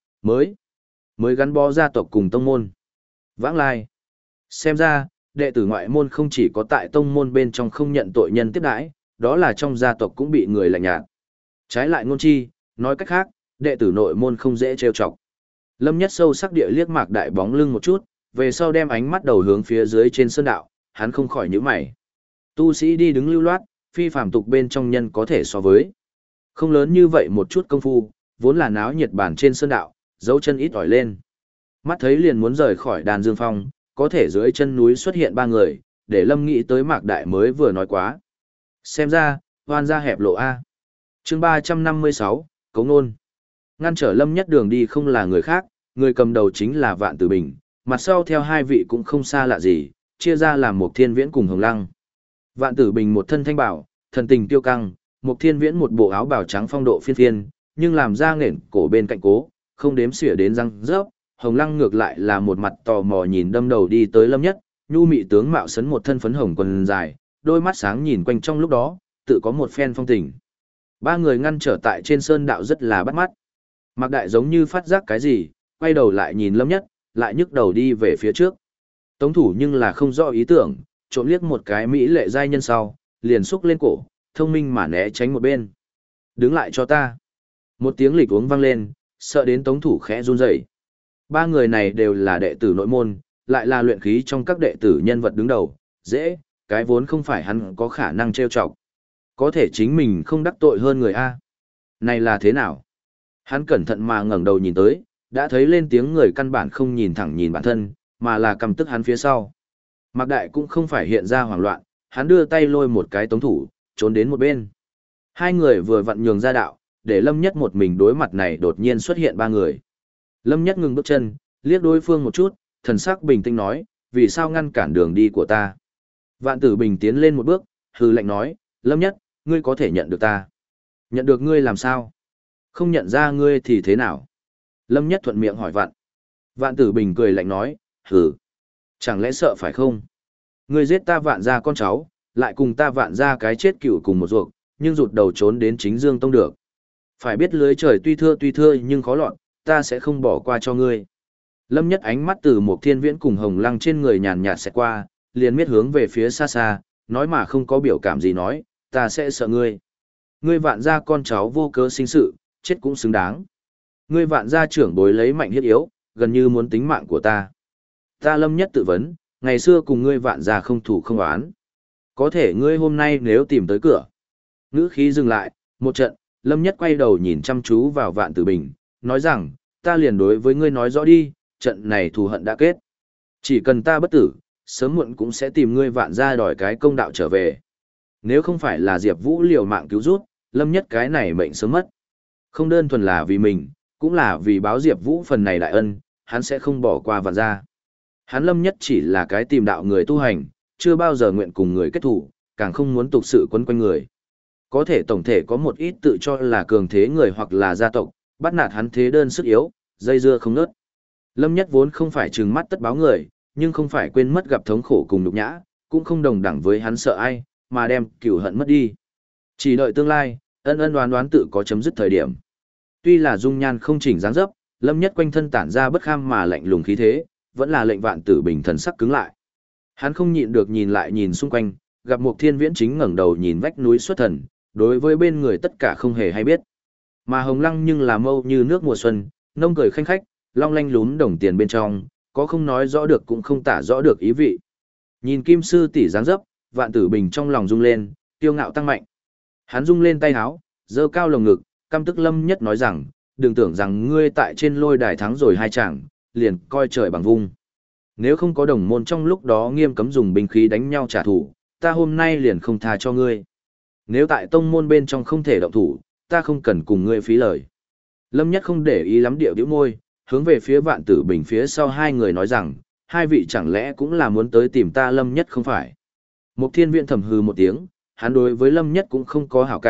mới gắn bó gia tộc cùng tông môn. Vãng lai. Xem ra, đệ tử ngoại môn không chỉ có tại tông môn bên trong không nhận tội nhân tiếp đãi, đó là trong gia tộc cũng bị người lạnh nhạt. Trái lại ngôn chi, nói cách khác, đệ tử nội môn không dễ trêu chọc. Lâm Nhất sâu sắc địa liếc Mạc Đại bóng lưng một chút, về sau đem ánh mắt đầu hướng phía dưới trên sơn đạo, hắn không khỏi nhíu mày. Tu sĩ đi đứng lưu loát, phi phàm tục bên trong nhân có thể so với. Không lớn như vậy một chút công phu, vốn là náo nhiệt bản trên sơn đạo, dấu chân ít ỏi lên. Mắt thấy liền muốn rời khỏi đàn dương phong, có thể dưới chân núi xuất hiện ba người, để Lâm nghĩ tới Mạc Đại mới vừa nói quá. Xem ra, hoan ra hẹp lộ A. chương 356, Cống Nôn. Ngăn trở Lâm Nhất đường đi không là người khác, người cầm đầu chính là Vạn Tử Bình, mặt sau theo hai vị cũng không xa lạ gì, chia ra làm một Thiên Viễn cùng Hồng Lăng. Vạn Tử Bình một thân thanh bảo, thần tình tiêu căng, một Thiên Viễn một bộ áo bào trắng phong độ phiên phiên, nhưng làm ra nghển cổ bên cạnh cố, không đếm xỉa đến răng rớp. Hồng Lăng ngược lại là một mặt tò mò nhìn đâm đầu đi tới Lâm Nhất, nhu mị tướng mạo sấn một thân phấn hồng quần dài, đôi mắt sáng nhìn quanh trong lúc đó, tự có một phen phong tình. Ba người ngăn trở tại trên sơn đạo rất là bắt mắt. Mạc Đại giống như phát giác cái gì, quay đầu lại nhìn Lâm Nhất, lại nhức đầu đi về phía trước. Tống thủ nhưng là không rõ ý tưởng, trộm liếc một cái mỹ lệ giai nhân sau, liền xúc lên cổ, thông minh mà né tránh một bên. Đứng lại cho ta. Một tiếng lịch uống vang lên, sợ đến Tống thủ khẽ run rẩy. Ba người này đều là đệ tử nội môn, lại là luyện khí trong các đệ tử nhân vật đứng đầu, dễ, cái vốn không phải hắn có khả năng trêu chọc. Có thể chính mình không đắc tội hơn người A. Này là thế nào? Hắn cẩn thận mà ngẩng đầu nhìn tới, đã thấy lên tiếng người căn bản không nhìn thẳng nhìn bản thân, mà là căm tức hắn phía sau. Mạc Đại cũng không phải hiện ra hoảng loạn, hắn đưa tay lôi một cái Tống thủ, trốn đến một bên. Hai người vừa vặn nhường ra đạo, để Lâm Nhất một mình đối mặt này đột nhiên xuất hiện ba người. Lâm Nhất ngừng bước chân, liếc đối phương một chút, thần sắc bình tĩnh nói, vì sao ngăn cản đường đi của ta. Vạn Tử Bình tiến lên một bước, hừ lạnh nói, Lâm Nhất, ngươi có thể nhận được ta. Nhận được ngươi làm sao? Không nhận ra ngươi thì thế nào? Lâm Nhất thuận miệng hỏi Vạn. Vạn Tử Bình cười lạnh nói, hừ. Chẳng lẽ sợ phải không? Ngươi giết ta Vạn gia con cháu, lại cùng ta Vạn gia cái chết cựu cùng một ruột, nhưng rụt đầu trốn đến chính Dương Tông được. Phải biết lưới trời tuy thưa nhưng khó lọt, ta sẽ không bỏ qua cho ngươi. Lâm Nhất ánh mắt từ một Thiên Viễn cùng Hồng Lăng trên người nhàn nhạt sẽ qua, liền miết hướng về phía xa xa, nói mà không có biểu cảm gì nói, ta sẽ sợ ngươi. Ngươi Vạn gia con cháu vô cớ sinh sự, chết cũng xứng đáng. Ngươi Vạn gia trưởng bối lấy mạnh hiếp yếu, gần như muốn tính mạng của ta. Ta Lâm Nhất tự vấn, ngày xưa cùng ngươi Vạn gia không thủ không oán. Có thể ngươi hôm nay nếu tìm tới cửa. Ngữ khí dừng lại, một trận, Lâm Nhất quay đầu nhìn chăm chú vào Vạn Tử Bình, nói rằng, ta liền đối với ngươi nói rõ đi, trận này thù hận đã kết. Chỉ cần ta bất tử, sớm muộn cũng sẽ tìm ngươi Vạn gia đòi cái công đạo trở về. Nếu không phải là Diệp Vũ liều mạng cứu rút, Lâm Nhất cái này mệnh sớm mất. Không đơn thuần là vì mình, cũng là vì báo Diệp Vũ phần này đại ân, hắn sẽ không bỏ qua Vạn gia. Hắn Lâm Nhất chỉ là cái tìm đạo người tu hành, chưa bao giờ nguyện cùng người kết thủ, càng không muốn tục sự quấn quanh người. Có thể tổng thể có một ít tự cho là cường thế người hoặc là gia tộc, bắt nạt hắn thế đơn sức yếu, dây dưa không nớt. Lâm Nhất vốn không phải trừng mắt tất báo người, nhưng không phải quên mất gặp thống khổ cùng nhục nhã, cũng không đồng đẳng với hắn sợ ai, mà đem cửu hận mất đi. Chỉ đợi tương lai, ân ân đoán đoán tự có chấm dứt thời điểm. Tuy là dung nhan không chỉnh dáng dấp, Lâm Nhất quanh thân tản ra bất kham mà lạnh lùng khí thế, vẫn là lệnh Vạn Tử Bình thần sắc cứng lại. Hắn không nhịn được nhìn lại nhìn xung quanh, gặp một Thiên Viễn chính ngẩng đầu nhìn vách núi xuất thần, đối với bên người tất cả không hề hay biết. Mà Hồng Lăng nhưng là mâu như nước mùa xuân, nông cười khanh khách, long lanh lún đồng tiền bên trong, có không nói rõ được cũng không tả rõ được ý vị. Nhìn Kim sư tỷ dáng dấp, Vạn Tử Bình trong lòng rung lên, kiêu ngạo tăng mạnh. Hắn rung lên tay áo, giơ cao lồng ngực, căm tức Lâm Nhất nói rằng, đừng tưởng rằng ngươi tại trên lôi đài thắng rồi hai chàng, liền coi trời bằng vung. Nếu không có đồng môn trong lúc đó nghiêm cấm dùng binh khí đánh nhau trả thù, ta hôm nay liền không tha cho ngươi. Nếu tại tông môn bên trong không thể động thủ, ta không cần cùng ngươi phí lời. Lâm Nhất không để ý lắm điệu đĩu môi, hướng về phía Vạn Tử Bình phía sau hai người nói rằng, hai vị chẳng lẽ cũng là muốn tới tìm ta Lâm Nhất không phải. Mục Thiên Viễn thầm hừ một tiếng, hắn đối với Lâm Nhất cũng không có hảo cảm,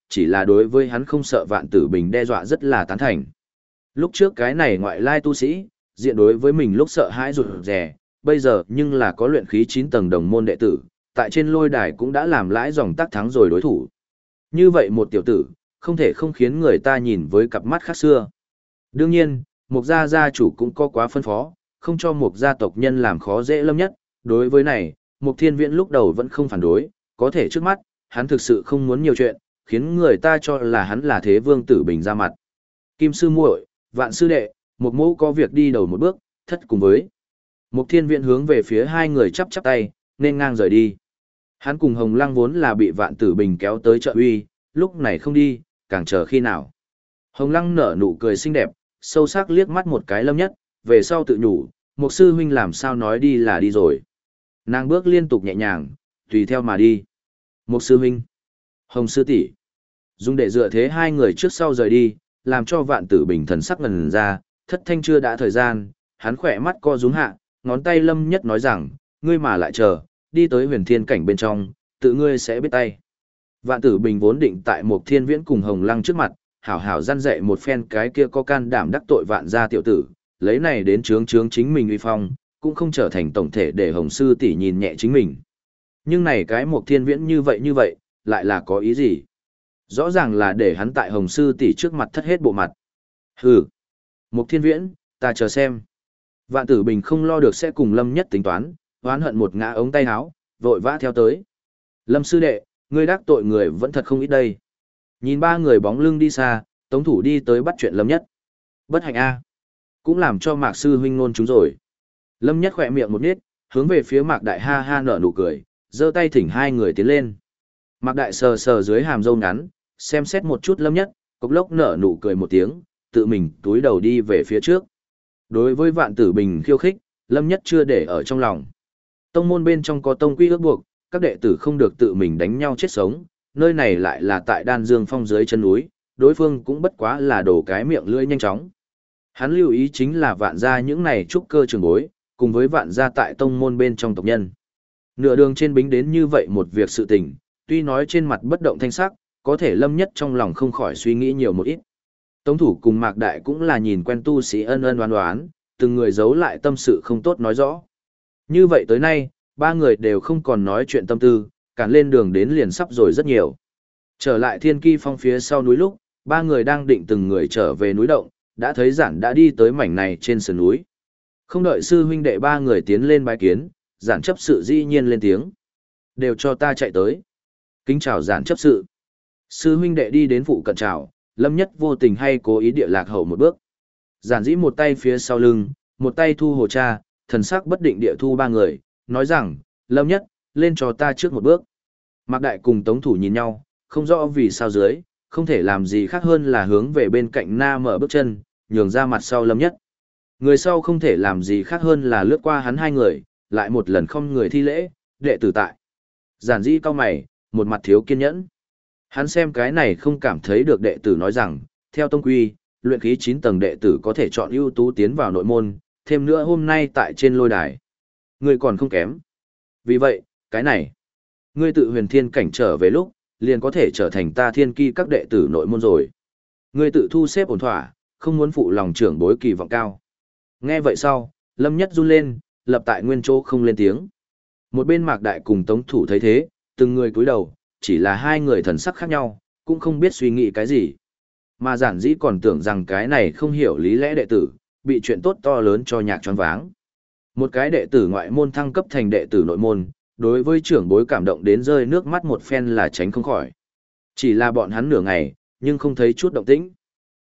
chỉ là đối với hắn không sợ Vạn Tử Bình đe dọa rất là tán thành. Lúc trước cái này ngoại lai tu sĩ, diện đối với mình lúc sợ hãi rụt rè, bây giờ nhưng là có luyện khí 9 tầng đồng môn đệ tử, tại trên lôi đài cũng đã làm lãi dòng tác thắng rồi đối thủ. Như vậy một tiểu tử, không thể không khiến người ta nhìn với cặp mắt khác xưa. Đương nhiên, Mục gia gia chủ cũng có quá phân phó, không cho Mục gia tộc nhân làm khó dễ Lâm Nhất, đối với này, Mục Thiên Viễn lúc đầu vẫn không phản đối, có thể trước mắt, hắn thực sự không muốn nhiều chuyện, khiến người ta cho là hắn là thế vương tử bình ra mặt. Kim sư muội, Vạn sư đệ, Mục mẫu có việc đi đầu một bước, thất cùng với. Mục Thiên Viễn hướng về phía hai người chắp chắp tay, nên ngang rời đi. Hắn cùng Hồng Lăng vốn là bị Vạn Tử Bình kéo tới trợ uy, lúc này không đi, càng chờ khi nào. Hồng Lăng nở nụ cười xinh đẹp, sâu sắc liếc mắt một cái Lâm Nhất, về sau tự nhủ, Mục sư huynh làm sao nói đi là đi rồi. Nàng bước liên tục nhẹ nhàng, tùy theo mà đi. Mục sư huynh, Hồng sư tỷ, dùng để dựa thế hai người trước sau rời đi, làm cho Vạn Tử Bình thần sắc ngần ra, thất thanh chưa đã thời gian, hắn khỏe mắt co rúm hạ, ngón tay Lâm Nhất nói rằng, ngươi mà lại chờ, đi tới huyền thiên cảnh bên trong, tự ngươi sẽ biết tay. Vạn Tử Bình vốn định tại Mục Thiên Viễn cùng Hồng Lăng trước mặt, hảo hảo răn dạy một phen cái kia có can đảm đắc tội Vạn gia tiểu tử, lấy này đến chướng chính mình uy phong, cũng không trở thành tổng thể để Hồng sư tỷ nhìn nhẹ chính mình. Nhưng này cái Mục Thiên Viễn như vậy, lại là có ý gì? Rõ ràng là để hắn tại Hồng sư tỷ trước mặt thất hết bộ mặt. Hừ, Mục Thiên Viễn, ta chờ xem. Vạn Tử Bình không lo được sẽ cùng Lâm Nhất tính toán, oán hận một ngã ống tay áo, vội vã theo tới. Lâm sư đệ, ngươi đắc tội người vẫn thật không ít đây. Nhìn ba người bóng lưng đi xa, Tống thủ đi tới bắt chuyện Lâm Nhất. Bất hạnh a, cũng làm cho Mạc sư huynh nôn chúng rồi. Lâm Nhất khỏe miệng một nít, hướng về phía Mạc Đại ha ha nở nụ cười, giơ tay thỉnh hai người tiến lên. Mạc Đại sờ sờ dưới hàm râu ngắn, xem xét một chút Lâm Nhất, cốc lốc nở nụ cười một tiếng, tự mình túi đầu đi về phía trước. Đối với Vạn Tử Bình khiêu khích, Lâm Nhất chưa để ở trong lòng. Tông môn bên trong có tông quy ước buộc, các đệ tử không được tự mình đánh nhau chết sống, nơi này lại là tại Đan Dương Phong dưới chân núi, đối phương cũng bất quá là đổ cái miệng lưỡi nhanh chóng. Hắn lưu ý chính là Vạn gia những này trúc cơ trường bối, cùng với Vạn gia tại tông môn bên trong tộc nhân. Nửa đường trên bính đến như vậy một việc sự tình, tuy nói trên mặt bất động thanh sắc, có thể Lâm Nhất trong lòng không khỏi suy nghĩ nhiều một ít. Tống thủ cùng Mạc Đại cũng là nhìn quen tu sĩ ân ân đoán đoán, từng người giấu lại tâm sự không tốt nói rõ. Như vậy tới nay, ba người đều không còn nói chuyện tâm tư, cản lên đường đến liền sắp rồi rất nhiều. Trở lại Thiên Ki Phong phía sau núi lúc, ba người đang định từng người trở về núi động, đã thấy Giản đã đi tới mảnh này trên sườn núi. Không đợi sư huynh đệ ba người tiến lên bái kiến, Giản chấp sự dĩ nhiên lên tiếng. Đều cho ta chạy tới. Kính chào Giản chấp sự. Sư huynh đệ đi đến phụ cận chào, Lâm Nhất vô tình hay cố ý địa lạc hậu một bước. Giản dĩ một tay phía sau lưng, một tay thu hồ cha, thần sắc bất định địa thu ba người, nói rằng, Lâm Nhất, lên cho ta trước một bước. Mạc Đại cùng Tống thủ nhìn nhau, không rõ vì sao dưới, không thể làm gì khác hơn là hướng về bên cạnh na mở bước chân, nhường ra mặt sau Lâm Nhất. Người sau không thể làm gì khác hơn là lướt qua hắn hai người, lại một lần không người thi lễ, đệ tử tại. Giản dĩ cao mày, một mặt thiếu kiên nhẫn. Hắn xem cái này không cảm thấy được đệ tử nói rằng, theo tông quy, luyện khí 9 tầng đệ tử có thể chọn ưu tú tiến vào nội môn, thêm nữa hôm nay tại trên lôi đài. Ngươi còn không kém. Vì vậy, cái này, ngươi tự huyền thiên cảnh trở về lúc, liền có thể trở thành ta thiên ki các đệ tử nội môn rồi. Ngươi tự thu xếp ổn thỏa, không muốn phụ lòng trưởng bối kỳ vọng cao. Nghe vậy sau, Lâm Nhất run lên, lập tại nguyên chỗ không lên tiếng. Một bên Mạc Đại cùng Tống thủ thấy thế, từng người cúi đầu, chỉ là hai người thần sắc khác nhau, cũng không biết suy nghĩ cái gì. Mà Giản dĩ còn tưởng rằng cái này không hiểu lý lẽ đệ tử, bị chuyện tốt to lớn cho nhạc choáng váng. Một cái đệ tử ngoại môn thăng cấp thành đệ tử nội môn, đối với trưởng bối cảm động đến rơi nước mắt một phen là tránh không khỏi. Chỉ là bọn hắn nửa ngày, nhưng không thấy chút động tĩnh.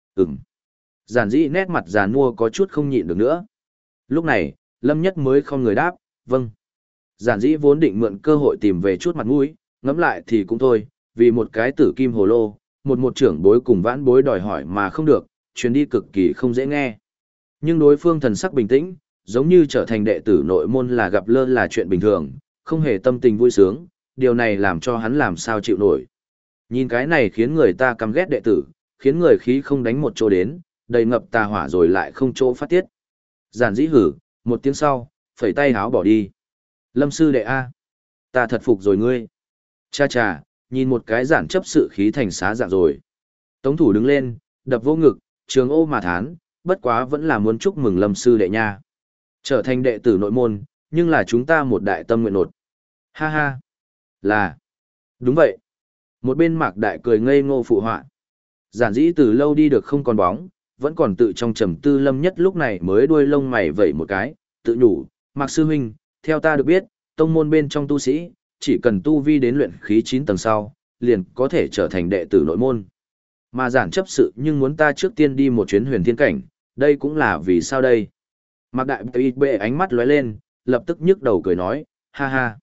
Giản dĩ nét mặt già nua có chút không nhịn được nữa. Lúc này, Lâm Nhất mới không người đáp, vâng. Giản dĩ vốn định mượn cơ hội tìm về chút mặt mũi, ngẫm lại thì cũng thôi, vì một cái tử kim hồ lô, một trưởng bối cùng vãn bối đòi hỏi mà không được, chuyến đi cực kỳ không dễ nghe. Nhưng đối phương thần sắc bình tĩnh, giống như trở thành đệ tử nội môn là gặp lơ là chuyện bình thường, không hề tâm tình vui sướng, điều này làm cho hắn làm sao chịu nổi. Nhìn cái này khiến người ta căm ghét đệ tử, khiến người khí không đánh một chỗ đến, đầy ngập tà hỏa rồi lại không chỗ phát tiết. Giản dĩ hử, một tiếng sau, phẩy tay háo bỏ đi. Lâm sư đệ A. Ta thật phục rồi ngươi. Cha cha, Nhìn một cái giản chấp sự khí thành xá dạng rồi. Tống thủ đứng lên, đập vô ngực, trường ô mà thán, bất quá vẫn là muốn chúc mừng Lâm sư đệ nha. Trở thành đệ tử nội môn, nhưng là chúng ta một đại tâm nguyện nột. Ha ha. Là. Đúng vậy. Một bên Mạc Đại cười ngây ngô phụ họa. Giản dĩ từ lâu đi được không còn bóng, vẫn còn tự trong trầm tư Lâm Nhất lúc này mới đuôi lông mày vẩy một cái, tự nhủ, Mạc sư huynh, theo ta được biết, tông môn bên trong tu sĩ, chỉ cần tu vi đến luyện khí 9 tầng sau, liền có thể trở thành đệ tử nội môn. Mà giản chấp sự nhưng muốn ta trước tiên đi một chuyến huyền thiên cảnh, đây cũng là vì sao đây? Mạc Đại bệ ánh mắt lóe lên, lập tức nhức đầu cười nói, ha ha.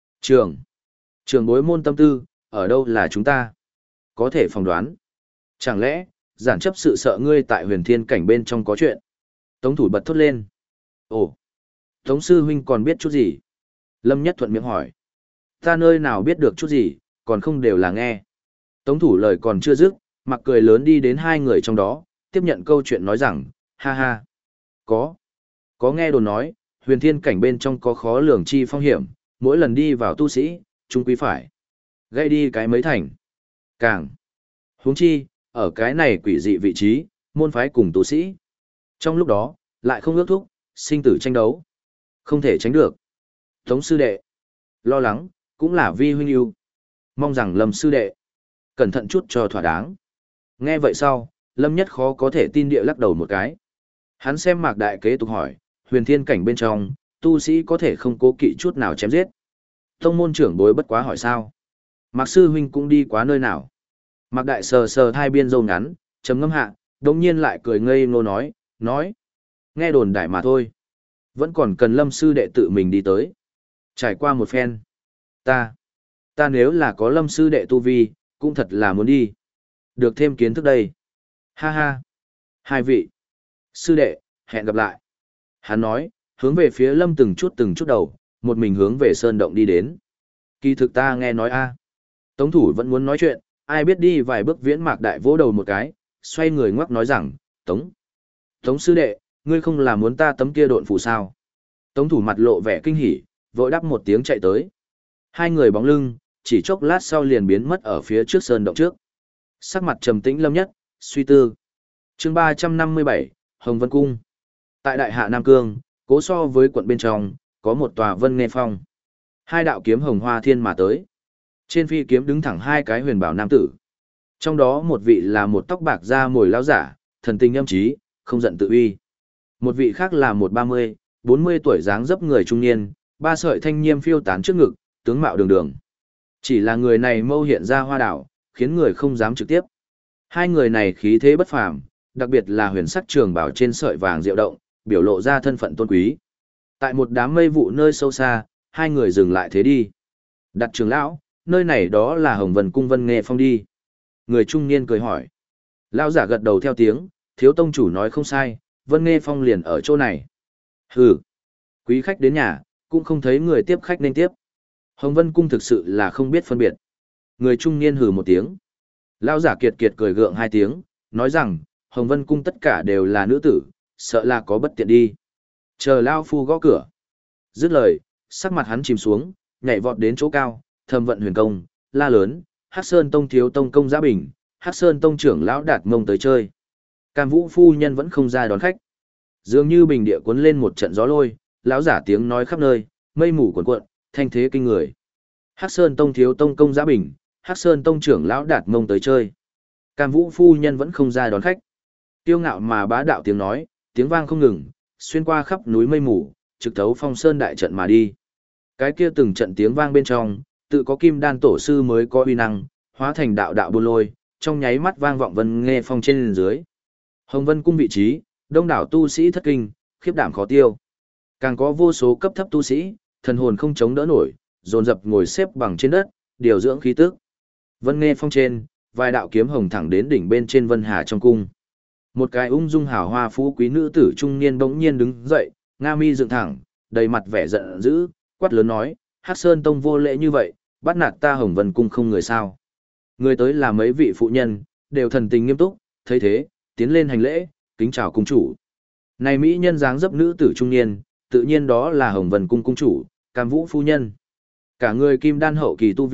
Trường bối môn tâm tư, ở đâu là chúng ta? Có thể phỏng đoán. Chẳng lẽ, giản chấp sự sợ ngươi tại huyền thiên cảnh bên trong có chuyện? Tống thủ bật thốt lên. Ồ, Tống sư huynh còn biết chút gì? Lâm Nhất thuận miệng hỏi. Ta nơi nào biết được chút gì, còn không đều là nghe. Tống thủ lời còn chưa dứt, mặc cười lớn đi đến hai người trong đó, tiếp nhận câu chuyện nói rằng, ha ha. Có nghe đồn nói, huyền thiên cảnh bên trong có khó lường chi phong hiểm, mỗi lần đi vào tu sĩ, chung quý phải. Gây đi cái mấy thành. Càng. Huống chi, ở cái này quỷ dị vị trí, môn phái cùng tu sĩ. Trong lúc đó, lại không ước thúc, sinh tử tranh đấu. Không thể tránh được. Tống sư đệ. Lo lắng, cũng là vi huynh yêu. Mong rằng Lâm sư đệ. Cẩn thận chút cho thỏa đáng. Nghe vậy sau, Lâm Nhất khó có thể tin địa lắc đầu một cái. Hắn xem Mạc Đại kế tục hỏi, huyền thiên cảnh bên trong, tu sĩ có thể không cố kỵ chút nào chém giết. Tông môn trưởng bối bất quá hỏi sao. Mạc sư huynh cũng đi quá nơi nào. Mạc Đại sờ sờ hai biên râu ngắn, chấm ngâm hạ, đồng nhiên lại cười ngây ngô nói. Nghe đồn đại mà thôi. Vẫn còn cần Lâm sư đệ tự mình đi tới. Trải qua một phen. Ta nếu là có Lâm sư đệ tu vi, cũng thật là muốn đi. Được thêm kiến thức đây. Ha ha. Hai vị. Sư đệ, hẹn gặp lại. Hắn nói, hướng về phía Lâm từng chút đầu, một mình hướng về sơn động đi đến. Kỳ thực ta nghe nói a. Tống thủ vẫn muốn nói chuyện, ai biết đi vài bước Viễn Mạc Đại vỗ đầu một cái, xoay người ngoắc nói rằng, Tống sư đệ, ngươi không là muốn ta tấm kia độn phù sao? Tống thủ mặt lộ vẻ kinh hỉ, vội đáp một tiếng chạy tới. Hai người bóng lưng, chỉ chốc lát sau liền biến mất ở phía trước sơn động trước. Sắc mặt trầm tĩnh Lâm Nhất, suy tư. Chương 357, Hồng Vân Cung. Tại Đại Hạ Nam Cương, cố so với quận bên trong, có một tòa Vân Nghe Phong. Hai đạo kiếm hồng hoa thiên mà tới. Trên phi kiếm đứng thẳng hai cái huyền bảo nam tử. Trong đó một vị là một tóc bạc da mồi lão giả, thần tình âm trí, không giận tự uy. Một vị khác là một 30, 40 tuổi dáng dấp người trung niên, ba sợi thanh nhiêm phiêu tán trước ngực, tướng mạo đường đường. Chỉ là người này mâu hiện ra hoa đảo, khiến người không dám trực tiếp. Hai người này khí thế bất phàm, đặc biệt là huyền sắc trường bảo trên sợi vàng diệu động, biểu lộ ra thân phận tôn quý. Tại một đám mây vụ nơi sâu xa, hai người dừng lại thế đi. Đặt trường lão, nơi này đó là Hồng Vân Cung Vân Nghe Phong đi. Người trung niên cười hỏi. Lão giả gật đầu theo tiếng, thiếu tông chủ nói không sai, Vân Nghe Phong liền ở chỗ này. Hừ, quý khách đến nhà, cũng không thấy người tiếp khách nên tiếp. Hồng Vân Cung thực sự là không biết phân biệt. Người trung niên hừ một tiếng. Lão giả kiệt kiệt cười gượng hai tiếng, nói rằng, Hồng Vân Cung tất cả đều là nữ tử, sợ là có bất tiện đi. Chờ Lao Phu gõ cửa. Dứt lời, sắc mặt hắn chìm xuống, nhảy vọt đến chỗ cao, thầm vận huyền công, la lớn, Hắc Sơn Tông thiếu tông công Giá Bình, Hắc Sơn Tông trưởng lão Đạt Mông tới chơi. Cam Vũ phu nhân vẫn không ra đón khách. Dường như bình địa cuốn lên một trận gió lôi, lão giả tiếng nói khắp nơi, mây mù cuồn cuộn, thanh thế kinh người. Hắc Sơn Tông thiếu tông công Giá Bình, Hắc Sơn Tông trưởng lão Đạt Mông tới chơi. Cam Vũ phu nhân vẫn không ra đón khách. Tiêu ngạo mà bá đạo tiếng nói, tiếng vang không ngừng, xuyên qua khắp núi mây mù, trực thấu Phong Sơn đại trận mà đi. Cái kia từng trận tiếng vang bên trong, tự có Kim Đan tổ sư mới có uy năng, hóa thành đạo đạo buôn lôi, trong nháy mắt vang vọng Vân Nghe Phong trên dưới. Hồng Vân Cung vị trí, đông đảo tu sĩ thất kinh, khiếp đảm khó tiêu. Càng có vô số cấp thấp tu sĩ, thần hồn không chống đỡ nổi, dồn dập ngồi xếp bằng trên đất, điều dưỡng khí tức. Vân Nghe Phong trên, vài đạo kiếm hồng thẳng đến đỉnh bên trên Vân Hà trong cung. Một cái ung dung hào hoa phú quý nữ tử trung niên bỗng nhiên đứng dậy, nga mi dựng thẳng, đầy mặt vẻ giận dữ, quát lớn nói, Hắc Sơn Tông vô lễ như vậy, bắt nạt ta Hồng Vân Cung không người sao. Người tới là mấy vị phụ nhân, đều thần tình nghiêm túc, thấy thế, tiến lên hành lễ, kính chào cung chủ. Này mỹ nhân dáng dấp nữ tử trung niên, tự nhiên đó là Hồng Vân Cung cung chủ, Cam Vũ phu nhân. Cả người kim đan hậu kỳ tu vi,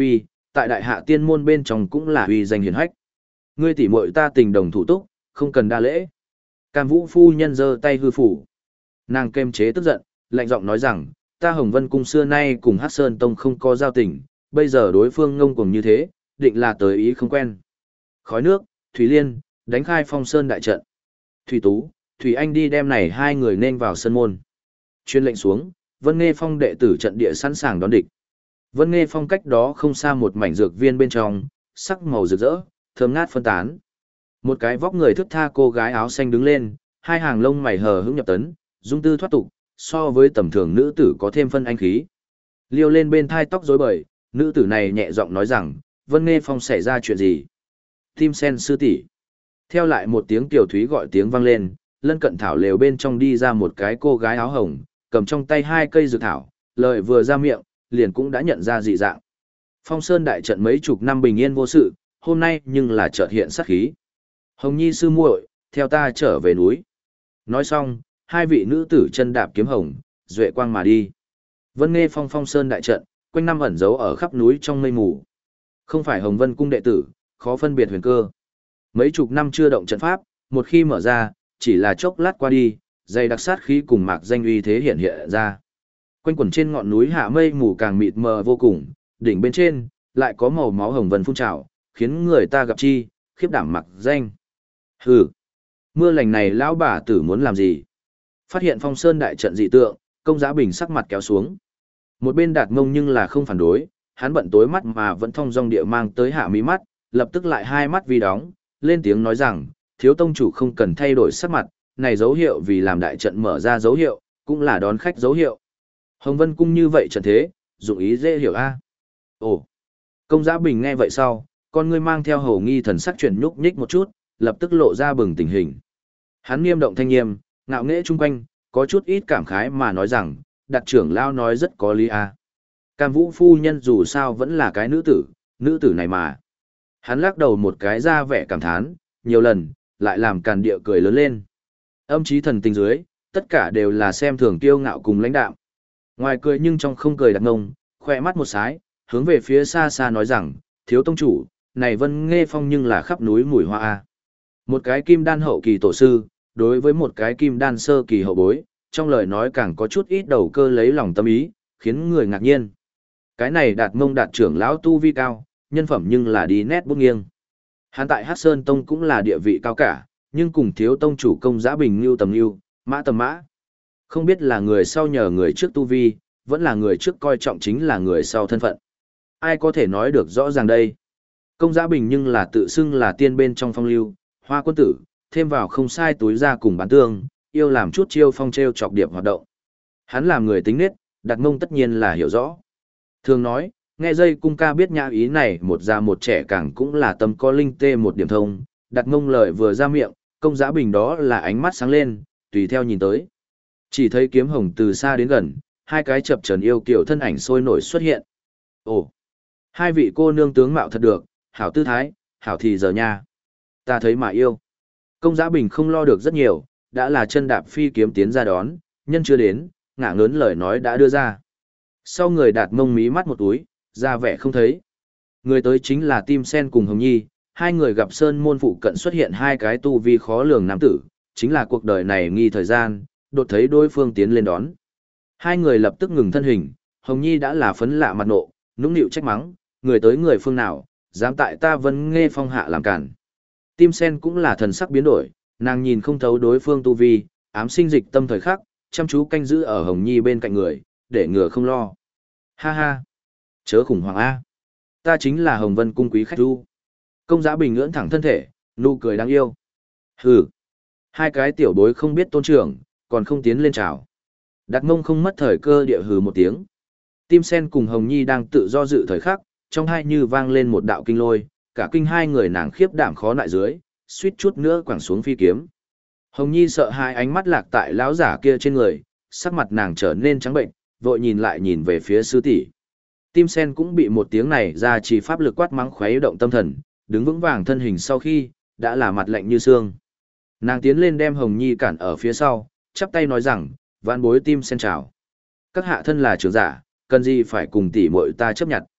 tại đại hạ tiên môn bên trong cũng là uy danh hiển hách. Ngươi tỷ muội ta tình đồng thủ túc, không cần đa lễ. Cam Vũ phu nhân giơ tay hư phủ. Nàng kềm chế tức giận, lạnh giọng nói rằng, ta Hồng Vân cung xưa nay cùng Hắc Sơn Tông không có giao tình, bây giờ đối phương ngông cuồng như thế, định là tới ý không quen. Khói nước, Thủy Liên, đánh khai Phong Sơn đại trận. Thủy Tú, Thủy Anh đi đem này hai người nên vào sân môn. Chuyên lệnh xuống, Vân Nghê Phong đệ tử trận địa sẵn sàng đón địch. Vân Nghê Phong cách đó không xa một mảnh dược viên bên trong, sắc màu rực rỡ, thơm ngát phân tán. Một cái vóc người thướt tha cô gái áo xanh đứng lên, hai hàng lông mày hờ hững nhập tấn, dung tư thoát tục, so với tầm thường nữ tử có thêm phân anh khí. Liêu lên bên thai tóc rối bời, nữ tử này nhẹ giọng nói rằng, Vân Nghê Phong xảy ra chuyện gì? Tim sen sư tỷ. Theo lại một tiếng tiểu thúy gọi tiếng vang lên, lân cận thảo lều bên trong đi ra một cái cô gái áo hồng, cầm trong tay hai cây dược thảo, lời vừa ra miệng, liền cũng đã nhận ra dị dạng. Phong Sơn đại trận mấy chục năm bình yên vô sự, hôm nay nhưng là chợt hiện sát khí. Hồng Nhi sư muội, theo ta trở về núi. Nói xong, hai vị nữ tử chân đạp kiếm hồng, duệ quang mà đi. Vân Nghê Phong Phong Sơn đại trận, quanh năm ẩn giấu ở khắp núi trong mây mù. Không phải Hồng Vân cung đệ tử, khó phân biệt huyền cơ. Mấy chục năm chưa động trận pháp, một khi mở ra, chỉ là chốc lát qua đi, dày đặc sát khí cùng mạc danh uy thế hiện hiện ra. Quanh quẩn trên ngọn núi hạ mây mù càng mịt mờ vô cùng, đỉnh bên trên lại có màu máu hồng vân phun trào, khiến người ta gặp chi, khiếp đảm mặc danh. Hừ, mưa lành này lão bà tử muốn làm gì? Phát hiện Phong Sơn đại trận dị tượng, Công Giá Bình sắc mặt kéo xuống. Một bên Đạt Ngông nhưng là không phản đối, hắn bận tối mắt mà vẫn thong dong địa mang tới hạ mí mắt, lập tức lại hai mắt vi đóng, lên tiếng nói rằng, thiếu tông chủ không cần thay đổi sắc mặt, này dấu hiệu vì làm đại trận mở ra dấu hiệu, cũng là đón khách dấu hiệu. Hồng Vân cung như vậy trận thế, dụng ý dễ hiểu a. Ồ. Công Giá Bình nghe vậy sau, con ngươi mang theo hầu nghi thần sắc chuyển nhúc nhích một chút, lập tức lộ ra bừng tình hình. Hắn nghiêm động thanh nghiêm, ngạo nghễ chung quanh, có chút ít cảm khái mà nói rằng, đặt trưởng lao nói rất có lý a. Cam Vũ phu nhân dù sao vẫn là cái nữ tử này mà. Hắn lắc đầu một cái ra vẻ cảm thán, nhiều lần, lại làm càn địa cười lớn lên. Âm trí thần tình dưới, tất cả đều là xem thường kiêu ngạo cùng lãnh đạm. Ngoài cười nhưng trong không cười Đặt Ngông, khỏe mắt một sái, hướng về phía xa xa nói rằng, thiếu tông chủ, này Vân Nghê Phong nhưng là khắp núi mùi hoa a. Một cái kim đan hậu kỳ tổ sư, đối với một cái kim đan sơ kỳ hậu bối, trong lời nói càng có chút ít đầu cơ lấy lòng tâm ý, khiến người ngạc nhiên. Cái này Đạt Ngông Đạt trưởng lão tu vi cao, nhân phẩm nhưng là đi nét bút nghiêng. Hắn tại Hắc Sơn Tông cũng là địa vị cao cả, nhưng cùng thiếu tông chủ Công Giá Bình Nưu tầm Nưu, mã tầm mã. Không biết là người sau nhờ người trước tu vi, vẫn là người trước coi trọng chính là người sau thân phận. Ai có thể nói được rõ ràng đây? Công Giá Bình nhưng là tự xưng là tiên bên trong phong lưu, hoa quân tử, thêm vào không sai túi ra cùng bán tương, yêu làm chút chiêu phong treo chọc điệp hoạt động. Hắn làm người tính nết, Đặt Ngông tất nhiên là hiểu rõ. Thường nói, nghe dây cung ca biết nhã ý này một già một trẻ càng cũng là tâm có linh tê một điểm thông, Đặt Ngông lời vừa ra miệng, Công Giá Bình đó là ánh mắt sáng lên, tùy theo nhìn tới. Chỉ thấy kiếm hồng từ xa đến gần, hai cái chập chờn yêu kiều thân ảnh sôi nổi xuất hiện. Ồ, hai vị cô nương tướng mạo thật được, hảo tư thái, hảo thì giờ nha. Ta thấy mà yêu. Công Giá Bình không lo được rất nhiều, đã là chân đạp phi kiếm tiến ra đón, nhân chưa đến, ngả ngớn lời nói đã đưa ra. Sau người Đạt Ngông mí mắt một túi, ra vẻ không thấy. Người tới chính là Tim Sen cùng Hồng Nhi, hai người gặp sơn môn phụ cận xuất hiện hai cái tu vi khó lường nam tử, chính là cuộc đời này nghi thời gian, đột thấy đối phương tiến lên đón. Hai người lập tức ngừng thân hình, Hồng Nhi đã là phấn lạ mặt nộ, nũng nịu trách mắng, người tới người phương nào, dám tại ta Vân Nghê Phong hạ làm cản. Tim Sen cũng là thần sắc biến đổi, nàng nhìn không thấu đối phương tu vi, ám sinh dịch tâm thời khắc, chăm chú canh giữ ở Hồng Nhi bên cạnh người, để ngừa không lo. Ha ha, chớ khủng hoảng A. Ta chính là Hồng Vân cung quý khách du. Công Giá Bình ngưỡng thẳng thân thể, nụ cười đáng yêu. Hừ, hai cái tiểu bối không biết tôn trưởng, còn không tiến lên chào. Đặt Ngông không mất thời cơ địa hừ một tiếng. Tim Sen cùng Hồng Nhi đang tự do dự thời khắc, trong hai như vang lên một đạo kinh lôi, cả kinh hai người nàng khiếp đảm khó nại dưới, suýt chút nữa quẳng xuống phi kiếm. Hồng Nhi sợ hai ánh mắt lạc tại lão giả kia trên người, sắc mặt nàng trở nên trắng bệnh, vội nhìn lại nhìn về phía sư tỷ. Tim Sen cũng bị một tiếng này ra chỉ pháp lực quát mắng khuấy động tâm thần, đứng vững vàng thân hình sau khi, đã là mặt lạnh như xương. Nàng tiến lên đem Hồng Nhi cản ở phía sau, chắp tay nói rằng, vạn bối Tim Sen chào. Các hạ thân là trưởng giả, cần gì phải cùng tỷ muội ta chấp nhận.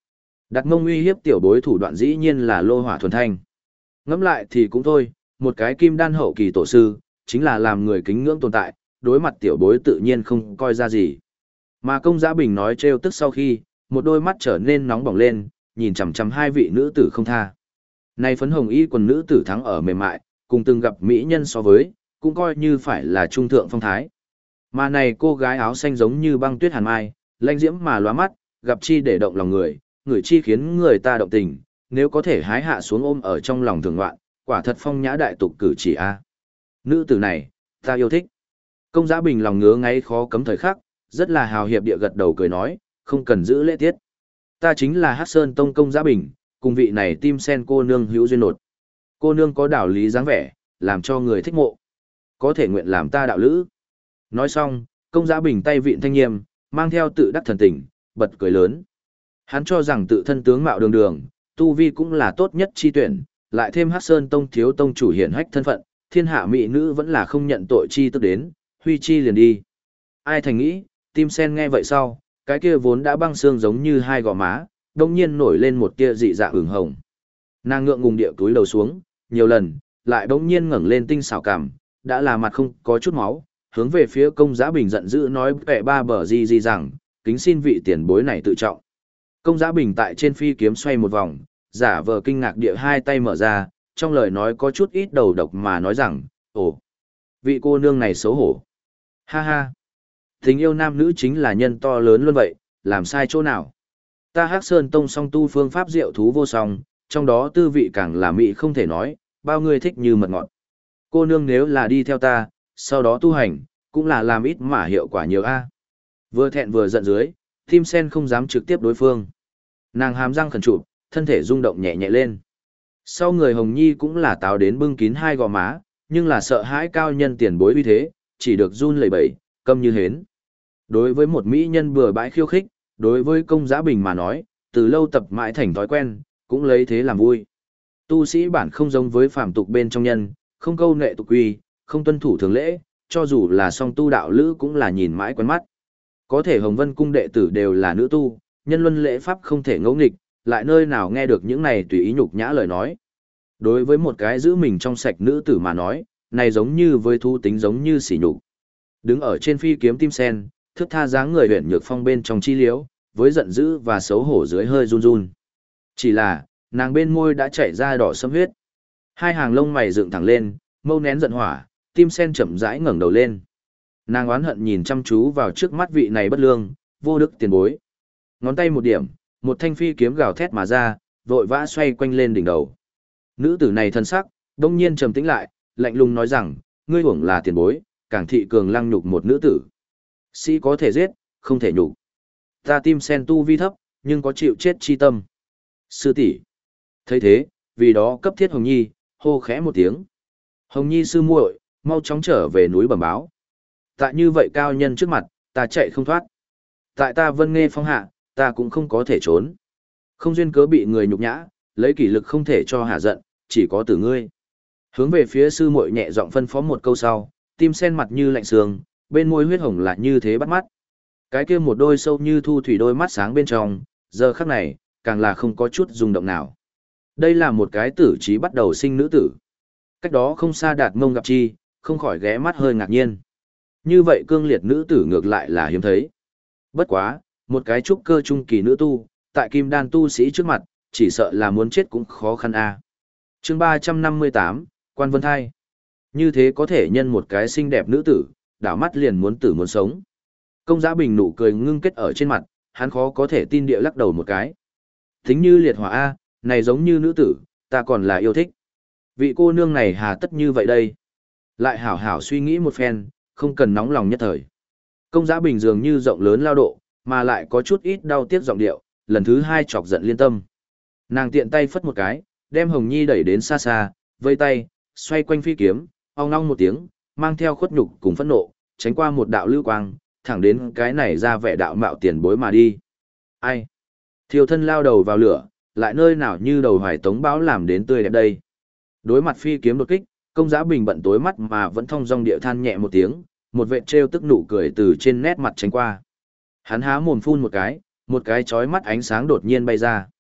Đặt mông uy hiếp tiểu bối thủ đoạn dĩ nhiên là lô hỏa thuần thanh. Ngẫm lại thì cũng thôi, một cái kim đan hậu kỳ tổ sư, chính là làm người kính ngưỡng tồn tại, đối mặt tiểu bối tự nhiên không coi ra gì. Mà Công Giã Bình nói trêu tức sau khi, một đôi mắt trở nên nóng bỏng lên, nhìn chằm chằm hai vị nữ tử không tha. Này phấn hồng y quần nữ tử thắng ở mềm mại, cùng từng gặp mỹ nhân so với, cũng coi như phải là trung thượng phong thái. Mà này cô gái áo xanh giống như băng tuyết hàn mai, lanh diễm mà lóa mắt, gặp chi để động lòng người, người chi khiến người ta động tình, nếu có thể hái hạ xuống ôm ở trong lòng thường loạn, quả thật phong nhã đại tục cử chỉ a. Nữ tử này, ta yêu thích. Công Giã Bình lòng ngứa ngáy khó cấm thời khắc, rất là hào hiệp địa gật đầu cười nói, không cần giữ lễ tiết. Ta chính là Hắc Sơn Tông Công Giã Bình, cùng vị này Tim Sen cô nương hữu duyên nột. Cô nương có đạo lý dáng vẻ, làm cho người thích mộ. Có thể nguyện làm ta đạo lữ. Nói xong, Công Giã Bình tay vịn thanh nghiêm, mang theo tự đắc thần tình, bật cười lớn. Hắn cho rằng tự thân tướng mạo đường đường, tu vi cũng là tốt nhất chi tuyển, lại thêm Hắc Sơn Tông thiếu tông chủ hiển hách thân phận, thiên hạ mỹ nữ vẫn là không nhận tội chi tức đến, huy chi liền đi. Ai thành nghĩ, Tim Sen nghe vậy sau, cái kia vốn đã băng xương giống như hai gò má, đông nhiên nổi lên một tia dị dạng ửng hồng. Nàng ngượng ngùng địa túi đầu xuống, nhiều lần, lại bỗng nhiên ngẩng lên tinh xảo cảm, đã là mặt không có chút máu, hướng về phía Công Giã Bình giận dữ nói vẻ ba bờ gì rằng, kính xin vị tiền bối này tự trọng. Công Giã Bình tại trên phi kiếm xoay một vòng, giả vờ kinh ngạc địa hai tay mở ra, trong lời nói có chút ít đầu độc mà nói rằng, ồ, vị cô nương này xấu hổ. Ha ha, tình yêu nam nữ chính là nhân to lớn luôn vậy, làm sai chỗ nào. Ta Hắc Sơn Tông song tu phương pháp diệu thú vô song, trong đó tư vị càng là mỹ không thể nói, bao người thích như mật ngọt. Cô nương nếu là đi theo ta, sau đó tu hành, cũng là làm ít mà hiệu quả nhiều a. Vừa thẹn vừa giận dưới, Tim Sen không dám trực tiếp đối phương. Nàng hàm răng khẩn chụp, thân thể rung động nhẹ nhẹ lên. Sau người Hồng Nhi cũng là táo đến bưng kín hai gò má, nhưng là sợ hãi cao nhân tiền bối uy thế, chỉ được run lẩy bẩy, câm như hến. Đối với một mỹ nhân bừa bãi khiêu khích, đối với Công Giã Bình mà nói, từ lâu tập mãi thành thói quen, cũng lấy thế làm vui. Tu sĩ bản không giống với phàm tục bên trong nhân, không câu nệ tục quy, không tuân thủ thường lễ, cho dù là song tu đạo lữ cũng là nhìn mãi quen mắt. Có thể Hồng Vân cung đệ tử đều là nữ tu, nhân luân lễ pháp không thể ngẫu nghịch, lại nơi nào nghe được những này tùy ý nhục nhã lời nói. Đối với một cái giữ mình trong sạch nữ tử mà nói, này giống như với thu tính giống như sỉ nhục. Đứng ở trên phi kiếm Tim Sen, thước tha dáng người huyền nhược phong bên trong chi liễu, với giận dữ và xấu hổ dưới hơi run run. Chỉ là, nàng bên môi đã chảy ra đỏ sẫm huyết. Hai hàng lông mày dựng thẳng lên, mâu nén giận hỏa, Tim Sen chậm rãi ngẩng đầu lên. Nàng oán hận nhìn chăm chú vào trước mắt vị này bất lương, vô đức tiền bối. Ngón tay một điểm, một thanh phi kiếm gào thét mà ra, vội vã xoay quanh lên đỉnh đầu. Nữ tử này thân sắc, đông nhiên trầm tĩnh lại, lạnh lùng nói rằng, ngươi hưởng là tiền bối, càng thị cường lăng nhục một nữ tử. Sĩ có thể giết, không thể nhục. Ta Tim Sen tu vi thấp, nhưng có chịu chết chi tâm. Sư tỷ thấy thế, vì đó cấp thiết Hồng Nhi, hô khẽ một tiếng. Hồng Nhi sư muội, mau chóng trở về núi bẩm báo. Tại như vậy cao nhân trước mặt, ta chạy không thoát. Tại ta Vân Nghê phong hạ, ta cũng không có thể trốn. Không duyên cớ bị người nhục nhã, lấy kỷ lực không thể cho hạ giận, chỉ có tử ngươi. Hướng về phía sư muội nhẹ giọng phân phó một câu sau, Tim Sen mặt như lạnh sương, bên môi huyết hồng lại như thế bắt mắt. Cái kia một đôi sâu như thu thủy đôi mắt sáng bên trong, giờ khắc này, càng là không có chút rung động nào. Đây là một cái tử trí bắt đầu sinh nữ tử. Cách đó không xa Đạt Mông gặp chi, không khỏi ghé mắt hơi ngạc nhiên. Như vậy cương liệt nữ tử ngược lại là hiếm thấy. Bất quá, một cái trúc cơ trung kỳ nữ tu, tại kim đan tu sĩ trước mặt, chỉ sợ là muốn chết cũng khó khăn a. Chương 358, Quan Vân Thai. Như thế có thể nhân một cái xinh đẹp nữ tử, đảo mắt liền muốn tử muốn sống. Công Giã Bình nụ cười ngưng kết ở trên mặt, hắn khó có thể tin địa lắc đầu một cái. Thính như liệt hỏa a, này giống như nữ tử, ta còn là yêu thích. Vị cô nương này hà tất như vậy đây? Lại hảo hảo suy nghĩ một phen, không cần nóng lòng nhất thời. Công Giã Bình dường như rộng lớn lao độ, mà lại có chút ít đau tiếc giọng điệu, lần thứ hai chọc giận liên tâm. Nàng tiện tay phất một cái, đem Hồng Nhi đẩy đến xa xa, vây tay, xoay quanh phi kiếm, ong ong một tiếng, mang theo khuất nhục cùng phẫn nộ, tránh qua một đạo lưu quang, thẳng đến cái này ra vẻ đạo mạo tiền bối mà đi. Ai? Thiêu thân lao đầu vào lửa, lại nơi nào như đầu hoài tống báo làm đến tươi đẹp đây. Đối mặt phi kiếm đột kích, Công Giã Bình bận tối mắt mà vẫn thong dong địa than nhẹ một tiếng, một vệt trêu tức nụ cười từ trên nét mặt tránh qua. Hắn há mồm phun một cái chói mắt ánh sáng đột nhiên bay ra.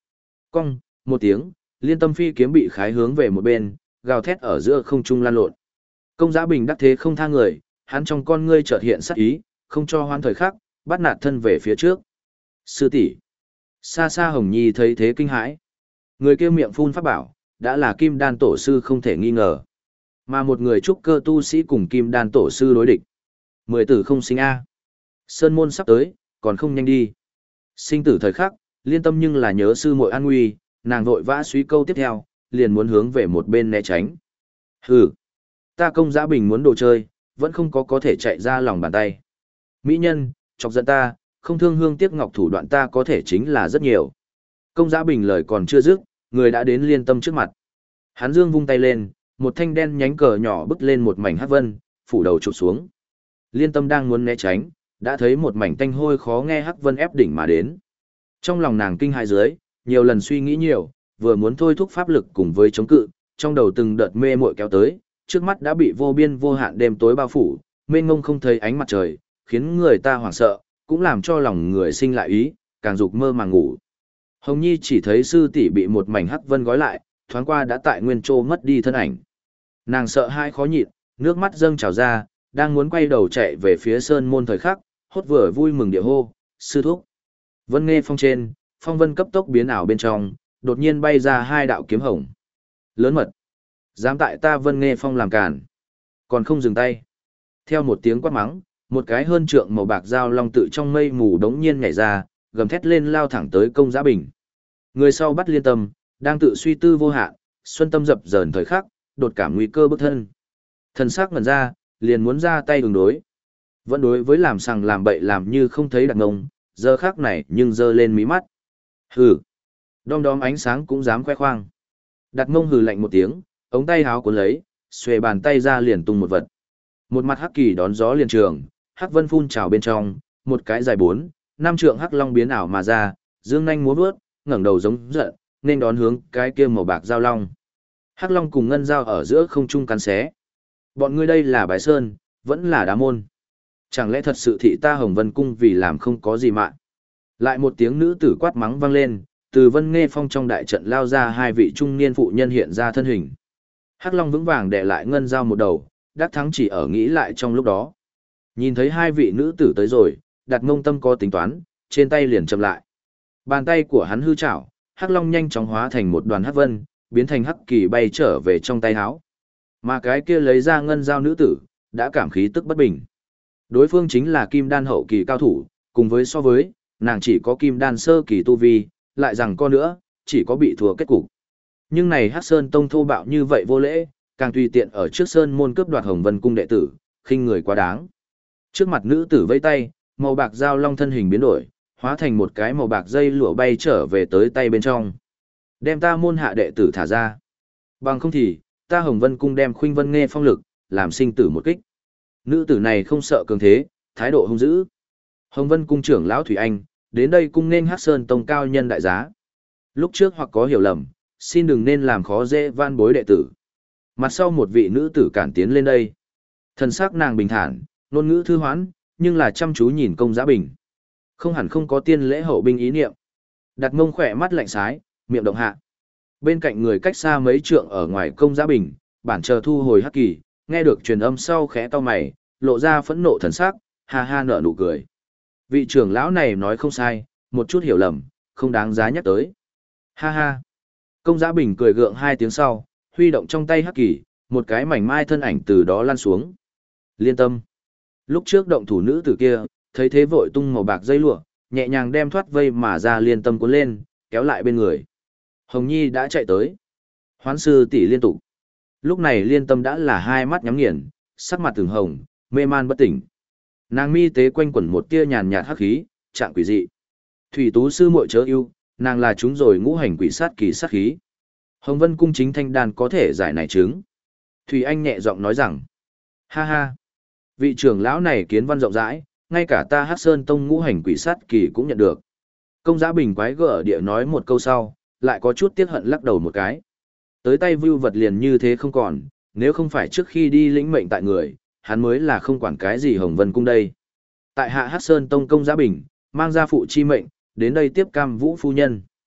Cong, một tiếng, liên tâm phi kiếm bị khái hướng về một bên, gào thét ở giữa không trung lan lộn. Công Giá Bình đắc thế không tha người, hắn trong con ngươi chợt hiện sát ý, không cho hoan thời khắc, bắt nạt thân về phía trước. Sư tỷ. Xa xa Hồng Nhi thấy thế kinh hãi. Người kia miệng phun pháp bảo, đã là Kim Đan tổ sư không thể nghi ngờ. Mà một người trúc cơ tu sĩ cùng Kim Đan tổ sư đối địch. Mười tử không sinh a. Sơn môn sắp tới, còn không nhanh đi. Sinh tử thời khắc, liên tâm nhưng là nhớ sư muội an nguy, nàng vội vã suy câu tiếp theo, liền muốn hướng về một bên né tránh. Hừ, ta Công Giá Bình muốn đồ chơi, vẫn không có thể chạy ra lòng bàn tay. Mỹ nhân, chọc giận ta, không thương hương tiếc ngọc thủ đoạn ta có thể chính là rất nhiều. Công Giá Bình lời còn chưa dứt, người đã đến liên tâm trước mặt. Hắn dương vung tay lên, một thanh đen nhánh cờ nhỏ bứt lên một mảnh hắc vân, phủ đầu chụp xuống. Liên tâm đang muốn né tránh, đã thấy một mảnh tanh hôi khó nghe hắc vân ép đỉnh mà đến. Trong lòng nàng kinh hãi dưới, nhiều lần suy nghĩ nhiều, vừa muốn thôi thúc pháp lực cùng với chống cự, trong đầu từng đợt mê muội kéo tới, trước mắt đã bị vô biên vô hạn đêm tối bao phủ, mênh mông không thấy ánh mặt trời, khiến người ta hoảng sợ, cũng làm cho lòng người sinh lại ý, càng dục mơ mà ngủ. Hồng Nhi chỉ thấy sư tỷ bị một mảnh hắc vân gói lại, thoáng qua đã tại nguyên chỗ mất đi thân ảnh. Nàng sợ hai khó nhịn, nước mắt dâng trào ra, đang muốn quay đầu chạy về phía sơn môn thời khắc, hốt vừa vui mừng địa hô, sư thúc. Vân Nghe Phong trên, phong vân cấp tốc biến ảo bên trong, đột nhiên bay ra hai đạo kiếm hồng. Lớn mật, dám tại ta Vân Nghe Phong làm cản, còn không dừng tay. Theo một tiếng quát mắng, một cái hơn trượng màu bạc dao long tự trong mây mù đống nhiên nhảy ra, gầm thét lên lao thẳng tới Công Giá Bình. Người sau bắt liên tâm, đang tự suy tư vô hạn, xuân tâm dập dờn thời khắc, đột cảm nguy cơ bức thân. Thần sắc ngẩn ra, liền muốn ra tay ứng đối. Vẫn đối với làm sằng làm bậy làm như không thấy Đạt Ngông, giờ khác này nhưng giơ lên mí mắt. Hừ, đom đóm ánh sáng cũng dám khoe khoang. Đạt Ngông hừ lạnh một tiếng, ống tay háo cuốn lấy, xuề bàn tay ra liền tung một vật. Một mặt hắc kỳ đón gió liền trường, hắc vân phun trào bên trong, một cái dài 4, 5 trượng hắc long biến ảo mà ra, dương nhanh múa vớt, ngẩng đầu giống giận, nên đón hướng cái kia màu bạc giao long. Hắc long cùng ngân giao ở giữa không trung cắn xé. Bọn ngươi đây là Bái Sơn, vẫn là Đá Môn. Chẳng lẽ thật sự thị ta Hồng Vân Cung vì làm không có gì mạng? Lại một tiếng nữ tử quát mắng vang lên, từ Vân Nghe Phong trong đại trận lao ra hai vị trung niên phụ nhân hiện ra thân hình. Hắc long vững vàng đè lại ngân giao một đầu, đắc thắng chỉ ở nghĩ lại trong lúc đó. Nhìn thấy hai vị nữ tử tới rồi, Đạt Ngông tâm có tính toán, trên tay liền chậm lại. Bàn tay của hắn hư chảo, hắc long nhanh chóng hóa thành một đoàn hắc vân, biến thành hắc kỳ bay trở về trong tay áo. Mà cái kia lấy ra ngân giao nữ tử, đã cảm khí tức bất bình. Đối phương chính là kim đan hậu kỳ cao thủ, cùng với so với, nàng chỉ có kim đan sơ kỳ tu vi, lại rằng co nữa, chỉ có bị thua kết cục. Nhưng này Hắc Sơn Tông thô bạo như vậy vô lễ, càng tùy tiện ở trước sơn môn cướp đoạt Hồng Vân Cung đệ tử, khinh người quá đáng. Trước mặt nữ tử vẫy tay, màu bạc dao long thân hình biến đổi, hóa thành một cái màu bạc dây lụa bay trở về tới tay bên trong. Đem ta môn hạ đệ tử thả ra. Bằng không thì, ta Hồng Vân Cung đem Khuynh Vân Nghe Phong lực, làm sinh tử một kích. Nữ tử này không sợ cường thế, thái độ hung dữ. Hồng Vân Cung trưởng lão Thủy Anh, đến đây cung nên Hắc Sơn Tông cao nhân đại giá. Lúc trước hoặc có hiểu lầm, xin đừng nên làm khó dễ van bối đệ tử. Mặt sau một vị nữ tử cản tiến lên đây. Thần sắc nàng bình thản, ngôn ngữ thư hoãn, nhưng là chăm chú nhìn Công Giá Bình. Không hẳn không có tiên lễ hậu binh ý niệm. Đặt mông khỏe mắt lạnh sái, miệng động hạ. Bên cạnh người cách xa mấy trượng ở ngoài Công Giá Bình, bản chờ thu hồi hắc kỳ, nghe được truyền âm sau khẽ cau mày, lộ ra phẫn nộ thần sắc, ha ha nở nụ cười. Vị trưởng lão này nói không sai, một chút hiểu lầm, không đáng giá nhắc tới. Ha ha. Công Giá Bình cười gượng hai tiếng sau, huy động trong tay hắc kỳ, một cái mảnh mai thân ảnh từ đó lăn xuống. Liên tâm. Lúc trước động thủ nữ tử kia, thấy thế vội tung màu bạc dây lụa, nhẹ nhàng đem thoát vây mà ra liên tâm cuốn lên, kéo lại bên người. Hồng Nhi đã chạy tới. Hoán sư tỷ liên tục. Lúc này liên tâm đã là hai mắt nhắm nghiền, sắc mặt từng hồng, mê man bất tỉnh. Nàng mi tế quanh quẩn một tia nhàn nhạt hắc khí, trạng quỷ dị. Thủy Tú sư muội chớ yêu, nàng là chúng rồi ngũ hành quỷ sát kỳ sát khí. Hồng Vân Cung chính thanh đàn có thể giải này chứng. Thủy Anh nhẹ giọng nói rằng, ha ha, vị trưởng lão này kiến văn rộng rãi, ngay cả ta Hắc Sơn Tông ngũ hành quỷ sát kỳ cũng nhận được. Công Giá Bình quái gở địa nói một câu sau, lại có chút tiếc hận lắc đầu một cái. Tới tay vưu vật liền như thế không còn, nếu không phải trước khi đi lĩnh mệnh tại người, hắn mới là không quản cái gì Hồng Vân Cung đây. Tại hạ Hắc Sơn Tông Công Giá Bình, mang ra phụ chi mệnh, đến đây tiếp cam vũ phu nhân.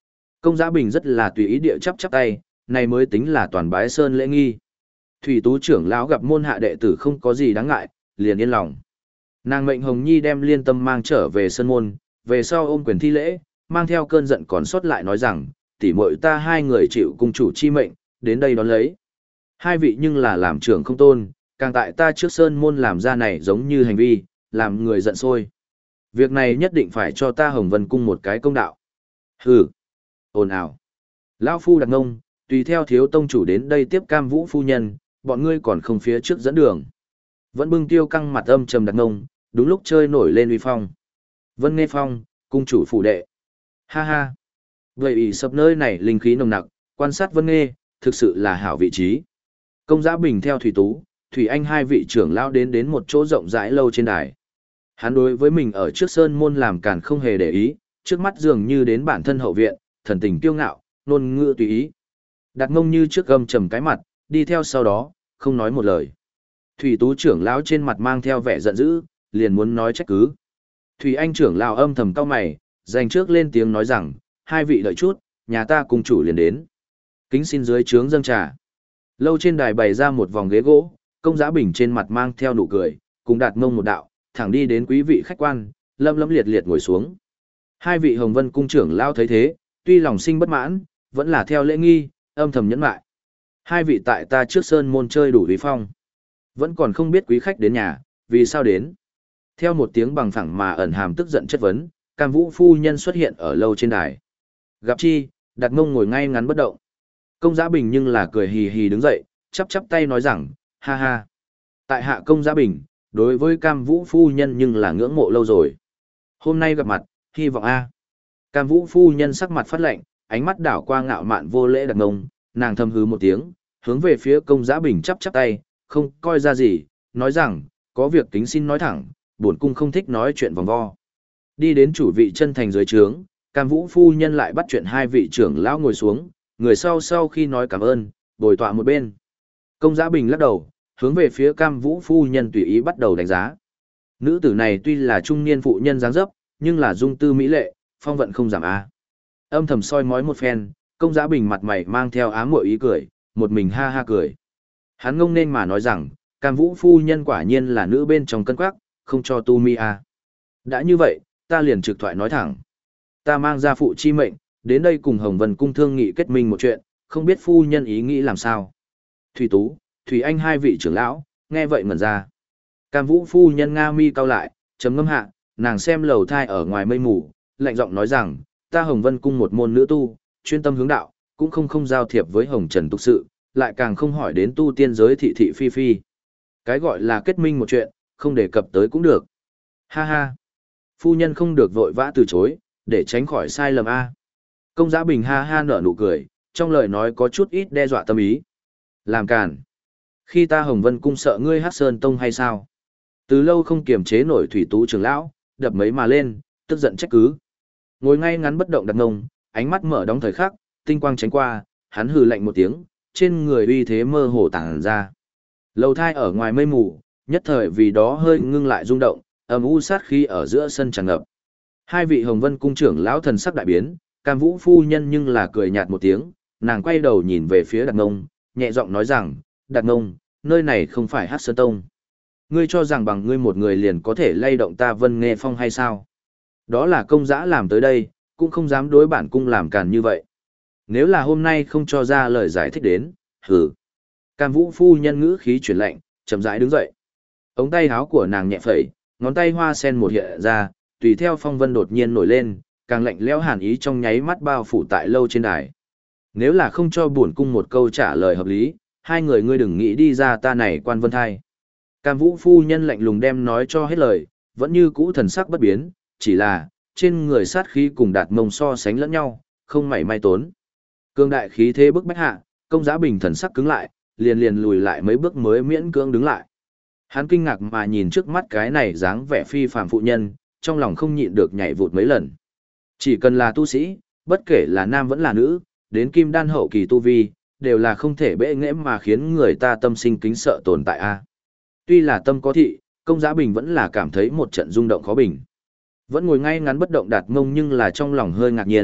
Công Giá Bình rất là tùy ý địa chắp chắp tay, này mới tính là toàn bái sơn lễ nghi. Thủy Tú trưởng lão gặp môn hạ đệ tử không có gì đáng ngại, liền yên lòng. Nàng mệnh Hồng Nhi đem Liên Tâm mang trở về sơn môn, về sau ôm quyền thi lễ, mang theo cơn giận còn sót lại nói rằng, tỷ muội ta hai người chịu cung chủ chi mệnh, đến đây đón lấy. Hai vị nhưng là làm trưởng không tôn, càng tại ta trước sơn môn làm ra này giống như hành vi, làm người giận sôi. Việc này nhất định phải cho ta Hồng Vân cung một cái công đạo. Hừ, ồn ào. Lão phu Đặt Ngông, tùy theo thiếu tông chủ đến đây tiếp Cam Vũ phu nhân, bọn ngươi còn không phía trước dẫn đường. Vẫn bưng tiêu căng mặt âm trầm Đặt Ngông, đúng lúc chơi nổi lên uy phong. Vân Nghe Phong, cung chủ phủ đệ. Ha ha. Vậy ủy sập nơi này linh khí nồng nặc, quan sát Vân Nghe, thực sự là hảo vị trí. Công Giá Bình theo Thủy Tú, Thủy Anh hai vị trưởng lão đến một chỗ rộng rãi lâu trên đài. Hắn đối với mình ở trước sơn môn làm càn không hề để ý, trước mắt dường như đến bản thân hậu viện, thần tình kiêu ngạo, ngôn ngữ tùy ý. Đặt Ngông như trước gầm trầm cái mặt, đi theo sau đó, không nói một lời. Thủy Tú trưởng lão trên mặt mang theo vẻ giận dữ, liền muốn nói trách cứ. Thủy Anh trưởng lão âm thầm cau mày, dành trước lên tiếng nói rằng, hai vị đợi chút, nhà ta cùng chủ liền đến. Kính xin dưới trướng dâng trà. Lâu trên đài bày ra một vòng ghế gỗ, Công Giá Bình trên mặt mang theo nụ cười, cùng Đạt Ngông một đạo, thẳng đi đến quý vị khách quan, lâm lâm liệt liệt ngồi xuống. Hai vị Hồng Vân cung trưởng lao thấy thế, tuy lòng sinh bất mãn, vẫn là theo lễ nghi, âm thầm nhẫn lại. Hai vị tại ta trước sơn môn chơi đủ uy phong, vẫn còn không biết quý khách đến nhà, vì sao đến? Theo một tiếng bằng phẳng mà ẩn hàm tức giận chất vấn, Cam Vũ phu nhân xuất hiện ở lâu trên đài. Gặp chi, Đạt Ngông ngồi ngay ngắn bất động. Công Giá Bình nhưng là cười hì hì đứng dậy, chắp chắp tay nói rằng, ha ha. Tại hạ Công Giá Bình, đối với Cam Vũ phu nhân nhưng là ngưỡng mộ lâu rồi. Hôm nay gặp mặt, hy vọng a. Cam Vũ phu nhân sắc mặt phát lạnh, ánh mắt đảo qua ngạo mạn vô lễ Đạt Ngông, nàng thầm hứ một tiếng, hướng về phía Công Giá Bình chắp chắp tay, không coi ra gì, nói rằng, có việc kính xin nói thẳng, bổn cung không thích nói chuyện vòng vo. Đi đến chủ vị chân thành dưới trướng, Cam Vũ phu nhân lại bắt chuyện hai vị trưởng lão ngồi xuống, người sau khi nói cảm ơn, bồi tọa một bên. Công Giá Bình lắc đầu, hướng về phía Cam Vũ phu nhân tùy ý bắt đầu đánh giá. Nữ tử này tuy là trung niên phụ nhân dáng dấp, nhưng là dung tư mỹ lệ, phong vận không giảm a. Âm thầm soi mói một phen, Công Giá Bình mặt mày mang theo ám muội ý cười, một mình ha ha cười. Hắn ngông nên mà nói rằng, Cam Vũ phu nhân quả nhiên là nữ bên trong cân quắc, không cho tu mi a. Đã như vậy, ta liền trực thoại nói thẳng. Ta mang ra phụ chi mệnh, đến đây cùng Hồng Vân cung thương nghị kết minh một chuyện, không biết phu nhân ý nghĩ làm sao. Thủy Tú, Thủy Anh hai vị trưởng lão, nghe vậy ngẩn ra. Cam Vũ phu nhân nga mi cau lại, chấm ngâm hạ, nàng xem lầu thai ở ngoài mây mù, lạnh giọng nói rằng, ta Hồng Vân cung một môn nữ tu, chuyên tâm hướng đạo, cũng không giao thiệp với Hồng Trần tục sự, lại càng không hỏi đến tu tiên giới thị thị phi phi. Cái gọi là kết minh một chuyện, không đề cập tới cũng được. Ha ha. Phu nhân không được vội vã từ chối, để tránh khỏi sai lầm a. Công Giá Bình ha ha nở nụ cười, trong lời nói có chút ít đe dọa tâm ý. Làm càn. Khi ta Hồng Vân cung sợ ngươi Hắc Sơn Tông hay sao? Từ lâu không kiềm chế nổi Thủy Tú trưởng lão, đập mấy mà lên, tức giận trách cứ. Ngồi ngay ngắn bất động Đặt Ngông, ánh mắt mở đóng thời khắc, tinh quang tránh qua, hắn hừ lạnh một tiếng, trên người uy thế mơ hồ tản ra. Lầu thai ở ngoài mây mù, nhất thời vì đó hơi ngưng lại rung động, âm u sát khí ở giữa sân tràn ngập. Hai vị Hồng Vân cung trưởng lão thần sắc đại biến, Cam Vũ phu nhân nhưng là cười nhạt một tiếng, nàng quay đầu nhìn về phía Đạt Ngông, nhẹ giọng nói rằng, Đạt Ngông, nơi này không phải Hắc Sơn Tông. Ngươi cho rằng bằng ngươi một người liền có thể lay động ta Vân Nghe Phong hay sao? Đó là công dã làm tới đây, cũng không dám đối bản cung làm càn như vậy. Nếu là hôm nay không cho ra lời giải thích đến, hừ. Cam Vũ phu nhân ngữ khí chuyển lạnh, chậm rãi đứng dậy. Ống tay áo của nàng nhẹ phẩy, ngón tay hoa sen một hiện ra, tùy theo phong vân đột nhiên nổi lên, càng lạnh lẽo hàn ý trong nháy mắt bao phủ tại lâu trên đài. Nếu là không cho bổn cung một câu trả lời hợp lý, hai người ngươi đừng nghĩ đi ra ta này quan vân thai. Cam Vũ phu nhân lạnh lùng đem nói cho hết lời, vẫn như cũ thần sắc bất biến, chỉ là trên người sát khí cùng Đạt Mông so sánh lẫn nhau, không mảy may tốn. Cương đại khí thế bức bách hạ, Công Giá Bình thần sắc cứng lại, liền lùi lại mấy bước mới miễn cưỡng đứng lại. Hắn kinh ngạc mà nhìn trước mắt cái này dáng vẻ phi phàm phụ nhân, trong lòng không nhịn được nhảy vụt mấy lần. Chỉ cần là tu sĩ, bất kể là nam vẫn là nữ, đến kim đan hậu kỳ tu vi, đều là không thể bệ nghễ mà khiến người ta tâm sinh kính sợ tồn tại a. Tuy là tâm có thị, Công Giá Bình vẫn là cảm thấy một trận rung động khó bình. Vẫn ngồi ngay ngắn bất động Đạt Mông nhưng là trong lòng hơi ngạc nhiên,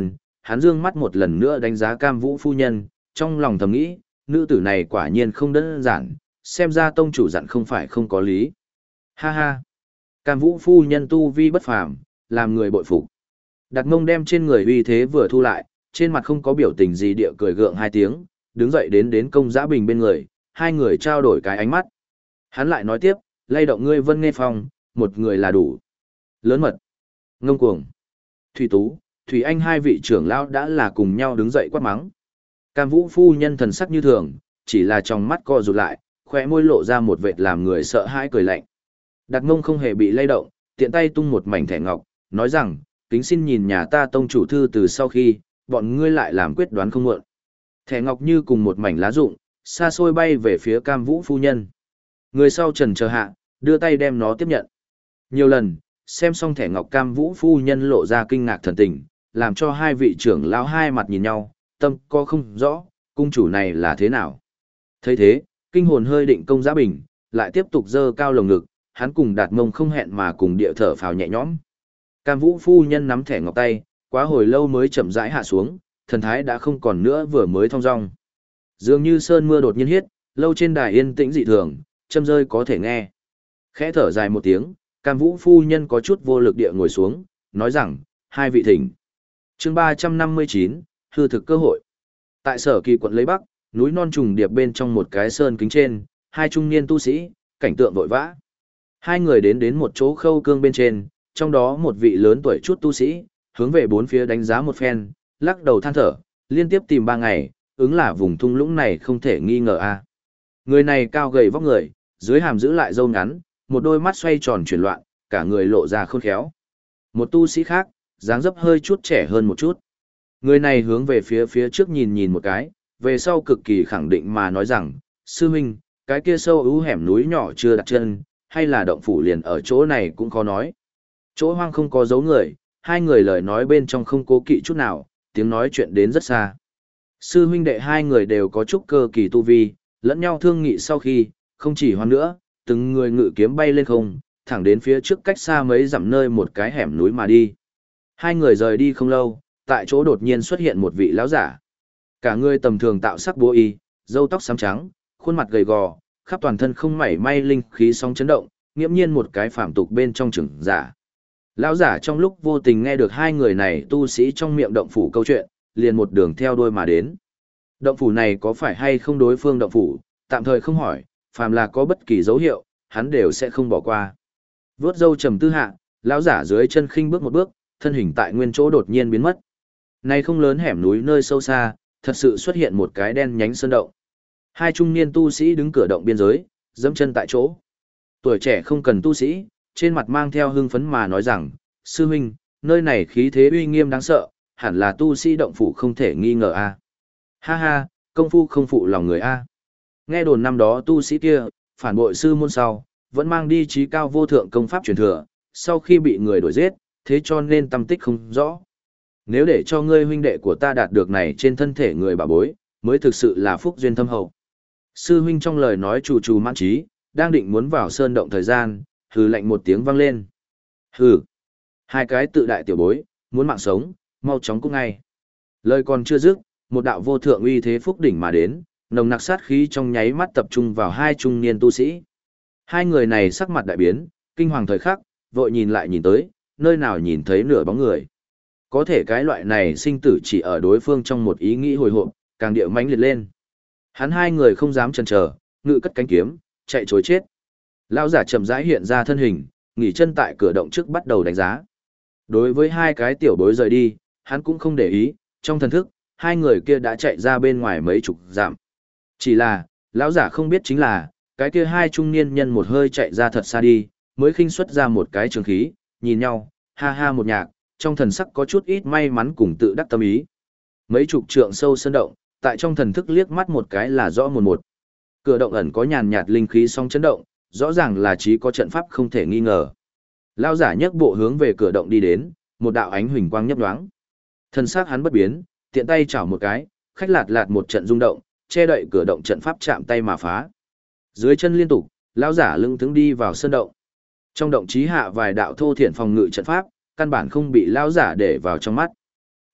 hắn dương mắt một lần nữa đánh giá Cam Vũ phu nhân, trong lòng thầm nghĩ, nữ tử này quả nhiên không đơn giản, xem ra tông chủ dặn không phải không có lý. Ha ha! Cam Vũ phu nhân tu vi bất phàm, làm người bội phục. Đặt mông đem trên người uy thế vừa thu lại, trên mặt không có biểu tình gì địa cười gượng hai tiếng, đứng dậy đến Công Giã Bình bên người, hai người trao đổi cái ánh mắt. Hắn lại nói tiếp, lay động ngươi Vân Nghe Phong, một người là đủ. Lớn mật, ngông cuồng, Thủy Tú, Thủy Anh hai vị trưởng lão đã là cùng nhau đứng dậy quát mắng. Cam Vũ phu nhân thần sắc như thường, chỉ là trong mắt co rụt lại, khóe môi lộ ra một vệt làm người sợ hãi cười lạnh. Đặt mông không hề bị lay động, tiện tay tung một mảnh thẻ ngọc, nói rằng, kính xin nhìn nhà ta tông chủ thư từ sau khi, bọn ngươi lại làm quyết đoán không muộn. Thẻ ngọc như cùng một mảnh lá rụng, xa xôi bay về phía Cam Vũ phu nhân. Người sau trần chờ hạ, đưa tay đem nó tiếp nhận. Nhiều lần, xem xong thẻ ngọc Cam Vũ phu nhân lộ ra kinh ngạc thần tình, làm cho hai vị trưởng lão hai mặt nhìn nhau, tâm có không rõ, cung chủ này là thế nào. Thấy thế, kinh hồn hơi định Công Giã Bình, lại tiếp tục dơ cao lồng ngực, hắn cùng Đạt Mông không hẹn mà cùng địa thở phào nhẹ nhõm. Cam Vũ phu nhân nắm thẻ ngọc tay, quá hồi lâu mới chậm rãi hạ xuống, thần thái đã không còn nữa vừa mới thong dong. Dường như sơn mưa đột nhiên hiết, lâu trên đài yên tĩnh dị thường, châm rơi có thể nghe. Khẽ thở dài một tiếng, Cam Vũ phu nhân có chút vô lực địa ngồi xuống, nói rằng, hai vị thỉnh. Chương 359, hư thực cơ hội. Tại Sở Kỳ quận lấy Bắc, núi non trùng điệp bên trong một cái sơn kính trên, hai trung niên tu sĩ, cảnh tượng vội vã. Hai người đến một chỗ khâu cương bên trên, trong đó một vị lớn tuổi chút tu sĩ, hướng về bốn phía đánh giá một phen, lắc đầu than thở, liên tiếp tìm 3 ngày, ứng là vùng thung lũng này không thể nghi ngờ a. Người này cao gầy vóc người, dưới hàm giữ lại râu ngắn, một đôi mắt xoay tròn chuyển loạn, cả người lộ ra khôn khéo. Một tu sĩ khác, dáng dấp hơi chút trẻ hơn một chút. Người này hướng về phía trước nhìn một cái, về sau cực kỳ khẳng định mà nói rằng, sư huynh, cái kia sâu ưu hẻm núi nhỏ chưa đặt chân, hay là động phủ liền ở chỗ này cũng khó nói. Chỗ hoang không có dấu người, hai người lời nói bên trong không cố kỵ chút nào, tiếng nói chuyện đến rất xa. Sư huynh đệ hai người đều có chút cơ kỳ tu vi, lẫn nhau thương nghị sau khi, không chỉ hoan nữa, từng người ngự kiếm bay lên không, thẳng đến phía trước cách xa mấy dặm nơi một cái hẻm núi mà đi. Hai người rời đi không lâu, tại chỗ đột nhiên xuất hiện một vị lão giả. Cả người tầm thường tạo sắc bố y, râu tóc xám trắng, khuôn mặt gầy gò, khắp toàn thân không mảy may linh khí sóng chấn động, nghiễm nhiên một cái phàm tục bên trong trưởng giả. Lão giả trong lúc vô tình nghe được hai người này tu sĩ trong miệng động phủ câu chuyện, liền một đường theo đuôi mà đến. Động phủ này có phải hay không đối phương động phủ, tạm thời không hỏi, phàm là có bất kỳ dấu hiệu, hắn đều sẽ không bỏ qua. Vướt râu trầm tư hạ, lão giả dưới chân khinh bước một bước, thân hình tại nguyên chỗ đột nhiên biến mất. Này không lớn hẻm núi nơi sâu xa, thật sự xuất hiện một cái đen nhánh sơn động. Hai trung niên tu sĩ đứng cửa động biên giới, dẫm chân tại chỗ. Tuổi trẻ không cần tu sĩ, trên mặt mang theo hưng phấn mà nói rằng, sư huynh, nơi này khí thế uy nghiêm đáng sợ, hẳn là tu sĩ động phủ không thể nghi ngờ a. Ha ha, công phu không phụ lòng người a. Nghe đồn năm đó tu sĩ kia, phản bội sư môn sau, vẫn mang đi trí cao vô thượng công pháp truyền thừa, sau khi bị người đuổi giết, thế cho nên tâm tích không rõ. Nếu để cho ngươi huynh đệ của ta đạt được này trên thân thể người bà bối, mới thực sự là phúc duyên thâm hậu. Sư huynh trong lời nói trù mãn trí, đang định muốn vào sơn động thời gian, hừ lạnh một tiếng vang lên. Hừ, hai cái tự đại tiểu bối, muốn mạng sống, mau chóng cút ngay. Lời còn chưa dứt, một đạo vô thượng uy thế phúc đỉnh mà đến, nồng nặc sát khí trong nháy mắt tập trung vào hai trung niên tu sĩ. Hai người này sắc mặt đại biến, kinh hoàng thời khắc, vội nhìn lại nhìn tới, nơi nào nhìn thấy nửa bóng người. Có thể cái loại này sinh tử chỉ ở đối phương trong một ý nghĩ hồi hộp, càng điệu mãnh liệt lên. Hắn hai người không dám chần chờ, ngự cất cánh kiếm, chạy trối chết. Lão giả chậm rãi hiện ra thân hình, nghỉ chân tại cửa động trước bắt đầu đánh giá. Đối với hai cái tiểu bối rời đi, hắn cũng không để ý, trong thần thức, hai người kia đã chạy ra bên ngoài mấy chục dặm. Chỉ là, lão giả không biết chính là, cái kia hai trung niên nhân một hơi chạy ra thật xa đi, mới khinh xuất ra một cái trường khí, nhìn nhau, ha ha một nhạc, trong thần sắc có chút ít may mắn cùng tự đắc tâm ý. Mấy chục trượng sâu sơn động, tại trong thần thức liếc mắt một cái là rõ một. Cửa động ẩn có nhàn nhạt linh khí song chấn động, rõ ràng là chí có trận pháp không thể nghi ngờ. Lão giả nhấc bộ hướng về cửa động đi đến, một đạo ánh huỳnh quang nhấp nhoáng. Thần sắc hắn bất biến, tiện tay chảo một cái, khách lạt lạt một trận rung động, che đậy cửa động trận pháp chạm tay mà phá. Dưới chân liên tục, lão giả lưng thững đi vào sơn động. Trong động chí hạ vài đạo thô thiển phòng ngự trận pháp, căn bản không bị lão giả để vào trong mắt.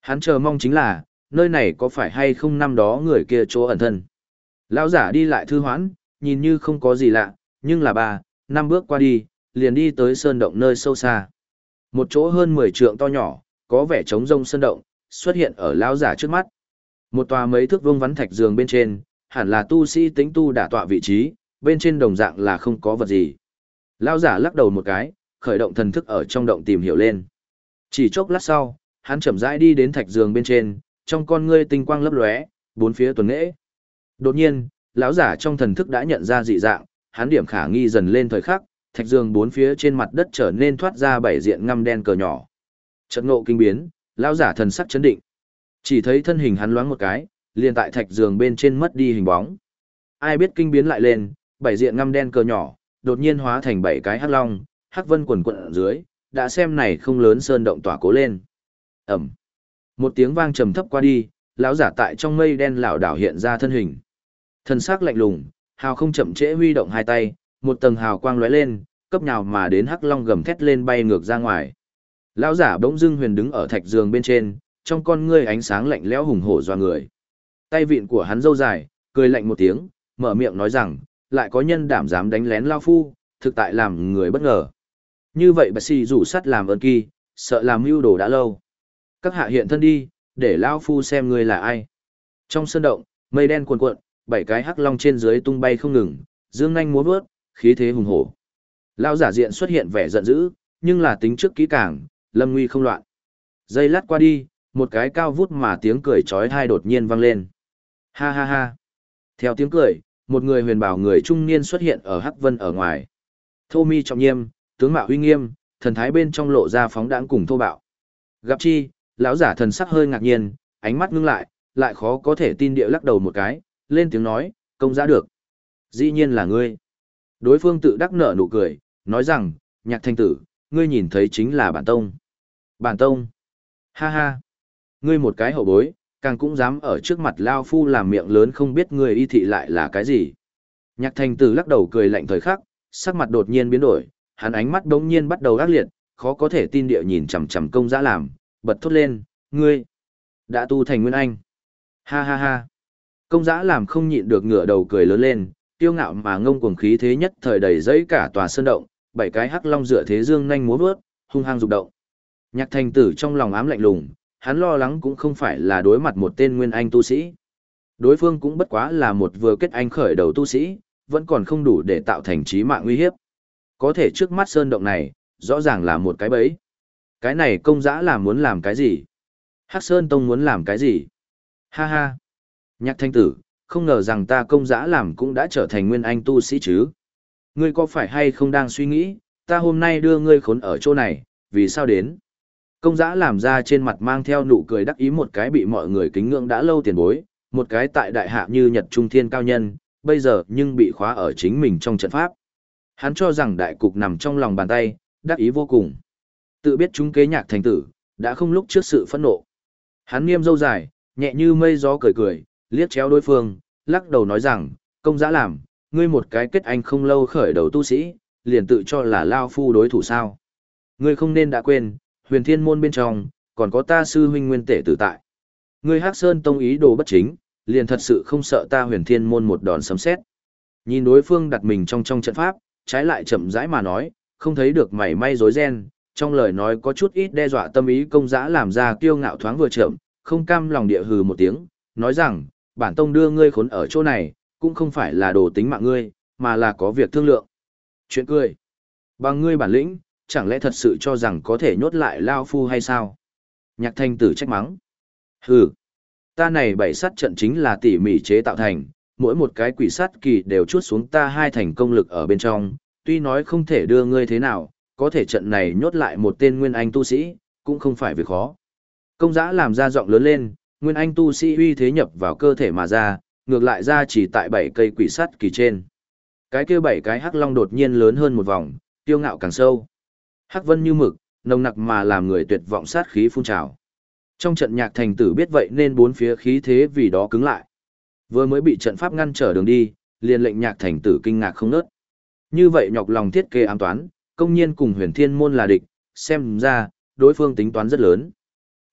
Hắn chờ mong chính là, nơi này có phải hay không năm đó người kia chỗ ẩn thân. Lão giả đi lại thư hoãn, nhìn như không có gì lạ, nhưng là 3, 5 bước qua đi, liền đi tới sơn động nơi sâu xa. Một chỗ hơn 10 trượng to nhỏ, có vẻ trống rông sơn động, xuất hiện ở lão giả trước mắt. Một tòa mấy thước vuông vắn thạch giường bên trên, hẳn là tu sĩ tĩnh tu đả tọa vị trí, bên trên đồng dạng là không có vật gì. Lão giả lắc đầu một cái, khởi động thần thức ở trong động tìm hiểu lên. Chỉ chốc lát sau, hắn chậm rãi đi đến thạch giường bên trên, trong con ngươi tinh quang lấp lóe, bốn phía tuần nghệ. Đột nhiên, lão giả trong thần thức đã nhận ra dị dạng, hắn điểm khả nghi dần lên thời khắc, thạch giường bốn phía trên mặt đất trở nên thoát ra bảy diện ngăm đen cờ nhỏ. Chợt ngộ kinh biến, lão giả thần sắc chấn định. Chỉ thấy thân hình hắn loáng một cái, liền tại thạch giường bên trên mất đi hình bóng. Ai biết kinh biến lại lên, bảy diện ngăm đen cờ nhỏ, đột nhiên hóa thành bảy cái hắc long, hắc vân quần quận ở dưới, đã xem này không lớn sơn động tỏa cố lên. Ẩm. Một tiếng vang trầm thấp qua đi, lão giả tại trong mây đen lảo đảo hiện ra thân hình. Thân xác lạnh lùng, hào không chậm trễ huy động hai tay, một tầng hào quang lóe lên, cấp nhào mà đến hắc long gầm thét lên bay ngược ra ngoài. Lão giả bỗng dưng huyền đứng ở thạch giường bên trên, trong con ngươi ánh sáng lạnh lẽo hùng hổ doa người. Tay vịn của hắn râu dài, cười lạnh một tiếng, mở miệng nói rằng, lại có nhân đảm dám đánh lén lao phu, thực tại làm người bất ngờ. Như vậy bà si rủ sắt làm ơn kỳ, sợ làm mưu đồ đã lâu. Các hạ hiện thân đi, để lao phu xem ngươi là ai. Trong sân động, mây đen cuồn cuộn, bảy cái hắc long trên dưới tung bay không ngừng, dương nhanh múa vớt, khí thế hùng hổ. Lao giả diện xuất hiện vẻ giận dữ, nhưng là tính trước kỹ càng, lâm nguy không loạn. Giây lát qua đi, một cái cao vút mà tiếng cười chói tai đột nhiên vang lên. Ha ha ha. Theo tiếng cười, một người huyền bảo người trung niên xuất hiện ở hắc vân ở ngoài. Thô mi trọng nghiêm, tướng mạo uy nghiêm, thần thái bên trong lộ ra phóng đãng cùng thô bạo. Gặp chi, lão giả thần sắc hơi ngạc nhiên, ánh mắt ngưng lại khó có thể tin địa lắc đầu một cái, lên tiếng nói, công giá được. Dĩ nhiên là ngươi. Đối phương tự đắc nở nụ cười, nói rằng, Nhạc Thanh tử, ngươi nhìn thấy chính là bản tông. Bản tông. Ha ha. Ngươi một cái hậu bối, càng cũng dám ở trước mặt lao phu làm miệng lớn không biết ngươi y thị lại là cái gì. Nhạc Thanh tử lắc đầu cười lạnh thời khắc, sắc mặt đột nhiên biến đổi, hắn ánh mắt đống nhiên bắt đầu ác liệt, khó có thể tin địa nhìn chằm chằm công giá làm, bật thốt lên, ngươi đã tu thành nguyên anh. Ha ha ha. Công giá làm không nhịn được ngửa đầu cười lớn lên, tiêu ngạo mà ngông cuồng khí thế nhất thời đầy dẫy cả tòa sơn động, bảy cái hắc long dựa thế dương nhanh múa vớt, hung hăng dục động. Nhạc Thành tử trong lòng ám lạnh lùng, hắn lo lắng cũng không phải là đối mặt một tên nguyên anh tu sĩ. Đối phương cũng bất quá là một vừa kết anh khởi đầu tu sĩ, vẫn còn không đủ để tạo thành chí mạng nguy hiếp. Có thể trước mắt sơn động này, rõ ràng là một cái bẫy. Cái này công dã là muốn làm cái gì? Hắc Sơn Tông muốn làm cái gì? Ha ha! Nhạc Thanh tử, không ngờ rằng ta công dã làm cũng đã trở thành nguyên anh tu sĩ chứ. Ngươi có phải hay không đang suy nghĩ, ta hôm nay đưa ngươi khốn ở chỗ này, vì sao đến? Công dã làm ra trên mặt mang theo nụ cười đắc ý một cái bị mọi người kính ngưỡng đã lâu tiền bối, một cái tại đại hạ như Nhật Trung Thiên cao nhân, bây giờ nhưng bị khóa ở chính mình trong trận pháp. Hắn cho rằng đại cục nằm trong lòng bàn tay, đắc ý vô cùng. Tự biết chúng kế Nhạc Thành tử, đã không lúc trước sự phẫn nộ. Hắn nghiêm râu dài, nhẹ như mây gió cười cười, liếc chéo đối phương, lắc đầu nói rằng, công dã làm, ngươi một cái kết anh không lâu khởi đầu tu sĩ, liền tự cho là lao phu đối thủ sao. Ngươi không nên đã quên, huyền thiên môn bên trong, còn có ta sư huynh nguyên tể tử tại. Ngươi Hắc Sơn Tông ý đồ bất chính, liền thật sự không sợ ta huyền thiên môn một đòn sấm sét. Nhìn đối phương đặt mình trong trận pháp, trái lại chậm rãi mà nói, không thấy được mảy may rối ren, trong lời nói có chút ít đe dọa tâm ý công dã làm ra kiêu ngạo thoáng vừa chậm, không cam lòng địa hừ một tiếng, nói rằng, bản tông đưa ngươi khốn ở chỗ này, cũng không phải là đồ tính mạng ngươi, mà là có việc thương lượng. Chuyện cười. Bằng ngươi bản lĩnh, chẳng lẽ thật sự cho rằng có thể nhốt lại lao phu hay sao? Nhạc Thanh tử trách mắng. Hừ. Ta này bảy sát trận chính là tỉ mỉ chế tạo thành, mỗi một cái quỷ sát kỳ đều chuốt xuống ta hai thành công lực ở bên trong, tuy nói không thể đưa ngươi thế nào, có thể trận này nhốt lại một tên nguyên anh tu sĩ, cũng không phải việc khó. Công dã làm ra giọng lớn lên, nguyên anh tu sĩ uy thế nhập vào cơ thể mà ra, ngược lại ra chỉ tại 7 cây quỷ sắt kỳ trên. Cái kia 7 cái hắc long đột nhiên lớn hơn một vòng, tiêu ngạo càng sâu. Hắc vân như mực, nồng nặc mà làm người tuyệt vọng sát khí phun trào. Trong trận Nhạc Thành tử biết vậy nên bốn phía khí thế vì đó cứng lại. Vừa mới bị trận pháp ngăn trở đường đi, liền lệnh Nhạc Thành tử kinh ngạc không ngớt. Như vậy nhọc lòng thiết kế ám toán, công nhiên cùng huyền thiên môn là địch, xem ra, đối phương tính toán rất lớn.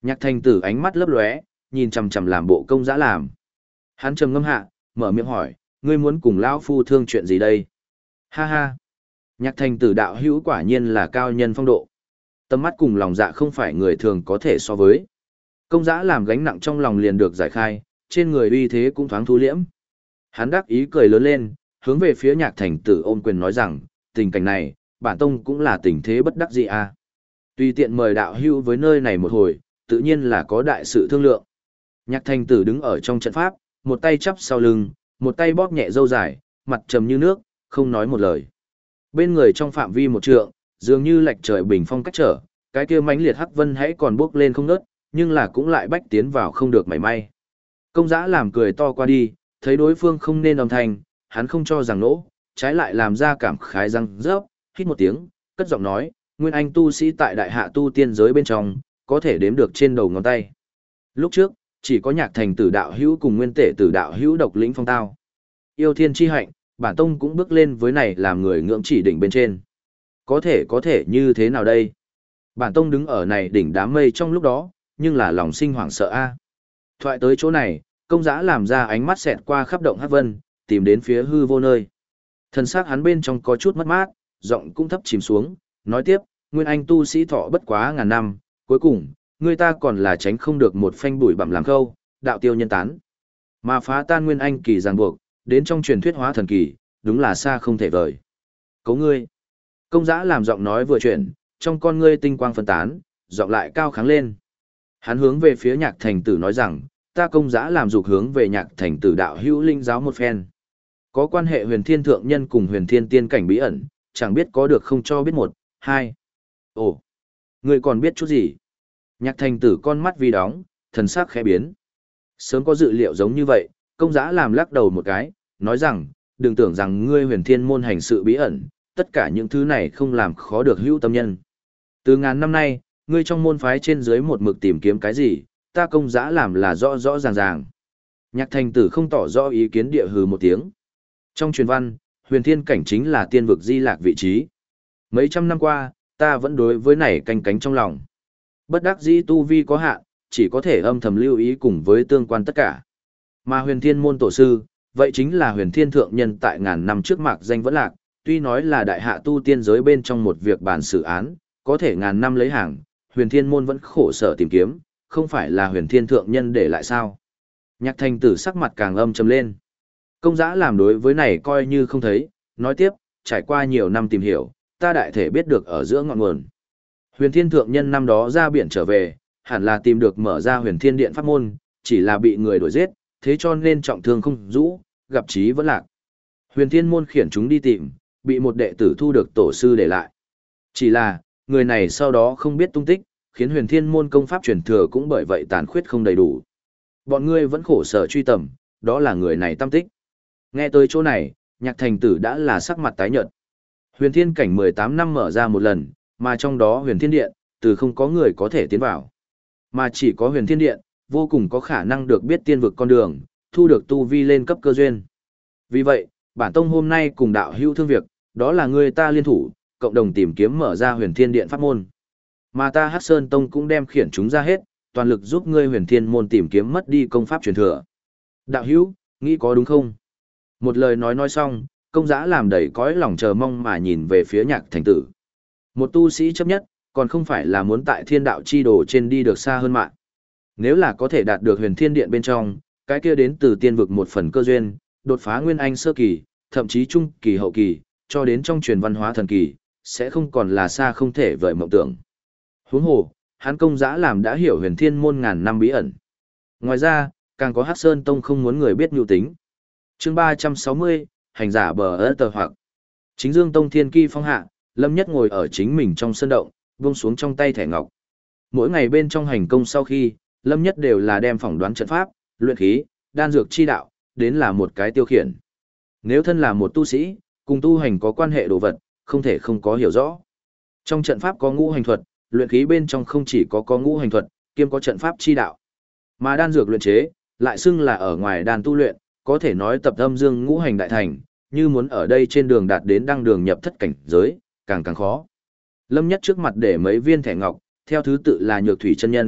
Nhạc Thành Tử ánh mắt lấp lóe, nhìn chằm chằm làm bộ công dã làm. Hắn trầm ngâm hạ, mở miệng hỏi, ngươi muốn cùng lão phu thương chuyện gì đây? Ha ha. Nhạc Thành Tử đạo hữu quả nhiên là cao nhân phong độ. Tầm mắt cùng lòng dạ không phải người thường có thể so với. Công dã làm gánh nặng trong lòng liền được giải khai, trên người uy thế cũng thoáng thu liễm. Hắn đắc ý cười lớn lên, hướng về phía Nhạc Thành Tử ôm quyền nói rằng, tình cảnh này, bản tông cũng là tình thế bất đắc dĩ à. Tùy tiện mời đạo hữu với nơi này một hồi, tự nhiên là có đại sự thương lượng. Nhạc Thành Tử đứng ở trong trận pháp, một tay chắp sau lưng, một tay bóp nhẹ râu dài, mặt trầm như nước, không nói một lời. Bên người trong phạm vi một trượng, dường như lệch trời bình phong cách trở, cái kia mãnh liệt hắc vân hãy còn bước lên không ngớt, nhưng là cũng lại bách tiến vào không được mảy may. Công dã làm cười to qua đi, thấy đối phương không nên âm thanh, hắn không cho rằng nỗ, trái lại làm ra cảm khái răng rớp, hít một tiếng, cất giọng nói, nguyên anh tu sĩ tại đại hạ tu tiên giới bên trong, có thể đếm được trên đầu ngón tay. Lúc trước, chỉ có Nhạc Thành Tử đạo hữu cùng nguyên tể tử đạo hữu độc lĩnh phong tao. Yêu thiên chi hạnh, bản tông cũng bước lên với này làm người ngưỡng chỉ đỉnh bên trên. Có thể như thế nào đây? Bản tông đứng ở này đỉnh đám mây trong lúc đó, nhưng là lòng sinh hoảng sợ a. Thoại tới chỗ này, công dã làm ra ánh mắt xẹt qua khắp động hắc vân, tìm đến phía hư vô nơi. Thân xác hắn bên trong có chút mất mát, giọng cũng thấp chìm xuống, nói tiếp, nguyên anh tu sĩ thọ bất quá ngàn năm, cuối cùng, người ta còn là tránh không được một phanh bụi bặm làm khâu, đạo tiêu nhân tán. Mà phá tan nguyên anh kỳ ràng buộc, đến trong truyền thuyết hóa thần kỳ, đúng là xa không thể vời. Cấu ngươi. Công dã làm giọng nói vừa chuyển, trong con ngươi tinh quang phân tán, giọng lại cao kháng lên. Hắn hướng về phía Nhạc Thành Tử nói rằng, ta công dã làm dục hướng về Nhạc Thành Tử đạo hữu linh giáo một phen. Có quan hệ huyền thiên thượng nhân cùng huyền thiên tiên cảnh bí ẩn, chẳng biết có được không cho biết một, hai. Ồ, ngươi còn biết chút gì? Nhạc Thành Tử con mắt vi đóng, thần sắc khẽ biến. Sớm có dự liệu giống như vậy, công dã làm lắc đầu một cái, nói rằng, đừng tưởng rằng ngươi huyền thiên môn hành sự bí ẩn, tất cả những thứ này không làm khó được hữu tâm nhân. Từ ngàn năm nay, ngươi trong môn phái trên dưới một mực tìm kiếm cái gì, ta công dã làm là rõ rõ ràng ràng. Nhạc Thành Tử không tỏ rõ ý kiến địa hừ một tiếng. Trong truyền văn, huyền thiên cảnh chính là tiên vực di lạc vị trí. Mấy trăm năm qua, ta vẫn đối với này canh cánh trong lòng. Bất đắc dĩ tu vi có hạn, chỉ có thể âm thầm lưu ý cùng với tương quan tất cả. Mà huyền thiên môn tổ sư, vậy chính là huyền thiên thượng nhân tại ngàn năm trước mạc danh vẫn lạc, tuy nói là đại hạ tu tiên giới bên trong một việc bản xử án, có thể ngàn năm lấy hàng, huyền thiên môn vẫn khổ sở tìm kiếm, không phải là huyền thiên thượng nhân để lại sao. Nhạc Thành Tử sắc mặt càng âm trầm lên. Công dã làm đối với này coi như không thấy, nói tiếp, trải qua nhiều năm tìm hiểu, ta đại thể biết được ở giữa ngọn nguồn. Huyền thiên thượng nhân năm đó ra biển trở về, hẳn là tìm được mở ra huyền thiên điện pháp môn, chỉ là bị người đuổi giết, thế cho nên trọng thương không rũ, gặp chí vẫn lạc. Huyền thiên môn khiển chúng đi tìm, bị một đệ tử thu được tổ sư để lại. Chỉ là, người này sau đó không biết tung tích, khiến huyền thiên môn công pháp truyền thừa cũng bởi vậy tàn khuyết không đầy đủ. Bọn ngươi vẫn khổ sở truy tầm, đó là người này tâm tích. Nghe tới chỗ này, Nhạc Thành Tử đã là sắc mặt tái nhợt. Huyền thiên cảnh 18 năm mở ra một lần, mà trong đó huyền thiên điện, từ không có người có thể tiến vào. Mà chỉ có huyền thiên điện, vô cùng có khả năng được biết tiên vực con đường, thu được tu vi lên cấp cơ duyên. Vì vậy, bản tông hôm nay cùng đạo hữu thương việc, đó là người ta liên thủ, cộng đồng tìm kiếm mở ra huyền thiên điện pháp môn. Mà ta Hắc Sơn Tông cũng đem khiển chúng ra hết, toàn lực giúp ngươi huyền thiên môn tìm kiếm mất đi công pháp truyền thừa. Đạo hữu, nghĩ có đúng không? Một lời nói xong, công dã làm đầy cõi lòng chờ mong mà nhìn về phía Nhạc Thành Tử. Một tu sĩ chấp nhất, còn không phải là muốn tại thiên đạo chi đồ trên đi được xa hơn mạng. Nếu là có thể đạt được huyền thiên điện bên trong, cái kia đến từ tiên vực một phần cơ duyên, đột phá nguyên anh sơ kỳ, thậm chí trung kỳ hậu kỳ, cho đến trong truyền văn hóa thần kỳ, sẽ không còn là xa không thể vời mộng tưởng. Huống hồ, hắn công dã làm đã hiểu huyền thiên môn ngàn năm bí ẩn. Ngoài ra, càng có Hắc Sơn Tông không muốn người biết nhu tính. Chương 360, hành giả bờ ớt tờ hoặc. Chính Dương Tông thiên kỳ phong hạ, Lâm Nhất ngồi ở chính mình trong sân động, buông xuống trong tay thẻ ngọc. Mỗi ngày bên trong hành công sau khi, Lâm Nhất đều là đem phỏng đoán trận pháp, luyện khí, đan dược chi đạo, đến là một cái tiêu khiển. Nếu thân là một tu sĩ, cùng tu hành có quan hệ đồ vật, không thể không có hiểu rõ. Trong trận pháp có ngũ hành thuật, luyện khí bên trong không chỉ có ngũ hành thuật, kiêm có trận pháp chi đạo. Mà đan dược luyện chế, lại xưng là ở ngoài đan tu luyện, có thể nói tập âm dương ngũ hành đại thành, như muốn ở đây trên đường đạt đến đăng đường nhập thất cảnh giới, càng khó. Lâm Nhất trước mặt để mấy viên thẻ ngọc, theo thứ tự là Nhược Thủy chân nhân,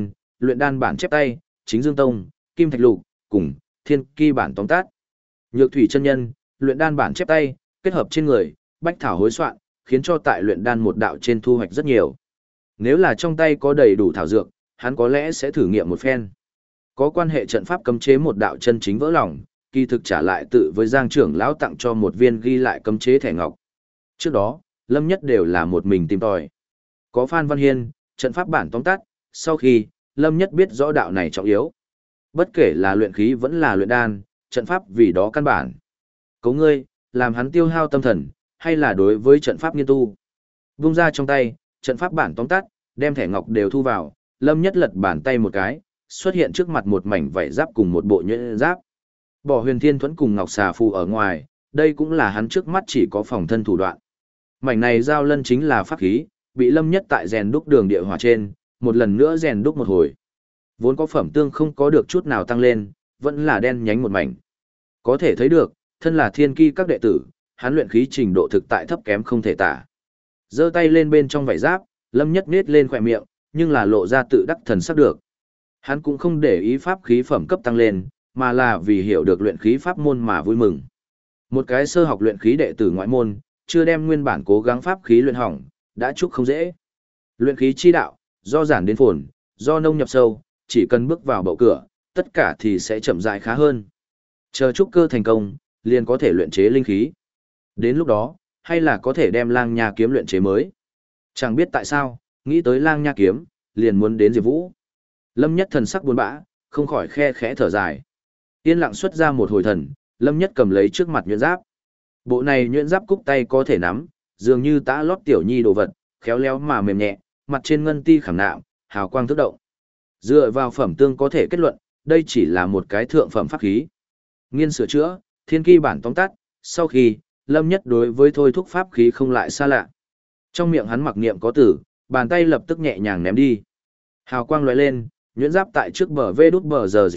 luyện đan bản chép tay, chính dương tông, kim thạch lục, cùng thiên kỳ bản tóm tắt. Nhược thủy chân nhân, luyện đan bản chép tay, kết hợp trên người, bách thảo hối soạn, khiến cho tại luyện đan một đạo trên thu hoạch rất nhiều. Nếu là trong tay có đầy đủ thảo dược, hắn có lẽ sẽ thử nghiệm một phen. Có quan hệ trận pháp cấm chế một đạo chân chính vỡ lòng, kỳ thực trả lại tự với Giang trưởng lão tặng cho một viên ghi lại cấm chế thẻ ngọc. Trước đó, Lâm Nhất đều là một mình tìm tòi. Có Phan Văn Hiên, trận pháp bản tóm tắt, sau khi, Lâm Nhất biết rõ đạo này trọng yếu. Bất kể là luyện khí vẫn là luyện đan, trận pháp vì đó căn bản. Cấu ngươi, làm hắn tiêu hao tâm thần, hay là đối với trận pháp nghiên tu. Vung ra trong tay, trận pháp bản tóm tắt, đem thẻ ngọc đều thu vào, Lâm Nhất lật bàn tay một cái, xuất hiện trước mặt một mảnh vảy giáp cùng một bộ nhuyễn giáp. Bỏ Huyền Thiên Thuẫn cùng Ngọc Xà Phù ở ngoài, đây cũng là hắn trước mắt chỉ có phòng thân thủ đoạn. Mảnh này giao lân chính là pháp khí, bị Lâm Nhất tại rèn đúc đường địa hỏa trên, một lần nữa rèn đúc một hồi. Vốn có phẩm tương không có được chút nào tăng lên, vẫn là đen nhánh một mảnh. Có thể thấy được, thân là thiên ki các đệ tử, hắn luyện khí trình độ thực tại thấp kém không thể tả. Giơ tay lên bên trong vảy giáp, Lâm Nhất nết lên khỏe miệng, nhưng là lộ ra tự đắc thần sắc được. Hắn cũng không để ý pháp khí phẩm cấp tăng lên, mà là vì hiểu được luyện khí pháp môn mà vui mừng. Một cái sơ học luyện khí đệ tử ngoại môn, chưa đem nguyên bản cố gắng pháp khí luyện hỏng, đã chúc không dễ. Luyện khí chi đạo, do giản đến phồn, do nông nhập sâu, chỉ cần bước vào bậu cửa, tất cả thì sẽ chậm rãi khá hơn. Chờ trúc cơ thành công, liền có thể luyện chế linh khí. Đến lúc đó, hay là có thể đem lang nha kiếm luyện chế mới. Chẳng biết tại sao, nghĩ tới lang nha kiếm, liền muốn đến Diệp Vũ. Lâm Nhất thần sắc buồn bã, không khỏi khe khẽ thở dài. Yên lặng xuất ra một hồi thần, Lâm Nhất cầm lấy trước mặt nhuyễn giáp. Bộ này nhuyễn giáp cúc tay có thể nắm, dường như tã lót tiểu nhi đồ vật, khéo léo mà mềm nhẹ, mặt trên ngân ti khảm nạm, hào quang thức động. Dựa vào phẩm tương có thể kết luận, đây chỉ là một cái thượng phẩm pháp khí. Nghiên sửa chữa, thiên kỳ bản tóm tắt, sau khi, Lâm Nhất đối với thôi thúc pháp khí không lại xa lạ. Trong miệng hắn mặc niệm có tử, bàn tay lập tức nhẹ nhàng ném đi. Hào quang lóe lên, nhuyễn giáp tại trước bờ vê đút bờ giờ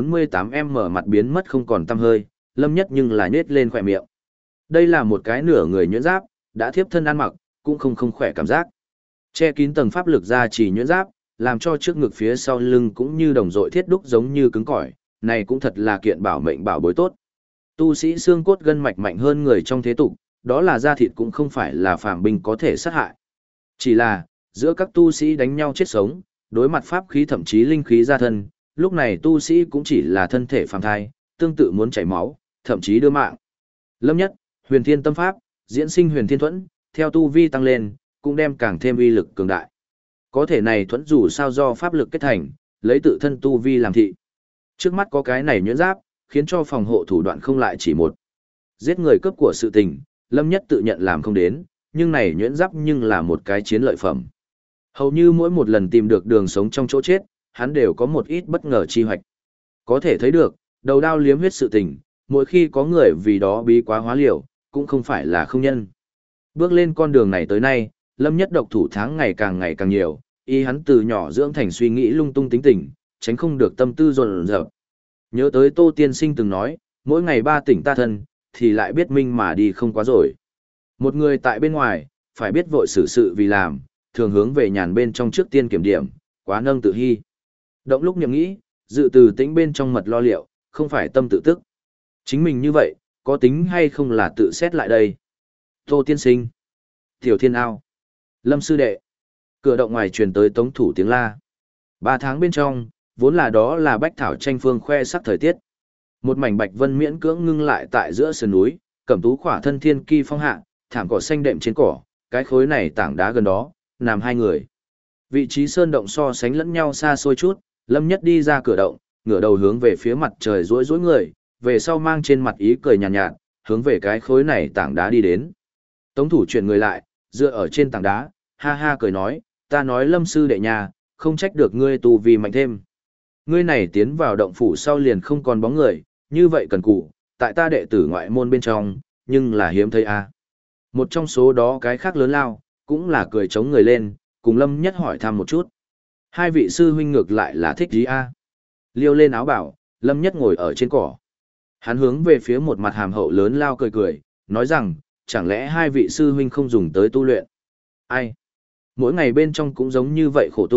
48m mặt biến mất không còn tăm hơi, Lâm Nhất nhưng là nhếch lên khỏe miệng. Đây là một cái nửa người nhuyễn giáp, đã thiếp thân ăn mặc, cũng không khỏe cảm giác. Che kín tầng pháp lực ra chỉ nhuyễn giáp, làm cho trước ngực phía sau lưng cũng như đồng dội thiết đúc giống như cứng cỏi, này cũng thật là kiện bảo mệnh bảo bối tốt. Tu sĩ xương cốt gân mạch mạnh hơn người trong thế tục, đó là da thịt cũng không phải là phàm binh có thể sát hại. Chỉ là, giữa các tu sĩ đánh nhau chết sống, đối mặt pháp khí thậm chí linh khí ra thân, lúc này tu sĩ cũng chỉ là thân thể phàm thai, tương tự muốn chảy máu, thậm chí đưa mạng. Lâm Nhất, Huyền Thiên Tâm Pháp, diễn sinh Huyền Thiên Thuẫn, theo tu vi tăng lên, cũng đem càng thêm uy lực cường đại. Có thể này thuẫn dù sao do pháp lực kết thành, lấy tự thân tu vi làm thị. Trước mắt có cái này nhuyễn giáp, khiến cho phòng hộ thủ đoạn không lại chỉ một. Giết người cướp của sự tình, Lâm Nhất tự nhận làm không đến, nhưng này nhuyễn giáp nhưng là một cái chiến lợi phẩm. Hầu như mỗi một lần tìm được đường sống trong chỗ chết, hắn đều có một ít bất ngờ chi hoạch. Có thể thấy được, đầu đao liếm huyết sự tình, mỗi khi có người vì đó bí quá hóa liều, cũng không phải là không nhân. Bước lên con đường này tới nay, Lâm Nhất độc thủ tháng ngày càng nhiều, y hắn từ nhỏ dưỡng thành suy nghĩ lung tung tính tình, tránh không được tâm tư dồn dập. Nhớ tới Tô Tiên Sinh từng nói, mỗi ngày 3 tỉnh ta thân, thì lại biết minh mà đi không quá rồi. Một người tại bên ngoài, phải biết vội xử sự vì làm, thường hướng về nhàn bên trong trước tiên kiểm điểm, quá nâng tự hy. Động lúc nhậm nghĩ, dự từ tĩnh bên trong mật lo liệu, không phải tâm tự tức. Chính mình như vậy, có tính hay không là tự xét lại đây. Tô Tiên Sinh, Tiểu Thiên Ao, Lâm Sư Đệ. Cửa động ngoài truyền tới tống thủ tiếng la. 3 tháng bên trong, vốn là đó là bách thảo tranh phương khoe sắc thời tiết. Một mảnh bạch vân miễn cưỡng ngưng lại tại giữa sườn núi, cẩm tú khỏa thân thiên kỳ phong hạ, thảm cỏ xanh đệm trên cỏ, cái khối này tảng đá gần đó, nằm 2 người. Vị trí sơn động so sánh lẫn nhau xa xôi chút, Lâm Nhất đi ra cửa động, ngửa đầu hướng về phía mặt trời rối rối người, về sau mang trên mặt ý cười nhàn nhạt, hướng về cái khối này tảng đá đi đến. Tống thủ chuyển người lại, dựa ở trên tảng đá, ha ha cười nói, ta nói Lâm Sư Đệ nhà, không trách được ngươi tu vi mạnh thêm. Ngươi này tiến vào động phủ sau liền không còn bóng người, như vậy cần cù, tại ta đệ tử ngoại môn bên trong, nhưng là hiếm thấy a. Một trong số đó cái khác lớn lao, cũng là cười chống người lên, cùng Lâm Nhất hỏi thăm một chút. 2 vị sư huynh ngược lại là thích gì a? Liêu lên áo bảo, Lâm Nhất ngồi ở trên cỏ. Hắn hướng về phía một mặt hàm hậu lớn lao cười cười, nói rằng, chẳng lẽ 2 vị sư huynh không dùng tới tu luyện? Ai? Mỗi ngày bên trong cũng giống như vậy khổ tu,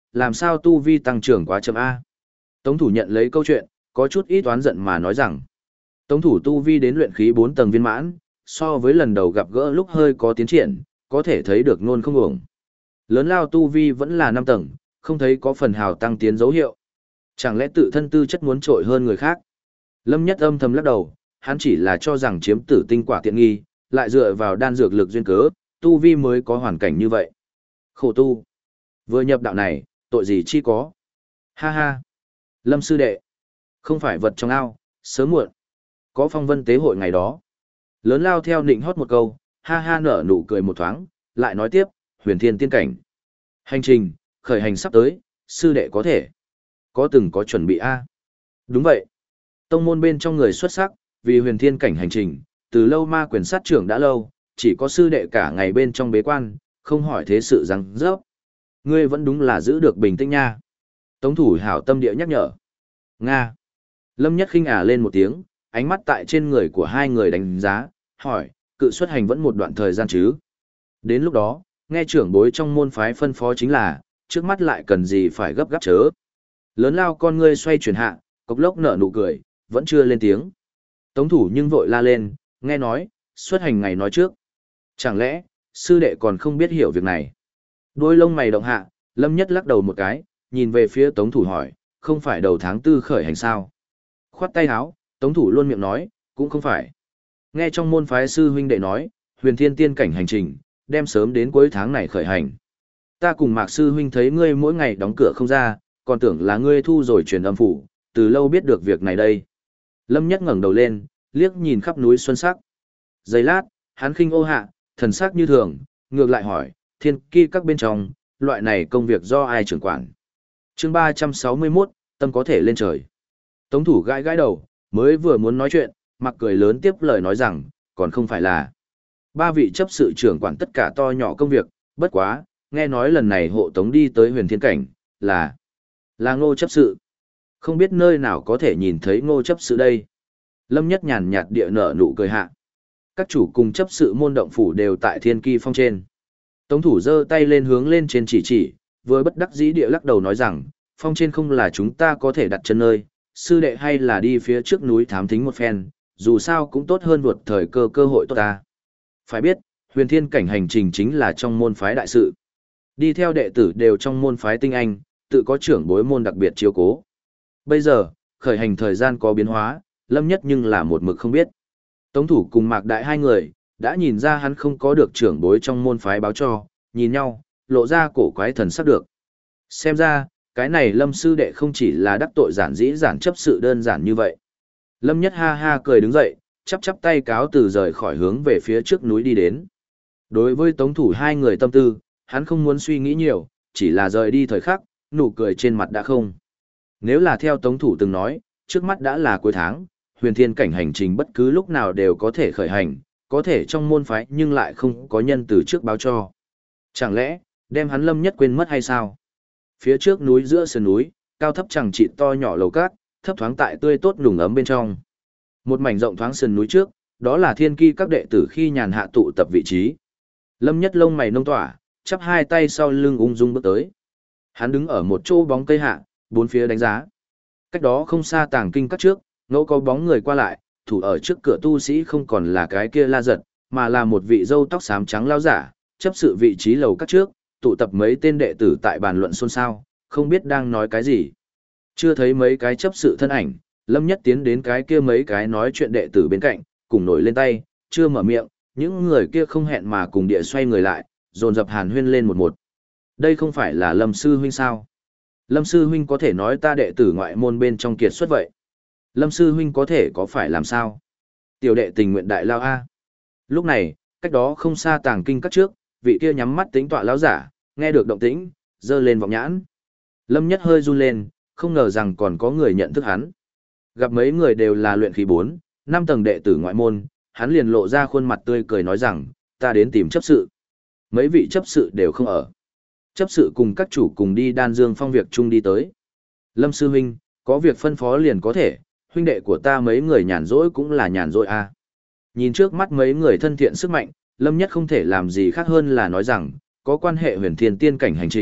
làm sao tu vi tăng trưởng quá chậm A. Tống thủ nhận lấy câu chuyện, có chút ít oán giận mà nói rằng, Tống thủ tu vi đến luyện khí 4 tầng viên mãn, so với lần đầu gặp gỡ lúc hơi có tiến triển, có thể thấy được nôn không uổng. Lớn lao tu vi vẫn là 5 tầng, không thấy có phần hào tăng tiến dấu hiệu. Chẳng lẽ tự thân tư chất muốn trội hơn người khác? Lâm Nhất âm thầm lắc đầu, hắn chỉ là cho rằng chiếm tử tinh quả tiện nghi, lại dựa vào đan dược lực duyên cớ, tu vi mới có hoàn cảnh như vậy. Khổ tu. Vừa nhập đạo này, tội gì chi có. Ha ha. Lâm sư đệ. Không phải vật trong ao, sớm muộn. Có phong vân tế hội ngày đó. Lớn lao theo nịnh hót một câu, ha ha nở nụ cười một thoáng, lại nói tiếp, huyền thiên tiên cảnh. Hành trình, khởi hành sắp tới, sư đệ có thể. Có từng có chuẩn bị a? Đúng vậy. Tông môn bên trong người xuất sắc, vì huyền thiên cảnh hành trình, từ lâu ma quyền sát trưởng đã lâu, chỉ có sư đệ cả ngày bên trong bế quan, không hỏi thế sự răng rớp. Ngươi vẫn đúng là giữ được bình tĩnh nha. Tống thủ hảo tâm địa nhắc nhở. Nga. Lâm Nhất khinh lên một tiếng, ánh mắt tại trên người của hai người đánh giá, hỏi, cự xuất hành vẫn một đoạn thời gian chứ. Đến lúc đó, nghe trưởng bối trong môn phái phân phó chính là, trước mắt lại cần gì phải gấp gáp chớ. Lớn lao con ngươi xoay chuyển hạ, cốc lốc nở nụ cười, vẫn chưa lên tiếng. Tống thủ nhưng vội la lên, nghe nói, xuất hành ngày nói trước. Chẳng lẽ, sư đệ còn không biết hiểu việc này? Đôi lông mày động hạ, Lâm Nhất lắc đầu một cái, nhìn về phía Tống thủ hỏi, không phải đầu tháng 4 khởi hành sao? Khoát tay áo, Tống thủ luôn miệng nói, cũng không phải. Nghe trong môn phái sư huynh đệ nói, huyền thiên tiên cảnh hành trình, đem sớm đến cuối tháng này khởi hành. Ta cùng Mạc sư huynh thấy ngươi mỗi ngày đóng cửa không ra, còn tưởng là ngươi thu rồi truyền âm phủ, từ lâu biết được việc này đây. Lâm Nhất ngẩng đầu lên, liếc nhìn khắp núi xuân sắc. Giây lát, hắn khinh ô hạ, thần sắc như thường, ngược lại hỏi, thiên kỳ các bên trong, loại này công việc do ai trưởng quản? Chương 361, tâm có thể lên trời. Tống thủ gãi gãi đầu, mới vừa muốn nói chuyện, Mặc cười lớn tiếp lời nói rằng, còn không phải là ba vị chấp sự trưởng quản tất cả to nhỏ công việc, bất quá, nghe nói lần này hộ tống đi tới huyền thiên cảnh, là Ngô chấp sự. Không biết nơi nào có thể nhìn thấy Ngô chấp sự đây. Lâm Nhất nhàn nhạt địa nở nụ cười hạ. Các chủ cùng chấp sự môn động phủ đều tại thiên kỳ phong trên. Tống thủ giơ tay lên hướng lên trên chỉ, vừa bất đắc dĩ địa lắc đầu nói rằng, phong trên không là chúng ta có thể đặt chân nơi, sư đệ hay là đi phía trước núi thám thính một phen, dù sao cũng tốt hơn vượt thời cơ hội tốt ta. Phải biết, huyền thiên cảnh hành trình chính là trong môn phái đại sự. Đi theo đệ tử đều trong môn phái tinh anh, tự có trưởng bối môn đặc biệt chiếu cố. Bây giờ, khởi hành thời gian có biến hóa, Lâm Nhất nhưng là một mực không biết. Tống thủ cùng Mạc Đại hai người, đã nhìn ra hắn không có được trưởng bối trong môn phái báo cho, nhìn nhau, lộ ra cổ quái thần sắc được. Xem ra, cái này Lâm sư đệ không chỉ là đắc tội giản dĩ giản chấp sự đơn giản như vậy. Lâm Nhất ha ha cười đứng dậy, chắp chắp tay cáo từ rời khỏi hướng về phía trước núi đi đến. Đối với tống thủ hai người tâm tư, hắn không muốn suy nghĩ nhiều, chỉ là rời đi thời khắc, nụ cười trên mặt đã không. Nếu là theo tống thủ từng nói, trước mắt đã là cuối tháng, huyền thiên cảnh hành trình bất cứ lúc nào đều có thể khởi hành, có thể trong môn phái nhưng lại không có nhân từ trước báo cho. Chẳng lẽ, đem hắn Lâm Nhất quên mất hay sao? Phía trước núi giữa sườn núi, cao thấp chẳng trị to nhỏ lầu cát, thấp thoáng tại tươi tốt nùng ấm bên trong. Một mảnh rộng thoáng sườn núi trước, đó là thiên kỳ các đệ tử khi nhàn hạ tụ tập vị trí. Lâm Nhất lông mày nông tỏa, chắp hai tay sau lưng ung dung bước tới. Hắn đứng ở một chỗ bóng cây hạ, bốn phía đánh giá. Cách đó không xa tàng kinh các trước, ngẫu có bóng người qua lại, thủ ở trước cửa tu sĩ không còn là cái kia La Giật, mà là một vị râu tóc xám trắng lao giả, chấp sự vị trí lầu các trước, tụ tập mấy tên đệ tử tại bàn luận xôn xao, không biết đang nói cái gì. Chưa thấy mấy cái chấp sự thân ảnh, Lâm Nhất tiến đến cái kia mấy cái nói chuyện đệ tử bên cạnh, cùng nổi lên tay, chưa mở miệng, những người kia không hẹn mà cùng địa xoay người lại, dồn dập hàn huyên lên một một. Đây không phải là Lâm sư huynh sao? Lâm sư huynh có thể nói ta đệ tử ngoại môn bên trong kiệt xuất vậy. Lâm sư huynh có thể có phải làm sao? Tiểu đệ tình nguyện đại lao A. Lúc này, cách đó không xa tàng kinh các trước, vị kia nhắm mắt tính tọa lão giả, nghe được động tĩnh, giơ lên vọng nhãn. Lâm Nhất hơi run lên, không ngờ rằng còn có người nhận thức hắn. Gặp mấy người đều là luyện khí 4, 5 tầng đệ tử ngoại môn, hắn liền lộ ra khuôn mặt tươi cười nói rằng, ta đến tìm chấp sự. Mấy vị chấp sự đều không ở. Chấp sự cùng các chủ cùng đi Đan Dương Phong việc chung đi tới. Lâm sư huynh, có việc phân phó liền có thể, huynh đệ của ta mấy người nhàn rỗi cũng là nhàn rỗi a. Nhìn trước mắt mấy người thân thiện sức mạnh, Lâm Nhất không thể làm gì khác hơn là nói rằng, có quan hệ huyền thiên tiên cảnh hành trình,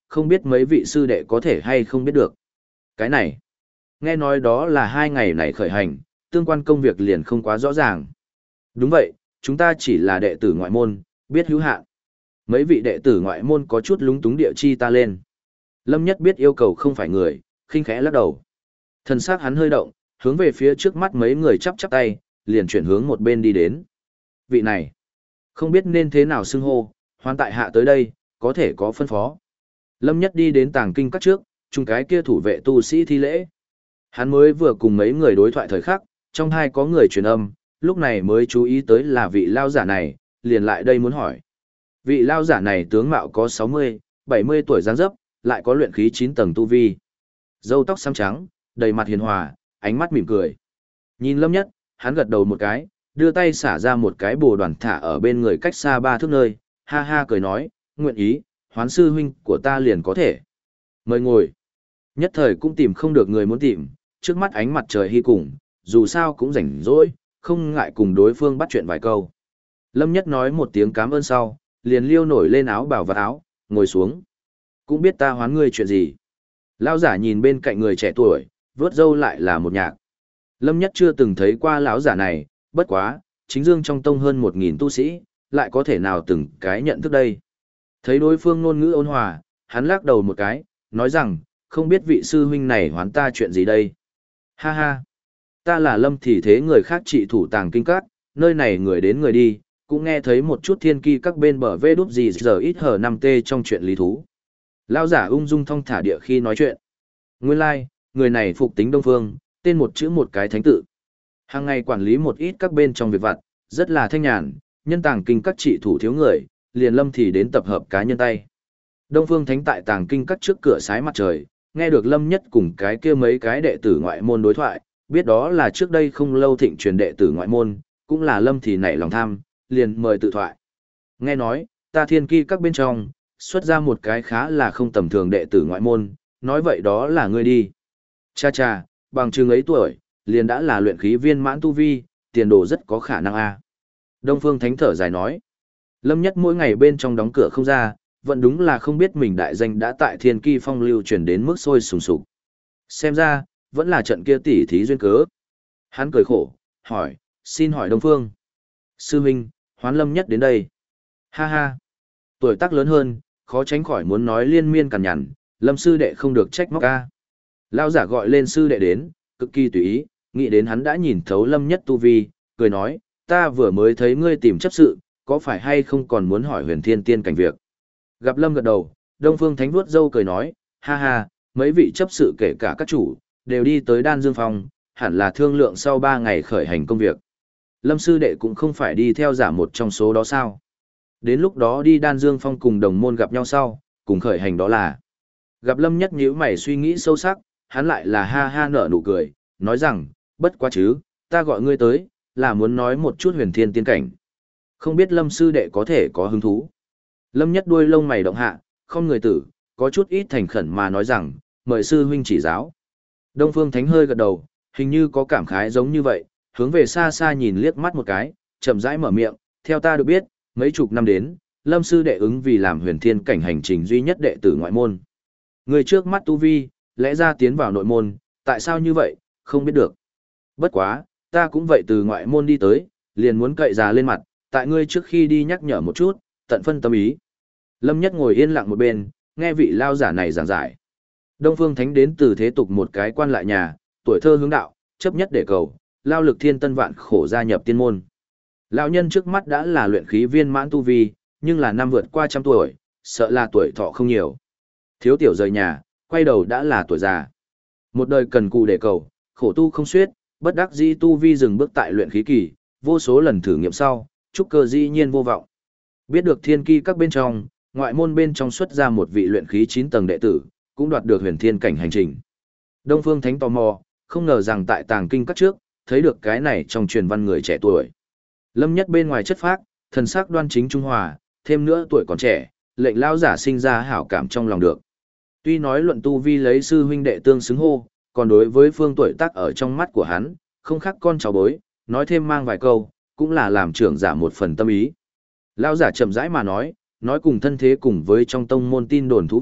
không biết mấy vị sư đệ có thể hay không biết được. Cái này, nghe nói đó là 2 ngày này khởi hành, tương quan công việc liền không quá rõ ràng. Đúng vậy, chúng ta chỉ là đệ tử ngoại môn, biết hữu hạn. Mấy vị đệ tử ngoại môn có chút lúng túng địa chi ta lên. Lâm Nhất biết yêu cầu không phải người, khinh khẽ lắc đầu. Thần sắc hắn hơi động, hướng về phía trước mắt mấy người chắp chắp tay, liền chuyển hướng một bên đi đến. Vị này, không biết nên thế nào xưng hô, hoan tại hạ tới đây, có thể có phân phó. Lâm Nhất đi đến tàng kinh các trước, chung cái kia thủ vệ tu sĩ thi lễ. Hắn mới vừa cùng mấy người đối thoại thời khắc, trong hai có người truyền âm, lúc này mới chú ý tới là vị lao giả này, liền lại đây muốn hỏi. Vị lao giả này tướng mạo có 60, 70 tuổi dáng dấp, lại có luyện khí 9 tầng tu vi. Râu tóc xám trắng, đầy mặt hiền hòa, ánh mắt mỉm cười. Nhìn Lâm Nhất, hắn gật đầu một cái, đưa tay xả ra một cái bồ đoàn thả ở bên người cách xa 3 thước nơi, ha ha cười nói, nguyện ý, hoán sư huynh của ta liền có thể. Mời ngồi. Nhất thời cũng tìm không được người muốn tìm, trước mắt ánh mặt trời hy cùng, dù sao cũng rảnh rỗi, không ngại cùng đối phương bắt chuyện vài câu. Lâm Nhất nói một tiếng cảm ơn sau, liền liêu nổi lên áo bào và áo, ngồi xuống. Cũng biết ta hoán ngươi chuyện gì. Lão giả nhìn bên cạnh người trẻ tuổi, vớt râu lại là một nhạc. Lâm Nhất chưa từng thấy qua lão giả này, bất quá, chính dương trong tông hơn 1000 tu sĩ, lại có thể nào từng cái nhận thức đây. Thấy đối phương ngôn ngữ ôn hòa, hắn lắc đầu một cái, nói rằng, không biết vị sư huynh này hoán ta chuyện gì đây. Ha ha, ta là Lâm thì thế người khác trị thủ tàng kinh các, nơi này người đến người đi, cũng nghe thấy một chút thiên kỳ các bên bờ vê đút gì giờ ít hở 5T trong chuyện lý thú. Lão giả ung dung thong thả địa khi nói chuyện. Nguyên lai, like, người này phục tính Đông Phương, tên một chữ một cái thánh tự. Hàng ngày quản lý một ít các bên trong việc vặt, rất là thanh nhàn, nhân tàng kinh các trị thủ thiếu người, liền Lâm thì đến tập hợp cá nhân tay. Đông Phương Thánh tại tàng kinh các trước cửa sái mặt trời, nghe được Lâm Nhất cùng cái kia mấy cái đệ tử ngoại môn đối thoại, biết đó là trước đây không lâu thịnh truyền đệ tử ngoại môn, cũng là Lâm thì nảy lòng tham, liền mời tự thoại. Nghe nói, ta thiên kỳ các bên trong, xuất ra một cái khá là không tầm thường đệ tử ngoại môn, nói vậy đó là ngươi đi. Cha cha, bằng chừng ấy tuổi, liền đã là luyện khí viên mãn tu vi, tiền đồ rất có khả năng a. Đông Phương Thánh thở dài nói. Lâm Nhất mỗi ngày bên trong đóng cửa không ra, vẫn đúng là không biết mình đại danh đã tại thiên kỳ phong lưu truyền đến mức sôi sùng sục. Xem ra, vẫn là trận kia tỉ thí duyên cớ. Hắn cười khổ, hỏi, xin hỏi Đông Phương. Sư huynh, hoán Lâm Nhất đến đây. Ha ha, tuổi tác lớn hơn, khó tránh khỏi muốn nói liên miên cằn nhằn, Lâm sư đệ không được trách móc ca. Lão giả gọi lên sư đệ đến, cực kỳ tùy ý, nghĩ đến hắn đã nhìn thấu Lâm Nhất tu vi, cười nói, ta vừa mới thấy ngươi tìm chấp sự, có phải hay không còn muốn hỏi huyền thiên tiên cảnh việc. Gặp Lâm gật đầu, Đông Phương Thánh vuốt râu cười nói, ha ha, mấy vị chấp sự kể cả các chủ, đều đi tới Đan Dương Phong, hẳn là thương lượng sau 3 ngày khởi hành công việc. Lâm sư đệ cũng không phải đi theo giả một trong số đó sao. Đến lúc đó đi Đan Dương Phong cùng đồng môn gặp nhau sau, cùng khởi hành đó là. Gặp Lâm Nhất nhíu mày suy nghĩ sâu sắc, hắn lại là ha ha nở nụ cười, nói rằng, bất quá chứ, ta gọi ngươi tới, là muốn nói một chút huyền thiên tiên cảnh. Không biết Lâm sư đệ có thể có hứng thú. Lâm Nhất đuôi lông mày động hạ, không người tử, có chút ít thành khẩn mà nói rằng, mời sư huynh chỉ giáo. Đông Phương Thánh hơi gật đầu, hình như có cảm khái giống như vậy, hướng về xa xa nhìn liếc mắt một cái, chậm rãi mở miệng, theo ta được biết, mấy chục năm đến, Lâm sư đệ ứng vì làm huyền thiên cảnh hành trình duy nhất đệ tử ngoại môn. Người trước mắt tu vi, lẽ ra tiến vào nội môn, tại sao như vậy, không biết được. Bất quá, ta cũng vậy từ ngoại môn đi tới, liền muốn cậy già lên mặt, tại ngươi trước khi đi nhắc nhở một chút, tận phân tâm ý. Lâm Nhất ngồi yên lặng một bên, nghe vị lao giả này giảng giải. Đông Phương Thánh đến từ thế tục một cái quan lại nhà, tuổi thơ hướng đạo, chấp nhất để cầu, lao lực thiên tân vạn khổ gia nhập tiên môn. Lão nhân trước mắt đã là luyện khí viên mãn tu vi, nhưng là năm vượt qua 100 tuổi, sợ là tuổi thọ không nhiều. Thiếu tiểu rời nhà, quay đầu đã là tuổi già. Một đời cần cù để cầu, khổ tu không suyết, bất đắc dĩ tu vi dừng bước tại luyện khí kỳ, vô số lần thử nghiệm sau, trúc cơ dĩ nhiên vô vọng. Biết được thiên kỳ các bên trong, ngoại môn bên trong xuất ra một vị luyện khí 9 tầng đệ tử, cũng đoạt được huyền thiên cảnh hành trình. Đông Phương Thánh tò mò, không ngờ rằng tại tàng kinh các trước, thấy được cái này trong truyền văn người trẻ tuổi. Lâm Nhất bên ngoài chất phác, thần sắc đoan chính trung hòa, thêm nữa tuổi còn trẻ, lệnh lão giả sinh ra hảo cảm trong lòng được. Tuy nói luận tu vi lấy sư huynh đệ tương xứng hô, còn đối với phương tuổi tác ở trong mắt của hắn, không khác con cháu bối, nói thêm mang vài câu, cũng là làm trưởng giả một phần tâm ý. Lão giả chậm rãi mà nói cùng thân thế cùng với trong tông môn tin đồn thú vị,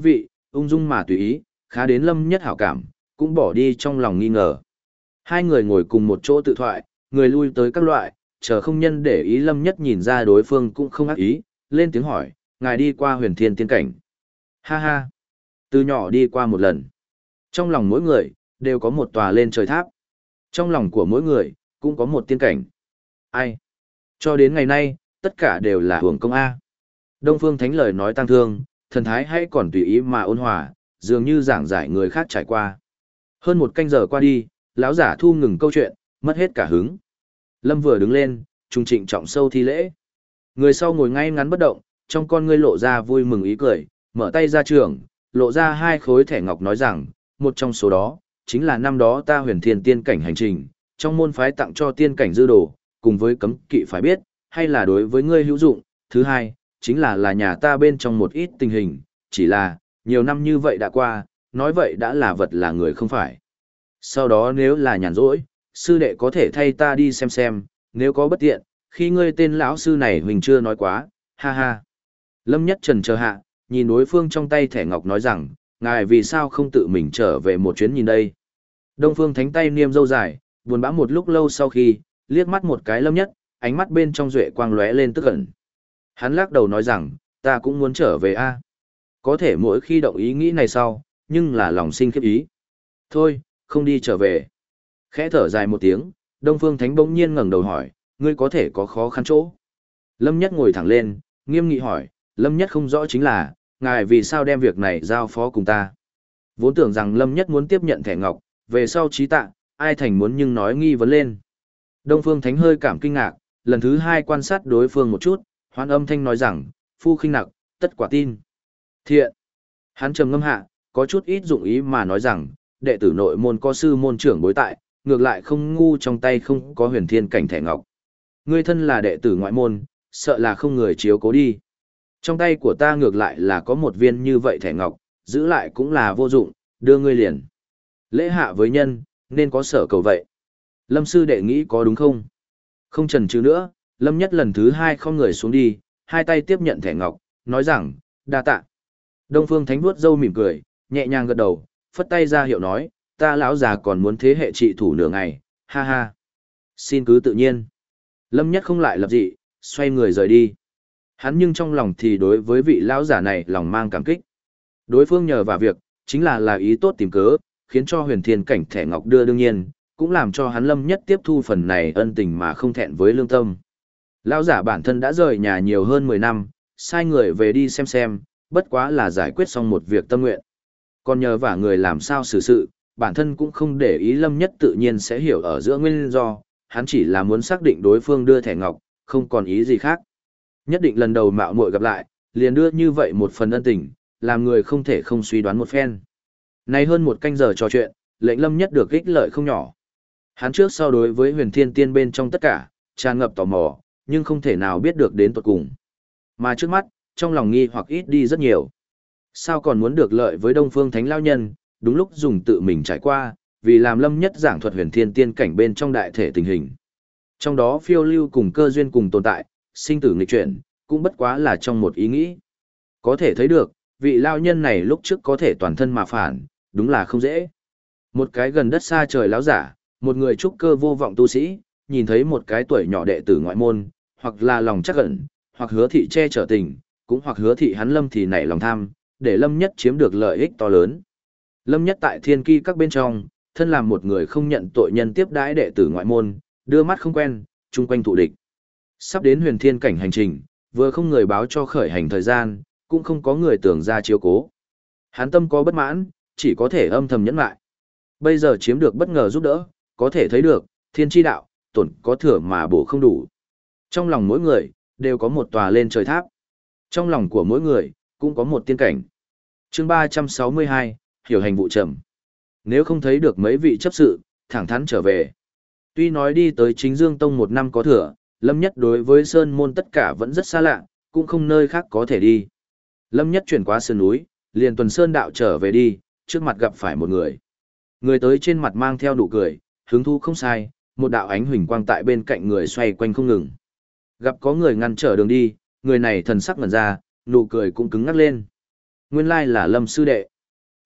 ung dung mà tùy ý, khá đến Lâm Nhất hảo cảm, cũng bỏ đi trong lòng nghi ngờ. Hai người ngồi cùng một chỗ tự thoại, người lui tới các loại, chờ không nhân để ý Lâm Nhất nhìn ra đối phương cũng không ác ý, lên tiếng hỏi, ngài đi qua huyền thiên tiên cảnh. Ha ha, từ nhỏ đi qua một lần. Trong lòng mỗi người, đều có một tòa lên trời tháp. Trong lòng của mỗi người, cũng có một tiên cảnh. Ai? Cho đến ngày nay, tất cả đều là hưởng công A. Đông Phương Thánh lời nói tăng thương, thần thái hay còn tùy ý mà ôn hòa, dường như giảng giải người khác trải qua. Hơn một canh giờ qua đi, lão giả thu ngừng câu chuyện, mất hết cả hứng. Lâm vừa đứng lên, trung trịnh trọng sâu thi lễ. Người sau ngồi ngay ngắn bất động, trong con ngươi lộ ra vui mừng ý cười, mở tay ra trường, lộ ra hai khối thẻ ngọc nói rằng, một trong số đó, chính là năm đó ta huyền thiên tiên cảnh hành trình, trong môn phái tặng cho tiên cảnh dư đồ, cùng với cấm kỵ phải biết, hay là đối với ngươi hữu dụng. Thứ hai, chính là nhà ta bên trong một ít tình hình, chỉ là, nhiều năm như vậy đã qua, nói vậy đã là vật là người không phải. Sau đó nếu là nhàn rỗi, sư đệ có thể thay ta đi xem, nếu có bất tiện, khi ngươi tên lão sư này huỳnh chưa nói quá, ha ha. Lâm Nhất trần chờ hạ, nhìn đối phương trong tay thẻ ngọc nói rằng, ngài vì sao không tự mình trở về một chuyến nhìn đây. Đông Phương Thánh tay niêm râu dài, buồn bã một lúc lâu sau khi, liếc mắt một cái Lâm Nhất, ánh mắt bên trong duệ quang lóe lên tức ẩn. Hắn lắc đầu nói rằng, ta cũng muốn trở về a. Có thể mỗi khi động ý nghĩ này sau, nhưng là lòng sinh khiếp ý. Thôi, không đi trở về. Khẽ thở dài một tiếng, Đông Phương Thánh bỗng nhiên ngẩng đầu hỏi, ngươi có thể có khó khăn chỗ. Lâm Nhất ngồi thẳng lên, nghiêm nghị hỏi, Lâm Nhất không rõ chính là, ngài vì sao đem việc này giao phó cùng ta. Vốn tưởng rằng Lâm Nhất muốn tiếp nhận thẻ ngọc, về sau trí tạ, ai thành muốn nhưng nói nghi vấn lên. Đông Phương Thánh hơi cảm kinh ngạc, lần thứ hai quan sát đối phương một chút, hoan âm thanh nói rằng, phu khinh nặc, tất quả tin. Thiện. Hắn trầm ngâm hạ, có chút ít dụng ý mà nói rằng, đệ tử nội môn có sư môn trưởng bối tại, ngược lại không ngu trong tay không có huyền thiên cảnh thẻ ngọc. Ngươi thân là đệ tử ngoại môn, sợ là không người chiếu cố đi. Trong tay của ta ngược lại là có một viên như vậy thẻ ngọc, giữ lại cũng là vô dụng, đưa ngươi liền. Lễ hạ với nhân, nên có sở cầu vậy. Lâm sư đệ nghĩ có đúng không? Không chần chừ nữa, Lâm Nhất lần thứ hai không người xuống đi, hai tay tiếp nhận thẻ ngọc, nói rằng, đa tạ. Đông Phương Thánh vuốt râu mỉm cười, nhẹ nhàng gật đầu, phất tay ra hiệu nói, ta lão già còn muốn thế hệ trị thủ nửa ngày, ha ha. Xin cứ tự nhiên. Lâm Nhất không lại lập dị, xoay người rời đi. Hắn nhưng trong lòng thì đối với vị lão giả này lòng mang cảm kích. Đối phương nhờ vào việc, chính là ý tốt tìm cớ, khiến cho huyền thiên cảnh thẻ ngọc đưa đương nhiên, cũng làm cho hắn Lâm Nhất tiếp thu phần này ân tình mà không thẹn với lương tâm. Lão giả bản thân đã rời nhà nhiều hơn 10 năm, sai người về đi xem, bất quá là giải quyết xong một việc tâm nguyện. Còn nhờ vả người làm sao xử sự, bản thân cũng không để ý Lâm Nhất tự nhiên sẽ hiểu ở giữa nguyên do, hắn chỉ là muốn xác định đối phương đưa thẻ ngọc, không còn ý gì khác. Nhất định lần đầu mạo muội gặp lại, liền đưa như vậy một phần ân tình, làm người không thể không suy đoán một phen. Nay hơn một canh giờ trò chuyện, lệnh Lâm Nhất được ích lợi không nhỏ. Hắn trước sau đối với huyền thiên tiên bên trong tất cả, tràn ngập tò mò, nhưng không thể nào biết được đến tột cùng. Mà trước mắt, trong lòng nghi hoặc ít đi rất nhiều. Sao còn muốn được lợi với Đông Phương Thánh Lao Nhân, đúng lúc dùng tự mình trải qua, vì làm Lâm Nhất giảng thuật huyền thiên tiên cảnh bên trong đại thể tình hình. Trong đó phiêu lưu cùng cơ duyên cùng tồn tại, sinh tử nghịch chuyển, cũng bất quá là trong một ý nghĩ. Có thể thấy được, vị Lao Nhân này lúc trước có thể toàn thân mà phản, đúng là không dễ. Một cái gần đất xa trời lão giả, một người trúc cơ vô vọng tu sĩ, nhìn thấy một cái tuổi nhỏ đệ tử ngoại môn, hoặc là lòng chắc ẩn, hoặc hứa thị che chở tình, cũng hoặc hứa thị hắn Lâm thì nảy lòng tham, để Lâm Nhất chiếm được lợi ích to lớn. Lâm Nhất tại thiên ki các bên trong, thân làm một người không nhận tội nhân tiếp đãi đệ tử ngoại môn, đưa mắt không quen, chung quanh thụ địch. Sắp đến huyền thiên cảnh hành trình, vừa không người báo cho khởi hành thời gian, cũng không có người tưởng ra chiếu cố. Hắn tâm có bất mãn, chỉ có thể âm thầm nhẫn lại. Bây giờ chiếm được bất ngờ giúp đỡ, có thể thấy được, thiên tri đạo, tổn có thừa mà bổ không đủ. Trong lòng mỗi người, đều có một tòa lên trời tháp. Trong lòng của mỗi người, cũng có một tiên cảnh. Chương 362, hiểu hành vụ trầm. Nếu không thấy được mấy vị chấp sự, thẳng thắn trở về. Tuy nói đi tới chính Dương Tông một năm có thừa, Lâm Nhất đối với Sơn Môn tất cả vẫn rất xa lạ, cũng không nơi khác có thể đi. Lâm Nhất chuyển qua sơn núi, liền tuần sơn đạo trở về đi, trước mặt gặp phải một người. Người tới trên mặt mang theo nụ cười, hứng thú không sai, một đạo ánh huỳnh quang tại bên cạnh người xoay quanh không ngừng. Gặp có người ngăn trở đường đi, người này thần sắc ngẩn ra, nụ cười cũng cứng ngắc lên. Nguyên lai là Lâm sư đệ.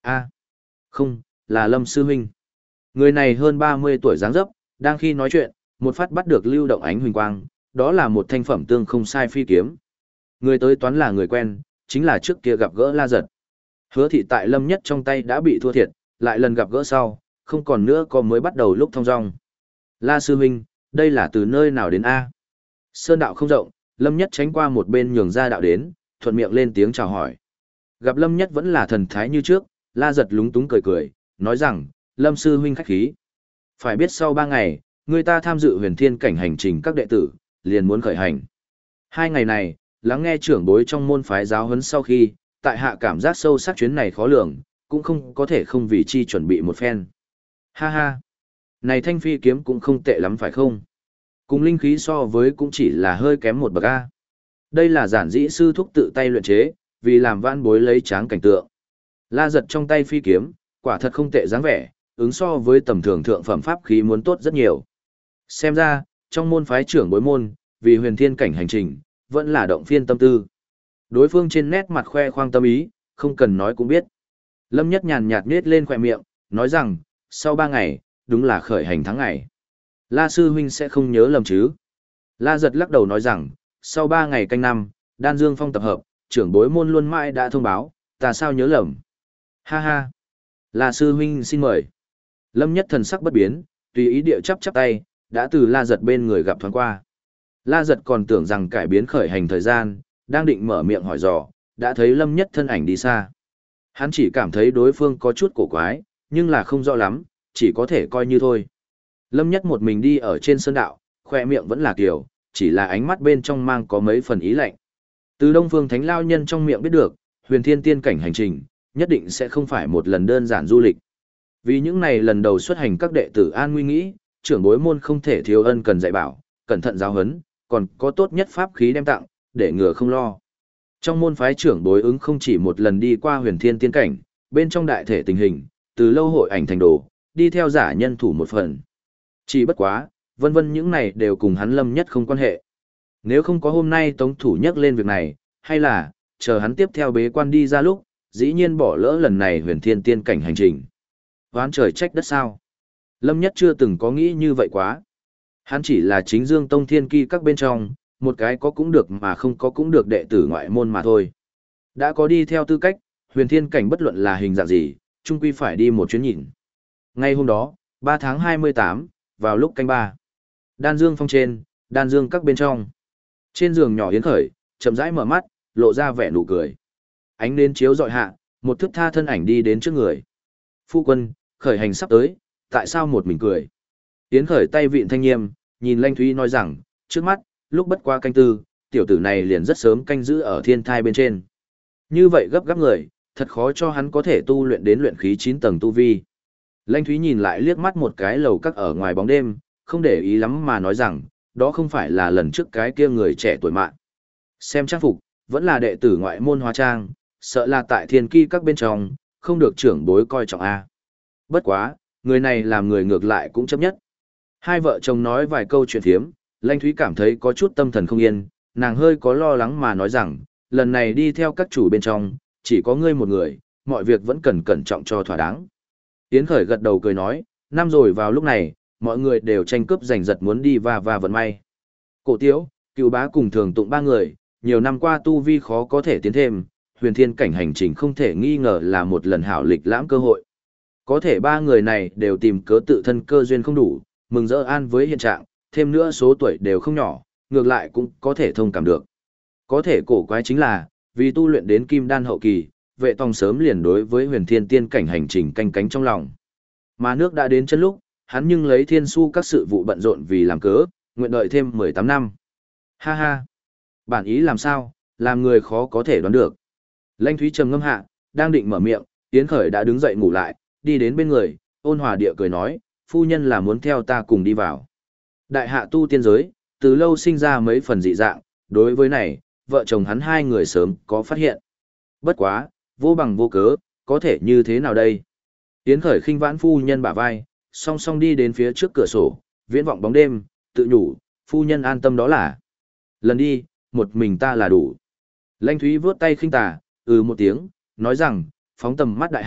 A, không, là Lâm Sư Huynh. Người này hơn 30 tuổi dáng dấp, đang khi nói chuyện, một phát bắt được lưu động ánh huỳnh quang, đó là một thanh phẩm tương không sai phi kiếm. Người tới toán là người quen, chính là trước kia gặp gỡ La Giật. Hứa thị tại Lâm Nhất trong tay đã bị thua thiệt, lại lần gặp gỡ sau, không còn nữa có mới bắt đầu lúc thong dong. La Sư Huynh, đây là từ nơi nào đến A? Sơn đạo không rộng, Lâm Nhất tránh qua một bên nhường ra đạo đến, thuận miệng lên tiếng chào hỏi. Gặp Lâm Nhất vẫn là thần thái như trước, La Giật lúng túng cười cười, nói rằng, Lâm Sư Huynh khách khí. Phải biết sau 3 ngày, người ta tham dự huyền thiên cảnh hành trình các đệ tử, liền muốn khởi hành. 2 ngày này, lắng nghe trưởng bối trong môn phái giáo huấn sau khi, tại hạ cảm giác sâu sắc chuyến này khó lường, cũng không có thể không vì chi chuẩn bị một phen. Ha ha, này thanh phi kiếm cũng không tệ lắm phải không? Cùng linh khí so với cũng chỉ là hơi kém một bậc A. Đây là giản dĩ sư thúc tự tay luyện chế, vì làm vãn bối lấy tráng cảnh tượng. La Giật trong tay phi kiếm, quả thật không tệ dáng vẻ, ứng so với tầm thường thượng phẩm pháp khí muốn tốt rất nhiều. Xem ra, trong môn phái trưởng bối môn, vì huyền thiên cảnh hành trình, vẫn là động phiên tâm tư. Đối phương trên nét mặt khoe khoang tâm ý, không cần nói cũng biết. Lâm Nhất nhàn nhạt nết lên khỏe miệng, nói rằng, sau 3 ngày, đúng là khởi hành tháng ngày. La Sư Huynh sẽ không nhớ lầm chứ. La Giật lắc đầu nói rằng, sau 3 ngày canh năm, Đan Dương Phong tập hợp, trưởng bối môn luôn mãi đã thông báo, ta sao nhớ lầm. Ha ha. La Sư Huynh xin mời. Lâm Nhất thần sắc bất biến, tùy ý địa chắp chắp tay, đã từ La Giật bên người gặp thoáng qua. La Giật còn tưởng rằng cải biến khởi hành thời gian, đang định mở miệng hỏi dò, đã thấy Lâm Nhất thân ảnh đi xa. Hắn chỉ cảm thấy đối phương có chút cổ quái, nhưng là không rõ lắm, chỉ có thể coi như thôi. Lâm Nhất một mình đi ở trên sơn đạo, khoe miệng vẫn là kiểu, chỉ là ánh mắt bên trong mang có mấy phần ý lạnh. Từ Đông Phương Thánh Lao Nhân trong miệng biết được, huyền thiên tiên cảnh hành trình, nhất định sẽ không phải một lần đơn giản du lịch. Vì những này lần đầu xuất hành các đệ tử an nguy nghĩ, trưởng bối môn không thể thiếu ân cần dạy bảo, cẩn thận giáo huấn, còn có tốt nhất pháp khí đem tặng, để ngừa không lo. Trong môn phái trưởng bối ứng không chỉ một lần đi qua huyền thiên tiên cảnh, bên trong đại thể tình hình, từ lâu hội ảnh thành đồ, đi theo giả nhân thủ một phần. Chỉ bất quá, vân vân những này đều cùng hắn Lâm Nhất không quan hệ. Nếu không có hôm nay Tống Thủ nhắc lên việc này, hay là, chờ hắn tiếp theo bế quan đi ra lúc, dĩ nhiên bỏ lỡ lần này huyền thiên tiên cảnh hành trình. Oán trời trách đất sao? Lâm Nhất chưa từng có nghĩ như vậy quá. Hắn chỉ là chính dương tông thiên ki các bên trong, một cái có cũng được mà không có cũng được đệ tử ngoại môn mà thôi. Đã có đi theo tư cách, huyền thiên cảnh bất luận là hình dạng gì, chung quy phải đi một chuyến nhìn. Ngay hôm đó, 3 tháng 28, vào lúc canh 3. Đan Dương Phong trên, Đan Dương các bên trong. Trên giường nhỏ Yến Khởi, chậm rãi mở mắt, lộ ra vẻ nụ cười. Ánh nến chiếu dọi hạ, một thước tha thân ảnh đi đến trước người. Phu quân, khởi hành sắp tới, tại sao một mình cười? Yến Khởi tay vịn thanh nghiêm, nhìn Lanh Thúy nói rằng, trước mắt, lúc bất qua canh tư, tiểu tử này liền rất sớm canh giữ ở thiên thai bên trên. Như vậy gấp gáp người, thật khó cho hắn có thể tu luyện đến luyện khí 9 tầng tu vi. Lanh Thúy nhìn lại liếc mắt một cái lầu các ở ngoài bóng đêm, không để ý lắm mà nói rằng, đó không phải là lần trước cái kia người trẻ tuổi mạng. Xem trang phục, vẫn là đệ tử ngoại môn hóa trang, sợ là tại thiên ki các bên trong, không được trưởng bối coi trọng A. Bất quá, người này làm người ngược lại cũng chấp nhất. Hai vợ chồng nói vài câu chuyện thiếm, Lanh Thúy cảm thấy có chút tâm thần không yên, nàng hơi có lo lắng mà nói rằng, lần này đi theo các chủ bên trong, chỉ có ngươi một người, mọi việc vẫn cần cẩn trọng cho thỏa đáng. Yến Khởi gật đầu cười nói, năm rồi vào lúc này, mọi người đều tranh cướp giành giật muốn đi và vận may. Cổ Tiếu, Cựu Bá cùng Thường Tụng 3 người, nhiều năm qua tu vi khó có thể tiến thêm, huyền thiên cảnh hành trình không thể nghi ngờ là một lần hảo lịch lãm cơ hội. Có thể 3 người này đều tìm cớ tự thân cơ duyên không đủ, mừng rỡ an với hiện trạng, thêm nữa số tuổi đều không nhỏ, ngược lại cũng có thể thông cảm được. Có thể cổ quái chính là, vì tu luyện đến kim đan hậu kỳ, Vệ Tòng sớm liền đối với huyền thiên tiên cảnh hành trình canh cánh trong lòng. Mà nước đã đến chân lúc, hắn nhưng lấy thiên su các sự vụ bận rộn vì làm cớ, nguyện đợi thêm 18 năm. Ha ha! Bản ý làm sao, làm người khó có thể đoán được. Lanh Thúy trầm ngâm hạ, đang định mở miệng, Yến Khởi đã đứng dậy ngủ lại, đi đến bên người, ôn hòa địa cười nói, phu nhân là muốn theo ta cùng đi vào. Đại hạ tu tiên giới, từ lâu sinh ra mấy phần dị dạng, đối với này, vợ chồng hắn 2 người sớm có phát hiện. Bất quá, vô bằng vô cớ, có thể như thế nào đây? Yến Khởi khinh vãn phu nhân bả vai, song song đi đến phía trước cửa sổ, viễn vọng bóng đêm, tự nhủ, phu nhân an tâm đó là. Lần đi, một mình ta là đủ. Lanh Thúy vướt tay khinh tà, một tiếng, nói rằng, phóng tầm mắt đại hạ,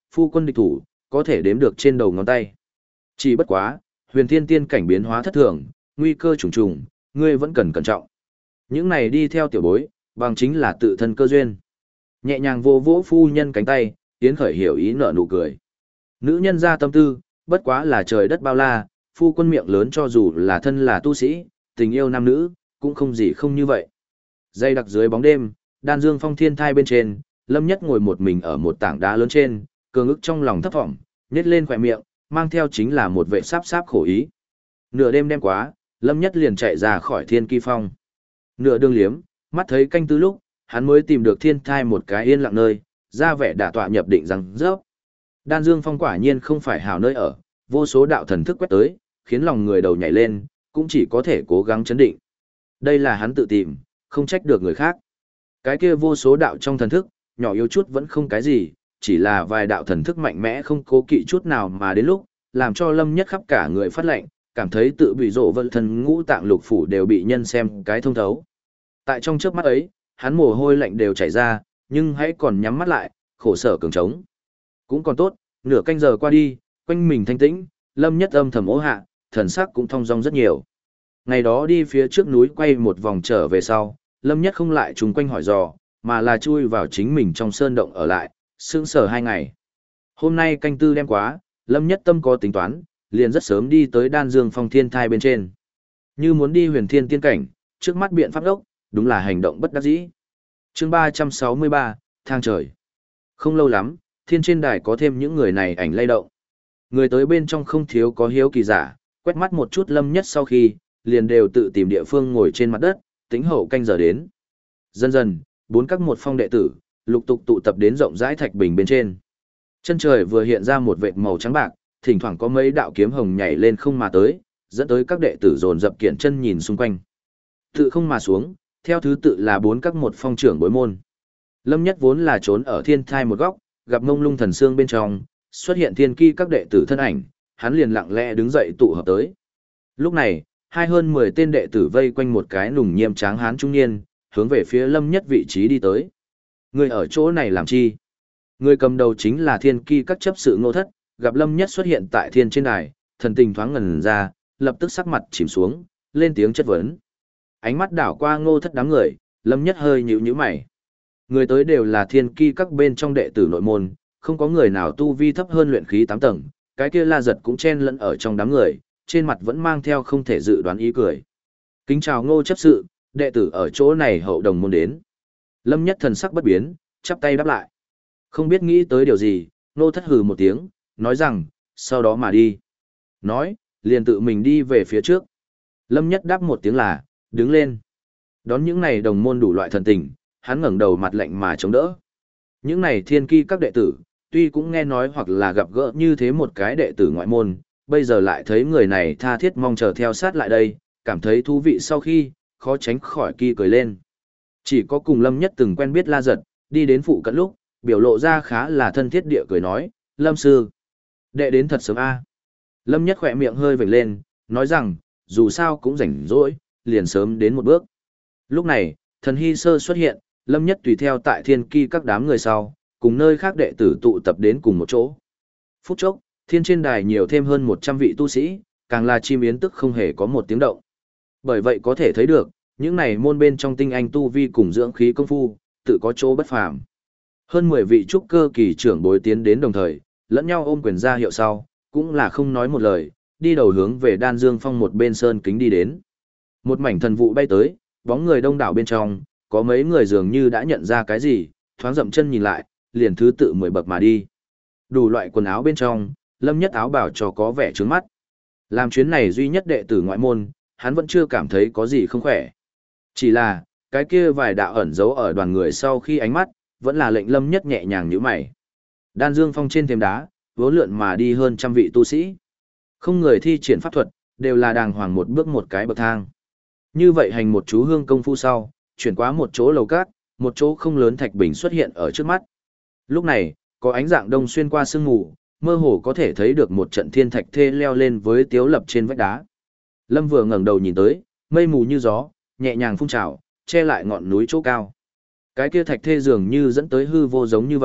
phu quân địch thủ, có thể đếm được trên đầu ngón tay. Chỉ bất quá, huyền thiên tiên cảnh biến hóa thất thường, nguy cơ trùng trùng, ngươi vẫn cần cẩn trọng. Những này đi theo tiểu bối, bằng chính là tự thân cơ duyên. Nhẹ nhàng vô vỗ phu nhân cánh tay, Yến Khởi hiểu ý nở nụ cười. Nữ nhân ra tâm tư, bất quá là trời đất bao la, phu quân miệng lớn cho dù là thân là tu sĩ, tình yêu nam nữ, cũng không gì không như vậy. Dây đặc dưới bóng đêm, đan dương phong thiên thai bên trên, Lâm Nhất ngồi một mình ở một tảng đá lớn trên, cường ức trong lòng thấp thỏm, nhếch lên khỏe miệng, mang theo chính là một vệ sáp sáp khổ ý. Nửa đêm đêm quá, Lâm Nhất liền chạy ra khỏi thiên kỳ phong. Nửa đường liếm, mắt thấy canh tư lúc, hắn mới tìm được thiên thai một cái yên lặng nơi, ra vẻ đả tọa nhập định rằng rớp. Đan Dương Phong quả nhiên không phải hào nơi ở, vô số đạo thần thức quét tới, khiến lòng người đầu nhảy lên, cũng chỉ có thể cố gắng chấn định. Đây là hắn tự tìm, không trách được người khác. Cái kia vô số đạo trong thần thức, nhỏ yếu chút vẫn không cái gì, chỉ là vài đạo thần thức mạnh mẽ không cố kỵ chút nào mà đến lúc, làm cho Lâm Nhất khắp cả người phát lạnh, cảm thấy tự bị rộ vận thần ngũ tạng lục phủ đều bị nhân xem cái thông thấu. Tại trong chớp mắt ấy, hắn mồ hôi lạnh đều chảy ra, nhưng hãy còn nhắm mắt lại, khổ sở cường trống. Cũng còn tốt, nửa canh giờ qua đi, quanh mình thanh tĩnh, Lâm Nhất âm thầm ố hạ, thần sắc cũng thong dong rất nhiều. Ngày đó đi phía trước núi quay một vòng trở về sau, Lâm Nhất không lại trùng quanh hỏi dò, mà là chui vào chính mình trong sơn động ở lại, sững sờ 2 ngày. Hôm nay canh tư đem quá, Lâm Nhất tâm có tính toán, liền rất sớm đi tới Đan Dương Phong thiên thai bên trên. Như muốn đi huyền thiên tiên cảnh, trước mắt biện pháp đốc, đúng là hành động bất đắc dĩ. Chương 363, thang trời. Không lâu lắm, thiên trên đài có thêm những người này ảnh lay động. Người tới bên trong không thiếu có hiếu kỳ giả, quét mắt một chút Lâm Nhất sau khi, liền đều tự tìm địa phương ngồi trên mặt đất, tính hậu canh giờ đến. Dần dần, 4 các một phong đệ tử, lục tục tụ tập đến rộng rãi thạch bình bên trên. Chân trời vừa hiện ra một vệt màu trắng bạc, thỉnh thoảng có mấy đạo kiếm hồng nhảy lên không mà tới, dẫn tới các đệ tử dồn dập kiện chân nhìn xung quanh. Tự không mà xuống, theo thứ tự là 4 các một phong trưởng bối môn. Lâm Nhất vốn là trốn ở thiên thai một góc, gặp ngông lung thần xương bên trong, xuất hiện thiên ki các đệ tử thân ảnh, hắn liền lặng lẽ đứng dậy tụ hợp tới. Lúc này, hơn 10 tên đệ tử vây quanh một cái nùng nghiêm tráng hán trung niên, hướng về phía Lâm Nhất vị trí đi tới. Người ở chỗ này làm chi? Người cầm đầu chính là thiên ki các chấp sự Ngô Thất, gặp Lâm Nhất xuất hiện tại thiên trên đài, thần tình thoáng ngần ra, lập tức sắc mặt chìm xuống, lên tiếng chất vấn. Ánh mắt đảo qua Ngô Thất đám người, Lâm Nhất hơi nhíu nhíu mày. Người tới đều là thiên ki các bên trong đệ tử nội môn, không có người nào tu vi thấp hơn luyện khí 8 tầng, cái kia La Giật cũng chen lẫn ở trong đám người, trên mặt vẫn mang theo không thể dự đoán ý cười. Kính chào Ngô chấp sự, đệ tử ở chỗ này hậu đồng môn đến. Lâm Nhất thần sắc bất biến, chắp tay đáp lại. Không biết nghĩ tới điều gì, Ngô Thất hừ một tiếng, nói rằng, sau đó mà đi. Nói, liền tự mình đi về phía trước. Lâm Nhất đáp một tiếng là, đứng lên. Đón những này đồng môn đủ loại thần tình, hắn ngẩng đầu mặt lạnh mà chống đỡ. Những này thiên ki các đệ tử, tuy cũng nghe nói hoặc là gặp gỡ như thế một cái đệ tử ngoại môn, bây giờ lại thấy người này tha thiết mong chờ theo sát lại đây, cảm thấy thú vị sau khi, khó tránh khỏi kỳ cười lên. Chỉ có cùng Lâm Nhất từng quen biết La Giật, đi đến phụ cận lúc, biểu lộ ra khá là thân thiết địa cười nói, Lâm sư, đệ đến thật sớm a. Lâm Nhất khỏe miệng hơi vểnh lên, nói rằng, dù sao cũng rảnh rỗi, liền sớm đến một bước. Lúc này, thần hy sơ xuất hiện, Lâm Nhất tùy theo tại thiên ki các đám người sau, cùng nơi khác đệ tử tụ tập đến cùng một chỗ. Phút chốc, thiên trên đài nhiều thêm hơn 100 vị tu sĩ, càng là chim yến tức không hề có một tiếng động. Bởi vậy có thể thấy được, những này môn bên trong tinh anh tu vi cùng dưỡng khí công phu, tự có chỗ bất phàm. Hơn 10 vị trúc cơ kỳ trưởng bối tiến đến đồng thời, lẫn nhau ôm quyền ra hiệu sau, cũng là không nói một lời, đi đầu hướng về Đan Dương Phong một bên sơn kính đi đến. Một mảnh thần vụ bay tới, bóng người đông đảo bên trong, có mấy người dường như đã nhận ra cái gì, thoáng dậm chân nhìn lại, liền thứ tự 10 bậc mà đi. Đủ loại quần áo bên trong, Lâm Nhất áo bảo cho có vẻ trướng mắt. Làm chuyến này duy nhất đệ tử ngoại môn, hắn vẫn chưa cảm thấy có gì không khỏe. Chỉ là, cái kia vài đạo ẩn giấu ở đoàn người sau khi ánh mắt, vẫn là lệnh Lâm Nhất nhẹ nhàng nhíu mày. Đan Dương Phong trên thềm đá, vốn lượn mà đi hơn trăm vị tu sĩ. Không người thi triển pháp thuật, đều là đàng hoàng một bước một cái bậc thang. Như vậy hành một chú hương công phu sau, chuyển qua một chỗ lầu cát, một chỗ không lớn thạch bình xuất hiện ở trước mắt. Lúc này, có ánh dạng đông xuyên qua sương mù, mơ hồ có thể thấy được một trận thiên thạch thê leo lên với tiếu lập trên vách đá. Lâm vừa ngẩng đầu nhìn tới, mây mù như gió, nhẹ nhàng phun trào, che lại ngọn núi chỗ cao. Cái kia thạch thê dường như dẫn tới hư vô giống như vậy,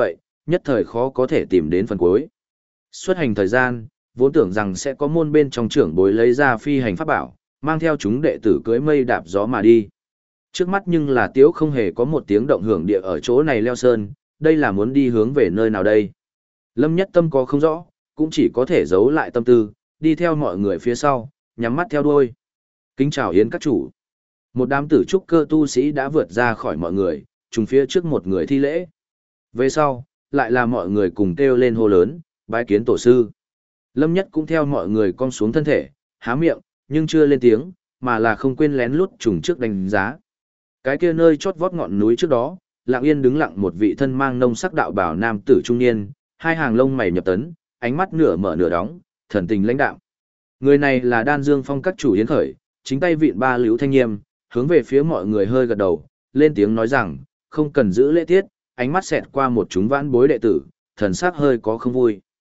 nhất thời khó có thể tìm đến phần cuối. Xuất hành thời gian, vốn tưởng rằng sẽ có môn bên trong trưởng bối lấy ra phi hành pháp bảo, mang theo chúng đệ tử cưỡi mây đạp gió mà đi. Trước mắt nhưng là Tiếu không hề có một tiếng động hưởng địa ở chỗ này leo sơn, đây là muốn đi hướng về nơi nào đây? Lâm Nhất Tâm có không rõ, cũng chỉ có thể giấu lại tâm tư, đi theo mọi người phía sau, nhắm mắt theo đuôi. Kính chào Yến các chủ. Một đám tử trúc cơ tu sĩ đã vượt ra khỏi mọi người, trùng phía trước một người thi lễ. Về sau, lại là mọi người cùng kêu lên hô lớn, bái kiến tổ sư. Lâm Nhất cũng theo mọi người cong xuống thân thể, há miệng, nhưng chưa lên tiếng, mà là không quên lén lút trùng trước đánh giá. Cái kia nơi chót vót ngọn núi trước đó, lặng yên đứng lặng một vị thân mang nông sắc đạo bảo nam tử trung niên, hai hàng lông mày nhập tấn, ánh mắt nửa mở nửa đóng, thần tình lãnh đạm. Người này là Đan Dương Phong các chủ Yến Khởi, chính tay vịn ba liễu thanh nghiêm, hướng về phía mọi người hơi gật đầu, lên tiếng nói rằng, không cần giữ lễ tiết, ánh mắt xẹt qua một chúng vãn bối đệ tử, thần sắc hơi có không vui.